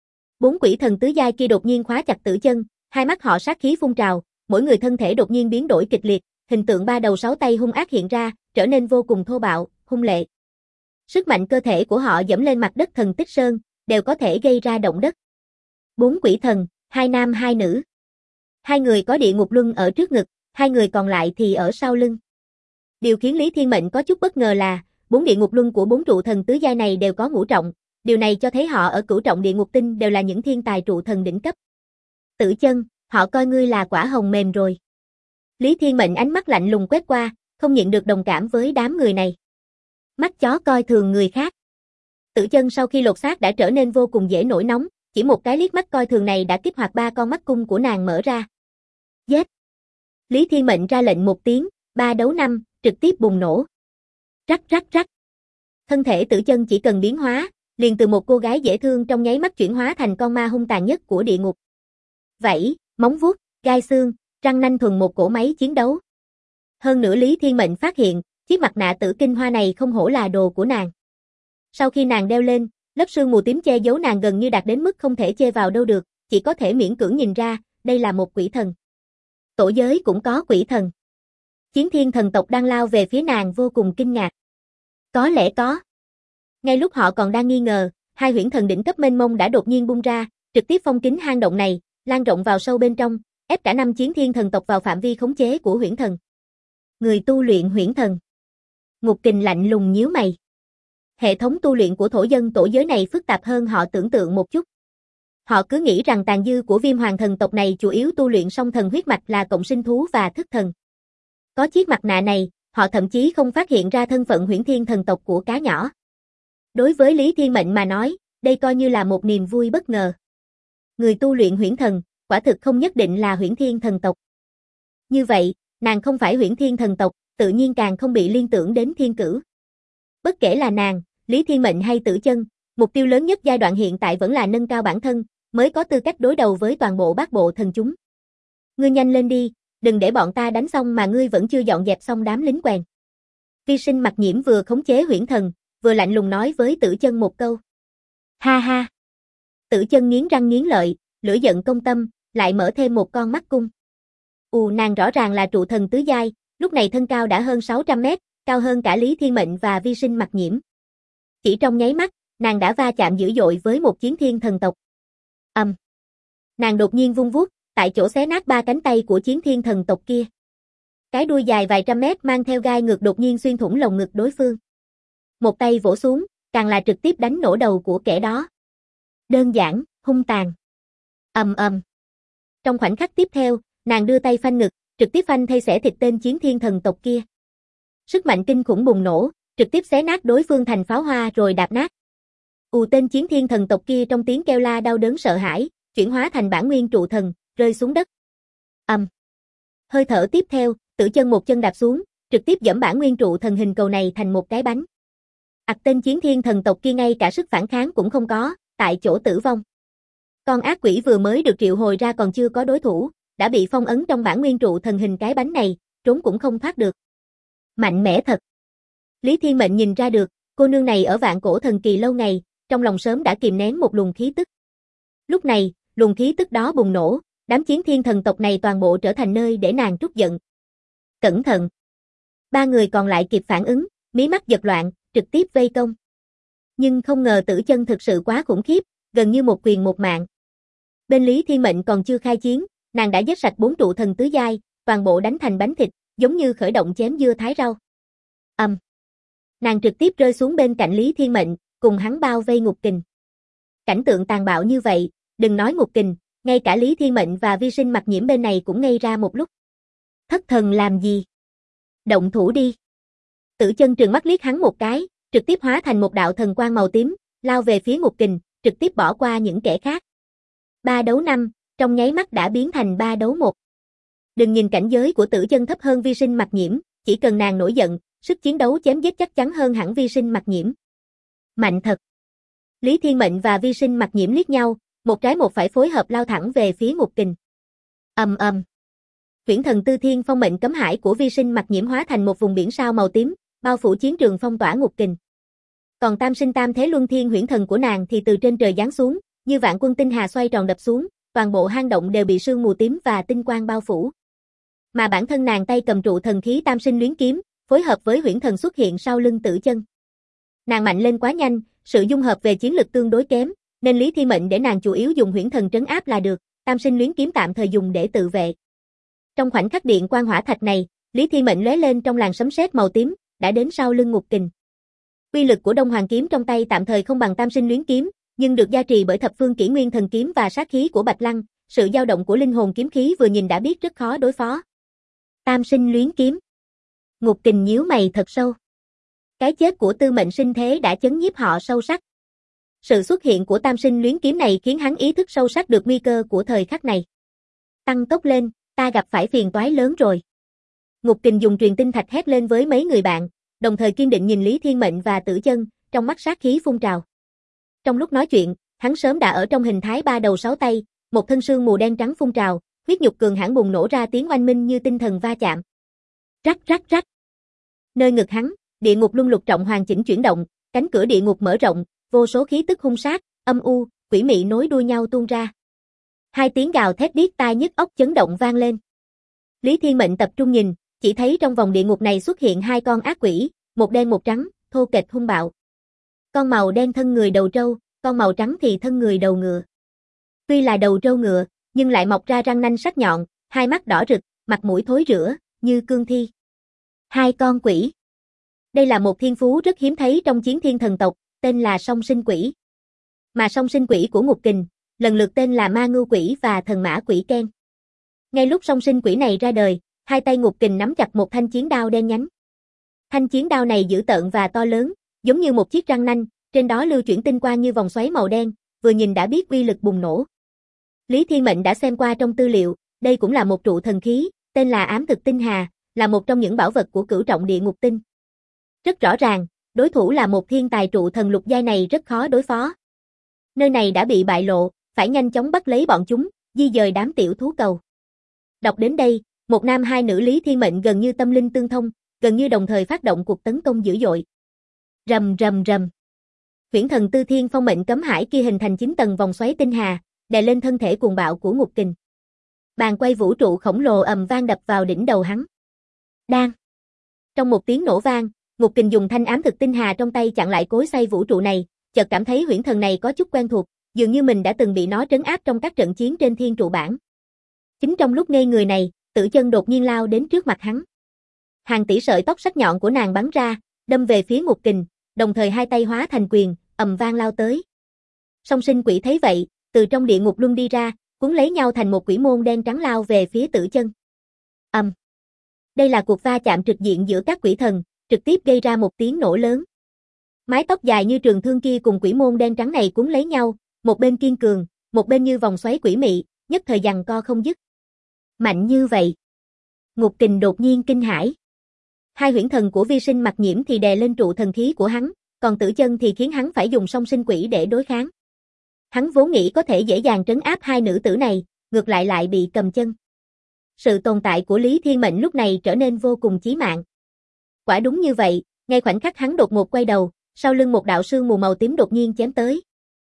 Speaker 1: 4 quỷ thần tứ giai kia đột nhiên khóa chặt tử chân, hai mắt họ sát khí phun trào, mỗi người thân thể đột nhiên biến đổi kịch liệt, hình tượng 3 đầu 6 tay hung ác hiện ra, trở nên vô cùng thô bạo, hung lệ. Sức mạnh cơ thể của họ dẫm lên mặt đất thần tích sơn, đều có thể gây ra động đất. 4 quỷ thần, 2 nam 2 nữ. 2 người có địa ngục luân ở trước ngực, 2 người còn lại thì ở sau lưng. Điều khiến Lý Thiên Mệnh có chút bất ngờ là, 4 địa ngục luân của 4 trụ thần tứ giai này đều có ngũ trọng, điều này cho thấy họ ở cửu trọng địa ngục tinh đều là những thiên tài trụ thần đỉnh cấp. Tử Chân, họ coi ngươi là quả hồng mềm rồi. Lý Thiên Mệnh ánh mắt lạnh lùng quét qua, không nhịn được đồng cảm với đám người này. Mắt chó coi thường người khác. Tử Chân sau khi lột xác đã trở nên vô cùng dễ nổi nóng, chỉ một cái liếc mắt coi thường này đã kích hoạt 3 con mắt cung của nàng mở ra. Giết! Lý Thiên Mệnh ra lệnh một tiếng, 3 đấu 5, trực tiếp bùng nổ. Rắc rắc rắc. Thân thể Tử Chân chỉ cần biến hóa, liền từ một cô gái dễ thương trong nháy mắt chuyển hóa thành con ma hung tàn nhất của địa ngục. Vảy, móng vuốt, gai xương, răng nanh thuần một cỗ máy chiến đấu. Hơn nữa Lý Thiên Mệnh phát hiện, chiếc mặt nạ tử kinh hoa này không hổ là đồ của nàng. Sau khi nàng đeo lên, lớp sương mù tím che giấu nàng gần như đạt đến mức không thể chê vào đâu được, chỉ có thể miễn cưỡng nhìn ra, đây là một quỷ thần. Tổ giới cũng có quỷ thần. Chiến thiên thần tộc đang lao về phía nàng vô cùng kinh ngạc. Có lẽ có. Ngay lúc họ còn đang nghi ngờ, 2 huyễn thần đỉnh cấp mênh mông đã đột nhiên bung ra, trực tiếp phong kín hang động này, lan rộng vào sâu bên trong, ép cả 5 chiến thiên thần tộc vào phạm vi khống chế của huyễn thần. Người tu luyện huyễn thần. Ngục Kình lạnh lùng nhíu mày. Hệ thống tu luyện của thổ dân tổ giới này phức tạp hơn họ tưởng tượng một chút. Họ cứ nghĩ rằng tàn dư của Viêm Hoàng thần tộc này chủ yếu tu luyện song thần huyết mạch là cộng sinh thú và thức thần. Có chiếc mặt nạ này, họ thậm chí không phát hiện ra thân phận huyễn thiên thần tộc của cá nhỏ. Đối với Lý Thiên Mệnh mà nói, đây coi như là một niềm vui bất ngờ. Người tu luyện huyễn thần, quả thực không nhất định là huyễn thiên thần tộc. Như vậy, nàng không phải huyễn thiên thần tộc, tự nhiên càng không bị liên tưởng đến thiên cửu. Bất kể là nàng, Lý Thiên Mệnh hay Tử Chân, mục tiêu lớn nhất giai đoạn hiện tại vẫn là nâng cao bản thân, mới có tư cách đối đầu với toàn bộ bát bộ thần chúng. Ngươi nhanh lên đi, đừng để bọn ta đánh xong mà ngươi vẫn chưa dọn dẹp xong đám lính quèn. Vi Sinh Mặc Nhiễm vừa khống chế huyễn thần, vừa lạnh lùng nói với Tử Chân một câu. Ha ha. Tử Chân nghiến răng nghiến lợi, lửa giận công tâm, lại mở thêm một con mắt cung. Nàng rõ ràng là trụ thần tứ giai, lúc này thân cao đã hơn 600 mét, cao hơn cả Lý Thiên Mệnh và Vi Sinh Mặc Nhiễm. Chỉ trong nháy mắt, nàng đã va chạm dữ dội với một chiến thiên thần tộc. Nàng đột nhiên vung vuốt, tại chỗ xé nát 3 cánh tay của chiến thiên thần tộc kia. Cái đuôi dài vài trăm mét mang theo gai ngược đột nhiên xuyên thủng lồng ngực đối phương. Một tay vỗ xuống, càng là trực tiếp đánh nổ đầu của kẻ đó. Đơn giản, hung tàn. Trong khoảnh khắc tiếp theo, nàng đưa tay phanh ngực, trực tiếp phanh thay xẻ thịt tên chiến thiên thần tộc kia. Sức mạnh kinh khủng bùng nổ, trực tiếp xé nát đối phương thành pháo hoa rồi đạp nát. Tên chiến thiên thần tộc kia trong tiếng kêu la đau đớn sợ hãi, chuyển hóa thành bản nguyên trụ thần, rơi xuống đất. Hơi thở tiếp theo, Tử Chân một chân đạp xuống, trực tiếp giẫm bản nguyên trụ thần hình cầu này thành một cái bánh. Tên chiến thiên thần tộc kia ngay cả sức phản kháng cũng không có, tại chỗ tử vong. Con ác quỷ vừa mới được triệu hồi ra còn chưa có đối thủ, đã bị phong ấn trong bản nguyên trụ thần hình cái bánh này, trốn cũng không thoát được. Mạnh mẽ thật. Lý Thiên Mệnh nhìn ra được, cô nương này ở vạn cổ thần kỳ lâu ngày, trong lòng sớm đã kìm nén một luồng khí tức. Lúc này, luồng khí tức đó bùng nổ, đám chiến thiên thần tộc này toàn bộ trở thành nơi để nàng trút giận. Cẩn thận. 3 người còn lại kịp phản ứng, mí mắt giật loạn, trực tiếp vây công. Nhưng không ngờ Tử Chân thực sự quá khủng khiếp, gần như một quyền một mạng. Bên Lý Thiên Mệnh còn chưa khai chiến, nàng đã giết sạch 4 trụ thần tứ giai, toàn bộ đánh thành bánh thịt, giống như khởi động chém dưa thái rau. Nàng trực tiếp rơi xuống bên cạnh Lý Thiên Mệnh, cùng hắn bao vây Ngục Kình. Cảnh tượng tàn bạo như vậy, đừng nói Ngục Kình, ngay cả Lý Thiên Mệnh và Vi Sinh Mặc Nhiễm bên này cũng ngây ra một lúc. Thất thần làm gì? Động thủ đi. Tử Chân trừng mắt liếc hắn một cái, trực tiếp hóa thành một đạo thần quang màu tím, lao về phía Ngục Kình, trực tiếp bỏ qua những kẻ khác. 3 đấu 5, trong nháy mắt đã biến thành 3 đấu 1. Đừng nhìn cảnh giới của Tử Chân thấp hơn Vi Sinh Mặc Nhiễm, chỉ cần nàng nổi giận, sức chiến đấu chém giết chắc chắn hơn hẳn Vi Sinh Mặc Nhiễm. Mạnh thật. Lý Thiên Mệnh và Vi Sinh Mặc Nhiễm liếc nhau, một trái một phải phối hợp lao thẳng về phía Ngục Kình. Huyễn thần Tư Thiên Phong mệnh cấm hải của Vi Sinh Mặc Nhiễm hóa thành một vùng biển sao màu tím, bao phủ chiến trường phong tỏa Ngục Kình. Còn Tam Sinh Tam Thế Luân Thiên huyễn thần của nàng thì từ trên trời giáng xuống, như vạn quân tinh hà xoay tròn đập xuống, toàn bộ hang động đều bị sương mù tím và tinh quang bao phủ. Mà bản thân nàng tay cầm trụ thần khí Tam Sinh Luyến kiếm, phối hợp với huyễn thần xuất hiện sau lưng Tử Chân. Nàng mạnh lên quá nhanh, sự dung hợp về chiến lực tương đối kém, nên Lý Thiên Mệnh để nàng chủ yếu dùng huyễn thần trấn áp là được, Tam Sinh Luyến kiếm tạm thời dùng để tự vệ. Trong khoảnh khắc điện quang hỏa thạch này, Lý Thiên Mệnh lóe lên trong làn sấm sét màu tím, đã đến sau lưng Ngục Kình. Uy lực của Đông Hoàng kiếm trong tay tạm thời không bằng Tam Sinh Luyến kiếm, nhưng được gia trì bởi thập phương kỷ nguyên thần kiếm và sát khí của Bạch Lăng, sự dao động của linh hồn kiếm khí vừa nhìn đã biết rất khó đối phó. Tam Sinh Luyến kiếm. Ngục Kình nhíu mày thật sâu. Cái chết của Tư Mệnh Sinh thế đã chấn nhiếp họ sâu sắc. Sự xuất hiện của Tam Sinh Luyến kiếm này khiến hắn ý thức sâu sắc được nguy cơ của thời khắc này. Tăng tốc lên, ta gặp phải phiền toái lớn rồi. Ngục Kình dùng truyền tinh thạch hét lên với mấy người bạn, đồng thời kiên định nhìn Lý Thiên Mệnh và Tử Chân, trong mắt sát khí phun trào. Trong lúc nói chuyện, hắn sớm đã ở trong hình thái ba đầu sáu tay, một thân sương mù đen trắng phun trào, huyết nhục cường hãn bùng nổ ra tiếng oanh minh như tinh thần va chạm. Rắc rắc rắc. Nơi ngực hắn, địa ngục luân lục trọng hoàn chỉnh chuyển động, cánh cửa địa ngục mở rộng, vô số khí tức hung sát, âm u, quỷ mị nối đuôi nhau tuôn ra. Hai tiếng gào thét điếc tai nhức óc chấn động vang lên. Lý Thiên Mệnh tập trung nhìn, chỉ thấy trong vòng địa ngục này xuất hiện hai con ác quỷ, một đen một trắng, thô kệch hung bạo. Con màu đen thân người đầu trâu, con màu trắng thì thân người đầu ngựa. Tuy là đầu trâu ngựa, nhưng lại mọc ra răng nanh sắc nhọn, hai mắt đỏ rực, mặt mũi thối rữa, như cương thi. Hai con quỷ. Đây là một thiên phú rất hiếm thấy trong chiến thiên thần tộc, tên là song sinh quỷ. Mà song sinh quỷ của Ngục Kình, lần lượt tên là ma ngưu quỷ và thần mã quỷ Ken. Ngay lúc song sinh quỷ này ra đời, hai tay Ngục Kình nắm chặt một thanh chiến đao đen nhánh. Thanh chiến đao này dữ tợn và to lớn, giống như một chiếc răng nanh, trên đó lưu chuyển tinh quang như vòng xoáy màu đen, vừa nhìn đã biết uy lực bùng nổ. Lý Thiên Mệnh đã xem qua trong tư liệu, đây cũng là một trụ thần khí, tên là Ám Thực Tinh Hà, là một trong những bảo vật của cửu trọng địa ngục tinh. Rất rõ ràng, đối thủ là một thiên tài trụ thần lục giai này rất khó đối phó. Nơi này đã bị bại lộ, phải nhanh chóng bắt lấy bọn chúng, di dời đám tiểu thú cầu. Đọc đến đây, một nam hai nữ Lý Thiên Mệnh gần như tâm linh tương thông, gần như đồng thời phát động cuộc tấn công dữ dội. Rầm rầm rầm. Huyễn thần Tư Thiên Phong mệnh cấm hải kia hình thành 9 tầng vòng xoáy tinh hà, đè lên thân thể cuồng bạo của Ngục Kình. Bàn quay vũ trụ khổng lồ ầm vang đập vào đỉnh đầu hắn. Đang. Trong một tiếng nổ vang, Ngục Kình dùng thanh ám thực tinh hà trong tay chặn lại cối xay vũ trụ này, chợt cảm thấy huyễn thần này có chút quen thuộc, dường như mình đã từng bị nó trấn áp trong các trận chiến trên thiên trụ bản. Chính trong lúc ngây người này, Tử Chân đột nhiên lao đến trước mặt hắn. Hàng tỷ sợi tóc sắc nhọn của nàng bắn ra, đâm về phía Ngục Kình, đồng thời hai tay hóa thành quyền, ầm vang lao tới. Song sinh quỷ thấy vậy, từ trong địa ngục luân đi ra, cuốn lấy nhau thành một quỷ môn đen trắng lao về phía Tử Chân. Đây là cuộc va chạm trực diện giữa các quỷ thần, trực tiếp gây ra một tiếng nổ lớn. Mái tóc dài như trường thương kia cùng quỷ môn đen trắng này cuốn lấy nhau, một bên kiên cường, một bên như vòng xoáy quỷ mị, nhất thời giằng co không dứt. Mạnh như vậy. Ngục Kình đột nhiên kinh hãi. Hai huyễn thần của Vi Sinh Mặc Nhiễm thì đè lên trụ thần khí của hắn, còn Tử Chân thì khiến hắn phải dùng song sinh quỷ để đối kháng. Hắn vốn nghĩ có thể dễ dàng trấn áp hai nữ tử này, ngược lại bị cầm chân. Sự tồn tại của Lý Thiên Mệnh lúc này trở nên vô cùng chí mạng. Quả đúng như vậy, ngay khoảnh khắc hắn đột ngột quay đầu, sau lưng một đạo sương mù màu tím đột nhiên chém tới.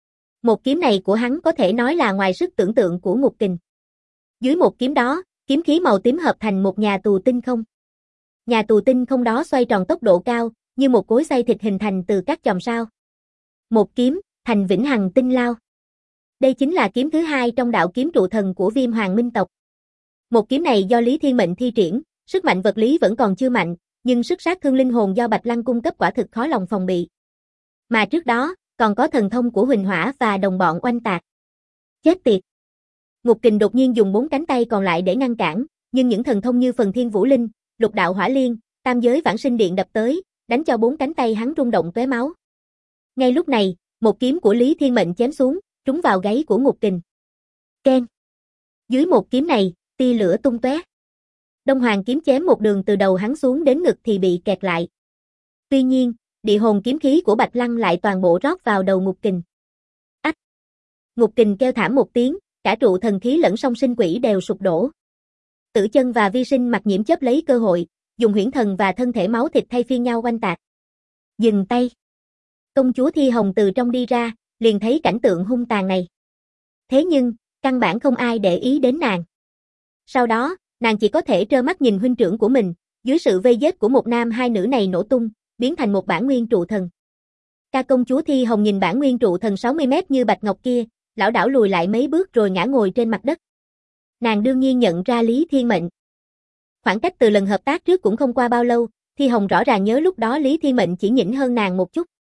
Speaker 1: Một kiếm này của hắn có thể nói là ngoài sức tưởng tượng của Ngục Kình. Dưới một kiếm đó, kiếm khí màu tím hợp thành một nhà tù tinh không. Nhà tù tinh không đó xoay tròn tốc độ cao, như một cối xay thịt hình thành từ các chòm sao. Một kiếm, thành vĩnh hằng tinh lao. Đây chính là kiếm thứ hai trong đạo kiếm trụ thần của Viêm Hoàng Minh tộc. Một kiếm này do Lý Thiên Mệnh thi triển, sức mạnh vật lý vẫn còn chưa mạnh, nhưng sức sát thương linh hồn do Bạch Lăng cung cấp quả thực khó lòng phòng bị. Mà trước đó, còn có thần thông của Huỳnh Hỏa và đồng bọn oanh tạc. Chết tiệt! Ngục Kình đột nhiên dùng 4 cánh tay còn lại để ngăn cản, nhưng những thần thông như Phần Thiên Vũ Linh, Lục Đạo Hỏa Liên, Tam Giới Vãng Sinh Điện đập tới, đánh cho 4 cánh tay hắn rung động tóe máu. Ngay lúc này, một kiếm của Lý Thiên Mệnh chém xuống, trúng vào gáy của Ngục Kình. Keng! Dưới một kiếm này, tia lửa tung tóe. Đông Hoàng kiếm chém một đường từ đầu hắn xuống đến ngực thì bị kẹt lại. Tuy nhiên, địa hồn kiếm khí của Bạch Lăng lại toàn bộ rót vào đầu Ngục Kình. Ách! Ngục Kình kêu thảm một tiếng, cả trụ thần khí lẫn song sinh quỷ đều sụp đổ. Tử Chân và Vi Sinh Mặc Nhiễm chớp lấy cơ hội, dùng huyễn thần và thân thể máu thịt thay phiên nhau oanh tạc. Dừng tay! Công chúa Thi Hồng từ trong đi ra, liền thấy cảnh tượng hung tàn này. Thế nhưng, căn bản không ai để ý đến nàng. Sau đó, nàng chỉ có thể trơ mắt nhìn huynh trưởng của mình, dưới sự vây giết của một nam hai nữ này nổ tung, biến thành một bản nguyên trụ thần. Ca công chúa Thi Hồng nhìn bản nguyên trụ thần 60 mét như bạch ngọc kia, lảo đảo lùi lại mấy bước rồi ngã ngồi trên mặt đất. Nàng đương nhiên nhận ra Lý Thiên Mệnh. Khoảng cách từ lần hợp tác trước cũng không qua bao lâu, Thi Hồng rõ ràng nhớ lúc đó Lý Thiên Mệnh chỉ nhỉnh hơn nàng một chút.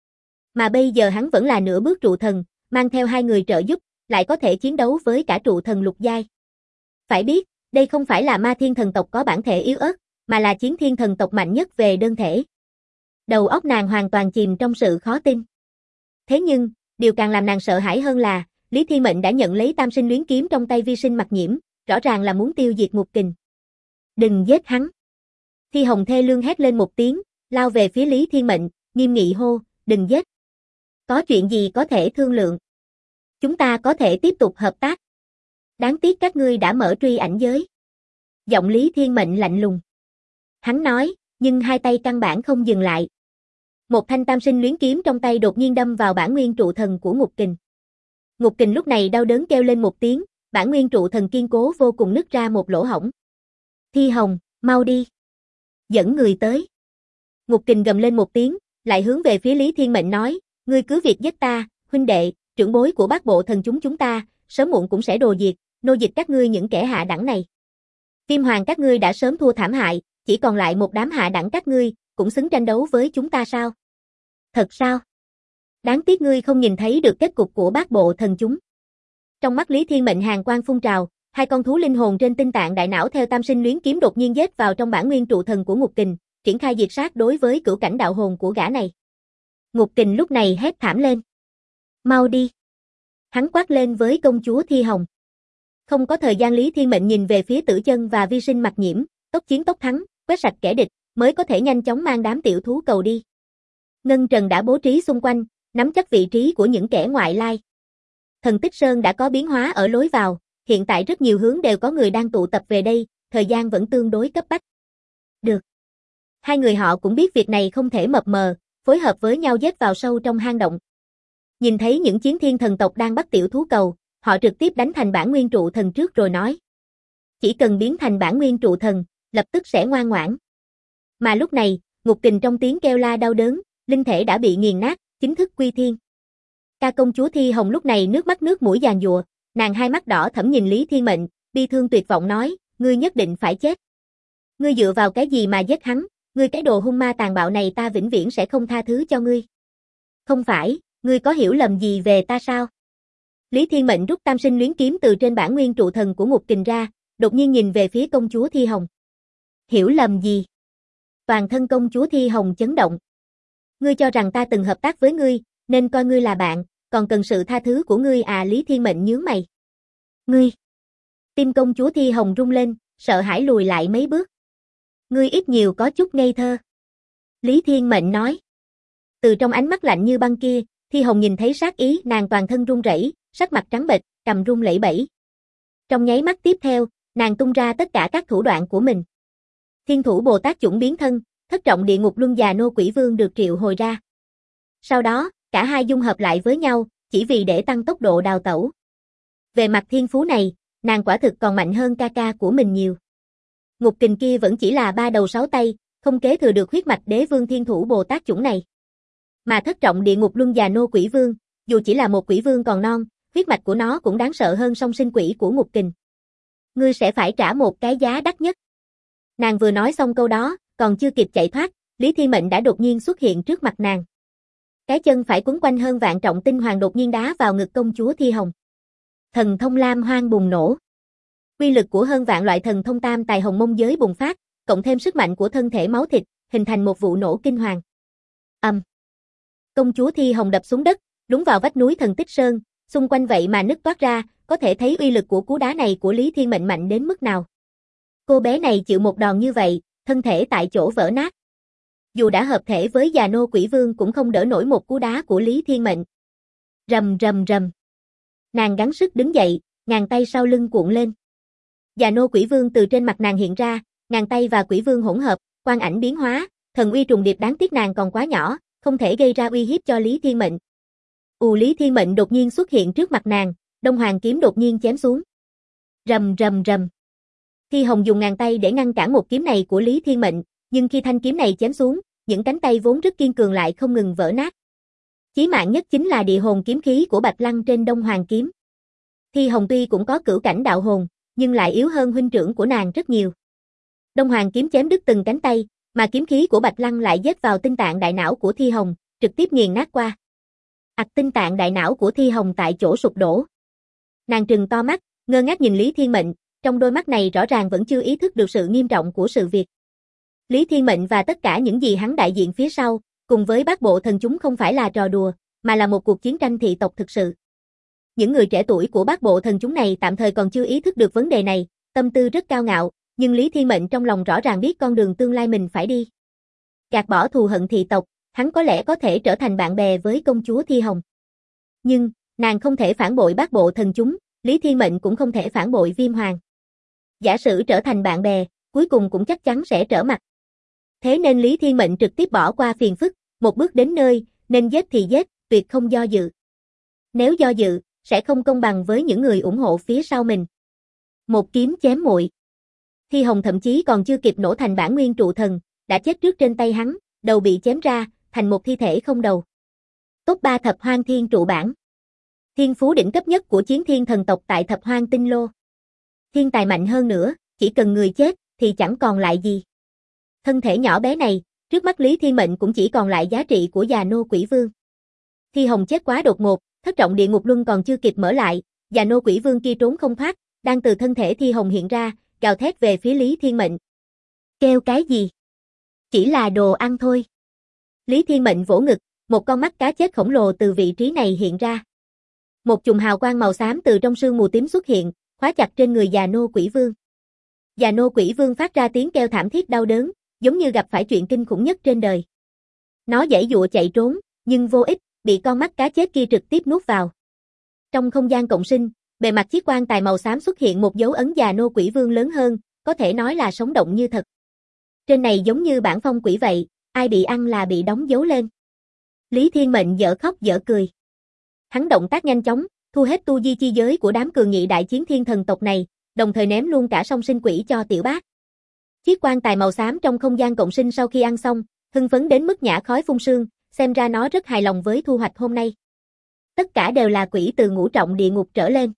Speaker 1: Mà bây giờ hắn vẫn là nửa bước trụ thần, mang theo 2 người trợ giúp, lại có thể chiến đấu với cả trụ thần lục giai. Phải biết, đây không phải là ma thiên thần tộc có bản thể yếu ớt, mà là chiến thiên thần tộc mạnh nhất về đơn thể. Đầu óc nàng hoàn toàn chìm trong sự khó tin. Thế nhưng, điều càng làm nàng sợ hãi hơn là, Lý Thiên Mệnh đã nhận lấy tam sinh luyến kiếm trong tay vi sinh mặc nhiễm, rõ ràng là muốn tiêu diệt Ngục Kình. Đừng giết hắn. Thi Hồng thê lương hét lên một tiếng, lao về phía Lý Thiên Mệnh, nghiêm nghị hô, đừng giết. Có chuyện gì có thể thương lượng? Chúng ta có thể tiếp tục hợp tác. Đáng tiếc các ngươi đã mở truy ảnh giới. Giọng Lý Thiên Mệnh lạnh lùng. Hắn nói, nhưng 2 tay căn bản không dừng lại. Một thanh tam sinh luyến kiếm trong tay đột nhiên đâm vào bản nguyên trụ thần của Ngục Kình. Ngục Kình lúc này đau đớn kêu lên một tiếng, bản nguyên trụ thần kiên cố vô cùng nứt ra một lỗ hổng. Thi Hồng, mau đi. Dẫn người tới. Ngục Kình gầm lên một tiếng, lại hướng về phía Lý Thiên Mệnh nói, ngươi cứ việc giết ta, huynh đệ, trưởng bối của bát bộ thần chúng ta, sớm muộn cũng sẽ đồ diệt, nô dịch các ngươi những kẻ hạ đẳng này. Viêm Hoàng các ngươi đã sớm thua thảm hại, chỉ còn lại một đám hạ đẳng các ngươi, cũng xứng tranh đấu với chúng ta sao? Thật sao? Đáng tiếc ngươi không nhìn thấy được kết cục của bát bộ thần chúng. Trong mắt Lý Thiên Mệnh hàn quang phun trào, 2 con thú linh hồn trên tinh tạng đại não theo tam sinh luyến kiếm đột nhiên giết vào trong bản nguyên trụ thần của Ngục Kình, triển khai diệt sát đối với cửu cảnh đạo hồn của gã này. Ngục Kình lúc này hét thảm lên. Mau đi. Hắn quát lên với công chúa Thi Hồng. Không có thời gian Lý Thiên Mệnh nhìn về phía Tử Chân và vi sinh mặc nhiễm, tốc chiến tốc thắng, quét sạch kẻ địch, mới có thể nhanh chóng mang đám tiểu thú cầu đi. Ngân Trần đã bố trí xung quanh, nắm chắc vị trí của những kẻ ngoại lai. Thần Tích Sơn đã có biến hóa ở lối vào, hiện tại rất nhiều hướng đều có người đang tụ tập về đây, thời gian vẫn tương đối cấp bách. Được. 2 người họ cũng biết việc này không thể mập mờ, phối hợp với nhau giết vào sâu trong hang động. Nhìn thấy những chiến thiên thần tộc đang bắt tiểu thú cầu, họ trực tiếp đánh thành bản nguyên trụ thần trước rồi nói. Chỉ cần biến thành bản nguyên trụ thần, lập tức sẽ ngoan ngoãn. Mà lúc này, Ngục Kình trong tiếng kêu la đau đớn, linh thể đã bị nghiền nát, chính thức quy thiên. Ca công chúa Thi Hồng lúc này nước mắt nước mũi giàn giụa, nàng 2 mắt đỏ thẫm nhìn Lý Thiên Mệnh, bi thương tuyệt vọng nói, ngươi nhất định phải chết. Ngươi dựa vào cái gì mà giết hắn, ngươi cái đồ hung ma tàn bạo này ta vĩnh viễn sẽ không tha thứ cho ngươi. Không phải, ngươi có hiểu lầm gì về ta sao? Lý Thiên Mệnh rút tam sinh luyến kiếm từ trên bản nguyên trụ thần của Ngục Kình ra, đột nhiên nhìn về phía công chúa Thi Hồng. Hiểu lầm gì? Toàn thân công chúa Thi Hồng chấn động. Ngươi cho rằng ta từng hợp tác với ngươi, nên coi ngươi là bạn, còn cần sự tha thứ của ngươi à? Lý Thiên Mệnh nhướng mày. Ngươi. Tim công chúa Thi Hồng rung lên, sợ hãi lùi lại mấy bước. Ngươi ít nhiều có chút ngây thơ. Lý Thiên Mệnh nói. Từ trong ánh mắt lạnh như băng kia, Thi Hồng nhìn thấy sát ý, nàng toàn thân run rẩy, sắc mặt trắng bệch, cầm run lẩy bẩy. Trong nháy mắt tiếp theo, nàng tung ra tất cả các thủ đoạn của mình. Thiên thủ Bồ Tát chủng biến thân, thất trọng địa ngục luân già nô quỷ vương được triệu hồi ra. Sau đó, cả hai dung hợp lại với nhau, chỉ vì để tăng tốc độ đào tẩu. Về mặt thiên phú này, nàng quả thực còn mạnh hơn ca ca của mình nhiều. Ngục Kình kia vẫn chỉ là 3 đầu 6 tay, không kế thừa được huyết mạch đế vương thiên thủ Bồ Tát chủng này. Mà thất trọng địa ngục luân già nô quỷ vương, dù chỉ là một quỷ vương còn non, huyết mạch của nó cũng đáng sợ hơn song sinh quỷ của Ngục Kình. Ngươi sẽ phải trả một cái giá đắt nhất. Nàng vừa nói xong câu đó, còn chưa kịp chạy thoát, Lý Thiên Mệnh đã đột nhiên xuất hiện trước mặt nàng. Cái chân phải quấn quanh hơn vạn trọng tinh hoàng đột nhiên đá vào ngực công chúa Thi Hồng. Thần thông lam hoang bùng nổ. Uy lực của hơn vạn loại thần thông tam tài hồng mông giới bùng phát, cộng thêm sức mạnh của thân thể máu thịt, hình thành một vụ nổ kinh hoàng. Công chúa Thi Hồng đập xuống đất, đúng vào vách núi Thần Tích Sơn, xung quanh vậy mà nứt toát ra, có thể thấy uy lực của cú đá này của Lý Thiên Mệnh mạnh đến mức nào. Cô bé này chịu một đòn như vậy, thân thể tại chỗ vỡ nát. Dù đã hợp thể với già nô quỷ vương cũng không đỡ nổi một cú đá của Lý Thiên Mệnh. Rầm rầm rầm. Nàng gắng sức đứng dậy, ngàn tay sau lưng cuộn lên. Già nô quỷ vương từ trên mặt nàng hiện ra, ngàn tay và quỷ vương hỗn hợp, quang ảnh biến hóa, thần uy trùng điệp, đáng tiếc nàng còn quá nhỏ, không thể gây ra uy hiếp cho Lý Thiên Mệnh. Lý Thiên Mệnh đột nhiên xuất hiện trước mặt nàng, Đông Hoàng kiếm đột nhiên chém xuống. Rầm rầm rầm. Thi Hồng dùng ngàn tay để ngăn cản một kiếm này của Lý Thiên Mệnh, nhưng khi thanh kiếm này chém xuống, những cánh tay vốn rất kiên cường lại không ngừng vỡ nát. Chí mạng nhất chính là địa hồn kiếm khí của Bạch Lăng trên Đông Hoàng kiếm. Thi Hồng tuy cũng có cửu cảnh đạo hồn, nhưng lại yếu hơn huynh trưởng của nàng rất nhiều. Đông Hoàng kiếm chém đứt từng cánh tay, mà kiếm khí của Bạch Lăng lại giết vào tinh tạng đại não của Thi Hồng, trực tiếp nghiền nát qua. Tinh tạng đại não của Thi Hồng tại chỗ sụp đổ. Nàng trừng to mắt, ngơ ngác nhìn Lý Thiên Mệnh, trong đôi mắt này rõ ràng vẫn chưa ý thức được sự nghiêm trọng của sự việc. Lý Thiên Mệnh và tất cả những gì hắn đại diện phía sau, cùng với bát bộ thần chúng không phải là trò đùa, mà là một cuộc chiến tranh thị tộc thực sự. Những người trẻ tuổi của bát bộ thần chúng này tạm thời còn chưa ý thức được vấn đề này, tâm tư rất cao ngạo, nhưng Lý Thiên Mệnh trong lòng rõ ràng biết con đường tương lai mình phải đi. Gạt bỏ thù hận thị tộc, hắn có lẽ có thể trở thành bạn bè với công chúa Thi Hồng. Nhưng, nàng không thể phản bội bát bộ thần chúng, Lý Thiên Mệnh cũng không thể phản bội Viêm Hoàng. Giả sử trở thành bạn bè, cuối cùng cũng chắc chắn sẽ trở mặt. Thế nên Lý Thiên Mệnh trực tiếp bỏ qua phiền phức, một bước đến nơi, nên giết thì giết, tuyệt không do dự. Nếu do dự, sẽ không công bằng với những người ủng hộ phía sau mình. Một kiếm chém muội. Thi Hồng thậm chí còn chưa kịp nổ thành bản nguyên trụ thần, đã chết trước trên tay hắn, đầu bị chém ra, thành một thi thể không đầu. Top 3 Thập Hoang Thiên Trụ Bản. Thiên phú đỉnh cấp nhất của chiến thiên thần tộc tại Thập Hoang Tinh Lô. Thiên tài mạnh hơn nữa, chỉ cần người chết, thì chẳng còn lại gì. Thân thể nhỏ bé này, trước mắt Lý Thiên Mệnh cũng chỉ còn lại giá trị của già nô quỷ vương. Thi Hồng chết quá đột ngột, thất trọng địa ngục luân còn chưa kịp mở lại, già nô quỷ vương kia trốn không thoát, đang từ thân thể Thi Hồng hiện ra, gào thét về phía Lý Thiên Mệnh. Kêu cái gì? Chỉ là đồ ăn thôi. Lý Thiên Mệnh vỗ ngực, một con mắt cá chết khổng lồ từ vị trí này hiện ra. Một chùm hào quang màu xám từ trong sương mù tím xuất hiện, khóa chặt trên người già nô quỷ vương. Già nô quỷ vương phát ra tiếng kêu thảm thiết đau đớn, giống như gặp phải chuyện kinh khủng nhất trên đời. Nó giãy giụa chạy trốn, nhưng vô ích, bị con mắt cá chết kia trực tiếp nuốt vào. Trong không gian cộng sinh, bề mặt chiếc quan tài màu xám xuất hiện một dấu ấn già nô quỷ vương lớn hơn, có thể nói là sống động như thật. Trên này giống như bản phong quỷ vậy, ai bị ăn là bị đóng dấu lên. Lý Thiên Mệnh dở khóc dở cười. Hắn động tác nhanh chóng, thu hết tu vi chi giới của đám cường nghị đại chiến thiên thần tộc này, đồng thời ném luôn cả song sinh quỷ cho tiểu bác. Chiếc quan tài màu xám trong không gian cộng sinh sau khi ăn xong, hưng phấn đến mức nhả khói phun sương, xem ra nó rất hài lòng với thu hoạch hôm nay. Tất cả đều là quỷ từ ngũ trọng địa ngục trở lên.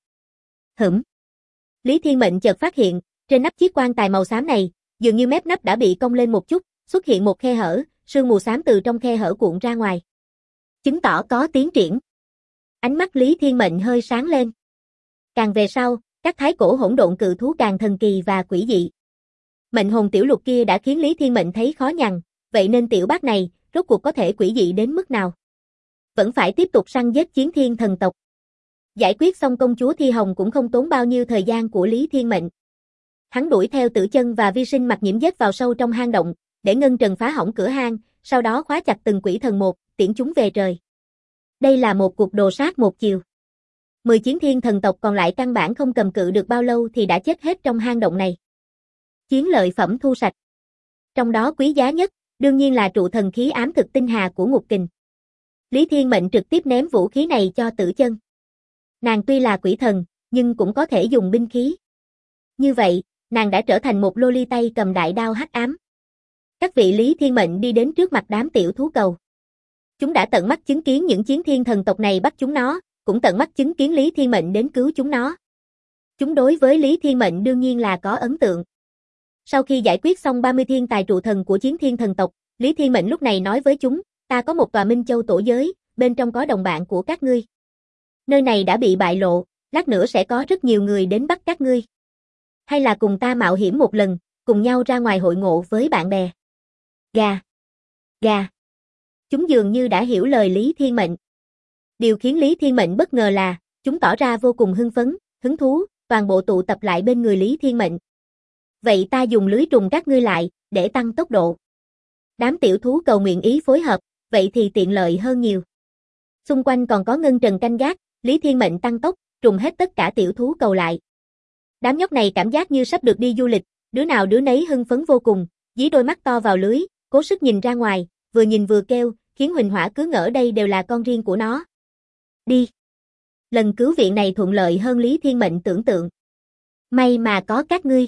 Speaker 1: Lý Thiên Mệnh chợt phát hiện, trên nắp chiếc quan tài màu xám này, dường như mép nắp đã bị cong lên một chút, xuất hiện một khe hở, sương mù xám từ trong khe hở cuộn ra ngoài. Chứng tỏ có tiến triển. Ánh mắt Lý Thiên Mệnh hơi sáng lên. Càng về sau, các thái cổ hỗn độn cự thú càng thần kỳ và quỷ dị. Mệnh hồn tiểu lục kia đã khiến Lý Thiên Mệnh thấy khó nhằn, vậy nên tiểu bác này, rốt cuộc có thể quỷ dị đến mức nào? Vẫn phải tiếp tục săn giết chiến thiên thần tộc. Giải quyết xong công chúa Thi Hồng cũng không tốn bao nhiêu thời gian của Lý Thiên Mệnh. Hắn đuổi theo Tử Chân và Vi Sinh Mặc Nhiễm giết vào sâu trong hang động, để ngân trần phá hỏng cửa hang, sau đó khóa chặt từng quỷ thần một, tiễn chúng về trời. Đây là một cuộc đồ sát một chiều. 10 chiến thiên thần tộc còn lại căn bản không cầm cự được bao lâu thì đã chết hết trong hang động này. Chiến lợi phẩm thu sạch. Trong đó quý giá nhất, đương nhiên là trụ thần khí ám thực tinh hà của Ngục Kình. Lý Thiên Mệnh trực tiếp ném vũ khí này cho Tử Chân. Nàng tuy là quỷ thần, nhưng cũng có thể dùng binh khí. Như vậy, nàng đã trở thành một lô ly tay cầm đại đao hắc ám. Các vị Lý Thiên Mệnh đi đến trước mặt đám tiểu thú cầu. Chúng đã tận mắt chứng kiến những chiến thiên thần tộc này bắt chúng nó, cũng tận mắt chứng kiến Lý Thiên Mệnh đến cứu chúng nó. Chúng đối với Lý Thiên Mệnh đương nhiên là có ấn tượng. Sau khi giải quyết xong 30 thiên tài trụ thần của chiến thiên thần tộc, Lý Thiên Mệnh lúc này nói với chúng, ta có một tòa Minh Châu tổ giới, bên trong có đồng bạn của các ngươi. Nơi này đã bị bại lộ, lát nữa sẽ có rất nhiều người đến bắt các ngươi. Hay là cùng ta mạo hiểm một lần, cùng nhau ra ngoài hội ngộ với bạn bè. Gà. Gà. Chúng dường như đã hiểu lời Lý Thiên Mệnh. Điều khiến Lý Thiên Mệnh bất ngờ là, chúng tỏ ra vô cùng hưng phấn, hứng thú, toàn bộ tụ tập lại bên người Lý Thiên Mệnh. Vậy ta dùng lưới trùng các ngươi lại, để tăng tốc độ. Đám tiểu thú cầu nguyện ý phối hợp, vậy thì tiện lợi hơn nhiều. Xung quanh còn có ngân trần canh gác, Lý Thiên Mệnh tăng tốc, trùng hết tất cả tiểu thú cầu lại. Đám nhóc này cảm giác như sắp được đi du lịch, đứa nào đứa nấy hưng phấn vô cùng, dí đôi mắt to vào lưới, cố sức nhìn ra ngoài, vừa nhìn vừa kêu, khiến Huỳnh Hỏa cứ ngỡ đây đều là con riêng của nó. Đi. Lần cứu viện này thuận lợi hơn Lý Thiên Mệnh tưởng tượng. May mà có các ngươi.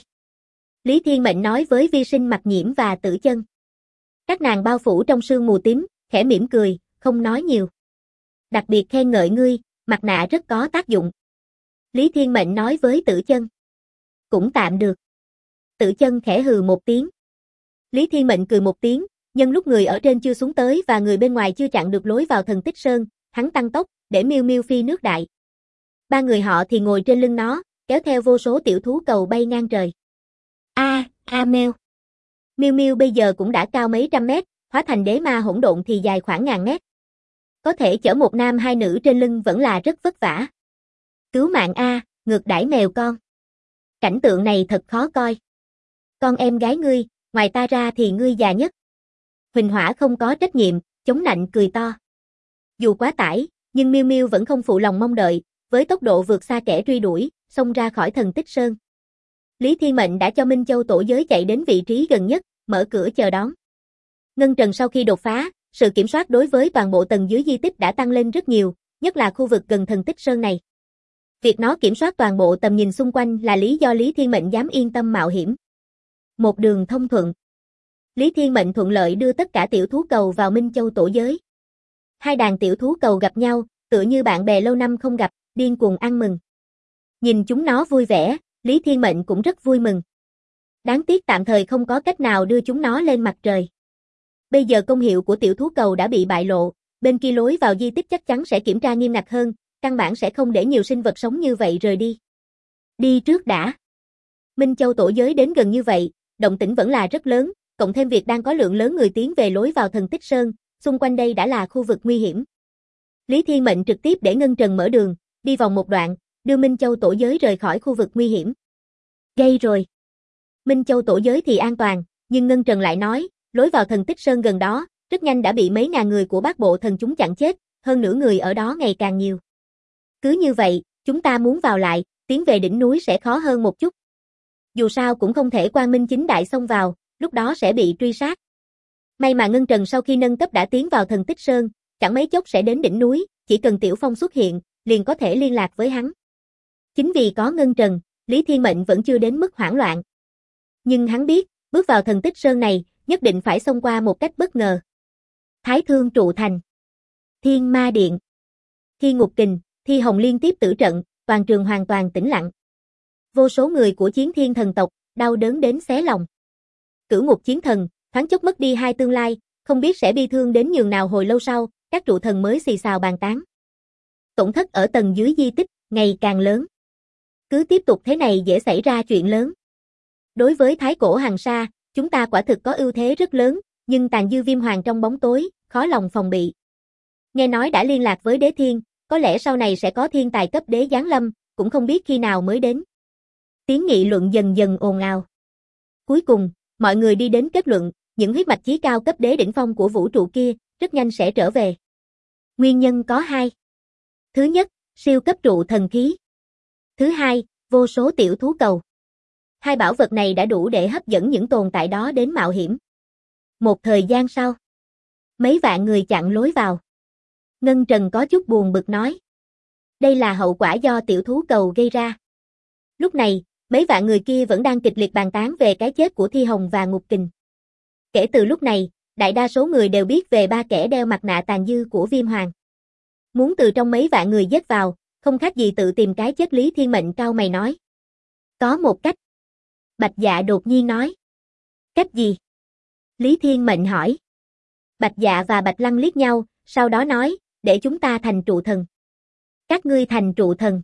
Speaker 1: Lý Thiên Mệnh nói với Vi Sinh Mặc Nhiễm và Tử Chân. Các nàng bao phủ trong sương mù tím, khẽ mỉm cười, không nói nhiều. Đặc biệt khen ngợi ngươi, mặt nạ rất có tác dụng. Lý Thiên Mệnh nói với Tử Chân. Cũng tạm được. Tử Chân khẽ hừ một tiếng. Lý Thiên Mệnh cười một tiếng, nhân lúc người ở trên chưa xuống tới và người bên ngoài chưa chặn được lối vào Thần Tích Sơn, hắn tăng tốc, để Miu Miu phi nước đại. Ba người họ thì ngồi trên lưng nó, kéo theo vô số tiểu thú cầu bay ngang trời. Meo. Miu Miu bây giờ cũng đã cao mấy trăm mét, hóa thành đế ma hỗn độn thì dài khoảng ngàn mét. Có thể chở một nam hai nữ trên lưng vẫn là rất vất vả. Cứu mạng a, ngược đãi mèo con. Cảnh tượng này thật khó coi. Con em gái ngươi, ngoài ta ra thì ngươi già nhất. Huỳnh Hỏa không có trách nhiệm, chống nạnh cười to. Dù quá tải, nhưng Miu Miu vẫn không phụ lòng mong đợi, với tốc độ vượt xa kẻ truy đuổi, xông ra khỏi Thần Tích Sơn. Lý Thiên Mệnh đã cho Minh Châu tổ giới chạy đến vị trí gần nhất, mở cửa chờ đón. Ngân Trần sau khi đột phá, sự kiểm soát đối với toàn bộ tầng dưới di tích đã tăng lên rất nhiều, nhất là khu vực gần Thần Tích Sơn này. Việc nó kiểm soát toàn bộ tầm nhìn xung quanh là lý do Lý Thiên Mệnh dám yên tâm mạo hiểm. Một đường thông thuận. Lý Thiên Mệnh thuận lợi đưa tất cả tiểu thú cầu vào Minh Châu tổ giới. Hai đàn tiểu thú cầu gặp nhau, tựa như bạn bè lâu năm không gặp, điên cuồng ăn mừng. Nhìn chúng nó vui vẻ, Lý Thiên Mệnh cũng rất vui mừng. Đáng tiếc tạm thời không có cách nào đưa chúng nó lên mặt trời. Bây giờ công hiệu của tiểu thú cầu đã bị bại lộ, bên kia lối vào di tích chắc chắn sẽ kiểm tra nghiêm ngặt hơn, căn bản sẽ không để nhiều sinh vật sống như vậy rời đi. Đi trước đã. Minh Châu tổ giới đến gần như vậy, động tĩnh vẫn là rất lớn, cộng thêm việc đang có lượng lớn người tiến về lối vào Thần Tích Sơn, xung quanh đây đã là khu vực nguy hiểm. Lý Thiên Mệnh trực tiếp để Ngân Trần mở đường, đi vòng một đoạn, đưa Minh Châu tổ giới rời khỏi khu vực nguy hiểm. Gây rồi. Minh Châu tổ giới thì an toàn, nhưng Ngân Trần lại nói, lối vào Thần Tích Sơn gần đó, rất nhanh đã bị mấy ngàn người của Bát Bộ Thần chúng chặn chết, hơn nữa người ở đó ngày càng nhiều. Cứ như vậy, chúng ta muốn vào lại, tiến về đỉnh núi sẽ khó hơn một chút. Dù sao cũng không thể quang minh chính đại xông vào, lúc đó sẽ bị truy sát. May mà Ngân Trần sau khi nâng cấp đã tiến vào Thần Tích Sơn, chẳng mấy chốc sẽ đến đỉnh núi, chỉ cần Tiểu Phong xuất hiện, liền có thể liên lạc với hắn. Chính vì có Ngân Trần, Lý Thiên Mệnh vẫn chưa đến mức hoảng loạn. Nhưng hắn biết, bước vào Thần Tích Sơn này, nhất định phải xông qua một cách bất ngờ. Thái Thương trụ thành. Thiên Ma Điện. Thi Ngục Kình, Thi Hồng liên tiếp tử trận, toàn trường hoàn toàn tĩnh lặng. Vô số người của Chiến Thiên thần tộc, đau đớn đến xé lòng. Cửu Ngục Chiến Thần, thoáng chốc mất đi hai tương lai, không biết sẽ bi thương đến nhường nào hồi lâu sau, các trụ thần mới xì xào bàn tán. Tổn thất ở tầng dưới di tích, ngày càng lớn. Cứ tiếp tục thế này dễ xảy ra chuyện lớn. Đối với Thái Cổ Hằng Sa, chúng ta quả thực có ưu thế rất lớn, nhưng tàn dư Viêm Hoàng trong bóng tối, khó lòng phòng bị. Nghe nói đã liên lạc với Đế Thiên, có lẽ sau này sẽ có thiên tài cấp đế giáng lâm, cũng không biết khi nào mới đến. Tiếng nghị luận dần dần ồn ào. Cuối cùng, mọi người đi đến kết luận, những huyết mạch chí cao cấp đế đỉnh phong của vũ trụ kia, rất nhanh sẽ trở về. Nguyên nhân có hai. Thứ nhất, siêu cấp trụ thần khí. Thứ hai, vô số tiểu thú cầu. Hai bảo vật này đã đủ để hấp dẫn những tồn tại đó đến mạo hiểm. Một thời gian sau, mấy vạn người chặn lối vào. Ngân Trần có chút buồn bực nói. Đây là hậu quả do tiểu thú cầu gây ra. Lúc này, mấy vạn người kia vẫn đang kịch liệt bàn tán về cái chết của Thi Hồng và Ngục Kình. Kể từ lúc này, đại đa số người đều biết về ba kẻ đeo mặt nạ tàn dư của Viêm Hoàng. Muốn từ trong mấy vạn người giết vào, không khác gì tự tìm cái chết. Lý Thiên Mệnh cau mày nói. Có một cách. Bạch Dạ đột nhiên nói. Cách gì? Lý Thiên Mệnh hỏi. Bạch Dạ và Bạch Lăng liếc nhau, sau đó nói, để chúng ta thành trụ thần. Các ngươi thành trụ thần.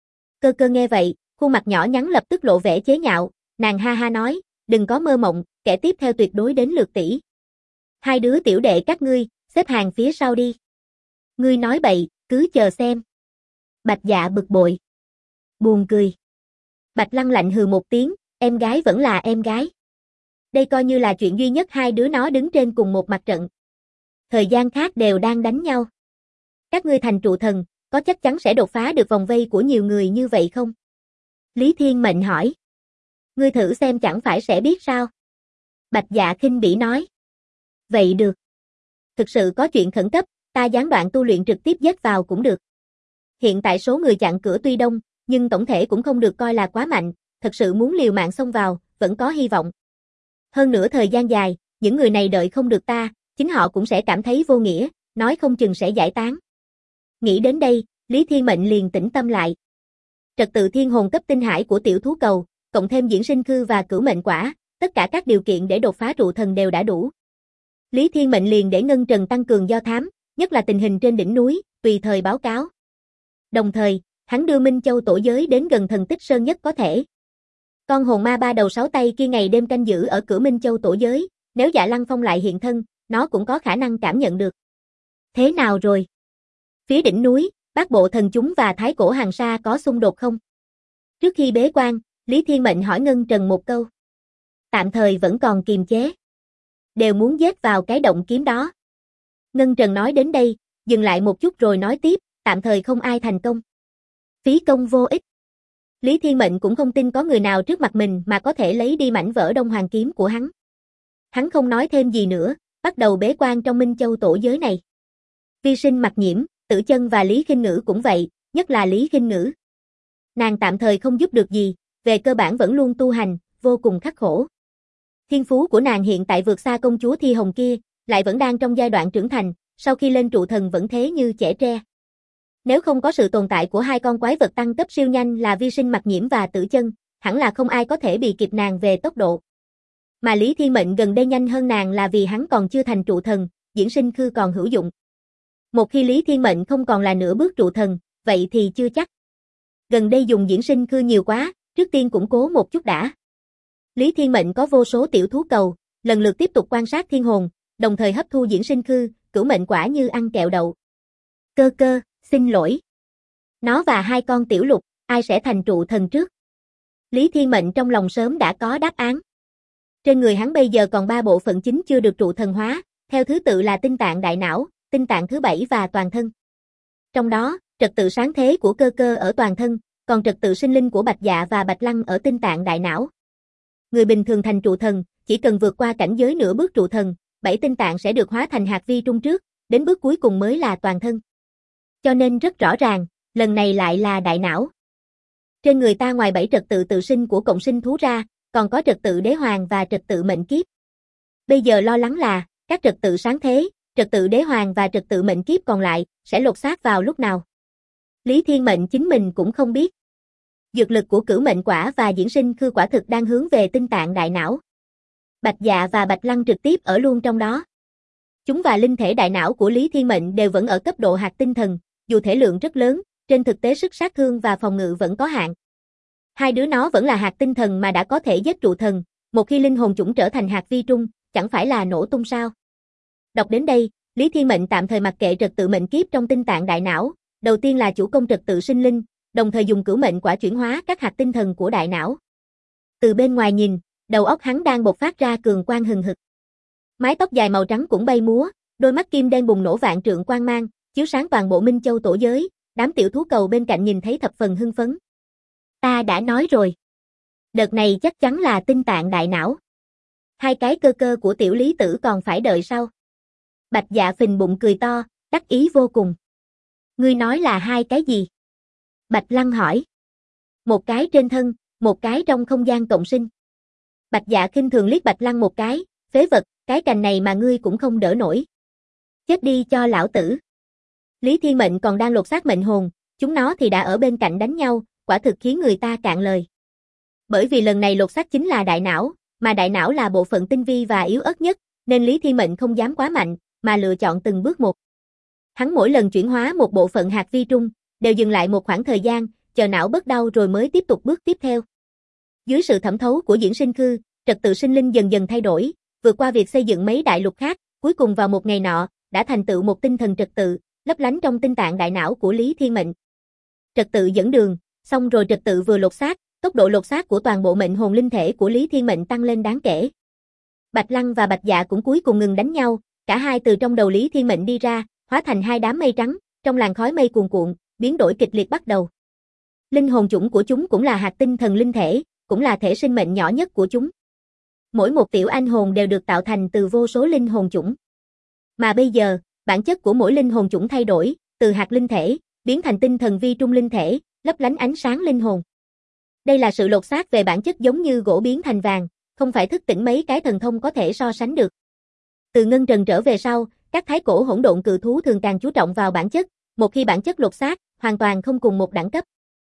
Speaker 1: Cơ Cơ nghe vậy, khuôn mặt nhỏ nhắn lập tức lộ vẻ chế nhạo, nàng ha ha nói, đừng có mơ mộng, kẻ tiếp theo tuyệt đối đến lượt tỷ. Hai đứa tiểu đệ các ngươi, xếp hàng phía sau đi. Ngươi nói bậy, cứ chờ xem. Bạch Dạ bực bội. Buồn cười. Bạch Lăng lạnh hừ một tiếng, em gái vẫn là em gái. Đây coi như là chuyện duy nhất hai đứa nó đứng trên cùng một mặt trận. Thời gian khác đều đang đánh nhau. Các ngươi thành trụ thần, có chắc chắn sẽ đột phá được vòng vây của nhiều người như vậy không? Lý Thiên Mệnh hỏi. Ngươi thử xem chẳng phải sẽ biết sao? Bạch Dạ khinh bỉ nói. Vậy được. Thực sự có chuyện khẩn cấp, ta gián đoạn tu luyện trực tiếp giết vào cũng được. Hiện tại số người chặn cửa tuy đông, nhưng tổng thể cũng không được coi là quá mạnh, thật sự muốn liều mạng xông vào, vẫn có hy vọng. Hơn nữa thời gian dài, những người này đợi không được ta, chính họ cũng sẽ cảm thấy vô nghĩa, nói không chừng sẽ giải tán. Nghĩ đến đây, Lý Thiên Mệnh liền tĩnh tâm lại. Trật tự thiên hồn cấp tinh hải của tiểu thú cầu, cộng thêm diễn sinh khư và cửu mệnh quả, tất cả các điều kiện để đột phá trụ thần đều đã đủ. Lý Thiên Mệnh liền để Ngân Trần tăng cường do thám, nhất là tình hình trên đỉnh núi, tùy thời báo cáo. Đồng thời, hắn đưa Minh Châu tổ giới đến gần thần tích sơn nhất có thể. Con hồn ma ba đầu sáu tay kia ngày đêm canh giữ ở cửa Minh Châu tổ giới, nếu Dạ Lăng Phong lại hiện thân, nó cũng có khả năng cảm nhận được. Thế nào rồi? Phía đỉnh núi, Bát Bộ Thần Chúng và Thái Cổ Hàng Sa có xung đột không? Trước khi bế quan, Lý Thiên Mệnh hỏi Ngân Trần một câu. Tạm thời vẫn còn kiềm chế. Đều muốn giết vào cái động kiếm đó. Ngân Trần nói đến đây, dừng lại một chút rồi nói tiếp, tạm thời không ai thành công. Phí công vô ích. Lý Thiên Mệnh cũng không tin có người nào trước mặt mình mà có thể lấy đi mảnh vỡ Đông Hoàng kiếm của hắn. Hắn không nói thêm gì nữa, bắt đầu bế quan trong Minh Châu tổ giới này. Vi Sinh Mặc Nhiễm, Tử Chân và Lý Khinh Ngữ cũng vậy, nhất là Lý Khinh Ngữ. Nàng tạm thời không giúp được gì, về cơ bản vẫn luôn tu hành, vô cùng khắc khổ. Thiên phú của nàng hiện tại vượt xa công chúa Thi Hồng kia, lại vẫn đang trong giai đoạn trưởng thành, sau khi lên trụ thần vẫn thế như trẻ tre. Nếu không có sự tồn tại của hai con quái vật tăng cấp siêu nhanh là Vi Sinh Mặc Nhiễm và Tử Chân, hẳn là không ai có thể bị kịp nàng về tốc độ. Mà Lý Thiên Mệnh gần đây nhanh hơn nàng là vì hắn còn chưa thành trụ thần, diễn sinh khư còn hữu dụng. Một khi Lý Thiên Mệnh không còn là nửa bước trụ thần, vậy thì chưa chắc. Gần đây dùng diễn sinh khư nhiều quá, trước tiên củng cố một chút đã. Lý Thiên Mệnh có vô số tiểu thú cầu, lần lượt tiếp tục quan sát thiên hồn, đồng thời hấp thu diễn sinh khư, cửu mệnh quả như ăn kẹo đậu. Cơ cơ, xin lỗi. Nó và hai con tiểu lục, ai sẽ thành trụ thần trước? Lý Thiên Mệnh trong lòng sớm đã có đáp án. Trên người hắn bây giờ còn 3 bộ phận chính chưa được trụ thần hóa, theo thứ tự là tinh tạng đại não, tinh tạng thứ 7 và toàn thân. Trong đó, trật tự sáng thế của cơ cơ ở toàn thân, còn trật tự sinh linh của Bạch Dạ và Bạch Lăng ở tinh tạng đại não. Người bình thường thành trụ thần, chỉ cần vượt qua cảnh giới nửa bước trụ thần, 7 tinh tạng sẽ được hóa thành hạt vi trung trước, đến bước cuối cùng mới là toàn thân. Cho nên rất rõ ràng, lần này lại là đại não. Trên người ta ngoài 7 trật tự tự sinh của cộng sinh thú ra, còn có trật tự đế hoàng và trật tự mệnh kiếp. Bây giờ lo lắng là, các trật tự sáng thế, trật tự đế hoàng và trật tự mệnh kiếp còn lại, sẽ lột xác vào lúc nào. Lý Thiên Mệnh chính mình cũng không biết. Dược lực của cửu mệnh quả và diễn sinh khư quả thực đang hướng về tinh tạng đại não. Bạch Dạ và Bạch Lăng trực tiếp ở luôn trong đó. Chúng và linh thể đại não của Lý Thiên Mệnh đều vẫn ở cấp độ hạt tinh thần, dù thể lượng rất lớn, trên thực tế sức sát thương và phòng ngự vẫn có hạn. Hai đứa nó vẫn là hạt tinh thần mà đã có thể giết trụ thần, một khi linh hồn chủng trở thành hạt vi trung, chẳng phải là nổ tung sao? Đọc đến đây, Lý Thiên Mệnh tạm thời mặc kệ trật tự mệnh kiếp trong tinh tạng đại não, đầu tiên là chủ công trật tự sinh linh, đồng thời dùng cửu mệnh quả chuyển hóa các hạt tinh thần của đại não. Từ bên ngoài nhìn, đầu óc hắn đang bộc phát ra cường quang hừng hực. Mái tóc dài màu trắng cũng bay múa, đôi mắt kim đen bùng nổ vạn trượng quang mang, chiếu sáng toàn bộ Minh Châu tổ giới, đám tiểu thú cầu bên cạnh nhìn thấy thập phần hưng phấn. Ta đã nói rồi. Đợt này chắc chắn là tinh tạng đại não. Hai cái cơ cơ của tiểu lý tử còn phải đợi sau. Bạch Dạ phình bụng cười to, đắc ý vô cùng. Ngươi nói là hai cái gì? Bạch Lăng hỏi. Một cái trên thân, một cái trong không gian cộng sinh. Bạch Dạ khinh thường liếc Bạch Lăng một cái, phế vật, cái cành này mà ngươi cũng không đỡ nổi. Chết đi cho lão tử. Lý Thiên Mệnh còn đang lột xác mệnh hồn, chúng nó thì đã ở bên cạnh đánh nhau, quả thực khiến người ta cạn lời. Bởi vì lần này lột xác chính là đại não, mà đại não là bộ phận tinh vi và yếu ớt nhất, nên Lý Thiên Mệnh không dám quá mạnh, mà lựa chọn từng bước một. Hắn mỗi lần chuyển hóa một bộ phận hạt vi trung, đều dừng lại một khoảng thời gian, chờ não bớt đau rồi mới tiếp tục bước tiếp theo. Dưới sự thẩm thấu của diễn sinh khư, trật tự sinh linh dần dần thay đổi, vượt qua việc xây dựng mấy đại lục khác, cuối cùng vào một ngày nọ, đã thành tựu một tinh thần trật tự, lấp lánh trong tinh tạng đại não của Lý Thiên Mệnh. Trật tự dẫn đường, xong rồi trật tự vừa lột xác, tốc độ lột xác của toàn bộ mệnh hồn linh thể của Lý Thiên Mệnh tăng lên đáng kể. Bạch Lăng và Bạch Dạ cũng cuối cùng ngừng đánh nhau, cả hai từ trong đầu Lý Thiên Mệnh đi ra, hóa thành hai đám mây trắng, trong làn khói mây cuồn cuộn, biến đổi kịch liệt bắt đầu. Linh hồn chủng của chúng cũng là hạt tinh thần linh thể, cũng là thể sinh mệnh nhỏ nhất của chúng. Mỗi một tiểu anh hồn đều được tạo thành từ vô số linh hồn chủng. Mà bây giờ, bản chất của mỗi linh hồn chủng thay đổi, từ hạt linh thể, biến thành tinh thần vi trung linh thể, lấp lánh ánh sáng linh hồn. Đây là sự lột xác về bản chất giống như gỗ biến thành vàng, không phải thức tỉnh mấy cái thần thông có thể so sánh được. Từ Ngân Trần trở về sau, các thái cổ hỗn độn cự thú thường càng chú trọng vào bản chất, một khi bản chất lột xác, hoàn toàn không cùng một đẳng cấp.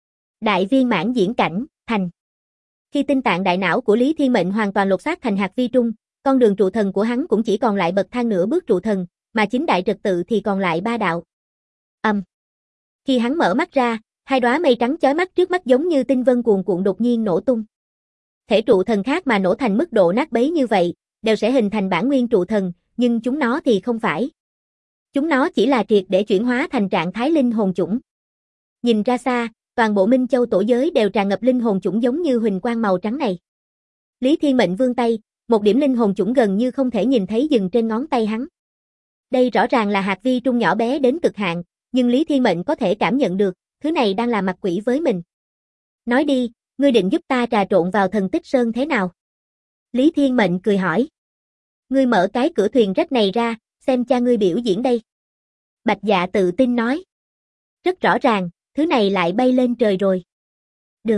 Speaker 1: Đại viên mãn diễn cảnh, thành. Khi tinh tạng đại não của Lý Thiên Mệnh hoàn toàn lột xác thành hạt vi trung, con đường trụ thần của hắn cũng chỉ còn lại bậc thang nửa bước trụ thần, mà chính đại trật tự thì còn lại 3 đạo. Khi hắn mở mắt ra, hai đóa mây trắng chói mắt trước mắt giống như tinh vân cuồn cuộn đột nhiên nổ tung. Thể trụ thần khác mà nổ thành mức độ nát bấy như vậy, đều sẽ hình thành bản nguyên trụ thần, nhưng chúng nó thì không phải. Chúng nó chỉ là triệt để chuyển hóa thành trạng thái linh hồn chủng. Nhìn ra xa, toàn bộ Minh Châu tổ giới đều tràn ngập linh hồn chủng giống như huỳnh quang màu trắng này. Lý Thiên Mệnh vươn tay, một điểm linh hồn chủng gần như không thể nhìn thấy dừng trên ngón tay hắn. Đây rõ ràng là hạt vi trung nhỏ bé đến cực hạn, nhưng Lý Thiên Mệnh có thể cảm nhận được, thứ này đang là mặt quỷ với mình. Nói đi, ngươi định giúp ta trà trộn vào thần tích sơn thế nào? Lý Thiên Mệnh cười hỏi. Ngươi mở cái cửa thuyền rách này ra, xem cha ngươi biểu diễn đây. Bạch Dạ tự tin nói. Rất rõ ràng, thứ này lại bay lên trời rồi. Được.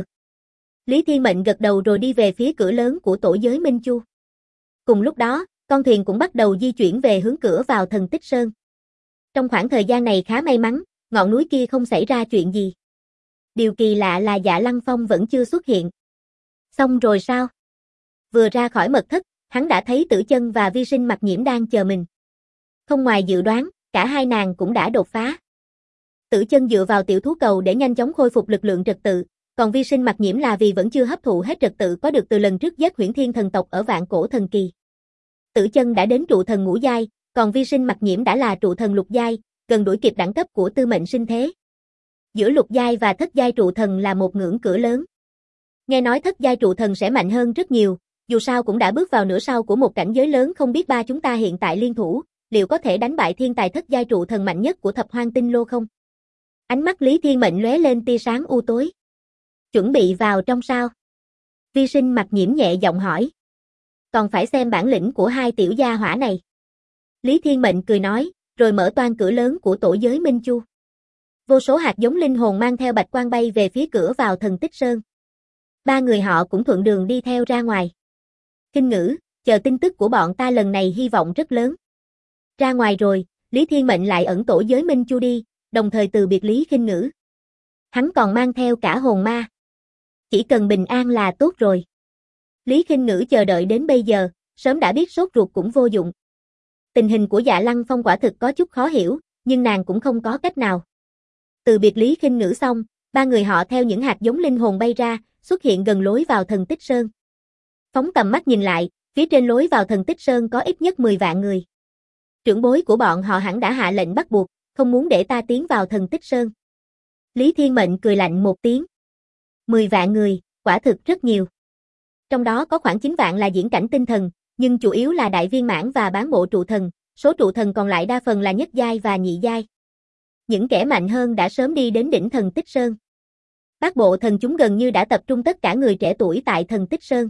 Speaker 1: Lý Thiên Mệnh gật đầu rồi đi về phía cửa lớn của tổ giới Minh Chu. Cùng lúc đó, con thuyền cũng bắt đầu di chuyển về hướng cửa vào thần tích sơn. Trong khoảng thời gian này khá may mắn, ngọn núi kia không xảy ra chuyện gì. Điều kỳ lạ là Dạ Lăng Phong vẫn chưa xuất hiện. Xong rồi sao? Vừa ra khỏi mật thất, hắn đã thấy Tử Chân và Vi Sinh Mặc Nhiễm đang chờ mình. Không ngoài dự đoán, cả hai nàng cũng đã đột phá. Tử Chân dựa vào tiểu thú cầu để nhanh chóng khôi phục lực lượng trật tự, còn Vi Sinh Mặc Nhiễm là vì vẫn chưa hấp thụ hết trật tự có được từ lần trước giết Huyễn Thiên thần tộc ở Vạn Cổ thần kỳ. Tử Chân đã đến trụ thần ngũ giai, còn Vi Sinh Mặc Nhiễm đã là trụ thần lục giai, gần đuổi kịp đẳng cấp của Tư Mệnh Sinh Thế. Giữa lục giai và thất giai trụ thần là một ngưỡng cửa lớn. Nghe nói thất giai trụ thần sẽ mạnh hơn rất nhiều, dù sao cũng đã bước vào nửa sau của một cảnh giới lớn, không biết ba chúng ta hiện tại liên thủ, liệu có thể đánh bại thiên tài thất giai trụ thần mạnh nhất của Thập Hoang Tinh Lô không? Ánh mắt Lý Thiên Mệnh lóe lên tia sáng u tối. Chuẩn bị vào trong sao? Vi Sinh Mặc Nhiễm nhẹ giọng hỏi. Còn phải xem bản lĩnh của hai tiểu gia hỏa này. Lý Thiên Mệnh cười nói, rồi mở toang cửa lớn của tổ giới Minh Chu. Vô số hạt giống linh hồn mang theo bạch quang bay về phía cửa vào thần tích sơn. Ba người họ cũng thuận đường đi theo ra ngoài. Kinh Ngữ, chờ tin tức của bọn ta lần này hy vọng rất lớn. Ra ngoài rồi, Lý Thiên Mệnh lại ẩn tổ giới Minh Chu đi, đồng thời từ biệt Lý Kinh Ngữ. Hắn còn mang theo cả hồn ma. Chỉ cần bình an là tốt rồi. Lý Kinh Ngữ chờ đợi đến bây giờ, sớm đã biết sốt ruột cũng vô dụng. Tình hình của Dạ Lăng Phong quả thực có chút khó hiểu, nhưng nàng cũng không có cách nào. Từ biệt Lý Kinh Ngữ xong, ba người họ theo những hạt giống linh hồn bay ra, xuất hiện gần lối vào thần tích sơn. Phóng tầm mắt nhìn lại, phía trên lối vào thần tích sơn có ít nhất 10 vạn người. Trưởng bối của bọn họ hẳn đã hạ lệnh bắt buộc, không muốn để ta tiến vào thần tích sơn. Lý Thiên Mệnh cười lạnh một tiếng. 10 vạn người, quả thực rất nhiều. Trong đó có khoảng 9 vạn là diễn cảnh tinh thần, nhưng chủ yếu là đại viên mãn và bán bộ trụ thần, số trụ thần còn lại đa phần là nhất giai và nhị giai. Những kẻ mạnh hơn đã sớm đi đến đỉnh thần tích sơn. Bát bộ thần chúng gần như đã tập trung tất cả người trẻ tuổi tại thần tích sơn.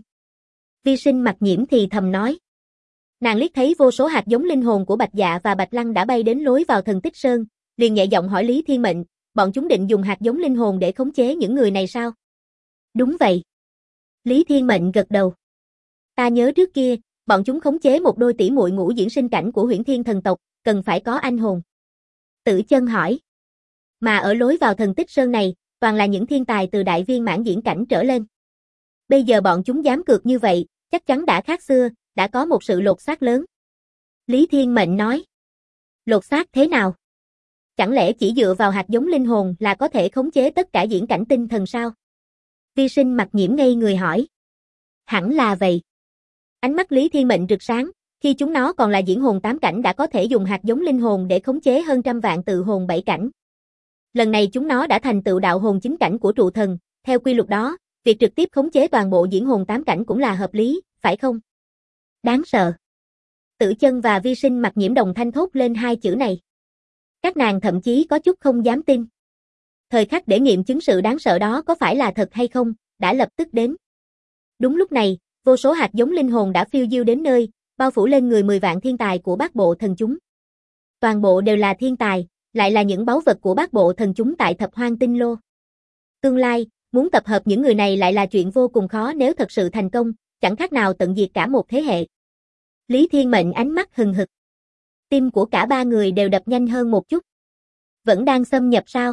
Speaker 1: Vi Sinh Mặc Nhiễm thì thầm nói. Nàng liếc thấy vô số hạt giống linh hồn của Bạch Dạ và Bạch Lăng đã bay đến lối vào thần tích sơn, liền nhẹ giọng hỏi Lý Thiên Mệnh, bọn chúng định dùng hạt giống linh hồn để khống chế những người này sao? Đúng vậy. Lý Thiên Mệnh gật đầu. Ta nhớ trước kia, bọn chúng khống chế một đôi tỷ muội ngũ diễn sinh cảnh của Huyễn Thiên thần tộc, cần phải có anh hồn. Tử Chân hỏi. Mà ở lối vào thần tích sơn này, toàn là những thiên tài từ đại viên mãn diễn cảnh trở lên. Bây giờ bọn chúng dám cược như vậy, chắc chắn đã khác xưa, đã có một sự lột xác lớn. Lý Thiên Mệnh nói. Lột xác thế nào? Chẳng lẽ chỉ dựa vào hạt giống linh hồn là có thể khống chế tất cả diễn cảnh tinh thần sao? Vi Sinh Mặc Nhiễm ngây người hỏi. Hẳn là vậy. Ánh mắt Lý Thiên Mệnh rực sáng, khi chúng nó còn là diễn hồn 8 cảnh đã có thể dùng hạt giống linh hồn để khống chế hơn trăm vạn tự hồn 7 cảnh. Lần này chúng nó đã thành tựu đạo hồn 9 cảnh của trụ thần, theo quy luật đó, việc trực tiếp khống chế toàn bộ diễn hồn 8 cảnh cũng là hợp lý, phải không? Đáng sợ. Tử Chân và Vi Sinh Mặc Nhiễm đồng thanh thốt lên hai chữ này. Các nàng thậm chí có chút không dám tin. Thời khắc để nghiệm chứng sự đáng sợ đó có phải là thật hay không, đã lập tức đến. Đúng lúc này, vô số hạt giống linh hồn đã phiêu diêu đến nơi, bao phủ lên người 10 vạn thiên tài của bát bộ thần chúng. Toàn bộ đều là thiên tài, lại là những báu vật của bát bộ thần chúng tại Thập Hoang Tinh Lô. Tương lai, muốn tập hợp những người này lại là chuyện vô cùng khó, nếu thật sự thành công, chẳng khác nào tận diệt cả một thế hệ. Lý Thiên Mệnh ánh mắt hừng hực. Tim của cả ba người đều đập nhanh hơn một chút. Vẫn đang xâm nhập sao?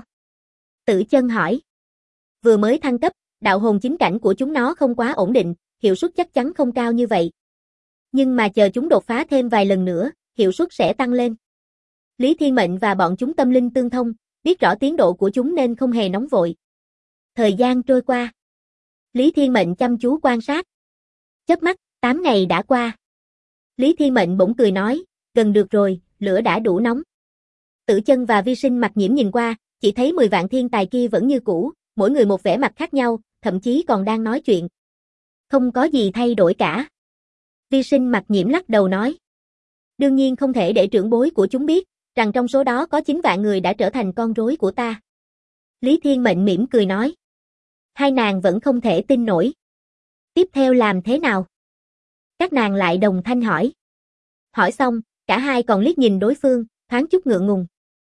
Speaker 1: Tử Chân hỏi. Vừa mới thăng cấp, đạo hồn 9 cảnh của chúng nó không quá ổn định, hiệu suất chắc chắn không cao như vậy. Nhưng mà chờ chúng đột phá thêm vài lần nữa, hiệu suất sẽ tăng lên. Lý Thiên Mệnh và bọn chúng tâm linh tương thông, biết rõ tiến độ của chúng nên không hề nóng vội. Thời gian trôi qua. Lý Thiên Mệnh chăm chú quan sát. Chớp mắt, 8 ngày đã qua. Lý Thiên Mệnh bỗng cười nói, gần được rồi, lửa đã đủ nóng. Tử Chân và Vi Sinh Mặc Nhiễm nhìn qua, chỉ thấy 10 vạn thiên tài kia vẫn như cũ, mỗi người một vẻ mặt khác nhau, thậm chí còn đang nói chuyện. Không có gì thay đổi cả. Vi Sinh Mặc Nhiễm lắc đầu nói. Đương nhiên không thể để trưởng bối của chúng biết, rằng trong số đó có 9 vạn người đã trở thành con rối của ta. Lý Thiên Mệnh mỉm cười nói. Hai nàng vẫn không thể tin nổi. Tiếp theo làm thế nào? Các nàng lại đồng thanh hỏi. Hỏi xong, cả hai còn liếc nhìn đối phương, thoáng chút ngượng ngùng.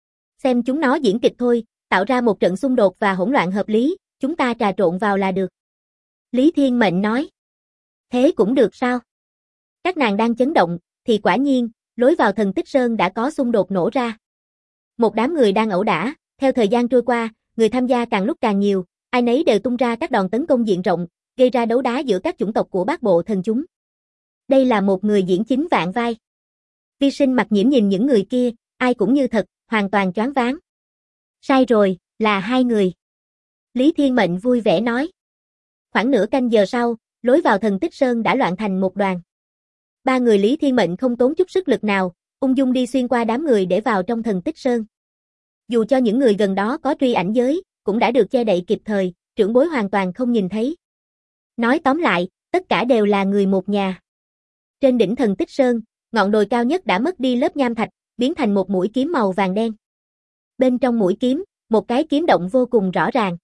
Speaker 1: Xem chúng nó diễn kịch thôi, tạo ra một trận xung đột và hỗn loạn hợp lý, chúng ta trà trộn vào là được. Lý Thiên Mệnh nói. Thế cũng được sao? Các nàng đang chấn động, thì quả nhiên, lối vào Thần Tích Sơn đã có xung đột nổ ra. Một đám người đang ẩu đả, theo thời gian trôi qua, người tham gia càng lúc càng nhiều, ai nấy đều tung ra các đòn tấn công diện rộng, gây ra đấu đá giữa các chủng tộc của bát bộ thần chúng. Đây là một người diễn 9 vạn vai. Vi Sinh Mặc Nhiễm nhìn những người kia, ai cũng như thật, hoàn toàn choáng váng. Sai rồi, là 2 người. Lý Thiên Mệnh vui vẻ nói. Khoảng nửa canh giờ sau, lối vào Thần Tích Sơn đã loạn thành một đoàn. 3 người Lý Thiên Mệnh không tốn chút sức lực nào, ung dung đi xuyên qua đám người để vào trong Thần Tích Sơn. Dù cho những người gần đó có truy ảnh giới, cũng đã được che đậy kịp thời, trưởng bối hoàn toàn không nhìn thấy. Nói tóm lại, tất cả đều là người một nhà. Trên đỉnh Thần Tích Sơn, ngọn đồi cao nhất đã mất đi lớp nham thạch, biến thành một mũi kiếm màu vàng đen. Bên trong mũi kiếm, một cái kiếm động vô cùng rõ ràng.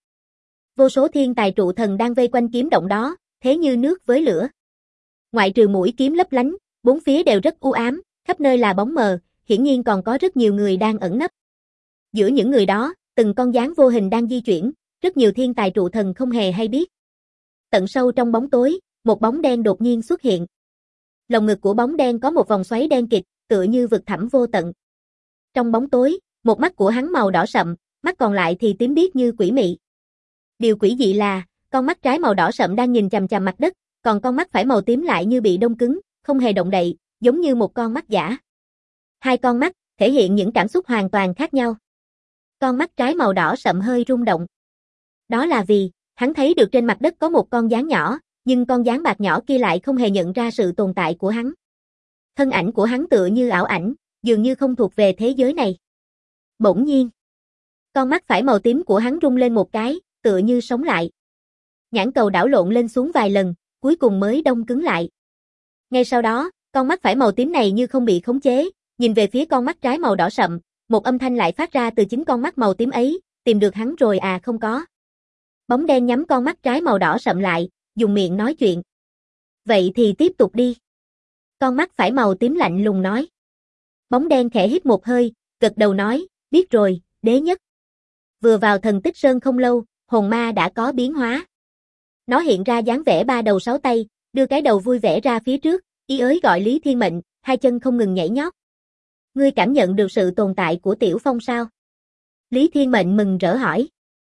Speaker 1: Vô số thiên tài trụ thần đang vây quanh kiếm động đó, thế như nước với lửa. Ngoại trừ mũi kiếm lấp lánh, bốn phía đều rất u ám, khắp nơi là bóng mờ, hiển nhiên còn có rất nhiều người đang ẩn nấp. Giữa những người đó, từng con gián vô hình đang di chuyển, rất nhiều thiên tài trụ thần không hề hay biết. Tận sâu trong bóng tối, một bóng đen đột nhiên xuất hiện. Lồng ngực của bóng đen có một vòng xoáy đen kịt, tựa như vực thẳm vô tận. Trong bóng tối, một mắt của hắn màu đỏ sậm, mắt còn lại thì tím biếc như quỷ mị. Điều quỷ dị là, con mắt trái màu đỏ sậm đang nhìn chằm chằm mặt đất, còn con mắt phải màu tím lại như bị đông cứng, không hề động đậy, giống như một con mắt giả. Hai con mắt thể hiện những cảm xúc hoàn toàn khác nhau. Con mắt trái màu đỏ sậm hơi rung động. Đó là vì, hắn thấy được trên mặt đất có một con gián nhỏ, nhưng con gián bạc nhỏ kia lại không hề nhận ra sự tồn tại của hắn. Thân ảnh của hắn tựa như ảo ảnh, dường như không thuộc về thế giới này. Bỗng nhiên, con mắt phải màu tím của hắn rung lên một cái, tựa như sống lại. Nhãn cầu đảo lộn lên xuống vài lần, cuối cùng mới đông cứng lại. Ngay sau đó, con mắt phải màu tím này như không bị khống chế, nhìn về phía con mắt trái màu đỏ sậm, một âm thanh lại phát ra từ chính con mắt màu tím ấy, tìm được hắn rồi à? Không có. Bóng đen nhắm con mắt trái màu đỏ sậm lại, dùng miệng nói chuyện. Vậy thì tiếp tục đi. Con mắt phải màu tím lạnh lùng nói. Bóng đen khẽ hít một hơi, gật đầu nói, biết rồi, đế nhất. Vừa vào Thần Tích Sơn không lâu, hồn ma đã có biến hóa. Nó hiện ra dáng vẻ 3 đầu 6 tay, đưa cái đầu vui vẻ ra phía trước, ý ới gọi Lý Thiên Mệnh, hai chân không ngừng nhảy nhót. Ngươi cảm nhận được sự tồn tại của Tiểu Phong sao? Lý Thiên Mệnh mừng rỡ hỏi.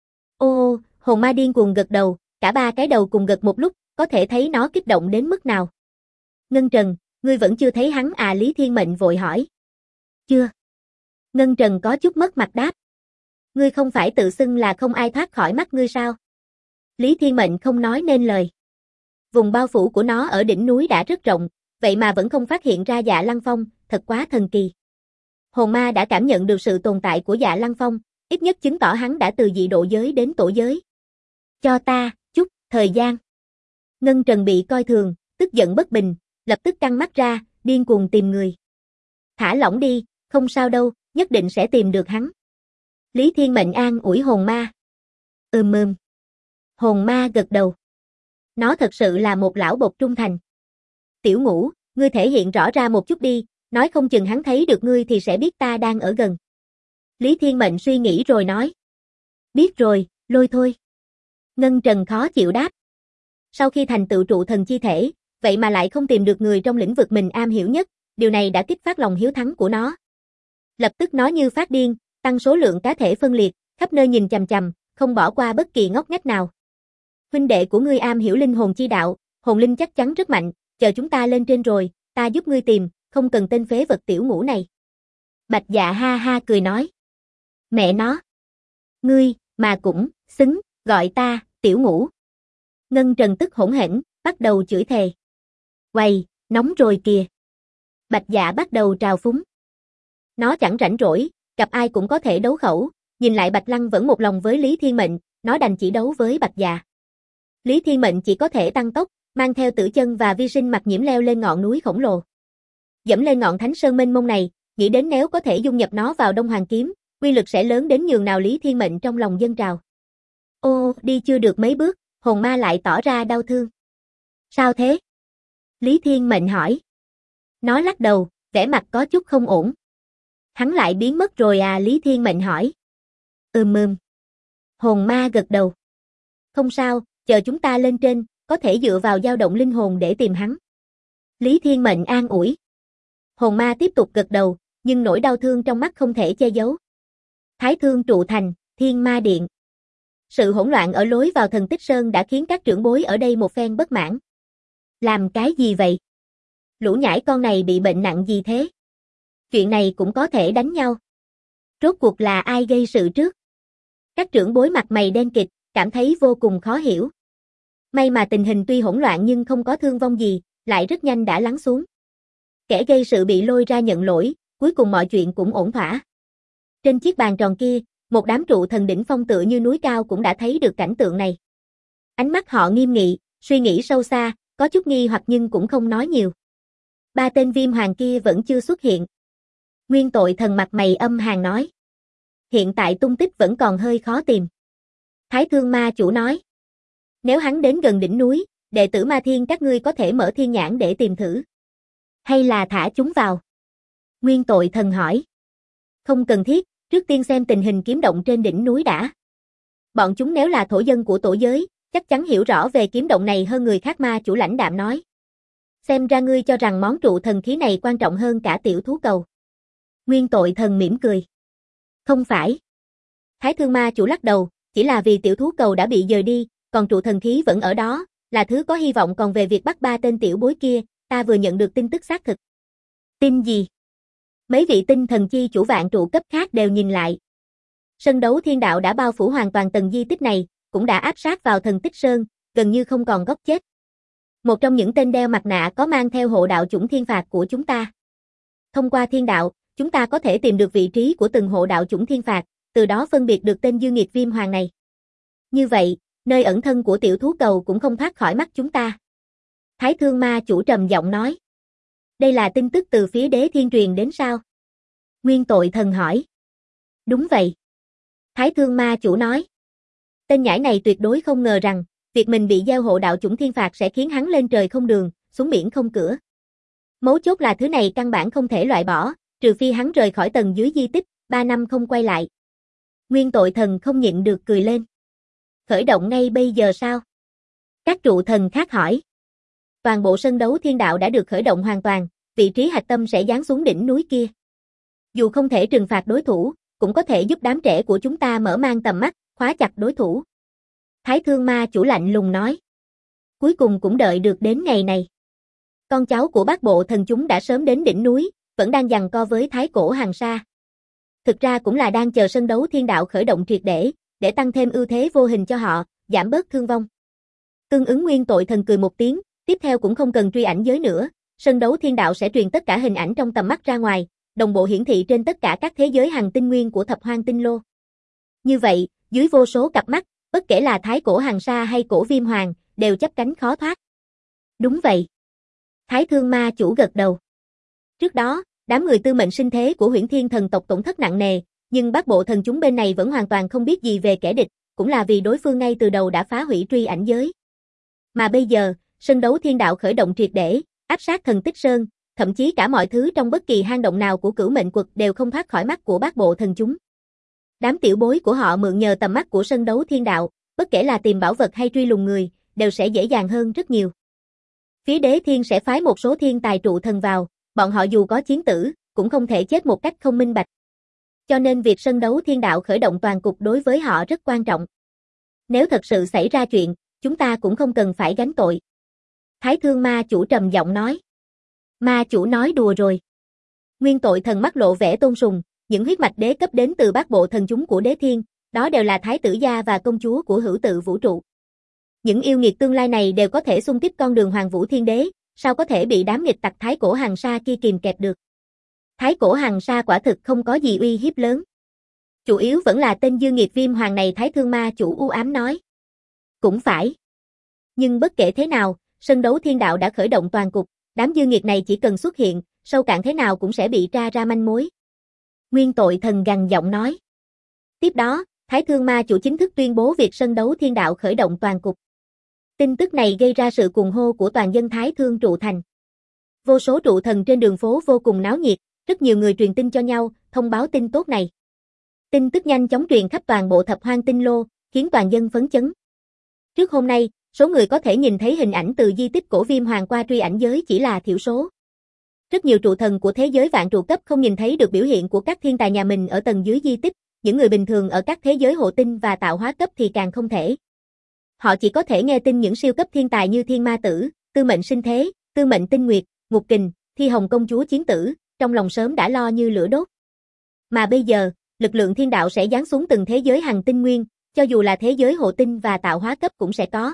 Speaker 1: Ô, hồn ma điên cuồng gật đầu, cả 3 cái đầu cùng gật một lúc, có thể thấy nó kích động đến mức nào. Ngân Trần, ngươi vẫn chưa thấy hắn à? Lý Thiên Mệnh vội hỏi. Chưa. Ngân Trần có chút mất mặt đáp. Ngươi không phải tự xưng là không ai thoát khỏi mắt ngươi sao? Lý Thiên Mệnh không nói nên lời. Vùng bao phủ của nó ở đỉnh núi đã rất rộng, vậy mà vẫn không phát hiện ra Dạ Lăng Phong, thật quá thần kỳ. Hồn ma đã cảm nhận được sự tồn tại của Dạ Lăng Phong, ít nhất chứng tỏ hắn đã từ dị độ giới đến tổ giới. Cho ta chút thời gian. Ngân Trần bị coi thường, tức giận bất bình, lập tức căng mắt ra, điên cuồng tìm người. Thả lỏng đi, không sao đâu, nhất định sẽ tìm được hắn. Lý Thiên Mệnh an ủi hồn ma. Ừm. Hồn ma gật đầu. Nó thật sự là một lão bộc trung thành. Tiểu Ngũ, ngươi thể hiện rõ ra một chút đi, nói không chừng hắn thấy được ngươi thì sẽ biết ta đang ở gần. Lý Thiên Mệnh suy nghĩ rồi nói. Biết rồi, lôi thôi. Ngân Trần khó chịu đáp. Sau khi thành tựu trụ thần chi thể, vậy mà lại không tìm được người trong lĩnh vực mình am hiểu nhất, điều này đã kích phát lòng hiếu thắng của nó. Lập tức nó như phát điên, tăng số lượng cá thể phân liệt, khắp nơi nhìn chằm chằm, không bỏ qua bất kỳ ngóc ngách nào. Huynh đệ của ngươi am hiểu linh hồn chi đạo, hồn linh chắc chắn rất mạnh, chờ chúng ta lên trên rồi, ta giúp ngươi tìm, không cần tên phế vật Tiểu Ngũ này. Bạch Dạ ha ha cười nói. Mẹ nó. Ngươi, mà cũng, xứng, gọi ta, tiểu ngũ. Ngân Trần tức hỗn hển, bắt đầu chửi thề. Quầy, nóng rồi kìa. Bạch Dạ bắt đầu trào phúng. Nó chẳng rảnh rỗi, gặp ai cũng có thể đấu khẩu, nhìn lại Bạch Lăng vẫn một lòng với Lý Thiên Mệnh, nó đành chỉ đấu với Bạch Dạ. Lý Thiên Mệnh chỉ có thể tăng tốc, mang theo Tử Chân và Vi Sinh Mặc Nhiễm leo lên ngọn núi khổng lồ. Dẫm lên ngọn thánh sơn mênh mông này, nghĩ đến nếu có thể dung nhập nó vào Đông Hoàng kiếm, uy lực sẽ lớn đến nhường nào. Lý Thiên Mệnh trong lòng dâng trào. Ô, đi chưa được mấy bước, hồn ma lại tỏ ra đau thương. Sao thế? Lý Thiên Mệnh hỏi. Nó lắc đầu, vẻ mặt có chút không ổn. Hắn lại biến mất rồi à? Lý Thiên Mệnh hỏi. Hồn ma gật đầu. Không sao, chờ chúng ta lên trên, có thể dựa vào dao động linh hồn để tìm hắn. Lý Thiên Mệnh an ủi. Hồn ma tiếp tục gật đầu, nhưng nỗi đau thương trong mắt không thể che giấu. Thái Thương trụ thành, Thiên Ma Điện. Sự hỗn loạn ở lối vào Thần Tích Sơn đã khiến các trưởng bối ở đây một phen bất mãn. Làm cái gì vậy? Lũ nhãi con này bị bệnh nặng gì thế? Chuyện này cũng có thể đánh nhau. Rốt cuộc là ai gây sự trước? Các trưởng bối mặt mày đen kịt, cảm thấy vô cùng khó hiểu. May mà tình hình tuy hỗn loạn nhưng không có thương vong gì, lại rất nhanh đã lắng xuống. Kẻ gây sự bị lôi ra nhận lỗi, cuối cùng mọi chuyện cũng ổn thỏa. Trên chiếc bàn tròn kia, một đám trụ thần đỉnh phong tựa như núi cao cũng đã thấy được cảnh tượng này. Ánh mắt họ nghiêm nghị, suy nghĩ sâu xa, có chút nghi hoặc nhưng cũng không nói nhiều. Ba tên viêm hoàng kia vẫn chưa xuất hiện. Nguyên Tội Thần mặt mày âm hàn nói. Hiện tại tung tích vẫn còn hơi khó tìm. Thái Thương Ma chủ nói. Nếu hắn đến gần đỉnh núi, đệ tử Ma Thiên các ngươi có thể mở thiên nhãn để tìm thử. Hay là thả chúng vào? Nguyên Tội Thần hỏi. Không cần thiết, trước tiên xem tình hình kiếm động trên đỉnh núi đã. Bọn chúng nếu là thổ dân của tổ giới, chắc chắn hiểu rõ về kiếm động này hơn người khác. Ma chủ lãnh đạm nói. Xem ra ngươi cho rằng món trụ thần khí này quan trọng hơn cả tiểu thú cầu. Nguyên Tội Thần mỉm cười. Không phải. Thái Thương Ma chủ lắc đầu, chỉ là vì tiểu thú cầu đã bị dời đi, còn trụ thần khí vẫn ở đó, là thứ có hy vọng. Còn về việc bắt ba tên tiểu bối kia, ta vừa nhận được tin tức xác thực. Tin gì? Mấy vị tinh thần chi chủ vạn trụ cấp khác đều nhìn lại. Sân đấu thiên đạo đã bao phủ hoàn toàn tầng di tích này, cũng đã áp sát vào Thần Tích Sơn, gần như không còn góc chết. Một trong những tên đeo mặt nạ có mang theo hộ đạo chủng thiên phạt của chúng ta. Thông qua thiên đạo, chúng ta có thể tìm được vị trí của từng hộ đạo chủng thiên phạt, từ đó phân biệt được tên dư nghiệt viêm hoàng này. Như vậy, nơi ẩn thân của tiểu thú cầu cũng không thoát khỏi mắt chúng ta. Thái Thương Ma chủ trầm giọng nói. Đây là tin tức từ phía Đế Thiên truyền đến sao? Nguyên Tội Thần hỏi. Đúng vậy. Thái Thương Ma chủ nói. Tên nhãi này tuyệt đối không ngờ rằng, việc mình bị gieo hộ đạo chủng thiên phạt sẽ khiến hắn lên trời không đường, xuống biển không cửa. Mấu chốt là thứ này căn bản không thể loại bỏ, trừ phi hắn rời khỏi tầng dưới di tích, 3 năm không quay lại. Nguyên Tội Thần không nhịn được cười lên. Khởi động ngay bây giờ sao? Các trụ thần khác hỏi. Toàn bộ sân đấu thiên đạo đã được khởi động hoàn toàn, vị trí hạch tâm sẽ giáng xuống đỉnh núi kia. Dù không thể trừng phạt đối thủ, cũng có thể giúp đám trẻ của chúng ta mở mang tầm mắt, khóa chặt đối thủ. Thái Thương Ma chủ lạnh lùng nói. Cuối cùng cũng đợi được đến ngày này. Con cháu của bát bộ thần chúng đã sớm đến đỉnh núi, vẫn đang giằng co với Thái Cổ Hằng Sa. Thực ra cũng là đang chờ sân đấu thiên đạo khởi động triệt để tăng thêm ưu thế vô hình cho họ, giảm bớt thương vong. Tương ứng Nguyên Tội Thần cười một tiếng, tiếp theo cũng không cần truy ảnh giới nữa, sân đấu thiên đạo sẽ truyền tất cả hình ảnh trong tầm mắt ra ngoài, đồng bộ hiển thị trên tất cả các thế giới hành tinh nguyên của Thập Hoang Tinh Lô. Như vậy, dưới vô số cặp mắt, bất kể là Thái Cổ Hằng Sa hay Cổ Viêm Hoàng, đều chắp cánh khó thoát. Đúng vậy. Thái Thương Ma chủ gật đầu. Trước đó, đám người tư mệnh sinh thế của Huyễn Thiên thần tộc tổn thất nặng nề, nhưng bát bộ thần chúng bên này vẫn hoàn toàn không biết gì về kẻ địch, cũng là vì đối phương ngay từ đầu đã phá hủy truy ảnh giới. Mà bây giờ, sân đấu thiên đạo khởi động triệt để, áp sát Thần Tích Sơn, thậm chí cả mọi thứ trong bất kỳ hang động nào của Cửu Mệnh Quật đều không thoát khỏi mắt của bát bộ thần chúng. Đám tiểu bối của họ mượn nhờ tầm mắt của sân đấu thiên đạo, bất kể là tìm bảo vật hay truy lùng người, đều sẽ dễ dàng hơn rất nhiều. Phía Đế Thiên sẽ phái một số thiên tài trụ thần vào, bọn họ dù có chiến tử, cũng không thể chết một cách không minh bạch. Cho nên việc sân đấu thiên đạo khởi động toàn cục đối với họ rất quan trọng. Nếu thật sự xảy ra chuyện, chúng ta cũng không cần phải gánh tội. Thái Thương Ma chủ trầm giọng nói. Ma chủ nói đùa rồi. Nguyên Tội Thần mắt lộ vẻ tôn sùng, những huyết mạch đế cấp đến từ bát bộ thần chúng của Đế Thiên, Đó đều là thái tử gia và công chúa của hữu tự vũ trụ. Những yêu nghiệt tương lai này đều có thể xung kích con đường Hoàng Vũ Thiên Đế, sao có thể bị đám nghịch tặc Thái Cổ Hằng Sa kia kìm kẹp được. Thái Cổ Hằng Sa quả thực không có gì uy hiếp lớn. Chủ yếu vẫn là tên Dương Nghiệt Viêm Hoàng này, Thái Thương Ma chủ u ám nói. Cũng phải. Nhưng bất kể thế nào, sân đấu thiên đạo đã khởi động toàn cục, đám Dương Nghiệt này chỉ cần xuất hiện, sâu cạn thế nào cũng sẽ bị tra ra manh mối. Nguyên Tội Thần gằn giọng nói. Tiếp đó, Thái Thương Ma chủ chính thức tuyên bố việc sân đấu thiên đạo khởi động toàn cục. Tin tức này gây ra sự cuồng hô của toàn dân Thái Thương trụ thành. Vô số trụ thần trên đường phố vô cùng náo nhiệt, rất nhiều người truyền tin cho nhau, thông báo tin tốt này. Tin tức nhanh chóng truyền khắp toàn bộ Thập Hoang Tinh Lô, khiến toàn dân phấn chấn. Trước hôm nay, số người có thể nhìn thấy hình ảnh từ di tích cổ Viêm Hoàng qua truy ảnh giới chỉ là thiểu số. Rất nhiều trụ thần của thế giới vạn trụ cấp không nhìn thấy được biểu hiện của các thiên tài nhà mình ở tầng dưới di tích, những người bình thường ở các thế giới hộ tinh và tạo hóa cấp thì càng không thể. Họ chỉ có thể nghe tin những siêu cấp thiên tài như Thiên Ma Tử, Tư Mệnh Sinh Thế, Tư Mệnh Tinh Nguyệt, Ngục Kình, Thi Hồng Công Chúa Chiến Tử, trong lòng sớm đã lo như lửa đốt. Mà bây giờ, lực lượng thiên đạo sẽ giáng xuống từng thế giới hành tinh nguyên, cho dù là thế giới hộ tinh và tạo hóa cấp cũng sẽ có.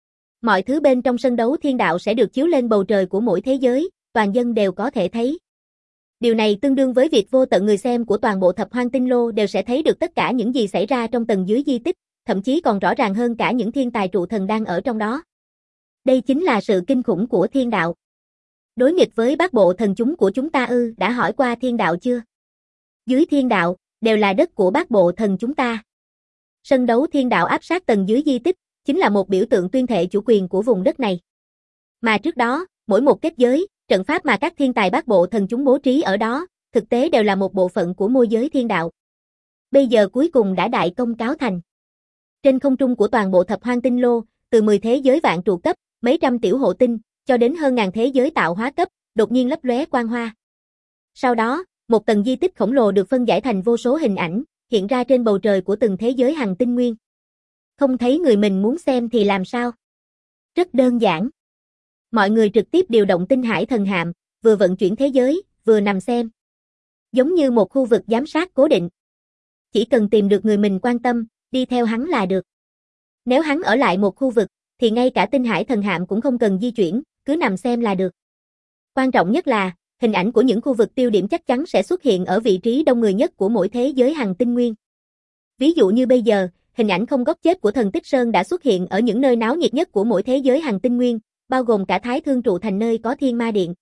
Speaker 1: Mọi thứ bên trong sân đấu thiên đạo sẽ được chiếu lên bầu trời của mỗi thế giới, toàn dân đều có thể thấy. Điều này tương đương với việc vô tận người xem của toàn bộ Thập Hoang Tinh Lô đều sẽ thấy được tất cả những gì xảy ra trong tầng dưới di tích, thậm chí còn rõ ràng hơn cả những thiên tài trụ thần đang ở trong đó. Đây chính là sự kinh khủng của thiên đạo. Đối nghịch với bát bộ thần chúng của chúng ta ư? Đã hỏi qua thiên đạo chưa? Dưới thiên đạo, đều là đất của bát bộ thần chúng ta. Sân đấu thiên đạo áp sát tầng dưới di tích, chính là một biểu tượng tuyên thệ chủ quyền của vùng đất này. Mà trước đó, mỗi một kết giới, trận pháp mà các thiên tài bát bộ thần chúng bố trí ở đó, thực tế đều là một bộ phận của môi giới thiên đạo. Bây giờ cuối cùng đã đại công cáo thành. Trên không trung của toàn bộ Thập Hoang Tinh Lô, từ 10 thế giới vạn trụ cấp, mấy trăm tiểu hộ tinh, cho đến hơn ngàn thế giới tạo hóa cấp, đột nhiên lấp lóe quang hoa. Sau đó, một tầng di tích khổng lồ được phân giải thành vô số hình ảnh, hiện ra trên bầu trời của từng thế giới hành tinh nguyên. Không thấy người mình muốn xem thì làm sao? Rất đơn giản. Mọi người trực tiếp điều động tinh hải thần hạm, vừa vận chuyển thế giới, vừa nằm xem. Giống như một khu vực giám sát cố định. Chỉ cần tìm được người mình quan tâm, đi theo hắn là được. Nếu hắn ở lại một khu vực, thì ngay cả tinh hải thần hạm cũng không cần di chuyển, cứ nằm xem là được. Quan trọng nhất là, hình ảnh của những khu vực tiêu điểm chắc chắn sẽ xuất hiện ở vị trí đông người nhất của mỗi thế giới hành tinh nguyên. Ví dụ như bây giờ, hình ảnh không góc chết của thần Tích Sơn đã xuất hiện ở những nơi náo nhiệt nhất của mỗi thế giới hành tinh nguyên, bao gồm cả Thái Thương trụ thành nơi có Thiên Ma Điện.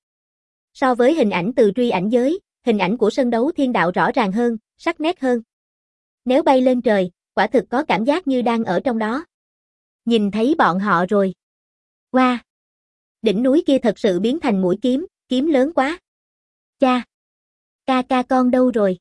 Speaker 1: So với hình ảnh từ truy ảnh giới, hình ảnh của sân đấu thiên đạo rõ ràng hơn, sắc nét hơn. Nếu bay lên trời, quả thực có cảm giác như đang ở trong đó. Nhìn thấy bọn họ rồi. Wow! Đỉnh núi kia thật sự biến thành mũi kiếm, kiếm lớn quá. Cha! Ca con đâu rồi?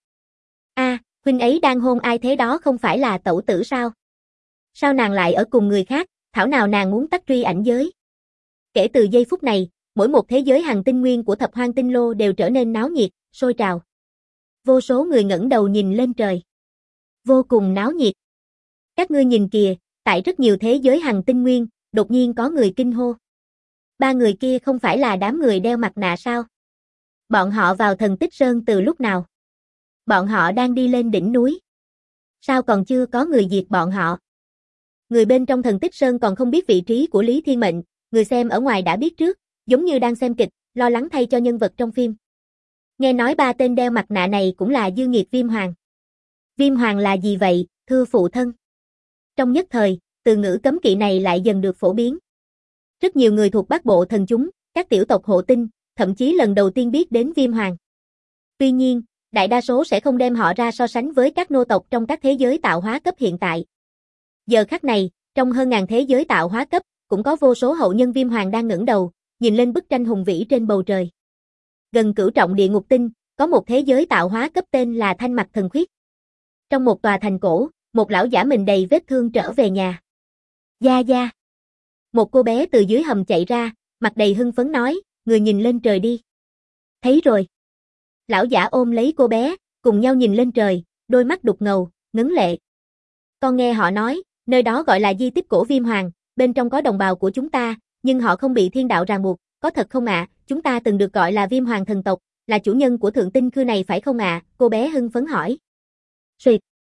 Speaker 1: Huynh ấy đang hôn ai thế đó, không phải là tẩu tử sao? Sao nàng lại ở cùng người khác, thảo nào nàng muốn tắt truy ảnh giới? Kể từ giây phút này, mỗi một thế giới hành tinh nguyên của Thập Hoang Tinh Lô đều trở nên náo nhiệt, sôi trào. Vô số người ngẩng đầu nhìn lên trời. Vô cùng náo nhiệt. Các ngươi nhìn kìa, tại rất nhiều thế giới hành tinh nguyên, đột nhiên có người kinh hô. Ba người kia không phải là đám người đeo mặt nạ sao? Bọn họ vào thần Tích Sơn từ lúc nào? Bọn họ đang đi lên đỉnh núi. Sao còn chưa có người diệt bọn họ? Người bên trong thần Tích Sơn còn không biết vị trí của Lý Thiên Mệnh, người xem ở ngoài đã biết trước, giống như đang xem kịch, lo lắng thay cho nhân vật trong phim. Nghe nói ba tên đeo mặt nạ này cũng là Dương Nghiệt Viêm Hoàng. Viêm Hoàng là gì vậy, thưa phụ thân? Trong nhất thời, từ ngữ cấm kỵ này lại dần được phổ biến. Rất nhiều người thuộc bát bộ thần chúng, các tiểu tộc hộ tinh, thậm chí lần đầu tiên biết đến Viêm Hoàng. Tuy nhiên, đại đa số sẽ không đem họ ra so sánh với các nô tộc trong các thế giới tạo hóa cấp hiện tại. Giờ khắc này, trong hơn ngàn thế giới tạo hóa cấp, cũng có vô số hậu nhân Viêm Hoàng đang ngẩng đầu, nhìn lên bức tranh hùng vĩ trên bầu trời. Gần cửu trọng địa ngục tinh, có một thế giới tạo hóa cấp tên là Thanh Mặc Thần Khuyết. Trong một tòa thành cổ, một lão giả mình đầy vết thương trở về nhà. Gia. Một cô bé từ dưới hầm chạy ra, mặt đầy hưng phấn nói, người nhìn lên trời đi. Thấy rồi. Lão giả ôm lấy cô bé, cùng nhau nhìn lên trời, đôi mắt đục ngầu, ngấn lệ. Con nghe họ nói, nơi đó gọi là di tích cổ Viêm Hoàng, bên trong có đồng bào của chúng ta, nhưng họ không bị thiên đạo ràng buộc, có thật không ạ? Chúng ta từng được gọi là Viêm Hoàng thần tộc, là chủ nhân của thượng tinh khư này phải không ạ? Cô bé hưng phấn hỏi. Xuyệt.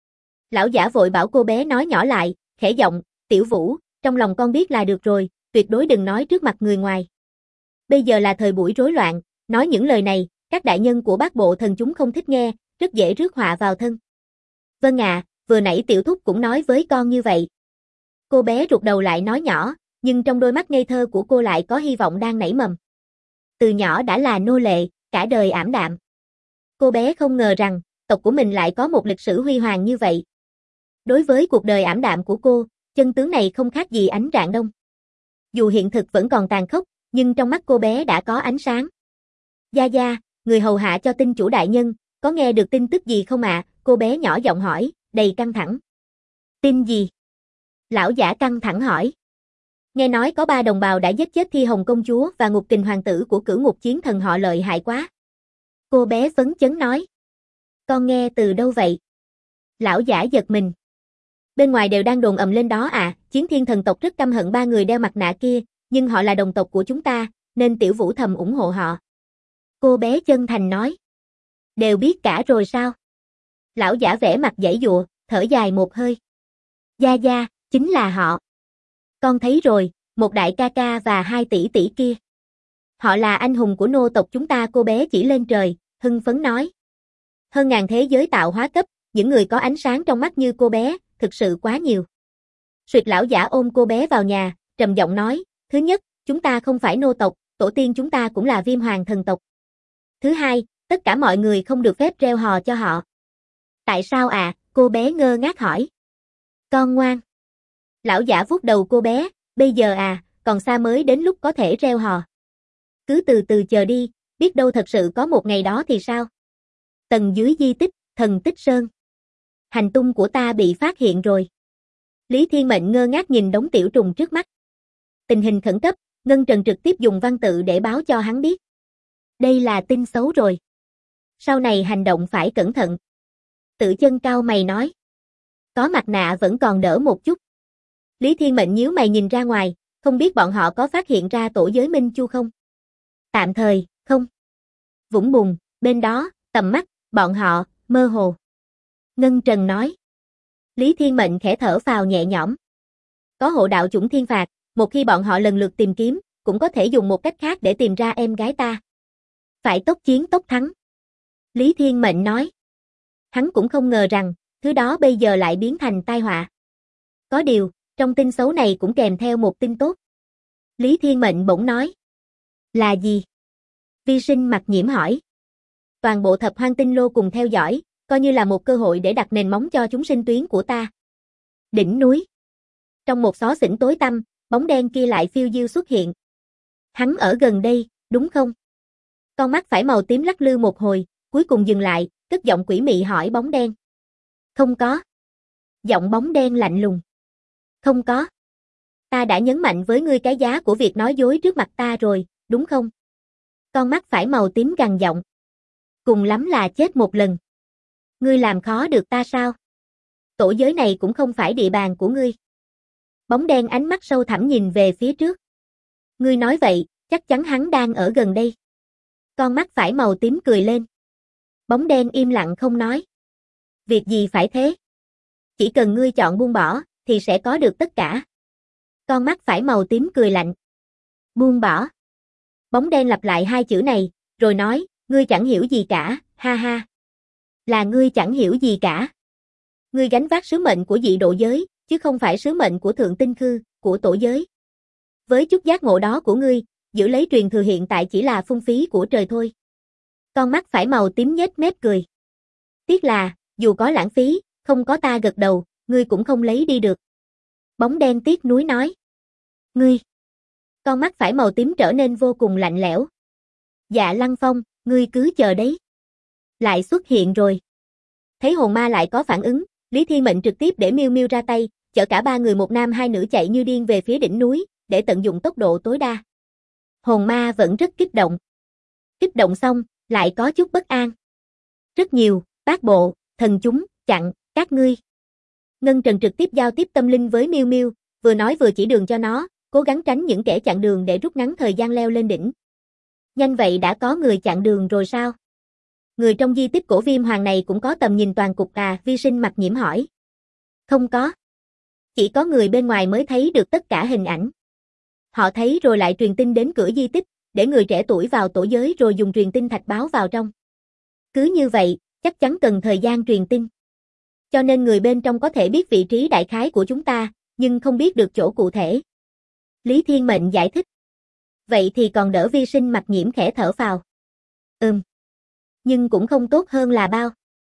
Speaker 1: Lão giả vội bảo cô bé nói nhỏ lại, khẽ giọng, Tiểu Vũ, trong lòng con biết là được rồi, tuyệt đối đừng nói trước mặt người ngoài. Bây giờ là thời buổi rối loạn, nói những lời này, các đại nhân của bát bộ thần chúng không thích nghe, rất dễ rước họa vào thân. Vâng ạ, vừa nãy tiểu thúc cũng nói với con như vậy. Cô bé rụt đầu lại nói nhỏ, nhưng trong đôi mắt ngây thơ của cô lại có hy vọng đang nảy mầm. Từ nhỏ đã là nô lệ, cả đời ảm đạm. Cô bé không ngờ rằng, tộc của mình lại có một lịch sử huy hoàng như vậy. Đối với cuộc đời ảm đạm của cô, chân tướng này không khác gì ánh rạng đông. Dù hiện thực vẫn còn tàn khốc, nhưng trong mắt cô bé đã có ánh sáng. Gia Gia, người hầu hạ cho tinh chủ đại nhân, có nghe được tin tức gì không ạ? Cô bé nhỏ giọng hỏi, đầy căng thẳng. Tin gì? Lão giả căng thẳng hỏi. Nghe nói có 3 đồng bào đã giết chết Thi Hồng công chúa và Ngục Kình hoàng tử của Cửu Ngục chiến thần họ lợi hại quá. Cô bé phấn chấn nói. Con nghe từ đâu vậy? Lão giả giật mình. Bên ngoài đều đang đồn ầm lên đó à, Chiến Thiên thần tộc rất căm hận 3 người đeo mặt nạ kia, nhưng họ là đồng tộc của chúng ta, nên Tiểu Vũ thầm ủng hộ họ. Cô bé chân thành nói. Đều biết cả rồi sao? Lão giả vẻ mặt giãy giụa, thở dài một hơi. Gia Gia, chính là họ. Con thấy rồi, một đại ca ca và 2 tỷ tỷ kia. Họ là anh hùng của nô tộc chúng ta. Cô bé chỉ lên trời, hưng phấn nói. Hơn ngàn thế giới tạo hóa cấp, những người có ánh sáng trong mắt như cô bé, thực sự quá nhiều. Suyệt lão giả ôm cô bé vào nhà, trầm giọng nói, thứ nhất, chúng ta không phải nô tộc, tổ tiên chúng ta cũng là Viêm Hoàng thần tộc. Thứ hai, tất cả mọi người không được phép reo hò cho họ. Tại sao ạ? Cô bé ngơ ngác hỏi. Con ngoan. Lão giả vuốt đầu cô bé, bây giờ à, còn xa mới đến lúc có thể reo hò. Cứ từ từ chờ đi, biết đâu thật sự có một ngày đó thì sao? Tầng dưới di tích, Thần Tích Sơn. Hành tung của ta bị phát hiện rồi. Lý Thiên Mệnh ngơ ngác nhìn đống tiểu trùng trước mắt. Tình hình khẩn cấp, Ngân Trần trực tiếp dùng văn tự để báo cho hắn biết. Đây là tin xấu rồi. Sau này hành động phải cẩn thận. Tự Chân cau mày nói. Có mặt nạ vẫn còn đỡ một chút. Lý Thiên Mệnh nhíu mày nhìn ra ngoài, không biết bọn họ có phát hiện ra tổ giới Minh Chu không? Tạm thời, không. Vũng bùn, bên đó, tầm mắt, bọn họ, mơ hồ. Ngân Trần nói. Lý Thiên Mệnh khẽ thở phào nhẹ nhõm. Có hộ đạo chủng thiên phạt, một khi bọn họ lần lượt tìm kiếm, cũng có thể dùng một cách khác để tìm ra em gái ta. Phải tốc chiến tốc thắng. Lý Thiên Mệnh nói. Hắn cũng không ngờ rằng, thứ đó bây giờ lại biến thành tai họa. Có điều, trong tin xấu này cũng kèm theo một tin tốt. Lý Thiên Mệnh bỗng nói. Là gì? Vi Sinh mặt nhiễm hỏi. Toàn bộ Thập Hoang Tinh Lô cùng theo dõi, coi như là một cơ hội để đặt nền móng cho chúng sinh tuyến của ta. Đỉnh núi. Trong một xó xỉnh tối tăm, bóng đen kia lại phiêu diêu xuất hiện. Hắn ở gần đây, đúng không? Con mắt phải màu tím lắc lư một hồi, cuối cùng dừng lại, cất giọng quỷ mị hỏi bóng đen. Không có. Giọng bóng đen lạnh lùng. Không có. Ta đã nhấn mạnh với ngươi cái giá của việc nói dối trước mặt ta rồi, đúng không? Con mắt phải màu tím gằn giọng. Cùng lắm là chết một lần. Ngươi làm khó được ta sao? Tổ giới này cũng không phải địa bàn của ngươi. Bóng đen ánh mắt sâu thẳm nhìn về phía trước. Ngươi nói vậy, chắc chắn hắn đang ở gần đây. Con mắt phải màu tím cười lên. Bóng đen im lặng không nói. Việc gì phải thế? Chỉ cần ngươi chọn buông bỏ, thì sẽ có được tất cả. Con mắt phải màu tím cười lạnh. Buông bỏ. Bóng đen lặp lại 2 chữ này, rồi nói, ngươi chẳng hiểu gì cả, ha ha. Là ngươi chẳng hiểu gì cả. Ngươi gánh vác sứ mệnh của dị độ giới, chứ không phải sứ mệnh của thượng tinh khư, của tổ giới. Với chút giác ngộ đó của ngươi, giữ lấy truyền thừa hiện tại chỉ là phung phí của trời thôi. Con mắt phải màu tím nhếch mép cười. Tiếc là, dù có lãng phí, không có ta gật đầu, ngươi cũng không lấy đi được. Bóng đen tiếc nuối nói. Ngươi. Con mắt phải màu tím trở nên vô cùng lạnh lẽo. Dạ Lăng Phong, ngươi cứ chờ đấy. Lại xuất hiện rồi. Thấy hồn ma lại có phản ứng, Lý Thiên Mệnh trực tiếp để Miêu Miêu ra tay, chở cả 3 người một nam 2 nữ chạy như điên về phía đỉnh núi, để tận dụng tốc độ tối đa. Hồn ma vẫn rất kích động. Kích động xong, lại có chút bất an. Rất nhiều, bát bộ, thần chúng, chặn, các ngươi. Ngân Trần trực tiếp giao tiếp tâm linh với Miêu Miêu, vừa nói vừa chỉ đường cho nó, cố gắng tránh những kẻ chặn đường để rút ngắn thời gian leo lên đỉnh. Nhanh vậy đã có người chặn đường rồi sao? Người trong di tích cổ Viêm Hoàng này cũng có tầm nhìn toàn cục à? Vi Sinh mặt nhiễm hỏi. Không có. Chỉ có người bên ngoài mới thấy được tất cả hình ảnh. Họ thấy rồi lại truyền tin đến cửa di tích, để người trẻ tuổi vào tổ giới rồi dùng truyền tin thạch báo vào trong. Cứ như vậy, chắc chắn cần thời gian truyền tin. Cho nên người bên trong có thể biết vị trí đại khái của chúng ta, nhưng không biết được chỗ cụ thể. Lý Thiên Mệnh giải thích. Vậy thì còn đỡ. Vi Sinh Mặc Nhiễm khẽ thở phào. Nhưng cũng không tốt hơn là bao.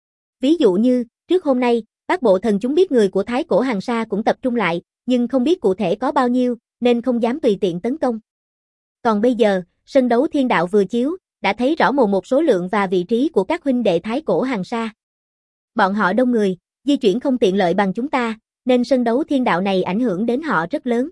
Speaker 1: Ví dụ như, trước hôm nay, Bát Bộ Thần chúng biết người của Thái Cổ Hàn Sa cũng tập trung lại, nhưng không biết cụ thể có bao nhiêu, nên không dám tùy tiện tấn công. Còn bây giờ, sân đấu thiên đạo vừa chiếu, đã thấy rõ một số lượng và vị trí của các huynh đệ Thái Cổ Hàn Sa. Bọn họ đông người, di chuyển không tiện lợi bằng chúng ta, nên sân đấu thiên đạo này ảnh hưởng đến họ rất lớn.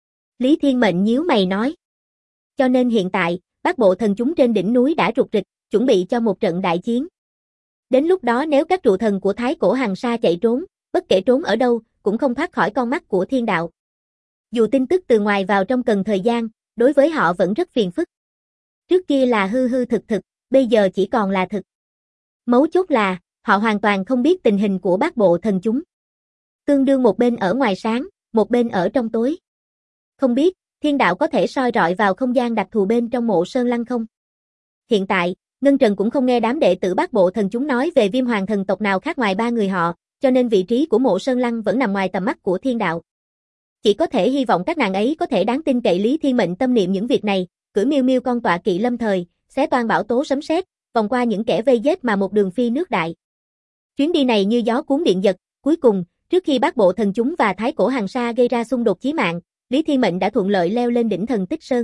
Speaker 1: Lý Thiên Mệnh nhíu mày nói. Cho nên hiện tại, Bát Bộ Thần chúng trên đỉnh núi đã rục rịch, chuẩn bị cho một trận đại chiến. Đến lúc đó nếu các trụ thần của Thái Cổ Hàn Sa chạy trốn, bất kể trốn ở đâu, cũng không thoát khỏi con mắt của thiên đạo. Dù tin tức từ ngoài vào trong cần thời gian, đối với họ vẫn rất phiền phức. Trước kia là hư hư thực thực, bây giờ chỉ còn là thực. Mấu chốt là, họ hoàn toàn không biết tình hình của Bát Bộ Thần chúng. Tương đương một bên ở ngoài sáng, một bên ở trong tối. Không biết, thiên đạo có thể soi rọi vào không gian đặc thù bên trong Mộ Sơn Lăng không? Hiện tại, Ngân Trần cũng không nghe đám đệ tử Bát Bộ Thần chúng nói về Viêm Hoàng thần tộc nào khác ngoài ba người họ, cho nên vị trí của Mộ Sơn Lăng vẫn nằm ngoài tầm mắt của thiên đạo. Chỉ có thể hy vọng các nàng ấy có thể đáng tin cậy. Lý Thiên Mệnh tâm niệm những việc này, cưỡi miêu miêu con tọa kỵ lâm thời, xé toan bão tố sấm sét, vòng qua những kẻ vây giết mà một đường phi nước đại. Chuyến đi này như gió cuốn điện giật, cuối cùng, trước khi Bát Bộ Thần chúng và Thái Cổ Hàn Sa gây ra xung đột chí mạng, Lý Thiên Mệnh đã thuận lợi leo lên đỉnh Thần Tích Sơn.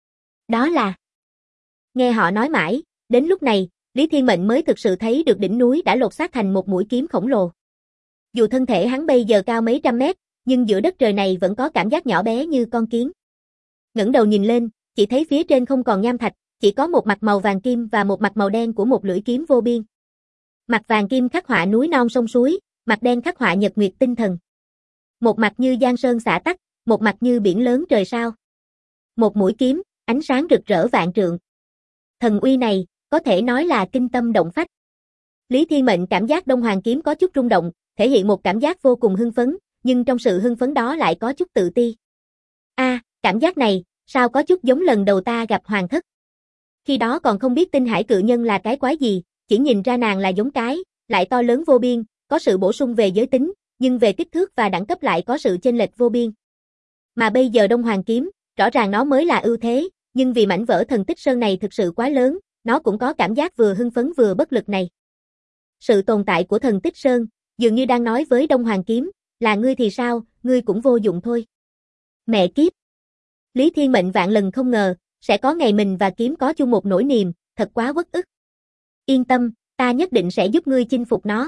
Speaker 1: Đó là... Nghe họ nói mãi, đến lúc này, Lý Thiên Mệnh mới thực sự thấy được đỉnh núi đã lột xác thành một mũi kiếm khổng lồ. Dù thân thể hắn bây giờ cao mấy trăm mét, nhưng giữa đất trời này vẫn có cảm giác nhỏ bé như con kiến. Ngẩng đầu nhìn lên, chỉ thấy phía trên không còn nham thạch, chỉ có một mặt màu vàng kim và một mặt màu đen của một lưỡi kiếm vô biên. Mặt vàng kim khắc họa núi non sông suối, mặt đen khắc họa nhật nguyệt tinh thần. Một mặt như giang sơn xả tắc, một mặt như biển lớn trời sao. Một mũi kiếm, ánh sáng rực rỡ vạn trượng. Thần uy này, có thể nói là kinh tâm động phách. Lý Thiên Mệnh cảm giác Đông Hoàng kiếm có chút rung động, thể hiện một cảm giác vô cùng hưng phấn, nhưng trong sự hưng phấn đó lại có chút tự ti. Cảm giác này, sao có chút giống lần đầu ta gặp Hoàng thất. Khi đó còn không biết Tinh Hải cự nhân là cái quái gì, chỉ nhìn ra nàng là giống cái, lại to lớn vô biên, có sự bổ sung về giới tính, nhưng về kích thước và đẳng cấp lại có sự chênh lệch vô biên. Mà bây giờ Đông Hoàng kiếm, rõ ràng nó mới là ưu thế, nhưng vì mảnh vỡ Thần Tích Sơn này thực sự quá lớn, nó cũng có cảm giác vừa hưng phấn vừa bất lực này. Sự tồn tại của Thần Tích Sơn, dường như đang nói với Đông Hoàng kiếm, là ngươi thì sao, ngươi cũng vô dụng thôi. Mẹ kiếp! Lý Thiên Mệnh vạn lần không ngờ, sẽ có ngày mình và kiếm có chung một nỗi niềm, thật quá uất ức. Yên tâm, ta nhất định sẽ giúp ngươi chinh phục nó.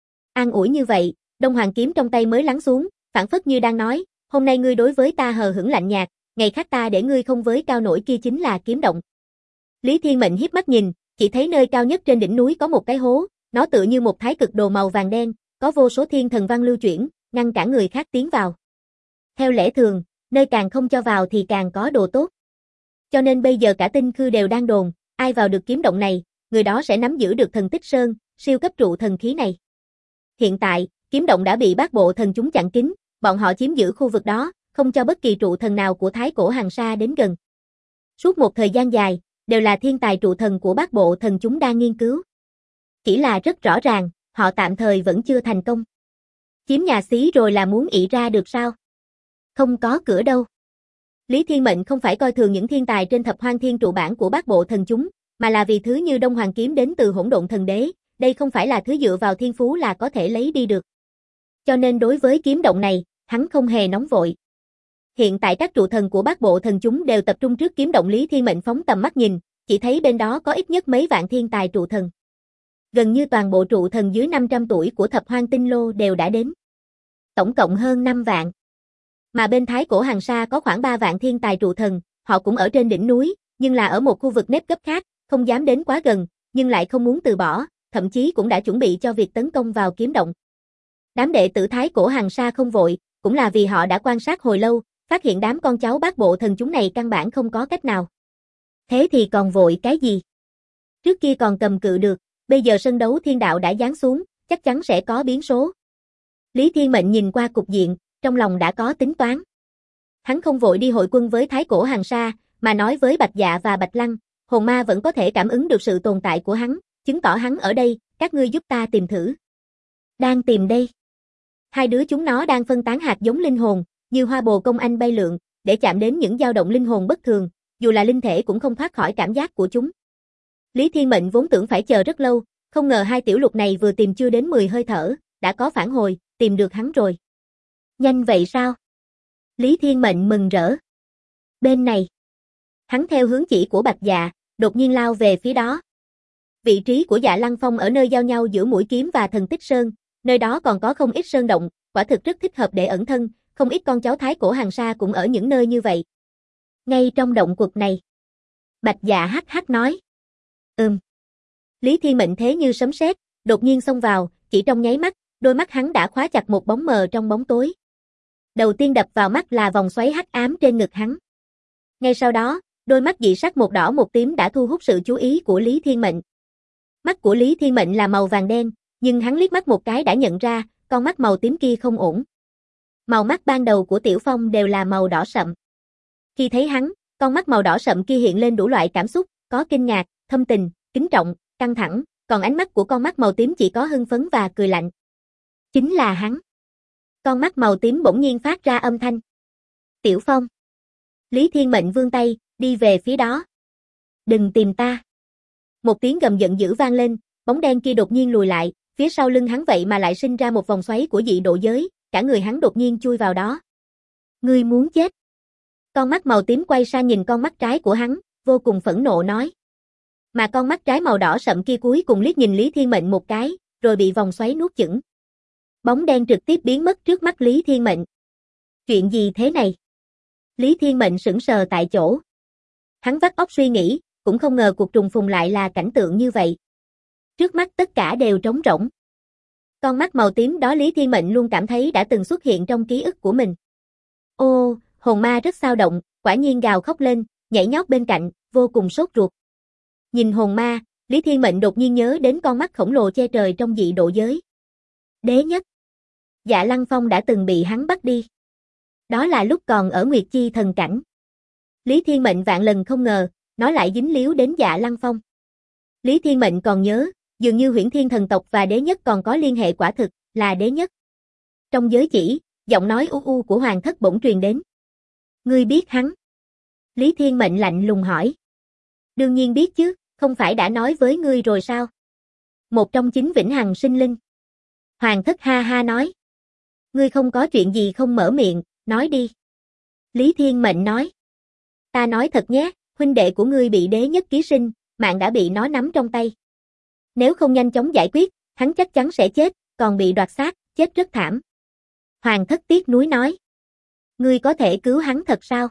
Speaker 1: An ủi như vậy, Đông Hoàng kiếm trong tay mới lắng xuống, phảng phất như đang nói, hôm nay ngươi đối với ta hờ hững lạnh nhạt, ngày khác ta để ngươi không với cao nổi kia chính là kiếm động. Lý Thiên Mệnh hiếp mắt nhìn, chỉ thấy nơi cao nhất trên đỉnh núi có một cái hố, nó tựa như một thái cực đồ màu vàng đen, có vô số thiên thần văn lưu chuyển, ngăn cản người khác tiến vào. Theo lẽ thường, nơi càng không cho vào thì càng có đồ tốt. Cho nên bây giờ cả Tinh Khư đều đang đồn, ai vào được kiếm động này, người đó sẽ nắm giữ được Thần Tích Sơn, siêu cấp trụ thần khí này. Hiện tại, kiếm động đã bị Bát Bộ Thần chúng chặn kín, bọn họ chiếm giữ khu vực đó, không cho bất kỳ trụ thần nào của Thái Cổ Hàn Sa đến gần. Suốt một thời gian dài, đều là thiên tài trụ thần của Bát Bộ Thần chúng đang nghiên cứu. Chỉ là rất rõ ràng, họ tạm thời vẫn chưa thành công. Chiếm nhà xí rồi là muốn ị ra được sao? Không có cửa đâu. Lý Thiên Mệnh không phải coi thường những thiên tài trên thập hoang thiên trụ bản của Bát Bộ Thần chúng, mà là vì thứ như Đông Hoàng kiếm đến từ Hỗn Độn Thần Đế, đây không phải là thứ dựa vào thiên phú là có thể lấy đi được. Cho nên đối với kiếm động này, hắn không hề nóng vội. Hiện tại các trụ thần của Bát Bộ Thần chúng đều tập trung trước kiếm động. Lý Thiên Mệnh phóng tầm mắt nhìn, chỉ thấy bên đó có ít nhất mấy vạn thiên tài trụ thần. Gần như toàn bộ trụ thần dưới 500 tuổi của thập hoang tinh lô đều đã đến. Tổng cộng hơn 5 vạn. Mà bên Thái Cổ Hàn Sa có khoảng 3 vạn thiên tài trụ thần, họ cũng ở trên đỉnh núi, nhưng là ở một khu vực nếp gấp khác, không dám đến quá gần, nhưng lại không muốn từ bỏ, thậm chí cũng đã chuẩn bị cho việc tấn công vào kiếm động. Đám đệ tử Thái Cổ Hàn Sa không vội, cũng là vì họ đã quan sát hồi lâu, phát hiện đám con cháu Bát Bộ Thần chúng này căn bản không có cách nào. Thế thì còn vội cái gì? Trước kia còn cầm cự được, bây giờ sân đấu thiên đạo đã giáng xuống, chắc chắn sẽ có biến số. Lý Thiên Mệnh nhìn qua cục diện, trong lòng đã có tính toán. Hắn không vội đi hội quân với Thái Cổ Hàn Sa, mà nói với Bạch Dạ và Bạch Lăng, hồn ma vẫn có thể cảm ứng được sự tồn tại của hắn, chứng tỏ hắn ở đây, các ngươi giúp ta tìm thử. Đang tìm đây. Hai đứa chúng nó đang phân tán hạt giống linh hồn, như hoa bồ công anh bay lượn, để chạm đến những dao động linh hồn bất thường, dù là linh thể cũng không thoát khỏi cảm giác của chúng. Lý Thiên Mệnh vốn tưởng phải chờ rất lâu, không ngờ hai tiểu lục này vừa tìm chưa đến 10 hơi thở, đã có phản hồi, tìm được hắn rồi. Nhanh vậy sao? Lý Thiên Mệnh mừng rỡ. Bên này. Hắn theo hướng chỉ của Bạch Dạ, đột nhiên lao về phía đó. Vị trí của Dạ Lăng Phong ở nơi giao nhau giữa Mũi Kiếm và Thần Tích Sơn, nơi đó còn có không ít sơn động, quả thực rất thích hợp để ẩn thân, không ít con cháu Thái Cổ Hàn Sa cũng ở những nơi như vậy. Ngay trong động quật này. Bạch Dạ hắc hắc nói. Lý Thiên Mệnh thế như sấm sét, đột nhiên xông vào, chỉ trong nháy mắt, đôi mắt hắn đã khóa chặt một bóng mờ trong bóng tối. Đầu tiên đập vào mắt là vòng xoáy hắc ám trên ngực hắn. Ngay sau đó, đôi mắt dị sắc một đỏ một tím đã thu hút sự chú ý của Lý Thiên Mệnh. Mắt của Lý Thiên Mệnh là màu vàng đen, nhưng hắn liếc mắt một cái đã nhận ra, con mắt màu tím kia không ổn. Màu mắt ban đầu của Tiểu Phong đều là màu đỏ sậm. Khi thấy hắn, con mắt màu đỏ sậm kia hiện lên đủ loại cảm xúc, có kinh ngạc, thâm tình, kính trọng, căng thẳng, còn ánh mắt của con mắt màu tím chỉ có hưng phấn và cười lạnh. Chính là hắn. Con mắt màu tím bỗng nhiên phát ra âm thanh. Tiểu Phong. Lý Thiên Mệnh vươn tay, đi về phía đó. Đừng tìm ta. Một tiếng gầm giận dữ vang lên, bóng đen kia đột nhiên lùi lại, phía sau lưng hắn vậy mà lại sinh ra một vòng xoáy của dị độ giới, cả người hắn đột nhiên chui vào đó. Ngươi muốn chết. Con mắt màu tím quay sang nhìn con mắt trái của hắn, vô cùng phẫn nộ nói. Mà con mắt trái màu đỏ sậm kia cuối cùng liếc nhìn Lý Thiên Mệnh một cái, rồi bị vòng xoáy nuốt chửng. Bóng đen trực tiếp biến mất trước mắt Lý Thiên Mệnh. Chuyện gì thế này? Lý Thiên Mệnh sững sờ tại chỗ. Hắn vắt óc suy nghĩ, cũng không ngờ cuộc trùng phùng lại là cảnh tượng như vậy. Trước mắt tất cả đều trống rỗng. Con mắt màu tím đó Lý Thiên Mệnh luôn cảm thấy đã từng xuất hiện trong ký ức của mình. Ô, hồn ma rất xao động, quả nhiên gào khóc lên, nhảy nhót bên cạnh, vô cùng sốt ruột. Nhìn hồn ma, Lý Thiên Mệnh đột nhiên nhớ đến con mắt khổng lồ che trời trong dị độ giới. Đế nhất. Dạ Lăng Phong đã từng bị hắn bắt đi. Đó là lúc còn ở Nguyệt Chi thần cảnh. Lý Thiên Mệnh vạn lần không ngờ, nó lại dính líu đến Dạ Lăng Phong. Lý Thiên Mệnh còn nhớ, dường như Huyễn Thiên thần tộc và đế nhất còn có liên hệ quả thực, là đế nhất. Trong giới chỉ, giọng nói u u của Hoàng Thất bỗng truyền đến. Ngươi biết hắn? Lý Thiên Mệnh lạnh lùng hỏi. Đương nhiên biết chứ, không phải đã nói với ngươi rồi sao? Một trong 9 vĩnh hằng sinh linh. Hoàng Thất ha ha nói. Ngươi không có chuyện gì không mở miệng, nói đi. Lý Thiên Mệnh nói. Ta nói thật nhé, huynh đệ của ngươi bị đế nhất ký sinh, mạng đã bị nó nắm trong tay. Nếu không nhanh chóng giải quyết, hắn chắc chắn sẽ chết, còn bị đoạt xác, chết rất thảm. Hoàng Thất tiếc nuối nói. Ngươi có thể cứu hắn thật sao?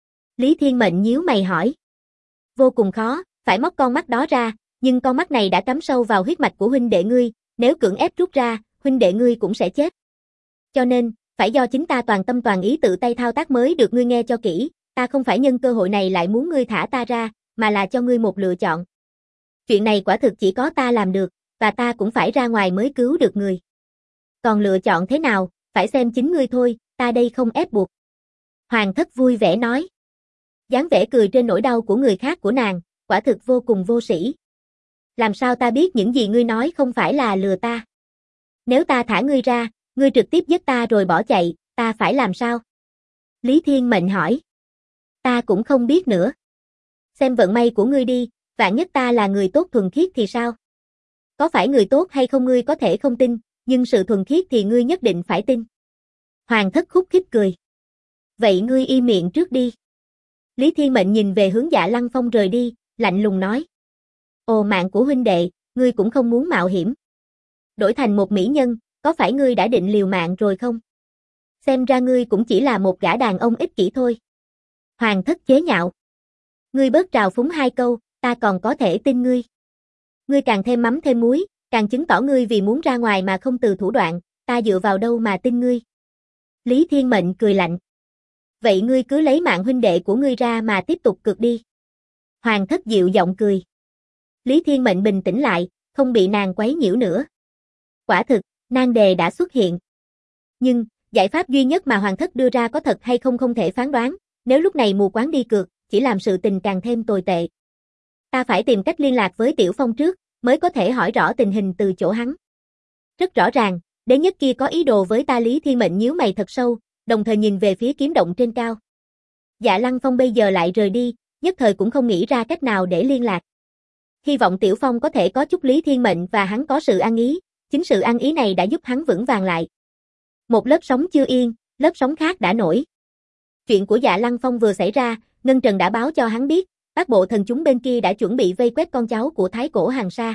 Speaker 1: Lý Thiên Mệnh nhíu mày hỏi. Vô cùng khó, phải móc con mắt đó ra, nhưng con mắt này đã cắm sâu vào huyết mạch của huynh đệ ngươi, nếu cưỡng ép rút ra, huynh đệ ngươi cũng sẽ chết. Cho nên, phải do chính ta toàn tâm toàn ý tự tay thao tác mới được. Ngươi nghe cho kỹ, ta không phải nhân cơ hội này lại muốn ngươi thả ta ra, mà là cho ngươi một lựa chọn. Chuyện này quả thực chỉ có ta làm được, và ta cũng phải ra ngoài mới cứu được người. Còn lựa chọn thế nào, phải xem chính ngươi thôi, ta đây không ép buộc. Hoàng Thất vui vẻ nói. Dáng vẻ cười trên nỗi đau của người khác của nàng, quả thực vô cùng vô sĩ. Làm sao ta biết những gì ngươi nói không phải là lừa ta? Nếu ta thả ngươi ra, ngươi trực tiếp giết ta rồi bỏ chạy, ta phải làm sao? Lý Thiên Mệnh hỏi. Ta cũng không biết nữa. Xem vận may của ngươi đi, vạn nhất ta là người tốt thuần khiết thì sao? Có phải người tốt hay không ngươi có thể không tin, nhưng sự thuần khiết thì ngươi nhất định phải tin. Hoàng Thất khúc khích cười. Vậy ngươi im miệng trước đi. Lý Thiên Mệnh nhìn về hướng Dạ Lăng Phong rời đi, lạnh lùng nói. Ồ, mạng của huynh đệ, ngươi cũng không muốn mạo hiểm. Đổi thành một mỹ nhân, có phải ngươi đã định liều mạng rồi không? Xem ra ngươi cũng chỉ là một gã đàn ông ích kỷ thôi. Hoàng Thất chế nhạo. Ngươi bớt trào phúng 2 câu, ta còn có thể tin ngươi. Ngươi càng thêm mắm thêm muối, càng chứng tỏ ngươi vì muốn ra ngoài mà không từ thủ đoạn, ta dựa vào đâu mà tin ngươi. Lý Thiên Mệnh cười lạnh. Vậy ngươi cứ lấy mạng huynh đệ của ngươi ra mà tiếp tục cược đi. Hoàng Thất dịu giọng cười. Lý Thiên Mệnh bình tĩnh lại, không bị nàng quấy nhiễu nữa. Quả thực, nan đề đã xuất hiện. Nhưng, giải pháp duy nhất mà Hoàng thất đưa ra có thật hay không không thể phán đoán, nếu lúc này mù quáng đi cược, chỉ làm sự tình càng thêm tồi tệ. Ta phải tìm cách liên lạc với Tiểu Phong trước, mới có thể hỏi rõ tình hình từ chỗ hắn. Rất rõ ràng, đế nhất kia có ý đồ với ta. Lý Thiên Mệnh nhíu mày thật sâu, đồng thời nhìn về phía kiếm động trên cao. Dạ Lăng Phong bây giờ lại rời đi, nhất thời cũng không nghĩ ra cách nào để liên lạc. Hy vọng Tiểu Phong có thể có chút Lý Thiên Mệnh và hắn có sự ăn ý, chính sự ăn ý này đã giúp hắn vững vàng lại. Một lớp sóng chưa yên, lớp sóng khác đã nổi. Chuyện của Dạ Lăng Phong vừa xảy ra, Ngân Trần đã báo cho hắn biết, Bát Bộ Thần chúng bên kia đã chuẩn bị vây quét con cháu của Thái Cổ Hàn Sa.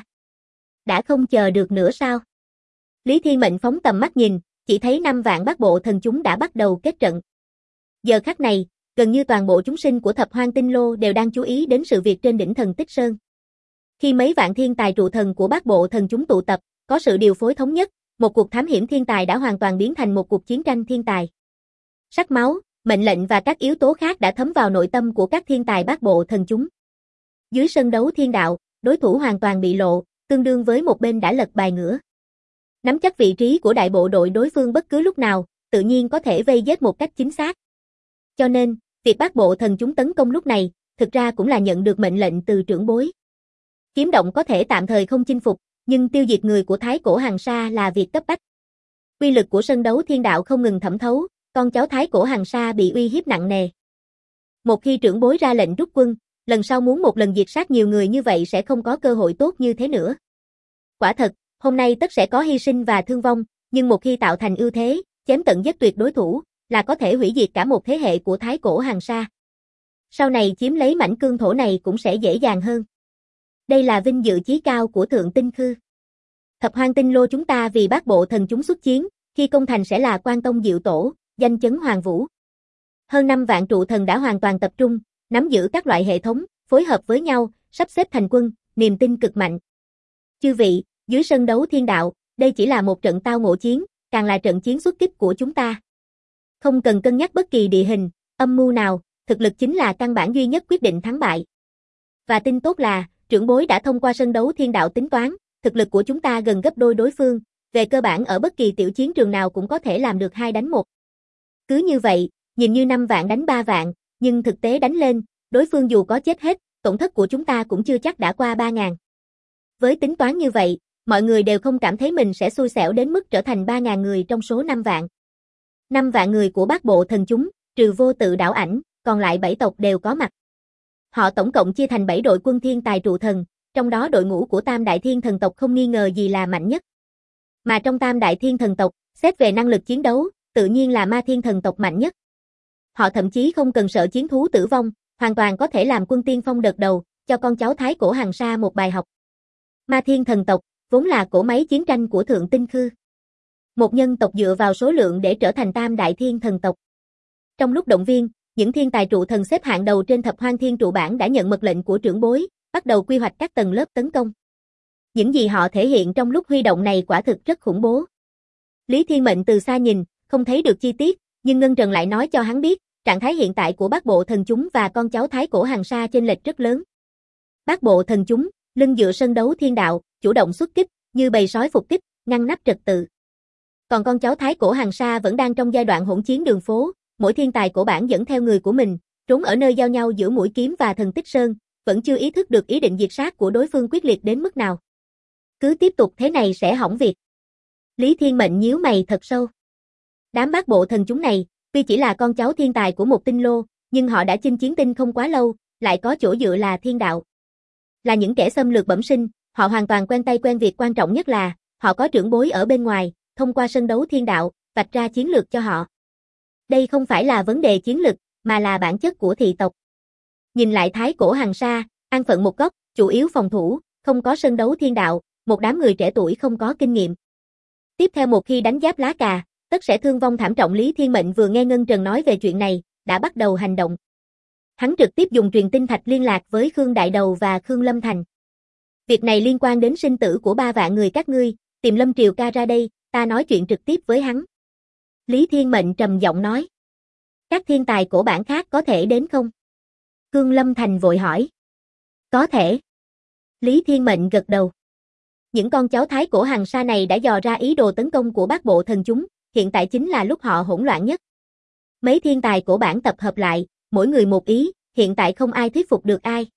Speaker 1: Đã không chờ được nữa sao? Lý Thiên Mệnh phóng tầm mắt nhìn, chỉ thấy 5 vạn Bát Bộ Thần chúng đã bắt đầu kết trận. Giờ khắc này, gần như toàn bộ chúng sinh của Thập Hoang Tinh Lô đều đang chú ý đến sự việc trên đỉnh Thần Tích Sơn. Khi mấy vạn thiên tài trụ thần của Bát Bộ Thần chúng tụ tập, có sự điều phối thống nhất, một cuộc thám hiểm thiên tài đã hoàn toàn biến thành một cuộc chiến tranh thiên tài. Sắc máu, mệnh lệnh và các yếu tố khác đã thấm vào nội tâm của các thiên tài Bát Bộ Thần chúng. Dưới sân đấu thiên đạo, đối thủ hoàn toàn bị lộ, tương đương với một bên đã lật bài ngửa. Nắm chắc vị trí của đại bộ đội đối phương bất cứ lúc nào, tự nhiên có thể vây giết một cách chính xác. Cho nên, việc Bát Bộ Thần chúng tấn công lúc này, thực ra cũng là nhận được mệnh lệnh từ trưởng bối. Kiếm động có thể tạm thời không chinh phục, nhưng tiêu diệt người của Thái Cổ Hàn Sa là việc cấp bách. Uy lực của sân đấu thiên đạo không ngừng thẩm thấu, con cháu Thái Cổ Hàn Sa bị uy hiếp nặng nề. Một khi trưởng bối ra lệnh rút quân, lần sau muốn một lần diệt sát nhiều người như vậy sẽ không có cơ hội tốt như thế nữa. Quả thật, hôm nay tất sẽ có hy sinh và thương vong, nhưng một khi tạo thành ưu thế, chém tận giết tuyệt đối thủ, là có thể hủy diệt cả một thế hệ của Thái Cổ Hàn Sa. Sau này chiếm lấy mảnh cương thổ này cũng sẽ dễ dàng hơn. Đây là vinh dự chí cao của Thượng Tinh Khư. Thập Hoang Tinh Lô chúng ta vì Bát Bộ Thần chúng xuất chiến, khi công thành sẽ là Quan Tông Diệu Tổ, danh chấn Hoàng Vũ. Hơn 5 vạn trụ thần đã hoàn toàn tập trung, nắm giữ các loại hệ thống, phối hợp với nhau, sắp xếp thành quân, niềm tin cực mạnh. Chư vị, dưới sân đấu thiên đạo, đây chỉ là một trận tao ngộ chiến, càng là trận chiến xuất kích của chúng ta. Không cần cân nhắc bất kỳ địa hình, âm mưu nào, thực lực chính là căn bản duy nhất quyết định thắng bại. Và tin tốt là, trưởng bối đã thông qua sân đấu thiên đạo tính toán, thực lực của chúng ta gần gấp đôi đối phương, về cơ bản ở bất kỳ tiểu chiến trường nào cũng có thể làm được 2 đánh 1. Cứ như vậy, nhìn như 5 vạn đánh 3 vạn, nhưng thực tế đánh lên, đối phương dù có chết hết, tổn thất của chúng ta cũng chưa chắc đã qua 3.000. Với tính toán như vậy, mọi người đều không cảm thấy mình sẽ xui xẻo đến mức trở thành 3.000 người trong số 5 vạn. 5 vạn người của Bát Bộ Thần chúng, trừ Vô Tự Đảo Ảnh, còn lại 7 tộc đều có mặt. Họ tổng cộng chia thành 7 đội quân thiên tài trụ thần, trong đó đội ngũ của Tam Đại Thiên Thần tộc không nghi ngờ gì là mạnh nhất. Mà trong Tam Đại Thiên Thần tộc, xét về năng lực chiến đấu, tự nhiên là Ma Thiên Thần tộc mạnh nhất. Họ thậm chí không cần sợ chiến thú tử vong, hoàn toàn có thể làm quân tiên phong đợt đầu, cho con cháu Thái Cổ Hàn Sa một bài học. Ma Thiên Thần tộc, vốn là cỗ máy chiến tranh của Thượng Tinh Khư. Một nhân tộc dựa vào số lượng để trở thành Tam Đại Thiên Thần tộc. Trong lúc động viên, những thiên tài trụ thần xếp hạng đầu trên Thập Hoang Thiên trụ bảng đã nhận mật lệnh của trưởng bối, bắt đầu quy hoạch các tầng lớp tấn công. Những gì họ thể hiện trong lúc huy động này quả thực rất khủng bố. Lý Thiên Mệnh từ xa nhìn, không thấy được chi tiết, nhưng Ngân Trần lại nói cho hắn biết, trạng thái hiện tại của Bát Bộ Thần chúng và con cháu Thái Cổ Hàn Sa chênh lệch rất lớn. Bát Bộ Thần chúng, lưng dựa sân đấu thiên đạo, chủ động xuất kích, như bầy sói phục kích, ngăn nắp trật tự. Còn con cháu Thái Cổ Hàn Sa vẫn đang trong giai đoạn hỗn chiến đường phố, mỗi thiên tài cổ bản dẫn theo người của mình, trốn ở nơi giao nhau giữa Mũi Kiếm và Thần Tích Sơn, vẫn chưa ý thức được ý định diệt sát của đối phương quyết liệt đến mức nào. Cứ tiếp tục thế này sẽ hỏng việc. Lý Thiên Mệnh nhíu mày thật sâu. Đám Bát Bộ Thần chúng này, tuy chỉ là con cháu thiên tài của một tinh lô, nhưng họ đã chinh chiến tinh không quá lâu, lại có chỗ dựa là thiên đạo. Là những kẻ xâm lược bẩm sinh, họ hoàn toàn quen tay quen việc, quan trọng nhất là, họ có trưởng bối ở bên ngoài, thông qua sân đấu thiên đạo, vạch ra chiến lược cho họ. Đây không phải là vấn đề chiến lực, mà là bản chất của thị tộc. Nhìn lại Thái Cổ Hàn Sa, an phận một góc, chủ yếu phòng thủ, không có sân đấu thiên đạo, một đám người trẻ tuổi không có kinh nghiệm. Tiếp theo một khi đánh giáp lá cà, tất sẽ thương vong thảm trọng. Lý Thiên Mệnh vừa nghe Ngân Trần nói về chuyện này, đã bắt đầu hành động. Hắn trực tiếp dùng truyền tinh thạch liên lạc với Khương Đại Đầu và Khương Lâm Thành. Việc này liên quan đến sinh tử của 3 vạn người các ngươi, tìm Lâm Triều ca ra đây, ta nói chuyện trực tiếp với hắn. Lý Thiên Mệnh trầm giọng nói. Các thiên tài cổ bản khác có thể đến không? Khương Lâm Thành vội hỏi. Có thể. Lý Thiên Mệnh gật đầu. Những con cháu Thái Cổ Hàn Sa này đã dò ra ý đồ tấn công của Bát Bộ Thần chúng, hiện tại chính là lúc họ hỗn loạn nhất. Mấy thiên tài của bản tập hợp lại, mỗi người một ý, hiện tại không ai thuyết phục được ai.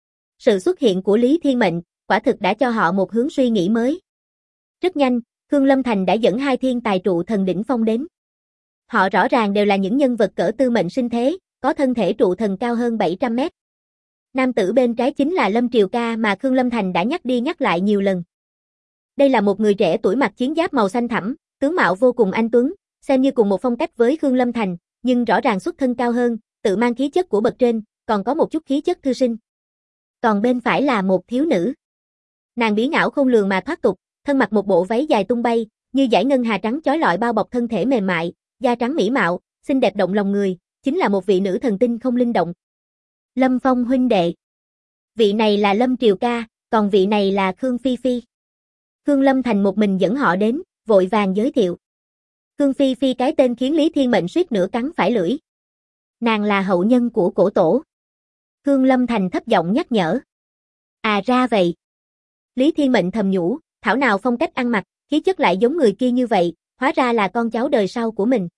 Speaker 1: Sự xuất hiện của Lý Thiên Mệnh, quả thực đã cho họ một hướng suy nghĩ mới. Rất nhanh, Khương Lâm Thành đã dẫn hai thiên tài trụ thần đỉnh phong đến. Họ rõ ràng đều là những nhân vật cỡ tư mệnh sinh thế, có thân thể trụ thần cao hơn 700 mét. Nam tử bên trái chính là Lâm Triều Ca mà Khương Lâm Thành đã nhắc đi nhắc lại nhiều lần. Đây là một người trẻ tuổi mặc chiến giáp màu xanh thẳm, tướng mạo vô cùng anh tuấn, xem như cùng một phong cách với Khương Lâm Thành, nhưng rõ ràng xuất thân cao hơn, tự mang khí chất của bậc trên, còn có một chút khí chất thư sinh. Còn bên phải là một thiếu nữ. Nàng bí ngảo khôn lường mà thoát tục, thân mặc một bộ váy dài tung bay, như dải ngân hà trắng chói lọi bao bọc thân thể mềm mại, da trắng mỹ mạo, xinh đẹp động lòng người, chính là một vị nữ thần tinh không linh động. Lâm Phong huynh đệ. Vị này là Lâm Triều Ca, còn vị này là Khương Phi Phi. Khương Lâm Thành một mình dẫn họ đến, vội vàng giới thiệu. Khương Phi Phi cái tên khiến Lý Thiên Mệnh suýt nữa cắn phải lưỡi. Nàng là hậu nhân của cổ tổ. Khương Lâm Thành thấp giọng nhắc nhở. À ra vậy. Lý Thiên Mệnh thầm nhủ, thảo nào phong cách ăn mặc, khí chất lại giống người kia như vậy, hóa ra là con cháu đời sau của mình.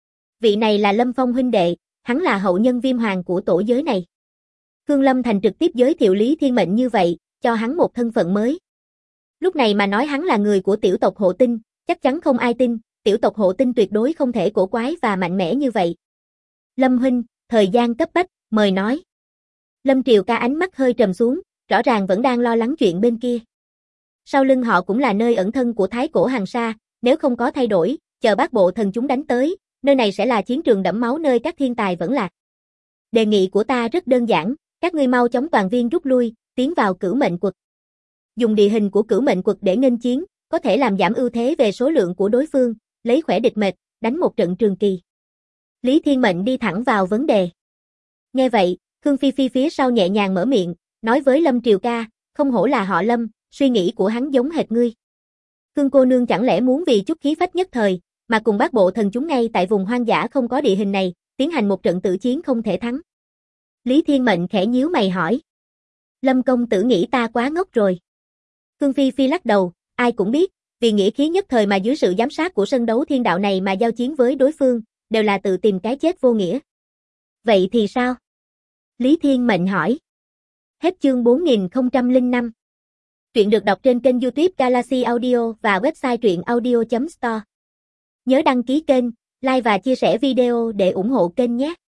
Speaker 1: Vị này là Lâm Phong huynh đệ, hắn là hậu nhân viêm hoàng của tổ giới này. Khương Lâm Thành trực tiếp giới thiệu Lý Thiên Mệnh như vậy, cho hắn một thân phận mới. Lúc này mà nói hắn là người của tiểu tộc Hộ Tinh, chắc chắn không ai tin, tiểu tộc Hộ Tinh tuyệt đối không thể cổ quái và mạnh mẽ như vậy. Lâm huynh, thời gian cấp bách, mời nói. Lâm Triều Ca ánh mắt hơi trầm xuống, rõ ràng vẫn đang lo lắng chuyện bên kia. Sau lưng họ cũng là nơi ẩn thân của Thái Cổ Hàn Sa, nếu không có thay đổi, chờ bát bộ thần chúng đánh tới, nơi này sẽ là chiến trường đẫm máu nơi các thiên tài vẫn lạc. Đề nghị của ta rất đơn giản, các ngươi mau chóng toàn viên rút lui, tiến vào Cửu Mệnh Quật. Dùng địa hình của Cửu Mệnh Quật để nghênh chiến, có thể làm giảm ưu thế về số lượng của đối phương, lấy khỏe địch mệt, đánh một trận trường kỳ. Lý Thiên Mệnh đi thẳng vào vấn đề. Nghe vậy, Khương Phi Phi phía sau nhẹ nhàng mở miệng, nói với Lâm Triều Ca, không hổ là họ Lâm, suy nghĩ của hắn giống hệt ngươi. Khương cô nương chẳng lẽ muốn vì chút khí phách nhất thời, mà cùng bát bộ thần chúng ngay tại vùng hoang dã không có địa hình này, tiến hành một trận tử chiến không thể thắng. Lý Thiên Mệnh khẽ nhíu mày hỏi. Lâm công tử nghĩ ta quá ngốc rồi. Khương Phi Phi lắc đầu, ai cũng biết, vì nghĩa khí nhất thời mà dưới sự giám sát của sân đấu thiên đạo này mà giao chiến với đối phương, đều là tự tìm cái chết vô nghĩa. Vậy thì sao? Lý Thiên Mệnh hỏi. Hết chương 4005. Truyện được đọc trên kênh YouTube Galaxy Audio và website truyệnaudio.store. Nhớ đăng ký kênh, like và chia sẻ video để ủng hộ kênh nhé.